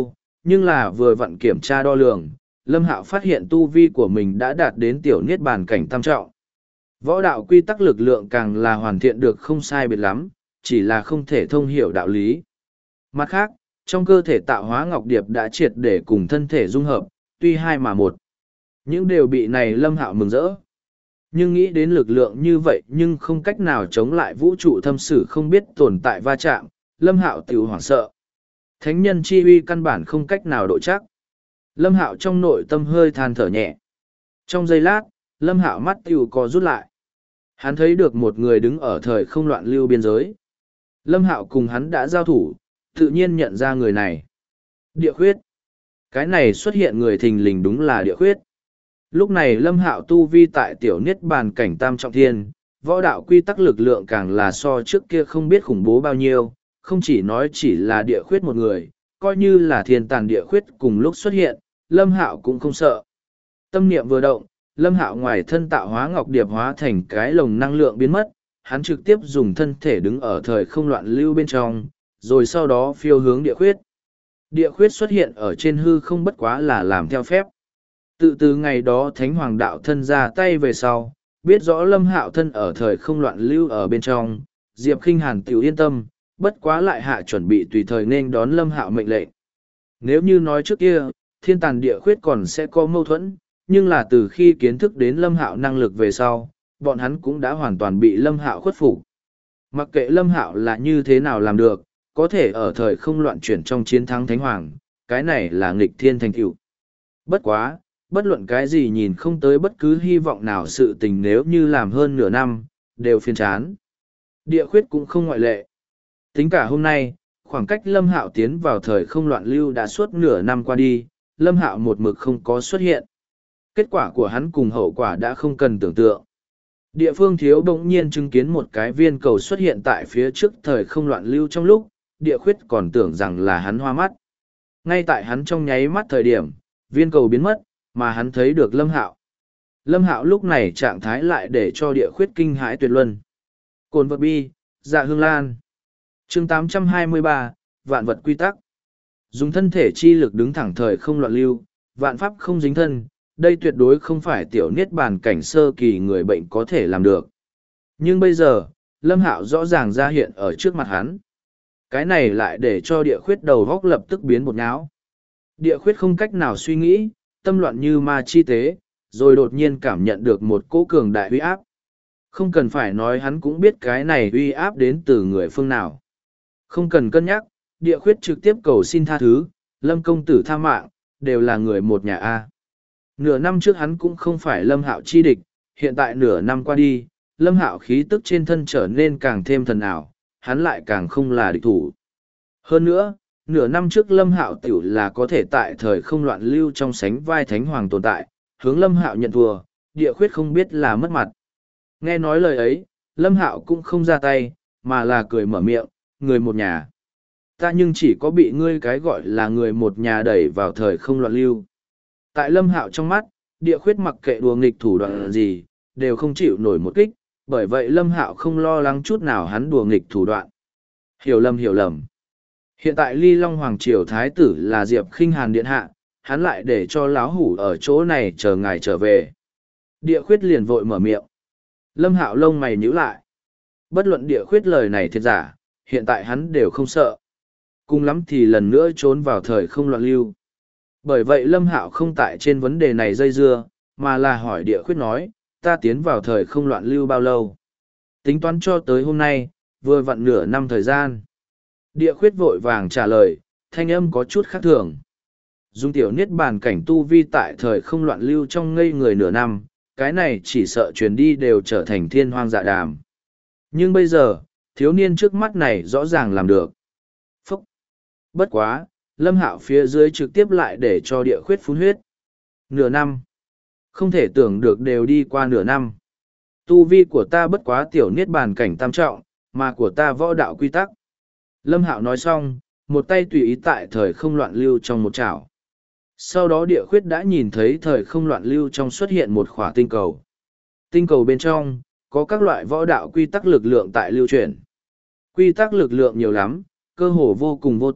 nhưng là vừa vặn kiểm tra đo lường, Lâm Hạo phát hiện tu vi của mình đã đạt đến tiểu niết bàn cảnh tam trọng. Võ đạo quy tắc lực lượng càng là hoàn thiện được không sai biệt lắm, chỉ là không thể thông hiểu đạo lý. Mặt khác, trong cơ thể tạo hóa ngọc điệp đã triệt để cùng thân thể dung hợp, tuy hai mà một. Những điều bị này Lâm Hạo mừng rỡ. Nhưng nghĩ đến lực lượng như vậy nhưng không cách nào chống lại vũ trụ thâm sử không biết tồn tại va chạm, Lâm Hạo tiểu hoảng sợ. Thánh nhân chi uy căn bản không cách nào độ chắc. Lâm Hạo trong nội tâm hơi than thở nhẹ. Trong giây lát, Lâm Hạo mắt tiểu co rút lại. Hắn thấy được một người đứng ở thời không loạn lưu biên giới. Lâm Hạo cùng hắn đã giao thủ, tự nhiên nhận ra người này. Địa khuyết. Cái này xuất hiện người thình lình đúng là địa khuyết. Lúc này Lâm Hạo tu vi tại tiểu niết bàn cảnh tam trọng thiên, võ đạo quy tắc lực lượng càng là so trước kia không biết khủng bố bao nhiêu, không chỉ nói chỉ là địa khuyết một người, coi như là thiên tàn địa khuyết cùng lúc xuất hiện, Lâm Hạo cũng không sợ. Tâm niệm vừa động, Lâm Hạo ngoài thân tạo hóa ngọc điệp hóa thành cái lồng năng lượng biến mất, hắn trực tiếp dùng thân thể đứng ở thời không loạn lưu bên trong, rồi sau đó phiêu hướng địa khuyết. Địa khuyết xuất hiện ở trên hư không bất quá là làm theo phép. Tự từ ngày đó Thánh Hoàng đạo thân ra tay về sau, biết rõ Lâm Hạo thân ở thời không loạn lưu ở bên trong, Diệp Khinh Hàn tiểu yên tâm, bất quá lại hạ chuẩn bị tùy thời nên đón Lâm Hạo mệnh lệnh. Nếu như nói trước kia, thiên tàn địa khuyết còn sẽ có mâu thuẫn, nhưng là từ khi kiến thức đến Lâm Hạo năng lực về sau, bọn hắn cũng đã hoàn toàn bị Lâm Hạo khuất phục. Mặc kệ Lâm Hạo là như thế nào làm được, có thể ở thời không loạn chuyển trong chiến thắng Thánh Hoàng, cái này là nghịch thiên thành tựu. Bất quá, bất luận cái gì nhìn không tới bất cứ hy vọng nào sự tình nếu như làm hơn nửa năm, đều phiền chán. Địa khuyết cũng không ngoại lệ. Tính cả hôm nay, khoảng cách Lâm Hạo tiến vào thời không loạn lưu đã suốt nửa năm qua đi, Lâm Hạo một mực không có xuất hiện. Kết quả của hắn cùng hậu quả đã không cần tưởng tượng. Địa phương thiếu bỗng nhiên chứng kiến một cái viên cầu xuất hiện tại phía trước thời không loạn lưu trong lúc, địa khuyết còn tưởng rằng là hắn hoa mắt. Ngay tại hắn trong nháy mắt thời điểm, viên cầu biến mất, mà hắn thấy được Lâm Hạo. Lâm Hạo lúc này trạng thái lại để cho địa khuyết kinh hãi tuyệt luân. Cồn vật bi, dạ hương lan. Chương 823, vạn vật quy tắc. Dùng thân thể chi lực đứng thẳng thời không loạn lưu, vạn pháp không dính thân, đây tuyệt đối không phải tiểu niết bàn cảnh sơ kỳ người bệnh có thể làm được. Nhưng bây giờ, Lâm Hạo rõ ràng ra hiện ở trước mặt hắn. Cái này lại để cho địa khuyết đầu góc lập tức biến một nháo. Địa khuyết không cách nào suy nghĩ, tâm loạn như ma chi tế, rồi đột nhiên cảm nhận được một cỗ cường đại uy áp. Không cần phải nói hắn cũng biết cái này uy áp đến từ người phương nào. Không cần cân nhắc, địa khuyết trực tiếp cầu xin tha thứ, Lâm công tử tha mạng, đều là người một nhà A. Nửa năm trước hắn cũng không phải Lâm Hạo chi địch, hiện tại nửa năm qua đi, Lâm Hạo khí tức trên thân trở nên càng thêm thần ảo, hắn lại càng không là địch thủ. Hơn nữa, nửa năm trước Lâm Hạo tiểu là có thể tại thời không loạn lưu trong sánh vai Thánh Hoàng tồn tại, hướng Lâm Hạo nhận thua, địa khuyết không biết là mất mặt. Nghe nói lời ấy, Lâm Hạo cũng không ra tay, mà là cười mở miệng, người một nhà. Ta nhưng chỉ có bị ngươi cái gọi là người một nhà đẩy vào thời không loạn lưu. Tại Lâm Hạo trong mắt, địa khuyết mặc kệ đùa nghịch thủ đoạn gì, đều không chịu nổi một kích, bởi vậy Lâm Hạo không lo lắng chút nào hắn đùa nghịch thủ đoạn. Hiểu lầm. Hiện tại Ly Long Hoàng Triều Thái tử là Diệp Khinh Hàn Điện Hạ, hắn lại để cho láo hủ ở chỗ này chờ ngài trở về. Địa khuyết liền vội mở miệng. Lâm Hạo lông mày nhíu lại. Bất luận địa khuyết lời này thiệt giả, hiện tại hắn đều không sợ. Cùng lắm thì lần nữa trốn vào thời không loạn lưu. Bởi vậy Lâm Hạo không tại trên vấn đề này dây dưa, mà là hỏi địa khuyết nói, ta tiến vào thời không loạn lưu bao lâu. Tính toán cho tới hôm nay, vừa vặn nửa năm thời gian. Địa khuyết vội vàng trả lời, thanh âm có chút khác thường. Dung tiểu niết bàn cảnh tu vi tại thời không loạn lưu trong ngây người nửa năm, cái này chỉ sợ truyền đi đều trở thành thiên hoang dạ đàm. Nhưng bây giờ, thiếu niên trước mắt này rõ ràng làm được. Phúc! Bất quá, Lâm Hạo phía dưới trực tiếp lại để cho địa khuyết phun huyết. Nửa năm. Không thể tưởng được đều đi qua nửa năm. Tu vi của ta bất quá tiểu niết bàn cảnh tam trọng, mà của ta võ đạo quy tắc. Lâm Hạo nói xong, một tay tùy ý tại thời không loạn lưu trong một chảo. Sau đó địa khuyết đã nhìn thấy thời không loạn lưu trong xuất hiện một khỏa tinh cầu. Tinh cầu bên trong, có các loại võ đạo quy tắc lực lượng tại lưu chuyển. Quy tắc lực lượng nhiều lắm, cơ hồ vô cùng vô tận,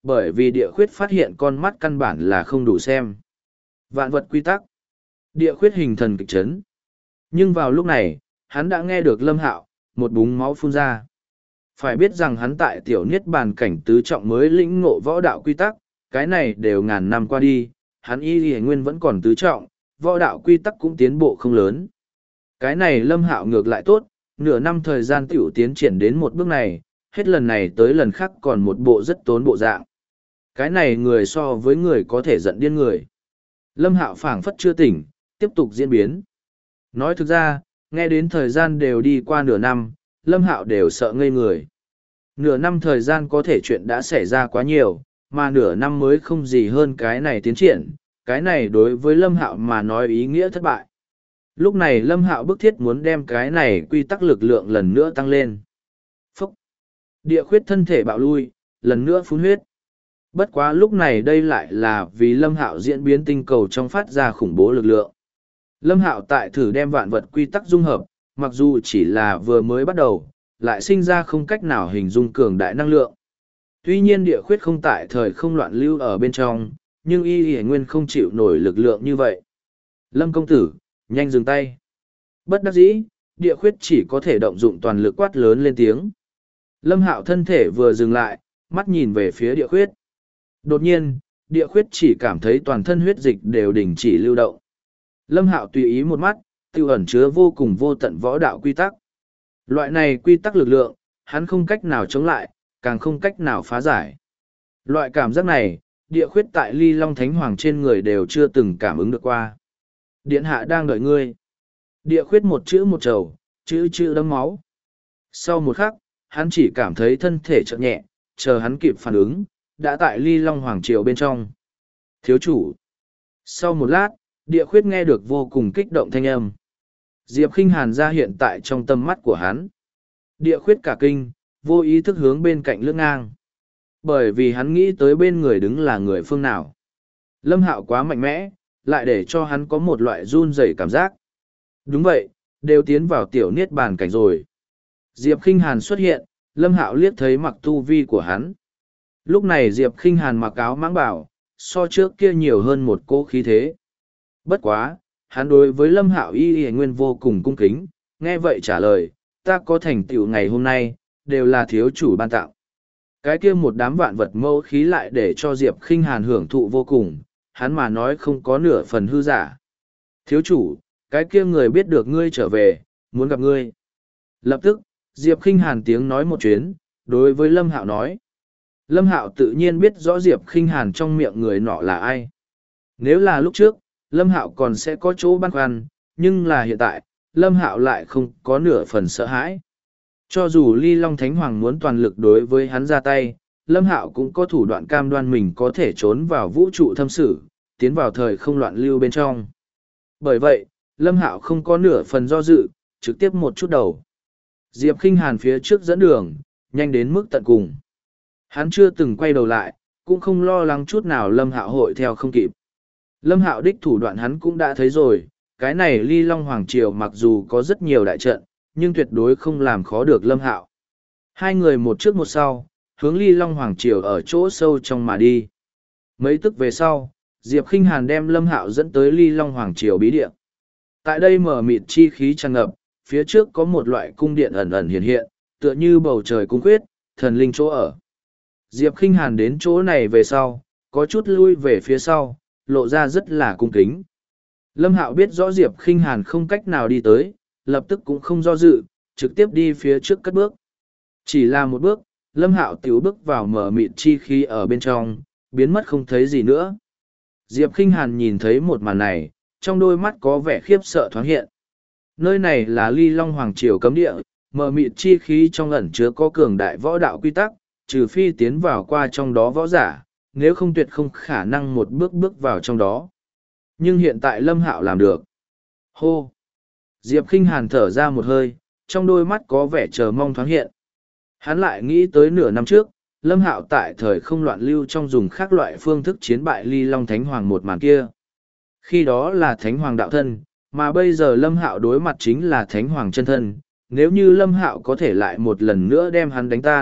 Bởi vì địa khuyết phát hiện con mắt căn bản là không đủ xem. Vạn vật quy tắc. Địa khuyết hình thần kịch chấn. Nhưng vào lúc này, hắn đã nghe được Lâm Hạo, một búng máu phun ra. Phải biết rằng hắn tại tiểu niết bàn cảnh tứ trọng mới lĩnh ngộ võ đạo quy tắc, cái này đều ngàn năm qua đi, hắn y nguyên vẫn còn tứ trọng, võ đạo quy tắc cũng tiến bộ không lớn. Cái này Lâm Hạo ngược lại tốt, nửa năm thời gian tiểu tiến triển đến một bước này, hết lần này tới lần khác còn một bộ rất tốn bộ dạng. Cái này người so với người có thể giận điên người. Lâm Hạo phảng phất chưa tỉnh, tiếp tục diễn biến. Nói thực ra, nghe đến thời gian đều đi qua nửa năm, Lâm Hạo đều sợ ngây người. Nửa năm thời gian có thể chuyện đã xảy ra quá nhiều, mà nửa năm mới không gì hơn cái này tiến triển, cái này đối với Lâm Hạo mà nói ý nghĩa thất bại. Lúc này Lâm Hạo bức thiết muốn đem cái này quy tắc lực lượng lần nữa tăng lên. Phúc! Địa khuyết thân thể bạo lui, lần nữa phun huyết. Bất quá lúc này đây lại là vì Lâm Hạo diễn biến tinh cầu trong phát ra khủng bố lực lượng. Lâm Hạo tại thử đem vạn vật quy tắc dung hợp, mặc dù chỉ là vừa mới bắt đầu, lại sinh ra không cách nào hình dung cường đại năng lượng. Tuy nhiên địa khuyết không tại thời không loạn lưu ở bên trong, nhưng y nguyên không chịu nổi lực lượng như vậy. Lâm công tử, nhanh dừng tay. Bất đắc dĩ, địa khuyết chỉ có thể động dụng toàn lực quát lớn lên tiếng. Lâm Hạo thân thể vừa dừng lại, mắt nhìn về phía địa khuyết. Đột nhiên, địa khuyết chỉ cảm thấy toàn thân huyết dịch đều đình chỉ lưu động. Lâm Hạo tùy ý một mắt, tiêu ẩn chứa vô cùng vô tận võ đạo quy tắc. Loại này quy tắc lực lượng, hắn không cách nào chống lại, càng không cách nào phá giải. Loại cảm giác này, địa khuyết tại Ly Long Thánh Hoàng trên người đều chưa từng cảm ứng được qua. Điện hạ đang đợi ngươi. Địa khuyết một chữ một trầu, chữ đấm máu. Sau một khắc, hắn chỉ cảm thấy thân thể chợt nhẹ, chờ hắn kịp phản ứng, đã tại Ly Long Hoàng triều bên trong. Thiếu chủ. Sau một lát, địa khuyết nghe được vô cùng kích động thanh âm. Diệp Khinh Hàn ra hiện tại trong tầm mắt của hắn. Địa khuyết cả kinh, vô ý thức hướng bên cạnh lướt ngang. Bởi vì hắn nghĩ tới bên người đứng là người phương nào. Lâm Hạo quá mạnh mẽ, lại để cho hắn có một loại run rẩy cảm giác. Đúng vậy, đều tiến vào tiểu niết bàn cảnh rồi. Diệp Khinh Hàn xuất hiện, Lâm Hạo liếc thấy mặc tu vi của hắn. Lúc này Diệp Khinh Hàn mặc áo mãng bảo, so trước kia nhiều hơn một cỗ khí thế. Bất quá, hắn đối với Lâm Hạo y nguyên vô cùng cung kính, nghe vậy trả lời, ta có thành tựu ngày hôm nay, đều là thiếu chủ ban tặng. Cái kia một đám vạn vật mâu khí lại để cho Diệp Khinh Hàn hưởng thụ vô cùng, hắn mà nói không có nửa phần hư giả. Thiếu chủ, cái kia người biết được ngươi trở về, muốn gặp ngươi. Lập tức, Diệp Khinh Hàn tiếng nói một chuyến, đối với Lâm Hạo nói. Lâm Hạo tự nhiên biết rõ Diệp Khinh Hàn trong miệng người nọ là ai. Nếu là lúc trước, Lâm Hạo còn sẽ có chỗ băn khoăn, nhưng là hiện tại, Lâm Hạo lại không có nửa phần sợ hãi. Cho dù Ly Long Thánh Hoàng muốn toàn lực đối với hắn ra tay, Lâm Hạo cũng có thủ đoạn cam đoan mình có thể trốn vào vũ trụ thâm sử, tiến vào thời không loạn lưu bên trong. Bởi vậy, Lâm Hạo không có nửa phần do dự, trực tiếp một chút đầu. Diệp Khinh Hàn phía trước dẫn đường, nhanh đến mức tận cùng. Hắn chưa từng quay đầu lại, cũng không lo lắng chút nào Lâm Hạo hội theo không kịp. Lâm Hạo đích thủ đoạn hắn cũng đã thấy rồi, cái này Ly Long Hoàng Triều mặc dù có rất nhiều đại trận, nhưng tuyệt đối không làm khó được Lâm Hạo. Hai người một trước một sau, hướng Ly Long Hoàng Triều ở chỗ sâu trong mà đi. Mấy tức về sau, Diệp Khinh Hàn đem Lâm Hạo dẫn tới Ly Long Hoàng Triều bí địa. Tại đây mở mịt chi khí tràn ngập, phía trước có một loại cung điện ẩn ẩn hiện hiện, tựa như bầu trời cung khuyết, thần linh chỗ ở. Diệp Khinh Hàn đến chỗ này về sau, có chút lui về phía sau, lộ ra rất là cung kính. Lâm Hạo biết rõ Diệp Khinh Hàn không cách nào đi tới, lập tức cũng không do dự, trực tiếp đi phía trước cất bước. Chỉ là một bước, Lâm Hạo tiểu bước vào mở mịt chi khí ở bên trong, biến mất không thấy gì nữa. Diệp Khinh Hàn nhìn thấy một màn này, trong đôi mắt có vẻ khiếp sợ thoáng hiện. Nơi này là Ly Long Hoàng Triều cấm địa, mở mịt chi khí trong ẩn chứa có cường đại võ đạo quy tắc, trừ phi tiến vào qua trong đó võ giả, nếu không tuyệt không khả năng một bước bước vào trong đó. Nhưng hiện tại Lâm Hạo làm được. Hô! Diệp Khinh Hàn thở ra một hơi, trong đôi mắt có vẻ chờ mong thoáng hiện. Hắn lại nghĩ tới nửa năm trước, Lâm Hạo tại thời không loạn lưu trong dùng khác loại phương thức chiến bại Ly Long Thánh Hoàng một màn kia. Khi đó là Thánh Hoàng đạo thân, mà bây giờ Lâm Hạo đối mặt chính là Thánh Hoàng chân thân. Nếu như Lâm Hạo có thể lại một lần nữa đem hắn đánh tan,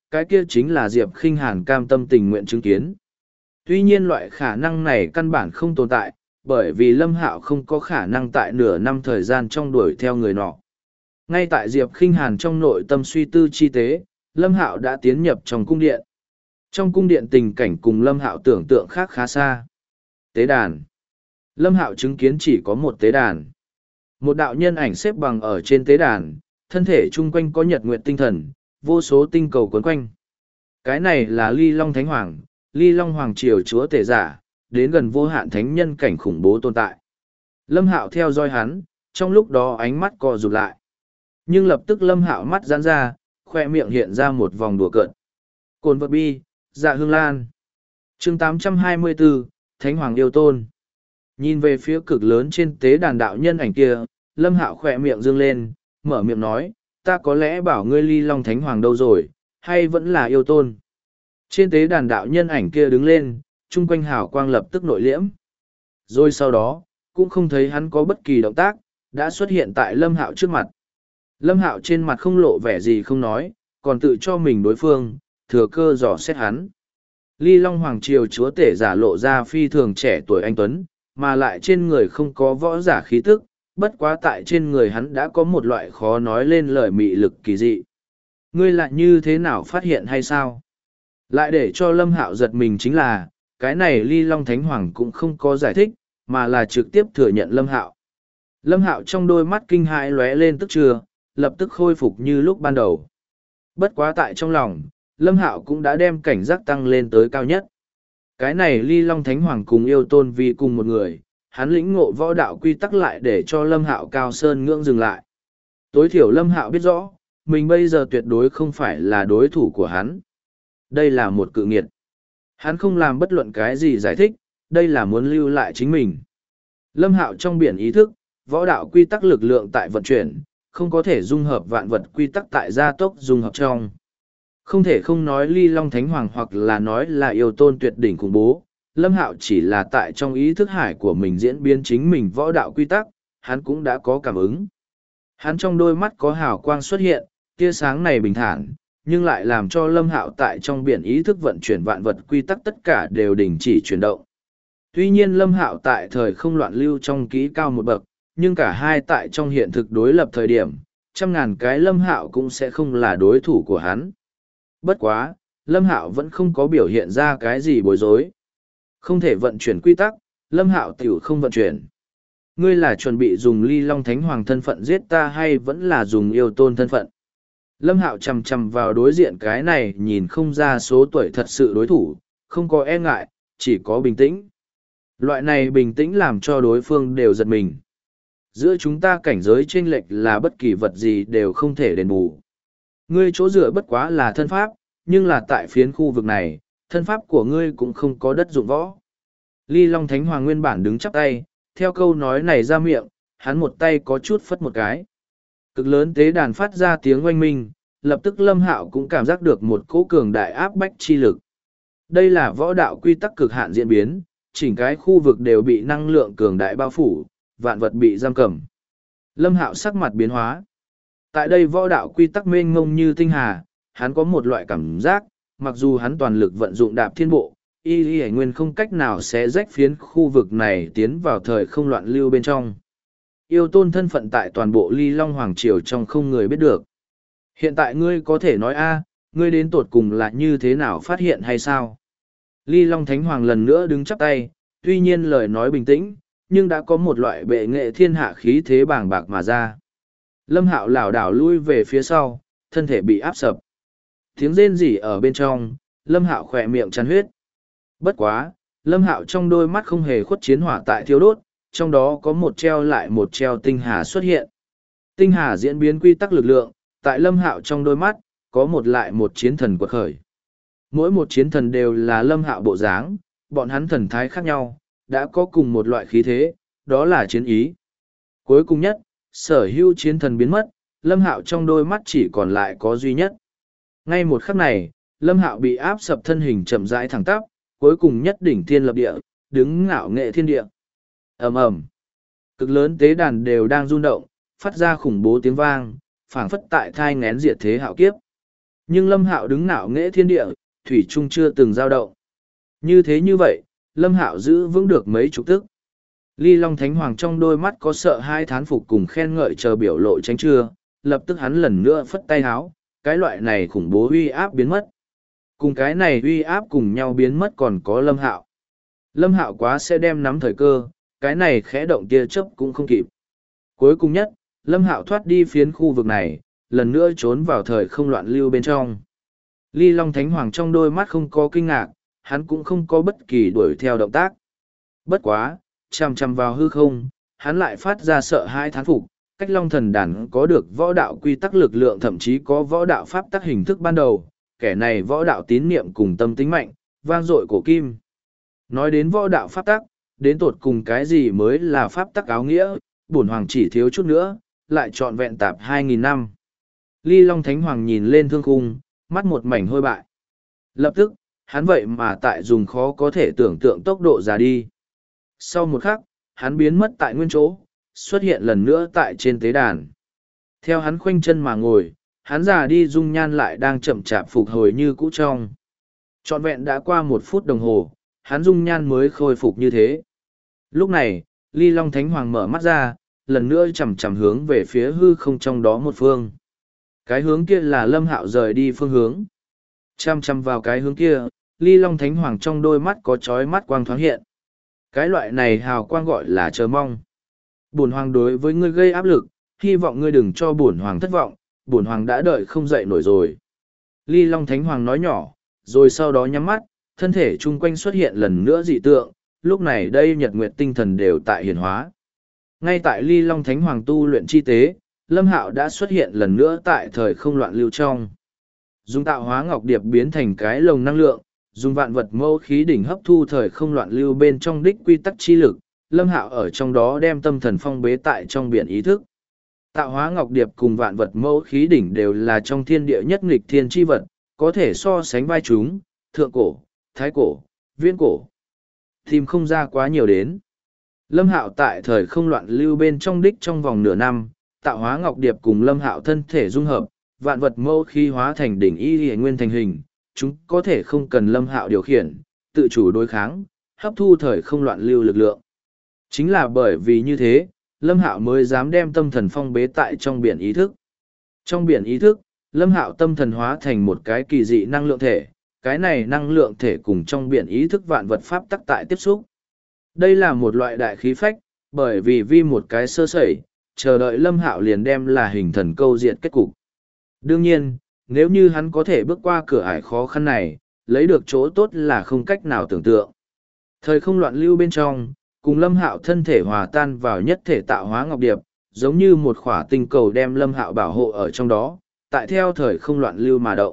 cái kia chính là Diệp Khinh Hàn cam tâm tình nguyện chứng kiến. Tuy nhiên loại khả năng này căn bản không tồn tại, bởi vì Lâm Hạo không có khả năng tại nửa năm thời gian trong đuổi theo người nọ. Ngay tại Diệp Khinh Hàn trong nội tâm suy tư chi tế, Lâm Hạo đã tiến nhập trong cung điện. Trong cung điện tình cảnh cùng Lâm Hạo tưởng tượng khác khá xa. Tế đàn. Lâm Hạo chứng kiến chỉ có một tế đàn. Một đạo nhân ảnh xếp bằng ở trên tế đàn, thân thể chung quanh có nhật nguyệt tinh thần, vô số tinh cầu quấn quanh. Cái này là Ly Long Thánh Hoàng, Ly Long Hoàng Triều chúa tể giả, đến gần vô hạn thánh nhân cảnh khủng bố tồn tại. Lâm Hạo theo dõi hắn, trong lúc đó ánh mắt co rụt lại. Nhưng lập tức Lâm Hạo mắt giãn ra, khoe miệng hiện ra một vòng đùa cợt. Cồn vật bi, dạ hương lan. Chương 824, Thánh Hoàng yêu tôn. Nhìn về phía cực lớn trên tế đàn đạo nhân ảnh kia, Lâm Hạo khoe miệng dương lên, mở miệng nói, ta có lẽ bảo ngươi Ly Long Thánh Hoàng đâu rồi, hay vẫn là yêu tôn. Trên tế đàn đạo nhân ảnh kia đứng lên, chung quanh hào quang lập tức nội liễm. Rồi sau đó, cũng không thấy hắn có bất kỳ động tác, đã xuất hiện tại Lâm Hạo trước mặt. Lâm Hạo trên mặt không lộ vẻ gì không nói, còn tự cho mình đối phương, thừa cơ dò xét hắn. Ly Long Hoàng Triều chúa tể giả lộ ra phi thường trẻ tuổi anh Tuấn, mà lại trên người không có võ giả khí tức, bất quá tại trên người hắn đã có một loại khó nói lên lời mị lực kỳ dị. Ngươi lại như thế nào phát hiện hay sao? Lại để cho Lâm Hạo giật mình chính là, cái này Ly Long Thánh Hoàng cũng không có giải thích, mà là trực tiếp thừa nhận Lâm Hạo. Lâm Hạo trong đôi mắt kinh hãi lóe lên tức chưa, lập tức khôi phục như lúc ban đầu. Bất quá tại trong lòng, Lâm Hạo cũng đã đem cảnh giác tăng lên tới cao nhất. Cái này Ly Long Thánh Hoàng cùng yêu tôn vì cùng một người, hắn lĩnh ngộ võ đạo quy tắc lại để cho Lâm Hạo cao sơn ngưỡng dừng lại. Tối thiểu Lâm Hạo biết rõ, mình bây giờ tuyệt đối không phải là đối thủ của hắn. Đây là một cự nghiệt. Hắn không làm bất luận cái gì giải thích, đây là muốn lưu lại chính mình. Lâm Hạo trong biển ý thức, võ đạo quy tắc lực lượng tại vận chuyển, không có thể dung hợp vạn vật quy tắc tại gia tốc dung hợp trong. Không thể không nói Ly Long Thánh Hoàng hoặc là nói là yêu tôn tuyệt đỉnh khủng bố, Lâm Hạo chỉ là tại trong ý thức hải của mình diễn biến chính mình võ đạo quy tắc, hắn cũng đã có cảm ứng. Hắn trong đôi mắt có hào quang xuất hiện, tia sáng này bình thản, nhưng lại làm cho Lâm Hạo tại trong biển ý thức vận chuyển vạn vật quy tắc tất cả đều đình chỉ chuyển động. Tuy nhiên Lâm Hạo tại thời không loạn lưu trong kỹ cao một bậc, nhưng cả hai tại trong hiện thực đối lập thời điểm, trăm ngàn cái Lâm Hạo cũng sẽ không là đối thủ của hắn. Bất quá, Lâm Hạo vẫn không có biểu hiện ra cái gì bối rối. Không thể vận chuyển quy tắc, Lâm Hạo tiểu không vận chuyển. Ngươi là chuẩn bị dùng Ly Long Thánh Hoàng thân phận giết ta hay vẫn là dùng yêu tôn thân phận? Lâm Hạo chằm chằm vào đối diện cái này nhìn không ra số tuổi thật sự đối thủ, không có e ngại, chỉ có bình tĩnh. Loại này bình tĩnh làm cho đối phương đều giật mình. Giữa chúng ta cảnh giới chênh lệch là bất kỳ vật gì đều không thể đền bù. Ngươi chỗ dựa bất quá là thân pháp, nhưng là tại phiến khu vực này, thân pháp của ngươi cũng không có đất dụng võ. Ly Long Thánh Hoàng nguyên bản đứng chắp tay, theo câu nói này ra miệng, hắn một tay có chút phất một cái. Cực lớn tế đàn phát ra tiếng oanh minh, lập tức Lâm Hạo cũng cảm giác được một cỗ cường đại áp bách chi lực. Đây là võ đạo quy tắc cực hạn diễn biến, chỉnh cái khu vực đều bị năng lượng cường đại bao phủ, vạn vật bị giam cầm. Lâm Hạo sắc mặt biến hóa. Tại đây võ đạo quy tắc mênh mông như tinh hà, hắn có một loại cảm giác, mặc dù hắn toàn lực vận dụng đạp thiên bộ, y nguyên không cách nào sẽ rách phiến khu vực này tiến vào thời không loạn lưu bên trong. Yêu tôn thân phận tại toàn bộ Ly Long Hoàng Triều trong không người biết được. Hiện tại ngươi có thể nói a, ngươi đến tột cùng là như thế nào phát hiện hay sao? Ly Long Thánh Hoàng lần nữa đứng chắp tay, tuy nhiên lời nói bình tĩnh, nhưng đã có một loại bệ nghệ thiên hạ khí thế bàng bạc mà ra. Lâm Hạo lảo đảo lui về phía sau, thân thể bị áp sập. Tiếng rên rỉ ở bên trong, Lâm Hạo khỏe miệng chắn huyết. Bất quá, Lâm Hạo trong đôi mắt không hề khuất chiến hỏa tại thiêu đốt, trong đó có một treo lại một treo tinh hà xuất hiện. Tinh hà diễn biến quy tắc lực lượng, tại Lâm Hạo trong đôi mắt, có một lại một chiến thần quật khởi. Mỗi một chiến thần đều là Lâm Hạo bộ dáng, bọn hắn thần thái khác nhau, đã có cùng một loại khí thế, đó là chiến ý. Cuối cùng nhất, sở hữu chiến thần biến mất, Lâm Hạo trong đôi mắt chỉ còn lại có duy nhất. Ngay một khắc này, Lâm Hạo bị áp sập thân hình chậm rãi thẳng tắp, cuối cùng nhất đỉnh thiên lập địa, đứng ngạo nghệ thiên địa. Ầm ầm. Cực lớn tế đàn đều đang rung động, phát ra khủng bố tiếng vang, phảng phất tại thai nghén diệt thế hạo kiếp. Nhưng Lâm Hạo đứng ngạo nghễ thiên địa, thủy chung chưa từng dao động. Như vậy, Lâm Hạo giữ vững được mấy chục tức. Ly Long Thánh Hoàng trong đôi mắt có sợ hai thán phục cùng khen ngợi chờ biểu lộ tránh chưa, lập tức hắn lần nữa phất tay háo, cái loại này khủng bố uy áp biến mất. Cùng cái này uy áp cùng nhau biến mất còn có Lâm Hạo. Lâm Hạo quá sẽ đem nắm thời cơ, cái này khẽ động tia chớp cũng không kịp. Cuối cùng nhất, Lâm Hạo thoát đi phiến khu vực này, lần nữa trốn vào thời không loạn lưu bên trong. Ly Long Thánh Hoàng trong đôi mắt không có kinh ngạc, hắn cũng không có bất kỳ đuổi theo động tác. Bất quá, chằm chằm vào hư không, hắn lại phát ra sợ hãi thán phục, cách Long Thần Đàn có được võ đạo quy tắc lực lượng, thậm chí có võ đạo pháp tắc hình thức ban đầu, kẻ này võ đạo tín niệm cùng tâm tính mạnh, vang dội cổ kim. Nói đến võ đạo pháp tắc, đến tột cùng cái gì mới là pháp tắc áo nghĩa, bổn hoàng chỉ thiếu chút nữa, lại trọn vẹn tạp 2.000 năm. Ly Long Thánh Hoàng nhìn lên thương khung, mắt một mảnh hôi bại. Lập tức, hắn vậy mà tại dùng khó có thể tưởng tượng tốc độ ra đi. Sau một khắc, hắn biến mất tại nguyên chỗ, xuất hiện lần nữa tại trên tế đàn. Theo hắn khoanh chân mà ngồi, hắn già đi dung nhan lại đang chậm chạp phục hồi như cũ trong. Trọn vẹn đã qua 1 phút đồng hồ, hắn dung nhan mới khôi phục như thế. Lúc này, Ly Long Thánh Hoàng mở mắt ra, lần nữa chằm chằm hướng về phía hư không trong đó một phương. Cái hướng kia là Lâm Hạo rời đi phương hướng. Chằm chằm vào cái hướng kia, Ly Long Thánh Hoàng trong đôi mắt có chói mắt quang thoáng hiện. Cái loại này hào quang gọi là chờ mong. Bổn hoàng đối với ngươi gây áp lực, hy vọng ngươi đừng cho bổn hoàng thất vọng, bổn hoàng đã đợi không dậy nổi rồi. Ly Long Thánh Hoàng nói nhỏ, rồi sau đó nhắm mắt, thân thể chung quanh xuất hiện lần nữa dị tượng, lúc này đây nhật nguyệt tinh thần đều tại hiển hóa. Ngay tại Ly Long Thánh Hoàng tu luyện chi tế, Lâm Hạo đã xuất hiện lần nữa tại thời không loạn lưu trong. Dùng tạo hóa ngọc điệp biến thành cái lồng năng lượng, dùng vạn vật mâu khí đỉnh hấp thu thời không loạn lưu bên trong đích quy tắc chi lực, Lâm Hạo ở trong đó đem tâm thần phong bế tại trong biển ý thức. Tạo hóa ngọc điệp cùng vạn vật mâu khí đỉnh đều là trong thiên địa nhất nghịch thiên chi vật, có thể so sánh vai chúng, thượng cổ, thái cổ, viễn cổ. Tìm không ra quá nhiều đến. Lâm Hạo tại thời không loạn lưu bên trong đích trong vòng nửa năm, tạo hóa ngọc điệp cùng Lâm Hạo thân thể dung hợp, vạn vật mâu khí hóa thành đỉnh y hề nguyên thành hình, chúng có thể không cần Lâm Hạo điều khiển, tự chủ đối kháng, hấp thu thời không loạn lưu lực lượng. Chính là bởi vì như thế, Lâm Hạo mới dám đem tâm thần phong bế tại trong biển ý thức. Trong biển ý thức, Lâm Hạo tâm thần hóa thành một cái kỳ dị năng lượng thể, cái này năng lượng thể cùng trong biển ý thức vạn vật pháp tắc tại tiếp xúc. Đây là một loại đại khí phách, bởi vì một cái sơ sẩy, chờ đợi Lâm Hạo liền đem là hình thần câu diệt kết cục. Đương nhiên, nếu như hắn có thể bước qua cửa ải khó khăn này, lấy được chỗ tốt là không cách nào tưởng tượng. Thời không loạn lưu bên trong, cùng Lâm Hạo thân thể hòa tan vào nhất thể tạo hóa ngọc điệp, giống như một khỏa tinh cầu đem Lâm Hạo bảo hộ ở trong đó, tại theo thời không loạn lưu mà động.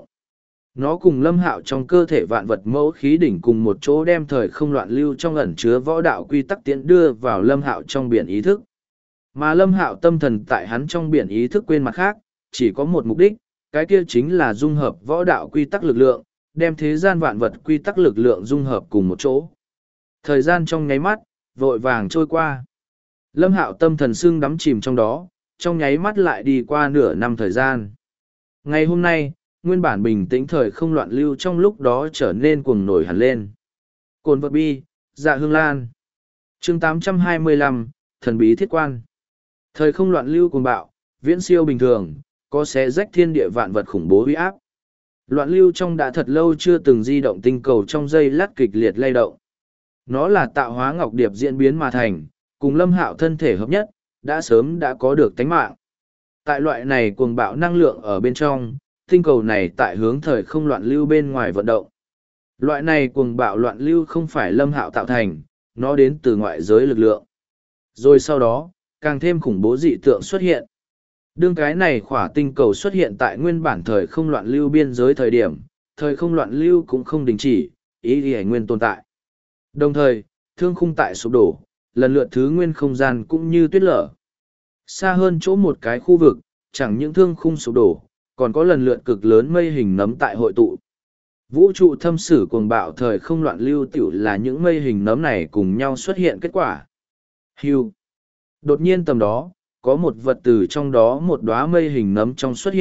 Nó cùng Lâm Hạo trong cơ thể vạn vật mẫu khí đỉnh cùng một chỗ đem thời không loạn lưu trong ẩn chứa võ đạo quy tắc tiến đưa vào Lâm Hạo trong biển ý thức. Mà Lâm Hạo tâm thần tại hắn trong biển ý thức quên mặt khác, chỉ có một mục đích, cái kia chính là dung hợp võ đạo quy tắc lực lượng, đem thế gian vạn vật quy tắc lực lượng dung hợp cùng một chỗ. Thời gian trong nháy mắt, vội vàng trôi qua. Lâm Hạo tâm thần sưng đắm chìm trong đó, trong nháy mắt lại đi qua nửa năm thời gian. Ngày hôm nay, nguyên bản bình tĩnh thời không loạn lưu trong lúc đó trở nên cuồng nổi hẳn lên. Cồn vật bi, dạ hương lan. Chương 825, thần bí thiết quan. Thời không loạn lưu cuồng bạo, viễn siêu bình thường, có xé rách thiên địa vạn vật khủng bố uy áp. Loạn lưu trong đã thật lâu chưa từng di động tinh cầu trong giây lát kịch liệt lay động. Nó là tạo hóa ngọc điệp diễn biến mà thành, cùng Lâm Hạo thân thể hợp nhất, đã sớm đã có được tánh mạng. Tại loại này cuồng bạo năng lượng ở bên trong, tinh cầu này tại hướng thời không loạn lưu bên ngoài vận động. Loại này cuồng bạo loạn lưu không phải Lâm Hạo tạo thành, nó đến từ ngoại giới lực lượng. Rồi sau đó, càng thêm khủng bố dị tượng xuất hiện. Đương cái này khỏa tinh cầu xuất hiện tại nguyên bản thời không loạn lưu biên giới thời điểm, thời không loạn lưu cũng không đình chỉ, ý thì nguyên tồn tại. Đồng thời, thương khung tại sụp đổ, lần lượt thứ nguyên không gian cũng như tuyết lở. Xa hơn chỗ một cái khu vực, chẳng những thương khung sụp đổ, còn có lần lượt cực lớn mây hình nấm tại hội tụ. Vũ trụ thâm sử cuồng bạo thời không loạn lưu tiểu là những mây hình nấm này cùng nhau xuất hiện kết quả. Hưu. Đột nhiên tầm đó, có một vật từ trong đó một đóa mây hình nấm trong xuất hiện,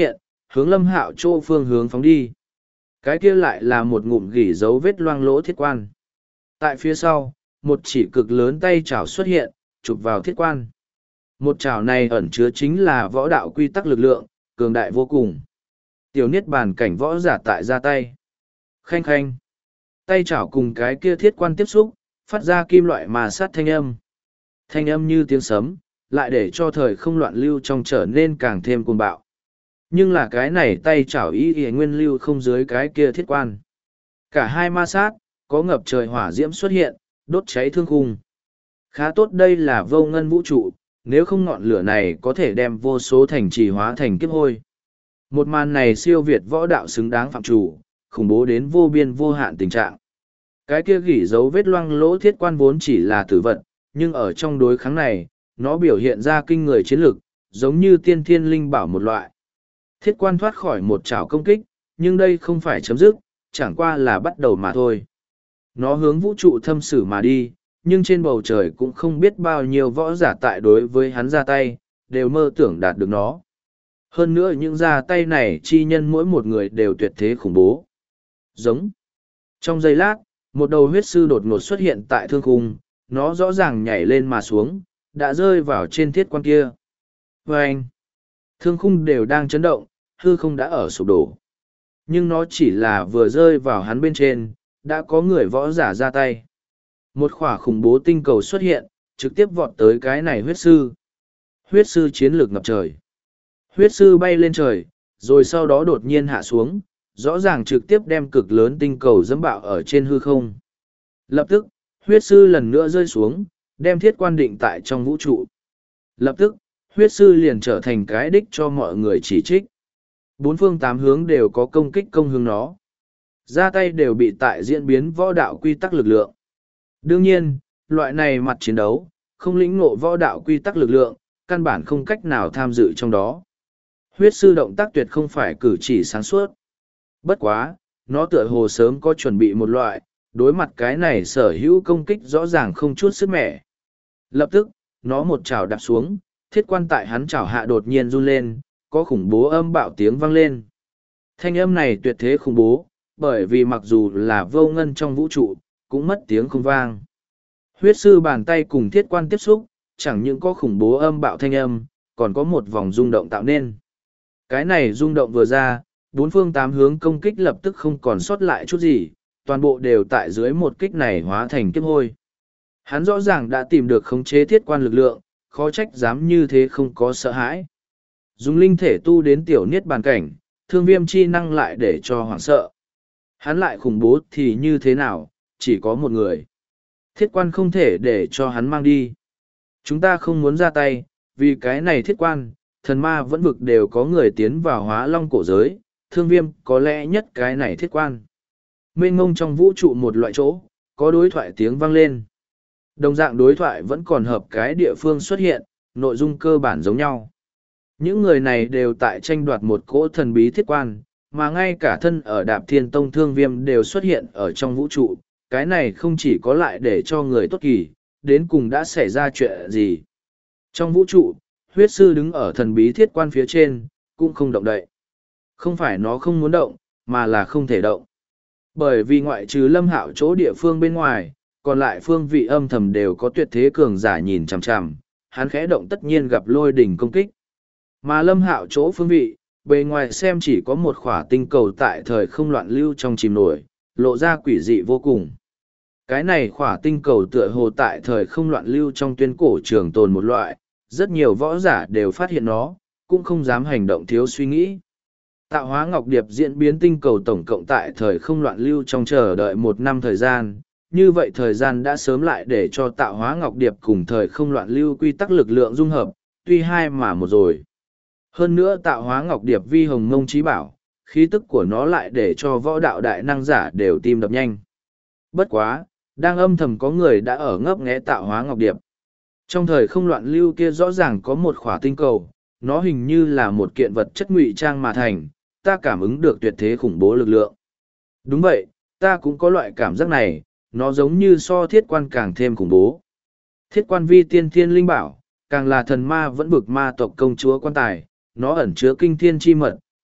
hướng Lâm Hạo chỗ phương hướng phóng đi. Cái kia lại là một ngụm gỉ dấu vết loang lỗ thiết quan. Tại phía sau, một chỉ cực lớn tay chảo xuất hiện, chụp vào thiết quan. Một chảo này ẩn chứa chính là võ đạo quy tắc lực lượng, cường đại vô cùng. Tiểu niết bàn cảnh võ giả tại ra tay. Khanh khanh. Tay chảo cùng cái kia thiết quan tiếp xúc, phát ra kim loại mà sát thanh âm. Thanh âm như tiếng sấm, lại để cho thời không loạn lưu trong trở nên càng thêm cuồng bạo. Nhưng là cái này tay chảo y nguyên lưu không dưới cái kia thiết quan. Cả hai ma sát, có ngập trời hỏa diễm xuất hiện, đốt cháy thương khung. Khá tốt đây là vô ngân vũ trụ, nếu không ngọn lửa này có thể đem vô số thành trì hóa thành kiếp hôi. Một màn này siêu việt võ đạo xứng đáng phạm chủ, khủng bố đến vô biên vô hạn tình trạng. Cái kia gỉ dấu vết loang lỗ thiết quan vốn chỉ là tử vật, nhưng ở trong đối kháng này, nó biểu hiện ra kinh người chiến lực, giống như tiên thiên linh bảo một loại. Thiết quan thoát khỏi một chảo công kích, nhưng đây không phải chấm dứt, chẳng qua là bắt đầu mà thôi. Nó hướng vũ trụ thâm sử mà đi, nhưng trên bầu trời cũng không biết bao nhiêu võ giả tại đối với hắn ra tay, đều mơ tưởng đạt được nó. Hơn nữa những ra tay này chi nhân mỗi một người đều tuyệt thế khủng bố. Giống. Trong giây lát, một đầu huyết sư đột ngột xuất hiện tại thương khung, nó rõ ràng nhảy lên mà xuống, đã rơi vào trên thiết quan kia. Và anh, thương khung đều đang chấn động, hư không đã ở sụp đổ. Nhưng nó chỉ là vừa rơi vào hắn bên trên, đã có người võ giả ra tay. Một khỏa khủng bố tinh cầu xuất hiện, trực tiếp vọt tới cái này huyết sư. Huyết sư chiến lược ngập trời. Huyết sư bay lên trời, rồi sau đó đột nhiên hạ xuống, rõ ràng trực tiếp đem cực lớn tinh cầu dẫm bạo ở trên hư không. Lập tức, huyết sư lần nữa rơi xuống, đem thiết quan định tại trong vũ trụ. Lập tức, huyết sư liền trở thành cái đích cho mọi người chỉ trích. Bốn phương tám hướng đều có công kích công hướng nó. Ra tay đều bị tại diễn biến võ đạo quy tắc lực lượng. Đương nhiên, loại này mặt chiến đấu, không lĩnh ngộ võ đạo quy tắc lực lượng, căn bản không cách nào tham dự trong đó. Huyết sư động tác tuyệt không phải cử chỉ sáng suốt. Bất quá, nó tựa hồ sớm có chuẩn bị một loại, đối mặt cái này sở hữu công kích rõ ràng không chút sức mẻ. Lập tức, nó một chảo đạp xuống, thiết quan tại hắn chảo hạ đột nhiên run lên, có khủng bố âm bạo tiếng vang lên. Thanh âm này tuyệt thế khủng bố, bởi vì mặc dù là vô ngân trong vũ trụ, cũng mất tiếng không vang. Huyết sư bàn tay cùng thiết quan tiếp xúc, chẳng những có khủng bố âm bạo thanh âm, còn có một vòng rung động tạo nên. Cái này rung động vừa ra, bốn phương tám hướng công kích lập tức không còn sót lại chút gì, toàn bộ đều tại dưới một kích này hóa thành kiếp hôi. Hắn rõ ràng đã tìm được khống chế thiết quan lực lượng, khó trách dám như thế không có sợ hãi. Dùng linh thể tu đến tiểu niết bàn cảnh, thương viêm chi năng lại để cho hoảng sợ. Hắn lại khủng bố thì như thế nào, chỉ có một người. Thiết quan không thể để cho hắn mang đi. Chúng ta không muốn ra tay, vì cái này thiết quan, thần ma vẫn vực đều có người tiến vào hóa long cổ giới, thương viêm có lẽ nhất cái này thiết quan. Mênh ngông trong vũ trụ một loại chỗ, có đối thoại tiếng vang lên. Đồng dạng đối thoại vẫn còn hợp cái địa phương xuất hiện, nội dung cơ bản giống nhau. Những người này đều tại tranh đoạt một cỗ thần bí thiết quan, mà ngay cả thân ở Đạp Thiên Tông thương viêm đều xuất hiện ở trong vũ trụ. Cái này không chỉ có lại để cho người tốt kỳ, đến cùng đã xảy ra chuyện gì. Trong vũ trụ, huyết sư đứng ở thần bí thiết quan phía trên, cũng không động đậy. Không phải nó không muốn động, mà là không thể động. Bởi vì ngoại trừ Lâm Hạo chỗ địa phương bên ngoài, còn lại phương vị âm thầm đều có tuyệt thế cường giả nhìn chằm chằm, hắn khẽ động tất nhiên gặp lôi đỉnh công kích. Mà Lâm Hạo chỗ phương vị, bề ngoài xem chỉ có một khỏa tinh cầu tại thời không loạn lưu trong chìm nổi, lộ ra quỷ dị vô cùng. Cái này khỏa tinh cầu tựa hồ tại thời không loạn lưu trong tuyên cổ trường tồn một loại, rất nhiều võ giả đều phát hiện nó, cũng không dám hành động thiếu suy nghĩ. Tạo hóa ngọc điệp diễn biến tinh cầu tổng cộng tại thời không loạn lưu trong chờ đợi 1 năm thời gian, như vậy thời gian đã sớm lại để cho tạo hóa ngọc điệp cùng thời không loạn lưu quy tắc lực lượng dung hợp, tuy hai mà một rồi. Hơn nữa tạo hóa ngọc điệp vi hồng mông trí bảo, khí tức của nó lại để cho võ đạo đại năng giả đều tim đập nhanh. Bất quá, đang âm thầm có người đã ở ngấp nghé tạo hóa ngọc điệp. Trong thời không loạn lưu kia rõ ràng có một khỏa tinh cầu, nó hình như là một kiện vật chất ngụy trang mà thành, ta cảm ứng được tuyệt thế khủng bố lực lượng. Đúng vậy, ta cũng có loại cảm giác này, nó giống như so thiết quan càng thêm khủng bố. Thiết quan vi tiên thiên linh bảo, càng là thần ma vẫn vực ma tộc công chúa quan tài, nó ẩn chứa kinh thiên chi mật,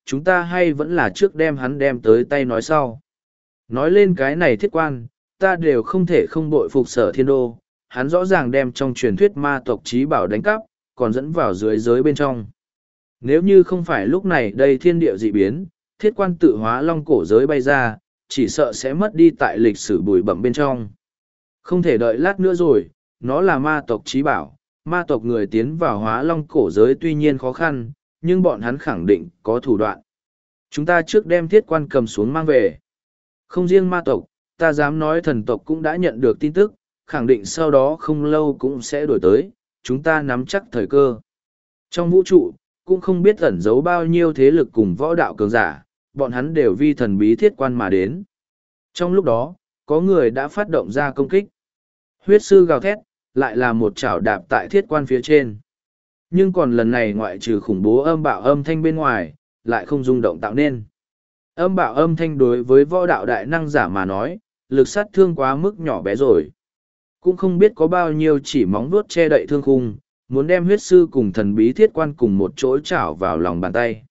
chúng ta hay vẫn là trước đem hắn đem tới tay nói sau. Nói lên cái này thiết quan, ta đều không thể không bội phục Sở Thiên Đô, hắn rõ ràng đem trong truyền thuyết ma tộc trí bảo đánh cắp, còn dẫn vào dưới giới bên trong. Nếu như không phải lúc này đây thiên địa dị biến, thiết quan tự hóa long cổ giới bay ra, chỉ sợ sẽ mất đi tại lịch sử bụi bặm bên trong. Không thể đợi lát nữa rồi, nó là ma tộc trí bảo, ma tộc người tiến vào hóa long cổ giới tuy nhiên khó khăn, nhưng bọn hắn khẳng định có thủ đoạn. Chúng ta trước đem thiết quan cầm xuống mang về. Không riêng ma tộc, ta dám nói thần tộc cũng đã nhận được tin tức, khẳng định sau đó không lâu cũng sẽ đổi tới, chúng ta nắm chắc thời cơ. Trong vũ trụ, cũng không biết ẩn giấu bao nhiêu thế lực cùng võ đạo cường giả, bọn hắn đều vi thần bí thiết quan mà đến. Trong lúc đó, có người đã phát động ra công kích. Huyết sư gào thét, lại là một chảo đạp tại thiết quan phía trên. Nhưng còn lần này ngoại trừ khủng bố âm bạo âm thanh bên ngoài, lại không rung động tạo nên. Âm bạo âm thanh đối với võ đạo đại năng giả mà nói, lực sát thương quá mức nhỏ bé rồi. Cũng không biết có bao nhiêu chỉ móng vuốt che đậy thương khung, muốn đem huyết sư cùng thần bí thiết quan cùng một chỗ chảo vào lòng bàn tay.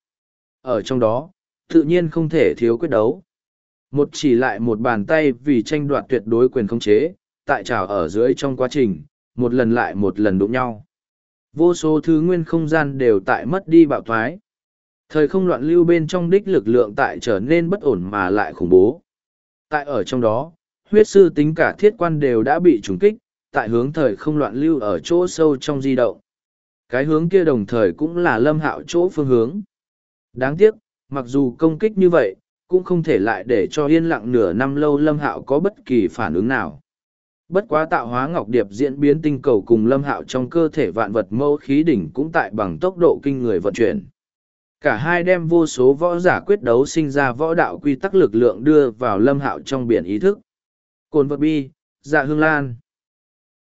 Ở trong đó, tự nhiên không thể thiếu quyết đấu. Một chỉ lại một bàn tay vì tranh đoạt tuyệt đối quyền khống chế, tại chảo ở dưới trong quá trình, một lần lại một lần đụng nhau. Vô số thứ nguyên không gian đều tại mất đi bạo thoái. Thời không loạn lưu bên trong đích lực lượng tại trở nên bất ổn mà lại khủng bố. Tại ở trong đó, huyết sư tính cả thiết quan đều đã bị trùng kích, tại hướng thời không loạn lưu ở chỗ sâu trong di động. Cái hướng kia đồng thời cũng là Lâm Hạo chỗ phương hướng. Đáng tiếc, mặc dù công kích như vậy, cũng không thể lại để cho yên lặng nửa năm lâu Lâm Hạo có bất kỳ phản ứng nào. Bất quá tạo hóa ngọc điệp diễn biến tinh cầu cùng Lâm Hạo trong cơ thể vạn vật mẫu khí đỉnh cũng tại bằng tốc độ kinh người vận chuyển. Cả hai đem vô số võ giả quyết đấu sinh ra võ đạo quy tắc lực lượng đưa vào Lâm Hạo trong biển ý thức. Cồn vật bi, dạ hương lan.